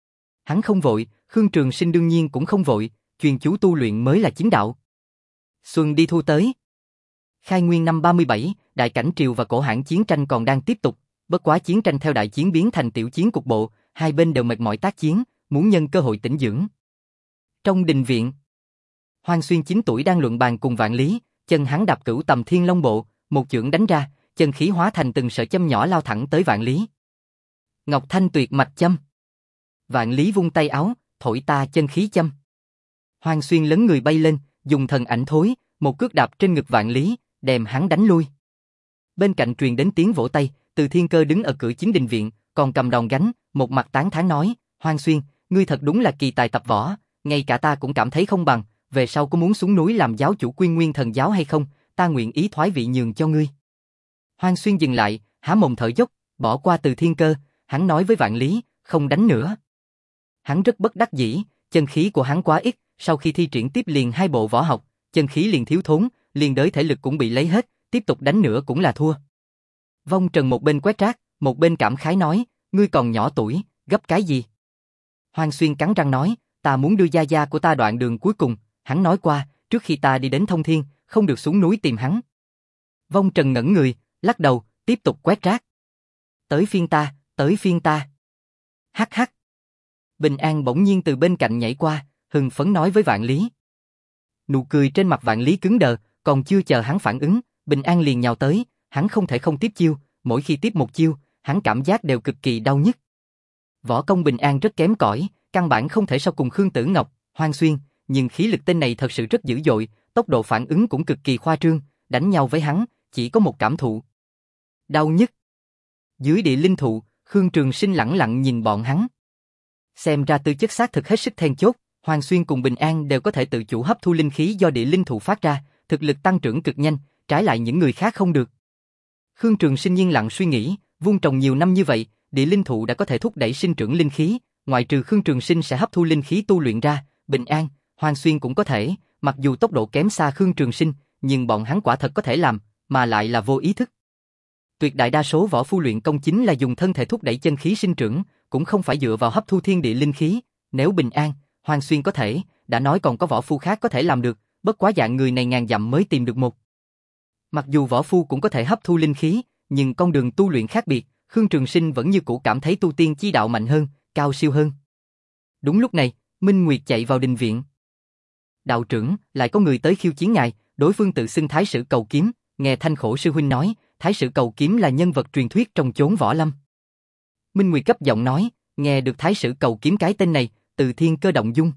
Speaker 1: Hắn không vội, Khương Trường Sinh đương nhiên cũng không vội, chuyên chú tu luyện mới là chính đạo. Xuân đi thu tới. Khai Nguyên năm ba mươi bảy, Đại Cảnh Triều và Cổ Hãn chiến tranh còn đang tiếp tục, bất quá chiến tranh theo đại chiến biến thành tiểu chiến cục bộ, hai bên đều mệt mỏi tác chiến, muốn nhân cơ hội tĩnh dưỡng. Trong đình viện, Hoang Xuyên chín tuổi đang luận bàn cùng Vạn Lý, chân hắn đạp Cửu Tầm Thiên Long Bộ, một chưởng đánh ra, chân khí hóa thành từng sợi châm nhỏ lao thẳng tới Vạn Lý. Ngọc Thanh tuyệt mạch châm. Vạn Lý vung tay áo, thổi ta chân khí châm. Hoang Xuyên lấn người bay lên, dùng thần ảnh thối, một cước đạp trên ngực Vạn Lý, đem hắn đánh lui. Bên cạnh truyền đến tiếng vỗ tay, Từ Thiên Cơ đứng ở cửa chính đình viện, còn cầm đòn gánh, một mặt tán thán nói, Hoang Xuyên, ngươi thật đúng là kỳ tài tập võ, ngay cả ta cũng cảm thấy không bằng, về sau có muốn xuống núi làm giáo chủ Quyên Nguyên Thần giáo hay không, ta nguyện ý thoái vị nhường cho ngươi. Hoang Xuyên dừng lại, há mồm thở dốc, bỏ qua Từ Thiên Cơ, hắn nói với Vạn Lý, không đánh nữa. Hắn rất bất đắc dĩ, chân khí của hắn quá ít, sau khi thi triển tiếp liền hai bộ võ học, chân khí liền thiếu thốn, liền đới thể lực cũng bị lấy hết, tiếp tục đánh nữa cũng là thua. Vong Trần một bên quét rác, một bên cảm khái nói, ngươi còn nhỏ tuổi, gấp cái gì? Hoang Xuyên cắn răng nói, ta muốn đưa gia gia của ta đoạn đường cuối cùng, hắn nói qua, trước khi ta đi đến Thông Thiên, không được xuống núi tìm hắn. Vong Trần ngẩn người, lắc đầu, tiếp tục quét rác. Tới phiên ta, tới phiên ta. Hắc hắc. Bình An bỗng nhiên từ bên cạnh nhảy qua, hưng phấn nói với Vạn Lý. Nụ cười trên mặt Vạn Lý cứng đờ, còn chưa chờ hắn phản ứng, Bình An liền nhào tới, hắn không thể không tiếp chiêu, mỗi khi tiếp một chiêu, hắn cảm giác đều cực kỳ đau nhức. Võ công Bình An rất kém cỏi, căn bản không thể so cùng Khương Tử Ngọc, Hoang Xuyên, nhưng khí lực tên này thật sự rất dữ dội, tốc độ phản ứng cũng cực kỳ khoa trương, đánh nhau với hắn, chỉ có một cảm thụ. Đau nhức. Dưới địa linh thụ, Khương Trường Sinh lẳng lặng nhìn bọn hắn. Xem ra tư chất xác thực hết sức then chốt, Hoàng Xuyên cùng Bình An đều có thể tự chủ hấp thu linh khí do địa linh thụ phát ra, thực lực tăng trưởng cực nhanh, trái lại những người khác không được. Khương Trường Sinh yên lặng suy nghĩ, vun trồng nhiều năm như vậy, địa linh thụ đã có thể thúc đẩy sinh trưởng linh khí, ngoại trừ Khương Trường Sinh sẽ hấp thu linh khí tu luyện ra, Bình An, Hoàng Xuyên cũng có thể, mặc dù tốc độ kém xa Khương Trường Sinh, nhưng bọn hắn quả thật có thể làm, mà lại là vô ý thức. Tuyệt đại đa số võ phu luyện công chính là dùng thân thể thúc đẩy chân khí sinh trưởng, cũng không phải dựa vào hấp thu thiên địa linh khí. Nếu Bình An, Hoàng Xuyên có thể, đã nói còn có võ phu khác có thể làm được, bất quá dạng người này ngàn dặm mới tìm được một. Mặc dù võ phu cũng có thể hấp thu linh khí, nhưng con đường tu luyện khác biệt, Khương Trường Sinh vẫn như cũ cảm thấy tu tiên chi đạo mạnh hơn, cao siêu hơn. Đúng lúc này, Minh Nguyệt chạy vào đình viện. Đạo trưởng, lại có người tới khiêu chiến ngài, đối phương tự xưng Thái Sử Cầu Kiếm, nghe Thanh Khổ sư huynh nói, Thái Sử Cầu Kiếm là nhân vật truyền thuyết trong chốn võ lâm. Minh Nguyệt cấp giọng nói, nghe được Thái Sử Cầu Kiếm cái tên này, Từ Thiên Cơ động dung.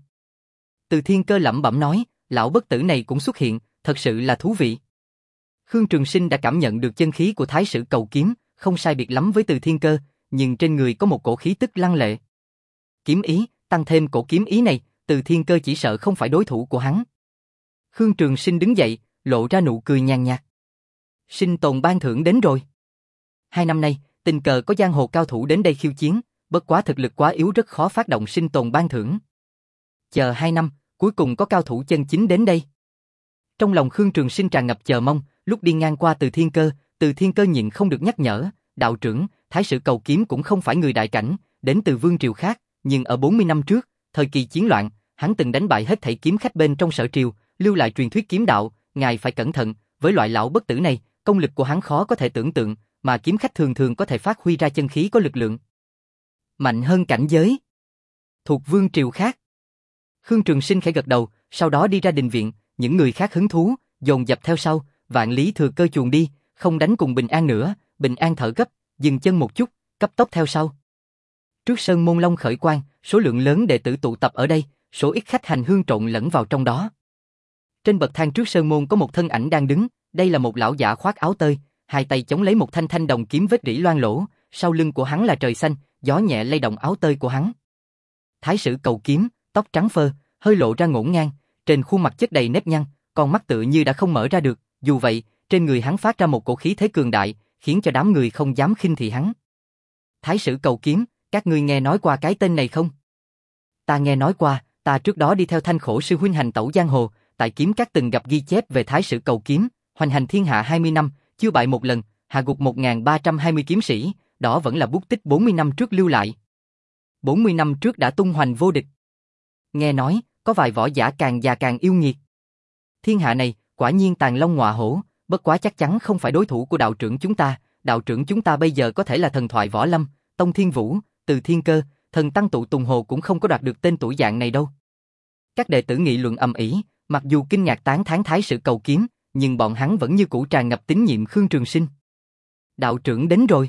Speaker 1: Từ Thiên Cơ lẩm bẩm nói, lão bất tử này cũng xuất hiện, thật sự là thú vị. Khương Trường Sinh đã cảm nhận được chân khí của Thái Sử Cầu Kiếm, không sai biệt lắm với Từ Thiên Cơ, nhưng trên người có một cổ khí tức lăng lệ. Kiếm ý, tăng thêm cổ kiếm ý này, Từ Thiên Cơ chỉ sợ không phải đối thủ của hắn. Khương Trường Sinh đứng dậy, lộ ra nụ cười nhàn nhạt. Sinh tồn ban thưởng đến rồi. Hai năm nay, tình cờ có giang hồ cao thủ đến đây khiêu chiến, bất quá thực lực quá yếu rất khó phát động sinh tồn ban thưởng. Chờ hai năm, cuối cùng có cao thủ chân chính đến đây. Trong lòng Khương Trường Sinh tràn ngập chờ mong, lúc đi ngang qua Từ Thiên Cơ, Từ Thiên Cơ nhịn không được nhắc nhở, đạo trưởng, Thái Sử Cầu Kiếm cũng không phải người đại cảnh, đến từ vương triều khác, nhưng ở bốn mươi năm trước, thời kỳ chiến loạn, hắn từng đánh bại hết thảy kiếm khách bên trong sở triều, lưu lại truyền thuyết kiếm đạo, ngài phải cẩn thận, với loại lão bất tử này, công lực của hắn khó có thể tưởng tượng, mà kiếm khách thường thường có thể phát huy ra chân khí có lực lượng mạnh hơn cảnh giới thuộc vương triều khác. Khương Trường Sinh khẽ gật đầu, sau đó đi ra đình viện, những người khác hứng thú, dồn dập theo sau, Vạn Lý Thừa Cơ chuồn đi, không đánh cùng Bình An nữa, Bình An thở gấp, dừng chân một chút, cấp tốc theo sau. Trước sơn môn Long Khởi Quan, số lượng lớn đệ tử tụ tập ở đây, số ít khách hành hương trộn lẫn vào trong đó. Trên bậc thang trước sơn môn có một thân ảnh đang đứng, đây là một lão giả khoác áo tơi, hai tay chống lấy một thanh thanh đồng kiếm vết rỉ loang lổ, sau lưng của hắn là trời xanh, gió nhẹ lay động áo tơi của hắn. Thái Sử Cầu Kiếm, tóc trắng phơ, hơi lộ ra ngổn ngang, trên khuôn mặt chất đầy nếp nhăn, con mắt tựa như đã không mở ra được, dù vậy, trên người hắn phát ra một cổ khí thế cường đại, khiến cho đám người không dám khinh thị hắn. Thái Sử Cầu Kiếm, các ngươi nghe nói qua cái tên này không? Ta nghe nói qua, ta trước đó đi theo Thanh Khổ sư huynh hành tẩu giang hồ, tại kiếm các từng gặp ghi chép về Thái Sử Cầu Kiếm, hoành hành thiên hạ hai mươi năm, chưa bại một lần, hạ gục một nghìn ba trăm hai mươi kiếm sĩ, đó vẫn là bút tích bốn mươi năm trước lưu lại. bốn mươi năm trước đã tung hoành vô địch. Nghe nói, có vài võ giả càng già càng yêu nghiệt. Thiên hạ này, quả nhiên tàn long ngọa hổ, bất quá chắc chắn không phải đối thủ của đạo trưởng chúng ta, đạo trưởng chúng ta bây giờ có thể là thần thoại võ lâm, Tông Thiên Vũ, Từ Thiên Cơ, Thần Tăng Tụ Tùng Hồ cũng không có đoạt được tên tuổi dạng này đâu. Các đệ tử nghị luận ầm ĩ, mặc dù kinh ngạc tán thán Thái Sử Cầu Kiếm, nhưng bọn hắn vẫn như cũ tràn ngập tín nhiệm Khương Trường Sinh. Đạo trưởng đến rồi.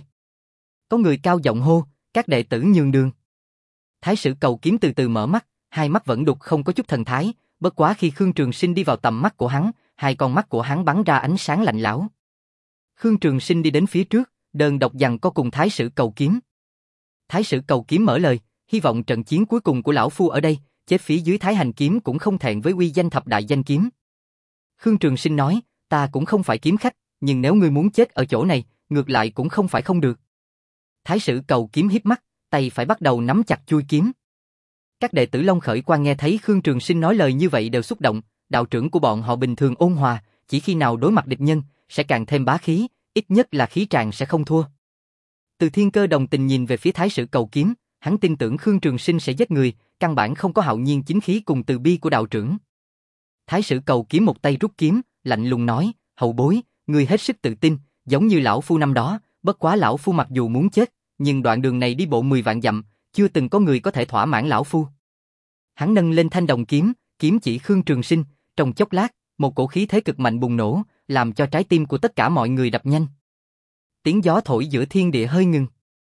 Speaker 1: Có người cao giọng hô, các đệ tử nhường đường. Thái Sử Cầu Kiếm từ từ mở mắt, hai mắt vẫn đục không có chút thần thái, bất quá khi Khương Trường Sinh đi vào tầm mắt của hắn, hai con mắt của hắn bắn ra ánh sáng lạnh lẽo. Khương Trường Sinh đi đến phía trước, đơn độc giằng co cùng Thái Sử Cầu Kiếm. Thái Sử Cầu Kiếm mở lời, hy vọng trận chiến cuối cùng của lão phu ở đây, chết phía dưới Thái Hành Kiếm cũng không thẹn với uy danh thập đại danh kiếm. Khương Trường Sinh nói, ta cũng không phải kiếm khách, nhưng nếu ngươi muốn chết ở chỗ này, ngược lại cũng không phải không được. Thái Sử Cầu Kiếm híp mắt, tay phải bắt đầu nắm chặt chuôi kiếm. Các đệ tử Long Khởi Quan nghe thấy Khương Trường Sinh nói lời như vậy đều xúc động, đạo trưởng của bọn họ bình thường ôn hòa, chỉ khi nào đối mặt địch nhân, sẽ càng thêm bá khí, ít nhất là khí tràng sẽ không thua. Từ Thiên Cơ đồng tình nhìn về phía Thái Sử Cầu Kiếm, hắn tin tưởng Khương Trường Sinh sẽ giết người, căn bản không có hạo nhiên chính khí cùng từ bi của đạo trưởng. Thái Sử Cầu Kiếm một tay rút kiếm, lạnh lùng nói, hậu bối, ngươi hết sức tự tin, giống như lão phu năm đó, bất quá lão phu mặc dù muốn chết, nhưng đoạn đường này đi bộ mười vạn dặm, chưa từng có người có thể thỏa mãn lão phu. Hắn nâng lên thanh đồng kiếm, kiếm chỉ Khương Trường Sinh, trong chốc lát, một cổ khí thế cực mạnh bùng nổ, làm cho trái tim của tất cả mọi người đập nhanh. Tiếng gió thổi giữa thiên địa hơi ngừng.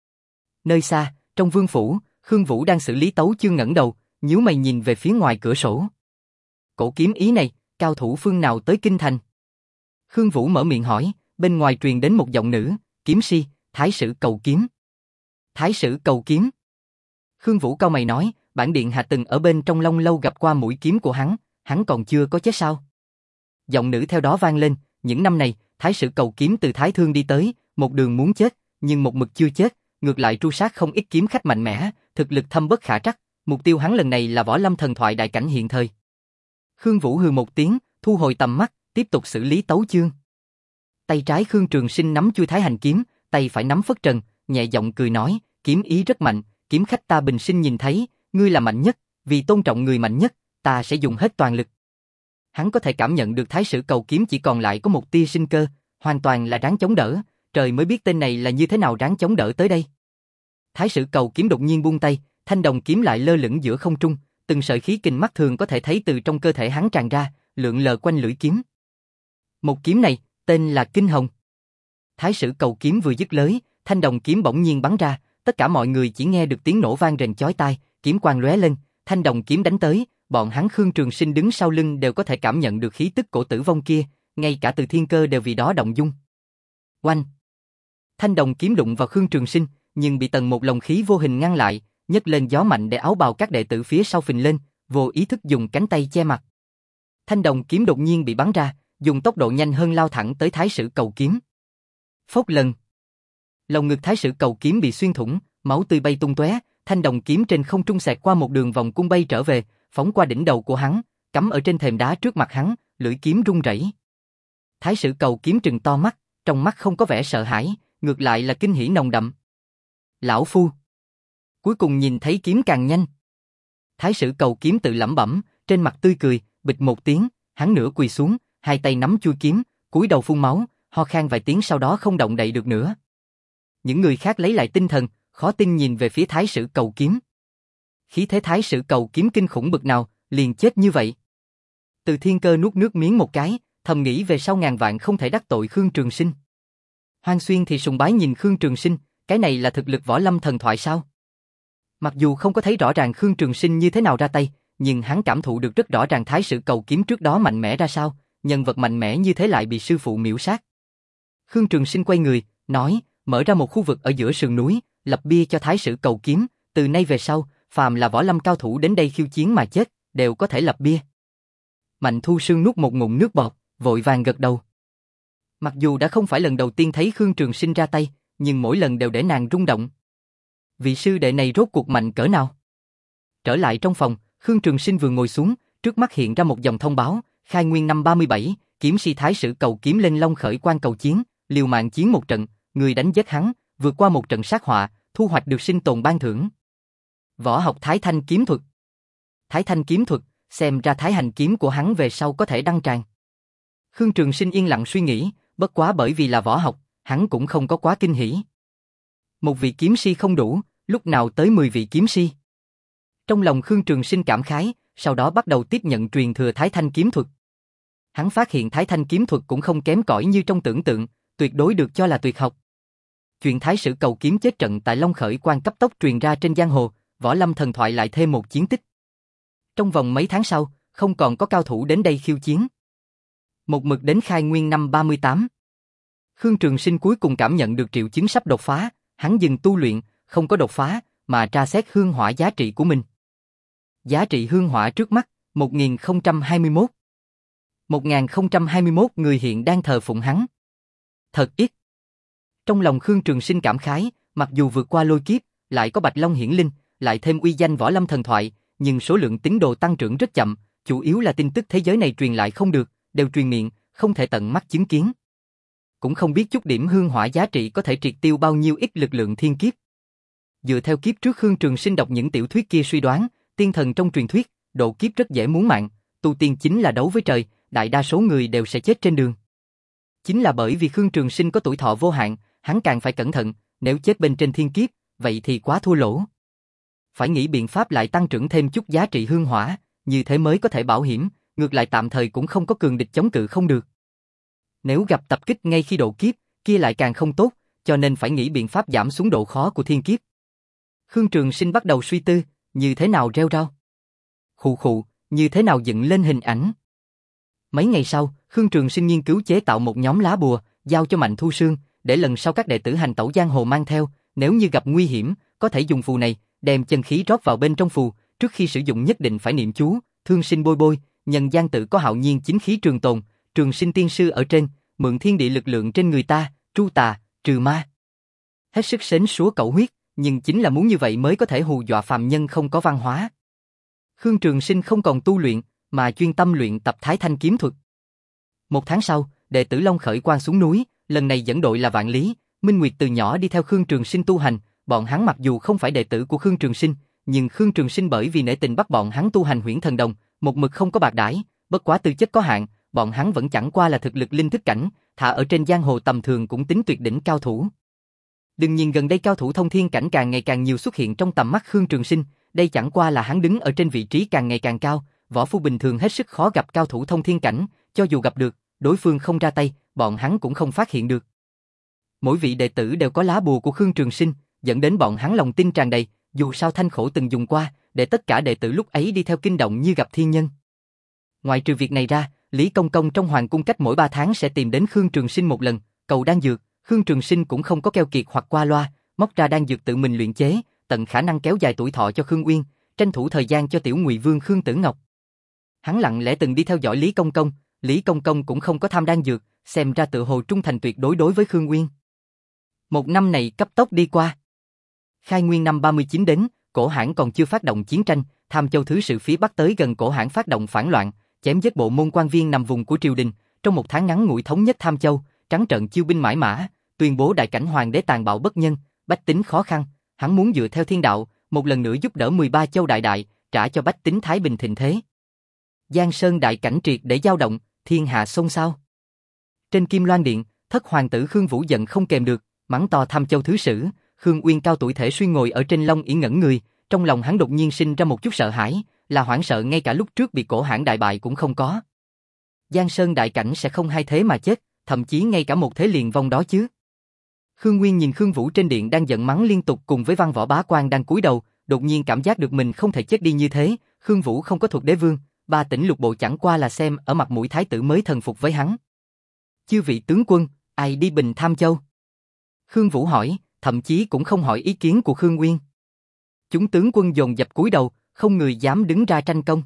Speaker 1: Nơi xa, trong vương phủ, Khương Vũ đang xử lý tấu chương ngẩng đầu, nhíu mày nhìn về phía ngoài cửa sổ. Cổ kiếm ý này, cao thủ phương nào tới kinh thành? Khương Vũ mở miệng hỏi, bên ngoài truyền đến một giọng nữ, kiếm si, Thái Sử Cầu Kiếm. Thái Sử Cầu Kiếm. Khương Vũ cau mày nói, bản điện hạ từng ở bên trong Long Lâu gặp qua mũi kiếm của hắn, hắn còn chưa có chết sao? Giọng nữ theo đó vang lên, những năm này, thái sử cầu kiếm từ Thái Thương đi tới, một đường muốn chết, nhưng một mực chưa chết, ngược lại tru sát không ít kiếm khách mạnh mẽ, thực lực thâm bất khả trắc, mục tiêu hắn lần này là võ lâm thần thoại đại cảnh hiện thời. Khương Vũ hừ một tiếng, thu hồi tầm mắt, tiếp tục xử lý tấu chương. Tay trái Khương Trường Sinh nắm chuôi Thái Hành kiếm, tay phải nắm phất trần, nhẹ giọng cười nói, kiếm ý rất mạnh, kiếm khách ta bình sinh nhìn thấy, ngươi là mạnh nhất, vì tôn trọng người mạnh nhất, ta sẽ dùng hết toàn lực. Hắn có thể cảm nhận được thái sử cầu kiếm chỉ còn lại có một tia sinh cơ, hoàn toàn là ráng chống đỡ, trời mới biết tên này là như thế nào ráng chống đỡ tới đây. Thái sử cầu kiếm đột nhiên buông tay, thanh đồng kiếm lại lơ lửng giữa không trung, từng sợi khí kình mắt thường có thể thấy từ trong cơ thể hắn tràn ra, lượn lờ quanh lưỡi kiếm. Một kiếm này, tên là Kinh Hồng. Thái sử cầu kiếm vừa dứt lời, thanh đồng kiếm bỗng nhiên bắn ra, tất cả mọi người chỉ nghe được tiếng nổ vang rền chói tai, kiếm quang lóe lên, thanh đồng kiếm đánh tới, bọn hắn Khương Trường Sinh đứng sau lưng đều có thể cảm nhận được khí tức cổ tử vong kia, ngay cả Từ Thiên Cơ đều vì đó động dung. Oanh! Thanh đồng kiếm đụng vào Khương Trường Sinh, nhưng bị tầng một lồng khí vô hình ngăn lại, nhấc lên gió mạnh để áo bào các đệ tử phía sau phình lên, vô ý thức dùng cánh tay che mặt. Thanh đồng kiếm đột nhiên bị bắn ra, dùng tốc độ nhanh hơn lao thẳng tới thái sử cầu kiếm. Phốc lần. Lồng ngực thái sử cầu kiếm bị xuyên thủng, máu tươi bay tung tóe, thanh đồng kiếm trên không trung xẹt qua một đường vòng cung bay trở về, phóng qua đỉnh đầu của hắn, cắm ở trên thềm đá trước mặt hắn, lưỡi kiếm rung rẩy. Thái sử cầu kiếm trừng to mắt, trong mắt không có vẻ sợ hãi, ngược lại là kinh hỉ nồng đậm. Lão phu. Cuối cùng nhìn thấy kiếm càng nhanh. Thái sử cầu kiếm tự lẩm bẩm, trên mặt tươi cười, bịch một tiếng, hắn nửa quỳ xuống, hai tay nắm chuôi kiếm, cúi đầu phun máu, ho khan vài tiếng sau đó không động đậy được nữa. Những người khác lấy lại tinh thần, khó tin nhìn về phía thái sử cầu kiếm. Khí thế thái sử cầu kiếm kinh khủng bực nào, liền chết như vậy. Từ Thiên Cơ nuốt nước miếng một cái, thầm nghĩ về sau ngàn vạn không thể đắc tội Khương Trường Sinh. Hoang Xuyên thì sùng bái nhìn Khương Trường Sinh, cái này là thực lực võ lâm thần thoại sao? Mặc dù không có thấy rõ ràng Khương Trường Sinh như thế nào ra tay, nhưng hắn cảm thụ được rất rõ ràng thái sử cầu kiếm trước đó mạnh mẽ ra sao, nhân vật mạnh mẽ như thế lại bị sư phụ miễu sát. Khương Trường Sinh quay người, nói, mở ra một khu vực ở giữa sườn núi, lập bia cho thái sử cầu kiếm, từ nay về sau, phàm là võ lâm cao thủ đến đây khiêu chiến mà chết, đều có thể lập bia. Mạnh Thu Sương nuốt một ngụm nước bọt, vội vàng gật đầu. Mặc dù đã không phải lần đầu tiên thấy Khương Trường Sinh ra tay, nhưng mỗi lần đều để nàng rung động. Vị sư đệ này rốt cuộc mạnh cỡ nào? Trở lại trong phòng, Khương Trường Sinh vừa ngồi xuống, trước mắt hiện ra một dòng thông báo, khai nguyên năm ba mươi bảy, kiếm si thái sử cầu kiếm lên long khởi quan cầu chiến, liều mạng chiến một trận, người đánh giết hắn, vượt qua một trận sát họa, thu hoạch được sinh tồn ban thưởng. Võ học Thái Thanh kiếm thuật. Thái Thanh kiếm thuật, xem ra Thái Hành kiếm của hắn về sau có thể đăng tràng. Khương Trường Sinh yên lặng suy nghĩ, bất quá bởi vì là võ học, hắn cũng không có quá kinh hỉ. Một vị kiếm si không đủ, lúc nào tới mười vị kiếm si. Trong lòng Khương Trường Sinh cảm khái, sau đó bắt đầu tiếp nhận truyền thừa Thái Thanh kiếm thuật. Hắn phát hiện Thái Thanh kiếm thuật cũng không kém cỏi như trong tưởng tượng, tuyệt đối được cho là tuyệt học. Chuyện thái sử cầu kiếm chết trận tại Long Khởi quan cấp tốc truyền ra trên giang hồ, võ lâm thần thoại lại thêm một chiến tích. Trong vòng mấy tháng sau, không còn có cao thủ đến đây khiêu chiến. Một mực đến khai nguyên năm ba mươi tám. Khương Trường Sinh cuối cùng cảm nhận được triệu chứng sắp đột phá, hắn dừng tu luyện, không có đột phá, mà tra xét hương hỏa giá trị của mình. Giá trị hương hỏa trước mắt, một nghìn không trăm hai mươi mốt. một nghìn không trăm hai mươi mốt người hiện đang thờ phụng hắn. Thật ít. Trong lòng Khương Trường Sinh cảm khái, mặc dù vượt qua lôi kiếp, lại có Bạch Long hiển linh, lại thêm uy danh võ lâm thần thoại, nhưng số lượng tín đồ tăng trưởng rất chậm, chủ yếu là tin tức thế giới này truyền lại không được, đều truyền miệng, không thể tận mắt chứng kiến. Cũng không biết chút điểm hương hỏa giá trị có thể triệt tiêu bao nhiêu ít lực lượng thiên kiếp. Dựa theo kiếp trước Khương Trường Sinh đọc những tiểu thuyết kia suy đoán, tiên thần trong truyền thuyết, độ kiếp rất dễ muốn mạng, tu tiên chính là đấu với trời, đại đa số người đều sẽ chết trên đường. Chính là bởi vì Khương Trường Sinh có tuổi thọ vô hạn, hắn càng phải cẩn thận, nếu chết bên trên thiên kiếp, vậy thì quá thua lỗ. Phải nghĩ biện pháp lại tăng trưởng thêm chút giá trị hương hỏa, như thế mới có thể bảo hiểm, ngược lại tạm thời cũng không có cường địch chống cự không được. Nếu gặp tập kích ngay khi độ kiếp, kia lại càng không tốt, cho nên phải nghĩ biện pháp giảm xuống độ khó của thiên kiếp. Khương Trường Sinh bắt đầu suy tư, như thế nào reo rao. Khụ khụ, như thế nào dựng lên hình ảnh. Mấy ngày sau, Khương Trường Sinh nghiên cứu chế tạo một nhóm lá bùa, giao cho Mạnh Thu Sương, để lần sau các đệ tử hành tẩu giang hồ mang theo, nếu như gặp nguy hiểm, có thể dùng phù này, đem chân khí rót vào bên trong phù, trước khi sử dụng nhất định phải niệm chú, thương sinh bôi bôi, nhân gian tự có hạo nhiên chính khí trường tồn, trường sinh tiên sư ở trên, mượn thiên địa lực lượng trên người ta, tru tà, trừ ma. Hết sức sến súa cẩu huyết, nhưng chính là muốn như vậy mới có thể hù dọa phàm nhân không có văn hóa. Khương Trường Sinh không còn tu luyện, mà chuyên tâm luyện tập Thái Thanh kiếm thuật. Một tháng sau, đệ tử Long Khởi Quang xuống núi, lần này dẫn đội là Vạn Lý, Minh Nguyệt từ nhỏ đi theo Khương Trường Sinh tu hành, bọn hắn mặc dù không phải đệ tử của Khương Trường Sinh, nhưng Khương Trường Sinh bởi vì nể tình bắt bọn hắn tu hành Huyễn Thần Đồng, một mực không có bạc đãi, bất quá tư chất có hạn, bọn hắn vẫn chẳng qua là thực lực linh thức cảnh, thả ở trên giang hồ tầm thường cũng tính tuyệt đỉnh cao thủ. Đừng nhìn gần đây cao thủ thông thiên cảnh càng ngày càng nhiều xuất hiện trong tầm mắt Khương Trường Sinh, đây chẳng qua là hắn đứng ở trên vị trí càng ngày càng cao, võ phu bình thường hết sức khó gặp cao thủ thông thiên cảnh, cho dù gặp được, đối phương không ra tay, bọn hắn cũng không phát hiện được. Mỗi vị đệ tử đều có lá bùa của Khương Trường Sinh, dẫn đến bọn hắn lòng tin tràn đầy, dù sao Thanh Khổ từng dùng qua, để tất cả đệ tử lúc ấy đi theo kinh động như gặp thiên nhân. Ngoài trừ việc này ra, Lý Công Công trong hoàng cung cách mỗi ba tháng sẽ tìm đến Khương Trường Sinh một lần, cầu đan dược, Khương Trường Sinh cũng không có keo kiệt hoặc qua loa, móc ra đan dược tự mình luyện chế, tận khả năng kéo dài tuổi thọ cho Khương Uyên, tranh thủ thời gian cho tiểu Ngụy Vương Khương Tử Ngọc. Hắn lặng lẽ từng đi theo dõi Lý Công Công, Lý Công Công cũng không có tham đan dược, xem ra tự hồ trung thành tuyệt đối đối với Khương Uyên. Một năm này cấp tốc đi qua. Khai Nguyên năm ba mươi chín đến, Cổ Hãn còn chưa phát động chiến tranh, Tham Châu thứ sự phía bắc tới gần Cổ Hãn phát động phản loạn, chém giết bộ môn quan viên nằm vùng của triều đình, trong một tháng ngắn ngủi thống nhất Tham Châu, trắng trợn chiêu binh mãi mã, tuyên bố đại cảnh hoàng đế tàn bạo bất nhân, bách tính khó khăn, hắn muốn dựa theo thiên đạo, một lần nữa giúp đỡ mười ba châu đại đại, trả cho bách tính thái bình thịnh thế. Giang Sơn đại cảnh triệt để dao động, thiên hạ xôn xao. Trên Kim Loan điện, thất hoàng tử Khương Vũ giận không kèm được, mắng to Tham Châu thứ sử. Khương Uyên cao tuổi thể suy ngồi ở trên long ỷ ngẩn người, trong lòng hắn đột nhiên sinh ra một chút sợ hãi, là hoảng sợ ngay cả lúc trước bị Cổ Hãn đại bại cũng không có. Giang Sơn đại cảnh sẽ không hay thế mà chết, thậm chí ngay cả một thế liền vong đó chứ. Khương Uyên nhìn Khương Vũ trên điện đang giận mắng liên tục cùng với Văn Võ bá quan đang cúi đầu, đột nhiên cảm giác được mình không thể chết đi như thế. Khương Vũ không có thuộc đế vương, ba tỉnh lục bộ chẳng qua là xem ở mặt mũi thái tử mới thần phục với hắn. Chư vị tướng quân, ai đi bình Tham Châu? Khương Vũ hỏi, thậm chí cũng không hỏi ý kiến của Khương Uyên. Chúng tướng quân dồn dập cúi đầu, không người dám đứng ra tranh công.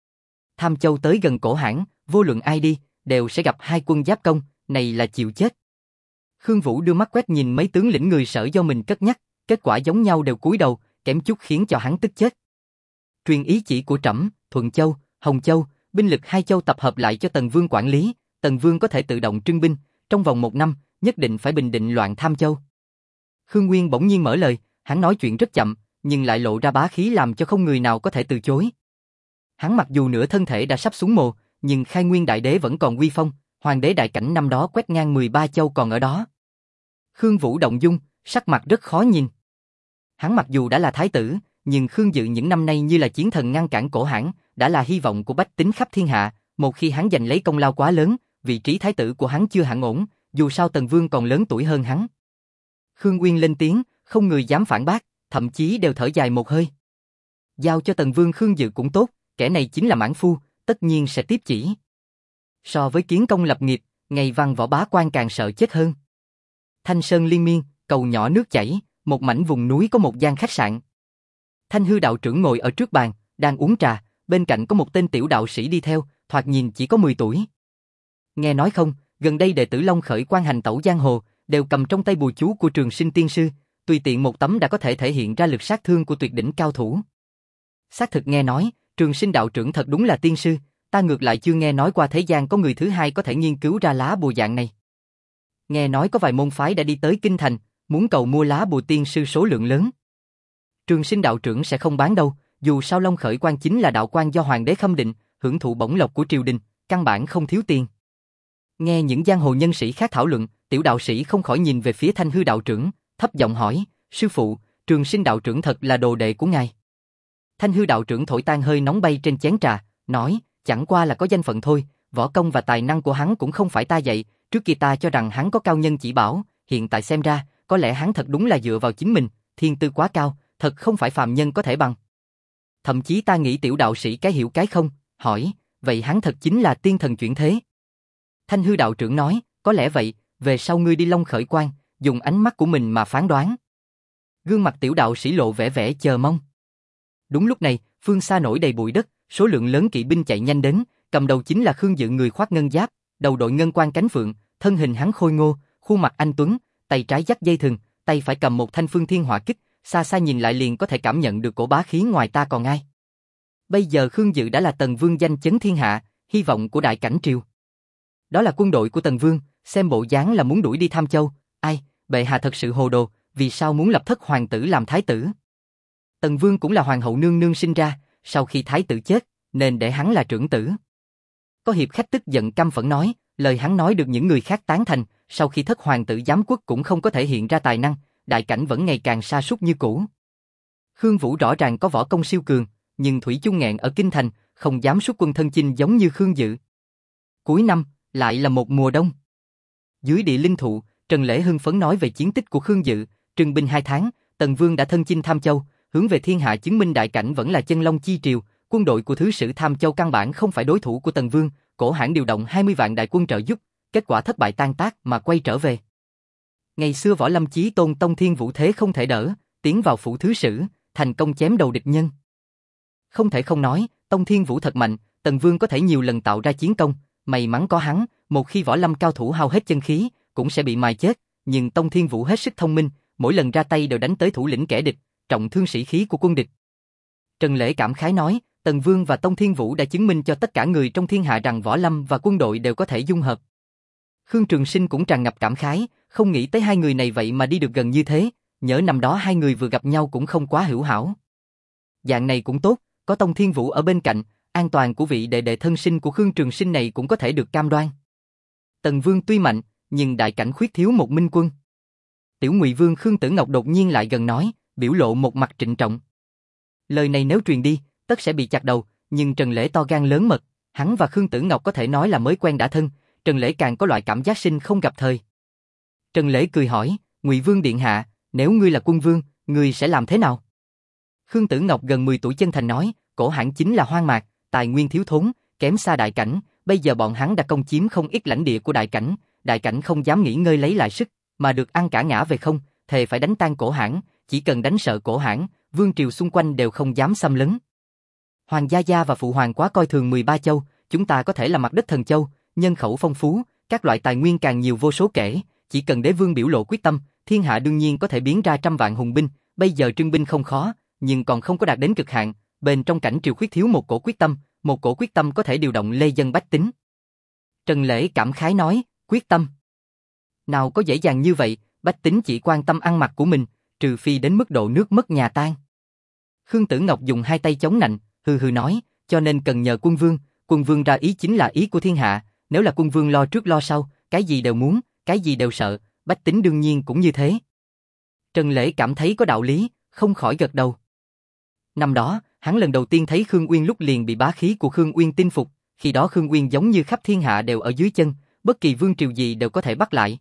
Speaker 1: Tham Châu tới gần Cổ Hãn, vô luận ai đi, đều sẽ gặp hai quân giáp công, này là chịu chết. Khương Vũ đưa mắt quét nhìn mấy tướng lĩnh người Sở do mình cất nhắc, kết quả giống nhau đều cúi đầu, kém chút khiến cho hắn tức chết. Truyền ý chỉ của trẫm, Thuận Châu, Hồng Châu, binh lực hai châu tập hợp lại cho Tần Vương quản lý, Tần Vương có thể tự động trưng binh, trong vòng một năm, nhất định phải bình định loạn Tham Châu. Khương Nguyên bỗng nhiên mở lời, hắn nói chuyện rất chậm, nhưng lại lộ ra bá khí làm cho không người nào có thể từ chối. Hắn mặc dù nửa thân thể đã sắp xuống mồ, nhưng Khai Nguyên đại đế vẫn còn uy phong, hoàng đế đại cảnh năm đó quét ngang mười ba châu còn ở đó. Khương Vũ động dung, sắc mặt rất khó nhìn. Hắn mặc dù đã là thái tử, nhưng Khương Dự những năm nay như là chiến thần ngăn cản Cổ Hãn, đã là hy vọng của bách tính khắp thiên hạ, một khi hắn giành lấy công lao quá lớn, vị trí thái tử của hắn chưa hẳn ổn, dù sao Tần Vương còn lớn tuổi hơn hắn. Khương Uyên lên tiếng, không người dám phản bác, thậm chí đều thở dài một hơi. Giao cho Tần Vương Khương Dự cũng tốt, kẻ này chính là mãn phu, tất nhiên sẽ tiếp chỉ. So với kiến công lập nghiệp, ngày Văn Võ bá quan càng sợ chết hơn. Thanh Sơn liên miên, cầu nhỏ nước chảy, một mảnh vùng núi có một gian khách sạn. Thanh Hư đạo trưởng ngồi ở trước bàn, đang uống trà, bên cạnh có một tên tiểu đạo sĩ đi theo, thoạt nhìn chỉ có mười tuổi. Nghe nói không, gần đây đệ tử Long Khởi Quang hành tẩu giang hồ, đều cầm trong tay bùa chú của Trường Sinh tiên sư, tùy tiện một tấm đã có thể thể hiện ra lực sát thương của tuyệt đỉnh cao thủ. Xác thực nghe nói, Trường Sinh đạo trưởng thật đúng là tiên sư, ta ngược lại chưa nghe nói qua thế gian có người thứ hai có thể nghiên cứu ra lá bùa dạng này. Nghe nói có vài môn phái đã đi tới kinh thành, muốn cầu mua lá bùa tiên sư số lượng lớn. Trường Sinh đạo trưởng sẽ không bán đâu, dù sao Long Khởi Quang chính là đạo quan do hoàng đế khâm định, hưởng thụ bổng lộc của triều đình, căn bản không thiếu tiền. Nghe những giang hồ nhân sĩ khác thảo luận, tiểu đạo sĩ không khỏi nhìn về phía Thanh Hư đạo trưởng, thấp giọng hỏi, sư phụ, Trường Sinh đạo trưởng thật là đồ đệ của ngài? Thanh Hư đạo trưởng thổi tan hơi nóng bay trên chén trà, nói, chẳng qua là có danh phận thôi, võ công và tài năng của hắn cũng không phải ta dạy, trước kia ta cho rằng hắn có cao nhân chỉ bảo, hiện tại xem ra, có lẽ hắn thật đúng là dựa vào chính mình, thiên tư quá cao, thật không phải phàm nhân có thể bằng. Thậm chí ta nghĩ tiểu đạo sĩ cái hiểu cái không, hỏi, vậy hắn thật chính là tiên thần chuyển thế? Thanh Hư đạo trưởng nói, có lẽ vậy, về sau ngươi đi Long Khởi Quang, dùng ánh mắt của mình mà phán đoán. Gương mặt tiểu đạo sĩ lộ vẻ vẻ chờ mong. Đúng lúc này, phương xa nổi đầy bụi đất, số lượng lớn kỵ binh chạy nhanh đến, cầm đầu chính là Khương Dự người khoác ngân giáp, đầu đội ngân quan cánh phượng, thân hình hắn khôi ngô, khuôn mặt anh tuấn, tay trái dắt dây thừng, tay phải cầm một thanh phương thiên hỏa kích, xa xa nhìn lại liền có thể cảm nhận được cổ bá khí ngoài ta còn ai. Bây giờ Khương Dự đã là Tần Vương danh chấn thiên hạ, hy vọng của đại cảnh triều. Đó là quân đội của Tần Vương, xem bộ dáng là muốn đuổi đi Tham Châu. Ai, bệ hạ thật sự hồ đồ, vì sao muốn lập thất hoàng tử làm thái tử? Tần Vương cũng là hoàng hậu nương nương sinh ra, sau khi thái tử chết, nên để hắn là trưởng tử. Có hiệp khách tức giận căm phẫn nói, lời hắn nói được những người khác tán thành, sau khi thất hoàng tử giám quốc cũng không có thể hiện ra tài năng, đại cảnh vẫn ngày càng sa sút như cũ. Khương Vũ rõ ràng có võ công siêu cường, nhưng thủy chung nghẹn ở kinh thành, không dám xuất quân thân chinh giống như Khương Dự. Cuối năm, lại là một mùa đông. Dưới địa linh thụ, Trần Lễ hưng phấn nói về chiến tích của Khương Dự, trừng binh hai tháng, Tần Vương đã thân chinh Tham Châu, hướng về thiên hạ chứng minh đại cảnh vẫn là chân long chi triều, quân đội của thứ sử Tham Châu căn bản không phải đối thủ của Tần Vương, Cổ Hãn điều động hai mươi vạn đại quân trợ giúp, kết quả thất bại tan tác mà quay trở về. Ngày xưa Võ Lâm Chí Tôn Tông Thiên Vũ thế không thể đỡ, tiến vào phủ thứ sử, thành công chém đầu địch nhân. Không thể không nói, Tông Thiên Vũ thật mạnh, Tần Vương có thể nhiều lần tạo ra chiến công, may mắn có hắn, một khi võ lâm cao thủ hao hết chân khí, cũng sẽ bị mài chết, nhưng Tông Thiên Vũ hết sức thông minh, mỗi lần ra tay đều đánh tới thủ lĩnh kẻ địch, trọng thương sĩ khí của quân địch. Trần Lễ cảm khái nói, Tần Vương và Tông Thiên Vũ đã chứng minh cho tất cả người trong thiên hạ rằng võ lâm và quân đội đều có thể dung hợp. Khương Trường Sinh cũng tràn ngập cảm khái, không nghĩ tới hai người này vậy mà đi được gần như thế, nhớ năm đó hai người vừa gặp nhau cũng không quá hữu hảo. Dạng này cũng tốt, có Tông Thiên Vũ ở bên cạnh, an toàn của vị đệ đệ thân sinh của Khương Trường Sinh này cũng có thể được cam đoan. Tần Vương tuy mạnh, nhưng đại cảnh khuyết thiếu một minh quân. Tiểu Ngụy Vương Khương Tử Ngọc đột nhiên lại gần nói, biểu lộ một mặt trịnh trọng. Lời này nếu truyền đi, tất sẽ bị chặt đầu, nhưng Trần Lễ to gan lớn mật, hắn và Khương Tử Ngọc có thể nói là mới quen đã thân, Trần Lễ càng có loại cảm giác sinh không gặp thời. Trần Lễ cười hỏi, Ngụy Vương điện hạ, nếu ngươi là quân vương, ngươi sẽ làm thế nào? Khương Tử Ngọc gần mười tuổi chân thành nói, Cổ Hãn chính là hoang mạc, tài nguyên thiếu thốn, kém xa đại cảnh, bây giờ bọn hắn đã công chiếm không ít lãnh địa của đại cảnh, đại cảnh không dám nghỉ ngơi lấy lại sức, mà được ăn cả ngã về không, thề phải đánh tan Cổ Hãn, chỉ cần đánh sợ Cổ Hãn, vương triều xung quanh đều không dám xâm lấn. Hoàng gia gia và phụ hoàng quá coi thường mười ba châu, chúng ta có thể là mặt đất thần châu, nhân khẩu phong phú, các loại tài nguyên càng nhiều vô số kể, chỉ cần đế vương biểu lộ quyết tâm, thiên hạ đương nhiên có thể biến ra trăm vạn hùng binh, bây giờ trưng binh không khó, nhưng còn không có đạt đến cực hạn, bên trong cảnh triều khuyết thiếu một cổ quyết tâm, một cổ quyết tâm có thể điều động lê dân bách tính. Trần Lễ cảm khái nói, quyết tâm. Nào có dễ dàng như vậy, bách tính chỉ quan tâm ăn mặc của mình, trừ phi đến mức độ nước mất nhà tan. Khương Tử Ngọc dùng hai tay chống nạnh, hừ hừ nói, cho nên cần nhờ quân vương, quân vương ra ý chính là ý của thiên hạ, nếu là quân vương lo trước lo sau, cái gì đều muốn, cái gì đều sợ, bách tính đương nhiên cũng như thế. Trần Lễ cảm thấy có đạo lý, không khỏi gật đầu. Năm đó, hắn lần đầu tiên thấy Khương Uyên lúc liền bị bá khí của Khương Uyên tin phục, khi đó Khương Uyên giống như khắp thiên hạ đều ở dưới chân, bất kỳ vương triều gì đều có thể bắt lại.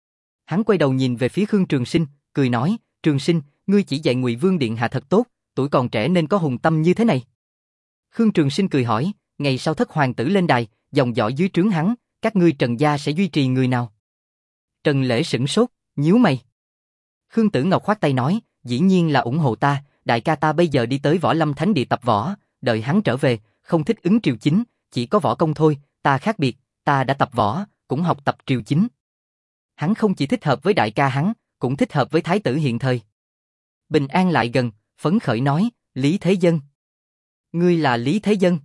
Speaker 1: Hắn quay đầu nhìn về phía Khương Trường Sinh, cười nói, Trường Sinh, ngươi chỉ dạy Ngụy Vương điện hạ thật tốt, tuổi còn trẻ nên có hùng tâm như thế này. Khương Trường Sinh cười hỏi, ngày sau thất hoàng tử lên đài, dòng dõi dưới trướng hắn, các ngươi Trần gia sẽ duy trì người nào? Trần Lễ sửng sốt, nhíu mày. Khương Tử Ngọc khoát tay nói, dĩ nhiên là ủng hộ ta, đại ca ta bây giờ đi tới Võ Lâm Thánh Địa tập võ, đợi hắn trở về, không thích ứng triều chính, chỉ có võ công thôi, ta khác biệt, ta đã tập võ, cũng học tập triều chính. Hắn không chỉ thích hợp với đại ca hắn, cũng thích hợp với thái tử hiện thời. Bình An lại gần, phấn khởi nói, Lý Thế Dân. Ngươi là Lý Thế Dân.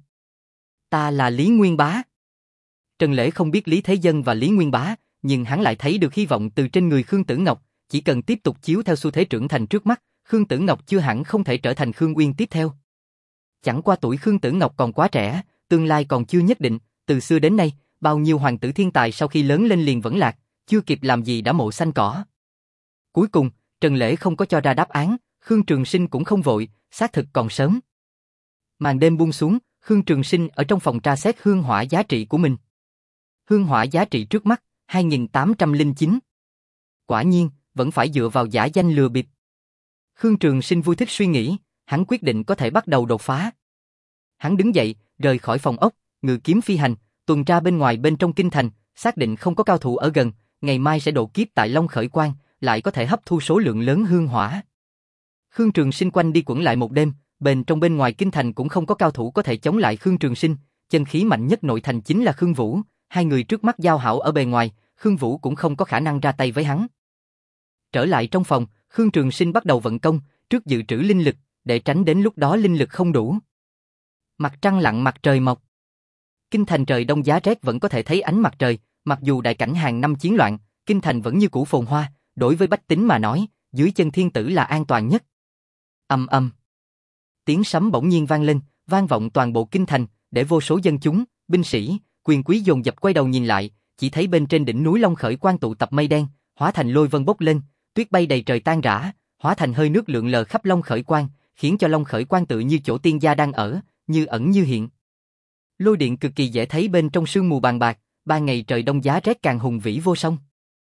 Speaker 1: Ta là Lý Nguyên Bá. Trần Lễ không biết Lý Thế Dân và Lý Nguyên Bá, nhưng hắn lại thấy được hy vọng từ trên người Khương Tử Ngọc, chỉ cần tiếp tục chiếu theo xu thế trưởng thành trước mắt, Khương Tử Ngọc chưa hẳn không thể trở thành Khương Uyên tiếp theo. Chẳng qua tuổi Khương Tử Ngọc còn quá trẻ, tương lai còn chưa nhất định, từ xưa đến nay, bao nhiêu hoàng tử thiên tài sau khi lớn lên liền vẫn lạc, chưa kịp làm gì đã mộ xanh cỏ. Cuối cùng, Trần Lễ không có cho ra đáp án, Khương Trường Sinh cũng không vội, xác thực còn sớm. Màn đêm buông xuống, Khương Trường Sinh ở trong phòng tra xét hương hỏa giá trị của mình. Hương hỏa giá trị trước mắt, hai nghìn tám trăm lẻ chín. Quả nhiên, vẫn phải dựa vào giả danh lừa bịp. Khương Trường Sinh vui thích suy nghĩ, hắn quyết định có thể bắt đầu đột phá. Hắn đứng dậy, rời khỏi phòng ốc, ngự kiếm phi hành, tuần tra bên ngoài bên trong kinh thành, xác định không có cao thủ ở gần, ngày mai sẽ độ kiếp tại Long Khởi Quan, lại có thể hấp thu số lượng lớn hương hỏa. Khương Trường Sinh quanh đi quẩn lại một đêm, Bên trong bên ngoài kinh thành cũng không có cao thủ có thể chống lại Khương Trường Sinh, chân khí mạnh nhất nội thành chính là Khương Vũ, hai người trước mắt giao hảo ở bề ngoài, Khương Vũ cũng không có khả năng ra tay với hắn. Trở lại trong phòng, Khương Trường Sinh bắt đầu vận công, trước dự trữ linh lực, để tránh đến lúc đó linh lực không đủ. Mặt trăng lặn mặt trời mọc. Kinh thành trời đông giá rét vẫn có thể thấy ánh mặt trời, mặc dù đại cảnh hàng năm chiến loạn, kinh thành vẫn như cũ phồn hoa, đối với bách tính mà nói, dưới chân thiên tử là an toàn nhất. Ầm ầm. Tiếng sấm bỗng nhiên vang lên, vang vọng toàn bộ kinh thành, để vô số dân chúng, binh sĩ, quyền quý dồn dập quay đầu nhìn lại, chỉ thấy bên trên đỉnh núi Long Khởi Quan tụ tập mây đen, hóa thành lôi vân bốc lên, tuyết bay đầy trời tan rã, hóa thành hơi nước lượn lờ khắp Long Khởi Quan, khiến cho Long Khởi Quan tự như chỗ tiên gia đang ở, như ẩn như hiện. Lôi điện cực kỳ dễ thấy bên trong sương mù bàn bạc, ba ngày trời đông giá rét càng hùng vĩ vô song.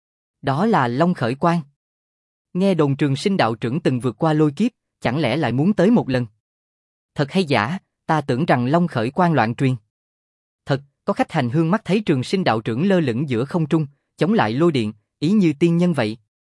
Speaker 1: Đó là Long Khởi Quan. Nghe đồn Trường Sinh đạo trưởng từng vượt qua lôi kiếp, chẳng lẽ lại muốn tới một lần? Thật hay giả, ta tưởng rằng Long Khởi Quan loạn truyền. Thật, có khách hành hương mắt thấy Trường Sinh đạo trưởng lơ lửng giữa không trung, chống lại lôi điện, ý như tiên nhân vậy.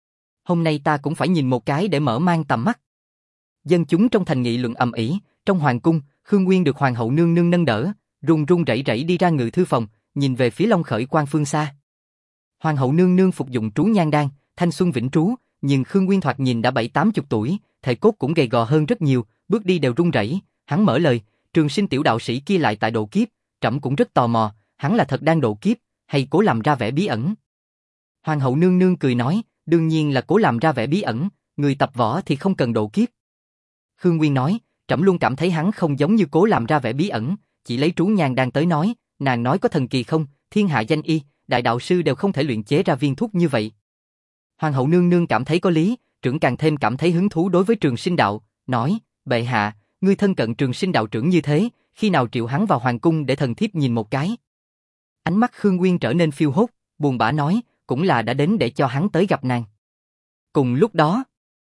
Speaker 1: Hôm nay ta cũng phải nhìn một cái để mở mang tầm mắt. Dân chúng trong thành nghị luận ầm ĩ, trong hoàng cung, Khương Nguyên được hoàng hậu nương nương nâng đỡ, run run rẩy rẩy đi ra ngự thư phòng, nhìn về phía Long Khởi Quan phương xa. Hoàng hậu nương nương phục dụng trú nhan đan, thanh xuân vĩnh trú, nhưng Khương Nguyên thoạt nhìn đã bảy tám chục tuổi, thể cốt cũng gầy gò hơn rất nhiều, bước đi đều run rẩy. Hắn mở lời, Trường Sinh tiểu đạo sĩ kia lại tại độ kiếp, trẫm cũng rất tò mò, hắn là thật đang độ kiếp, hay cố làm ra vẻ bí ẩn? Hoàng hậu nương nương cười nói, đương nhiên là cố làm ra vẻ bí ẩn, người tập võ thì không cần độ kiếp. Khương Nguyên nói, trẫm luôn cảm thấy hắn không giống như cố làm ra vẻ bí ẩn, chỉ lấy trú nhan đan tới nói, nàng nói có thần kỳ không, thiên hạ danh y, đại đạo sư đều không thể luyện chế ra viên thuốc như vậy. Hoàng hậu nương nương cảm thấy có lý, trưởng càng thêm cảm thấy hứng thú đối với Trường Sinh đạo, nói, bệ hạ, ngươi thân cận Trường Sinh đạo trưởng như thế, khi nào triệu hắn vào hoàng cung để thần thiếp nhìn một cái. Ánh mắt Khương Nguyên trở nên phiêu hốt, buồn bã nói, cũng là đã đến để cho hắn tới gặp nàng. Cùng lúc đó,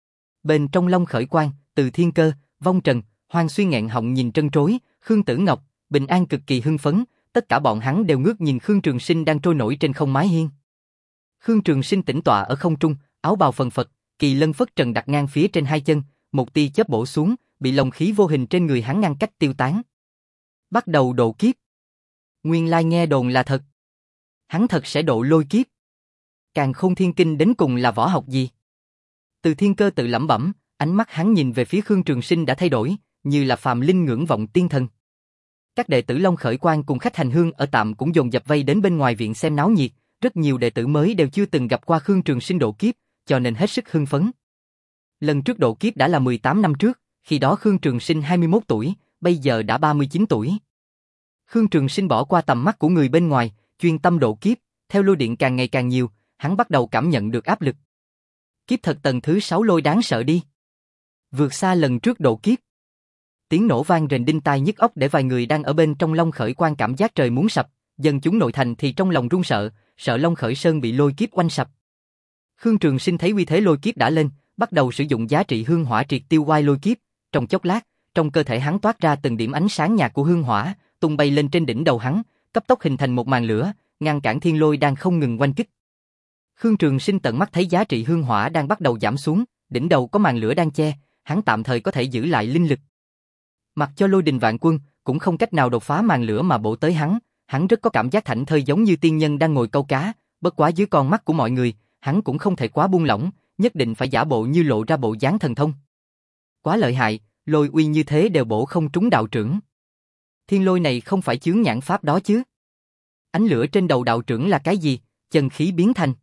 Speaker 1: bên trong Long Khởi Quan, Từ Thiên Cơ, Vong Trần, Hoàng Xuyên nghẹn họng nhìn trân trối, Khương Tử Ngọc, Bình An cực kỳ hưng phấn, tất cả bọn hắn đều ngước nhìn Khương Trường Sinh đang trôi nổi trên không mái hiên. Khương Trường Sinh tĩnh tọa ở không trung, áo bào phần phật, kỳ lân phất trần đặt ngang phía trên hai chân, một tia chớp bổ xuống, bị lồng khí vô hình trên người hắn ngăn cách tiêu tán. Bắt đầu độ kiếp. Nguyên lai nghe đồn là thật. Hắn thật sẽ độ lôi kiếp. Càn Khôn Thiên Kinh đến cùng là võ học gì? Từ Thiên Cơ tự lẩm bẩm, ánh mắt hắn nhìn về phía Khương Trường Sinh đã thay đổi, như là phàm linh ngưỡng vọng tiên thần. Các đệ tử Long Khởi Quan cùng khách hành hương ở tạm cũng dồn dập vây đến bên ngoài viện xem náo nhiệt, rất nhiều đệ tử mới đều chưa từng gặp qua Khương Trường Sinh độ kiếp, cho nên hết sức hưng phấn. Lần trước độ kiếp đã là mười tám năm trước, khi đó Khương Trường Sinh hai mươi mốt tuổi, bây giờ đã ba mươi chín tuổi. Khương Trường Sinh bỏ qua tầm mắt của người bên ngoài, chuyên tâm độ kiếp, theo lôi điện càng ngày càng nhiều, hắn bắt đầu cảm nhận được áp lực. Kiếp thật tầng thứ sáu lôi đáng sợ đi. Vượt xa lần trước độ kiếp. Tiếng nổ vang rền đinh tai nhức óc để vài người đang ở bên trong Long Khởi Quan cảm giác trời muốn sập, dân chúng nội thành thì trong lòng run sợ, sợ Long Khởi Sơn bị lôi kiếp oanh sập. Khương Trường Sinh thấy uy thế lôi kiếp đã lên, bắt đầu sử dụng giá trị hương hỏa triệt tiêu oai lôi kiếp, trong chốc lát, trong cơ thể hắn toát ra từng điểm ánh sáng nhạt của hương hỏa, tung bay lên trên đỉnh đầu hắn, cấp tốc hình thành một màn lửa, ngăn cản thiên lôi đang không ngừng oanh kích. Khương Trường Sinh tận mắt thấy giá trị hương hỏa đang bắt đầu giảm xuống, đỉnh đầu có màn lửa đang che, hắn tạm thời có thể giữ lại linh lực. Mặc cho lôi đình vạn quân, cũng không cách nào đột phá màn lửa mà bổ tới hắn, hắn rất có cảm giác thảnh thơi giống như tiên nhân đang ngồi câu cá, bất quá dưới con mắt của mọi người, hắn cũng không thể quá buông lỏng, nhất định phải giả bộ như lộ ra bộ dáng thần thông. Quá lợi hại, lôi uy như thế đều bổ không trúng đạo trưởng. Thiên lôi này không phải chướng nhãn pháp đó chứ? Ánh lửa trên đầu đạo trưởng là cái gì? Chân khí biến thành.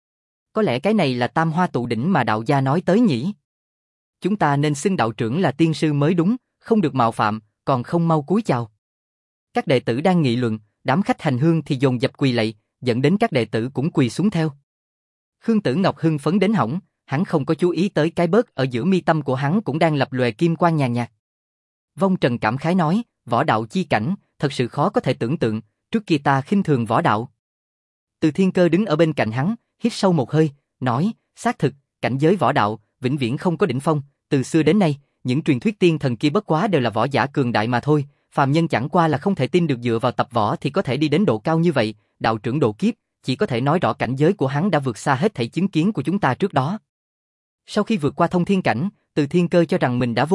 Speaker 1: Có lẽ cái này là tam hoa tụ đỉnh mà đạo gia nói tới nhỉ? Chúng ta nên xưng đạo trưởng là tiên sư mới đúng, không được mạo phạm, còn không mau cúi chào. Các đệ tử đang nghị luận, đám khách hành hương thì dồn dập quỳ lạy, dẫn đến các đệ tử cũng quỳ xuống theo. Khương Tử Ngọc hưng phấn đến hỏng, hắn không có chú ý tới cái bớt ở giữa mi tâm của hắn cũng đang lập lòe kim quang nhàn nhạt. Vong Trần cảm khái nói, võ đạo chi cảnh, thật sự khó có thể tưởng tượng, trước kia ta khinh thường võ đạo. Từ Thiên Cơ đứng ở bên cạnh hắn, hít sâu một hơi, nói, xác thực, cảnh giới võ đạo, vĩnh viễn không có đỉnh phong, từ xưa đến nay, những truyền thuyết tiên thần kia bất quá đều là võ giả cường đại mà thôi, phàm nhân chẳng qua là không thể tin được dựa vào tập võ thì có thể đi đến độ cao như vậy, đạo trưởng độ kiếp, chỉ có thể nói rõ cảnh giới của hắn đã vượt xa hết thảy chứng kiến của chúng ta trước đó. Sau khi vượt qua thông thiên cảnh, Từ Thiên Cơ cho rằng mình đã vô địch,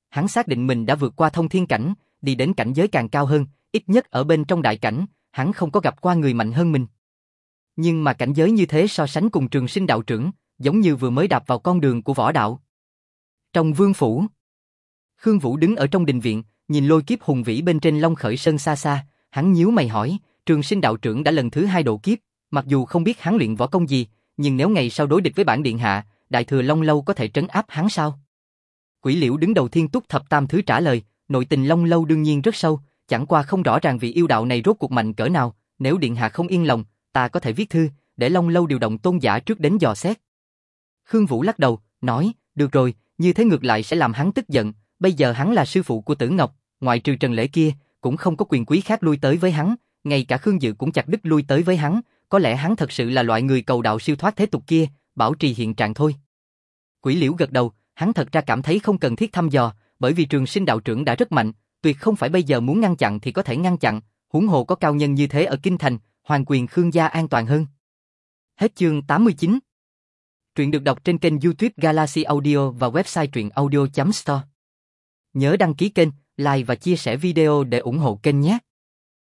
Speaker 1: Hắn xác định mình đã vượt qua thông thiên cảnh, đi đến cảnh giới càng cao hơn, ít nhất ở bên trong đại cảnh, hắn không có gặp qua người mạnh hơn mình. Nhưng mà cảnh giới như thế so sánh cùng Trường Sinh đạo trưởng, giống như vừa mới đạp vào con đường của võ đạo. Trong vương phủ, Khương Vũ đứng ở trong đình viện, nhìn lôi kiếp hùng vĩ bên trên Long Khởi Sơn xa xa, hắn nhíu mày hỏi, Trường Sinh đạo trưởng đã lần thứ hai độ kiếp, mặc dù không biết hắn luyện võ công gì, nhưng nếu ngày sau đối địch với bản điện hạ, Đại Thừa Long Lâu có thể trấn áp hắn sao? Quỷ Liễu đứng đầu Thiên Túc Thập Tam Thứ trả lời, nội tình Long Lâu đương nhiên rất sâu, chẳng qua không rõ ràng vị yêu đạo này rốt cuộc mạnh cỡ nào, nếu điện hạ không yên lòng, ta có thể viết thư, để Long Lâu điều động tôn giả trước đến dò xét. Khương Vũ lắc đầu, nói, được rồi, như thế ngược lại sẽ làm hắn tức giận, bây giờ hắn là sư phụ của Tử Ngọc, ngoại trừ Trần Lễ kia, cũng không có quyền quý khác lui tới với hắn, ngay cả Khương Dự cũng chặt đứt lui tới với hắn, có lẽ hắn thật sự là loại người cầu đạo siêu thoát thế tục kia, bảo trì hiện trạng thôi. Quỷ Liễu gật đầu, hắn thật ra cảm thấy không cần thiết thăm dò, bởi vì Trường Sinh đạo trưởng đã rất mạnh, tuyệt không phải bây giờ muốn ngăn chặn thì có thể ngăn chặn, huống hồ có cao nhân như thế ở kinh thành, hoàng quyền Khương gia an toàn hơn. Hết chương tám mươi chín. Truyện được đọc trên kênh YouTube Galaxy Audio và website truyện audio chấm store. Nhớ đăng ký kênh, like và chia sẻ video để ủng hộ kênh nhé.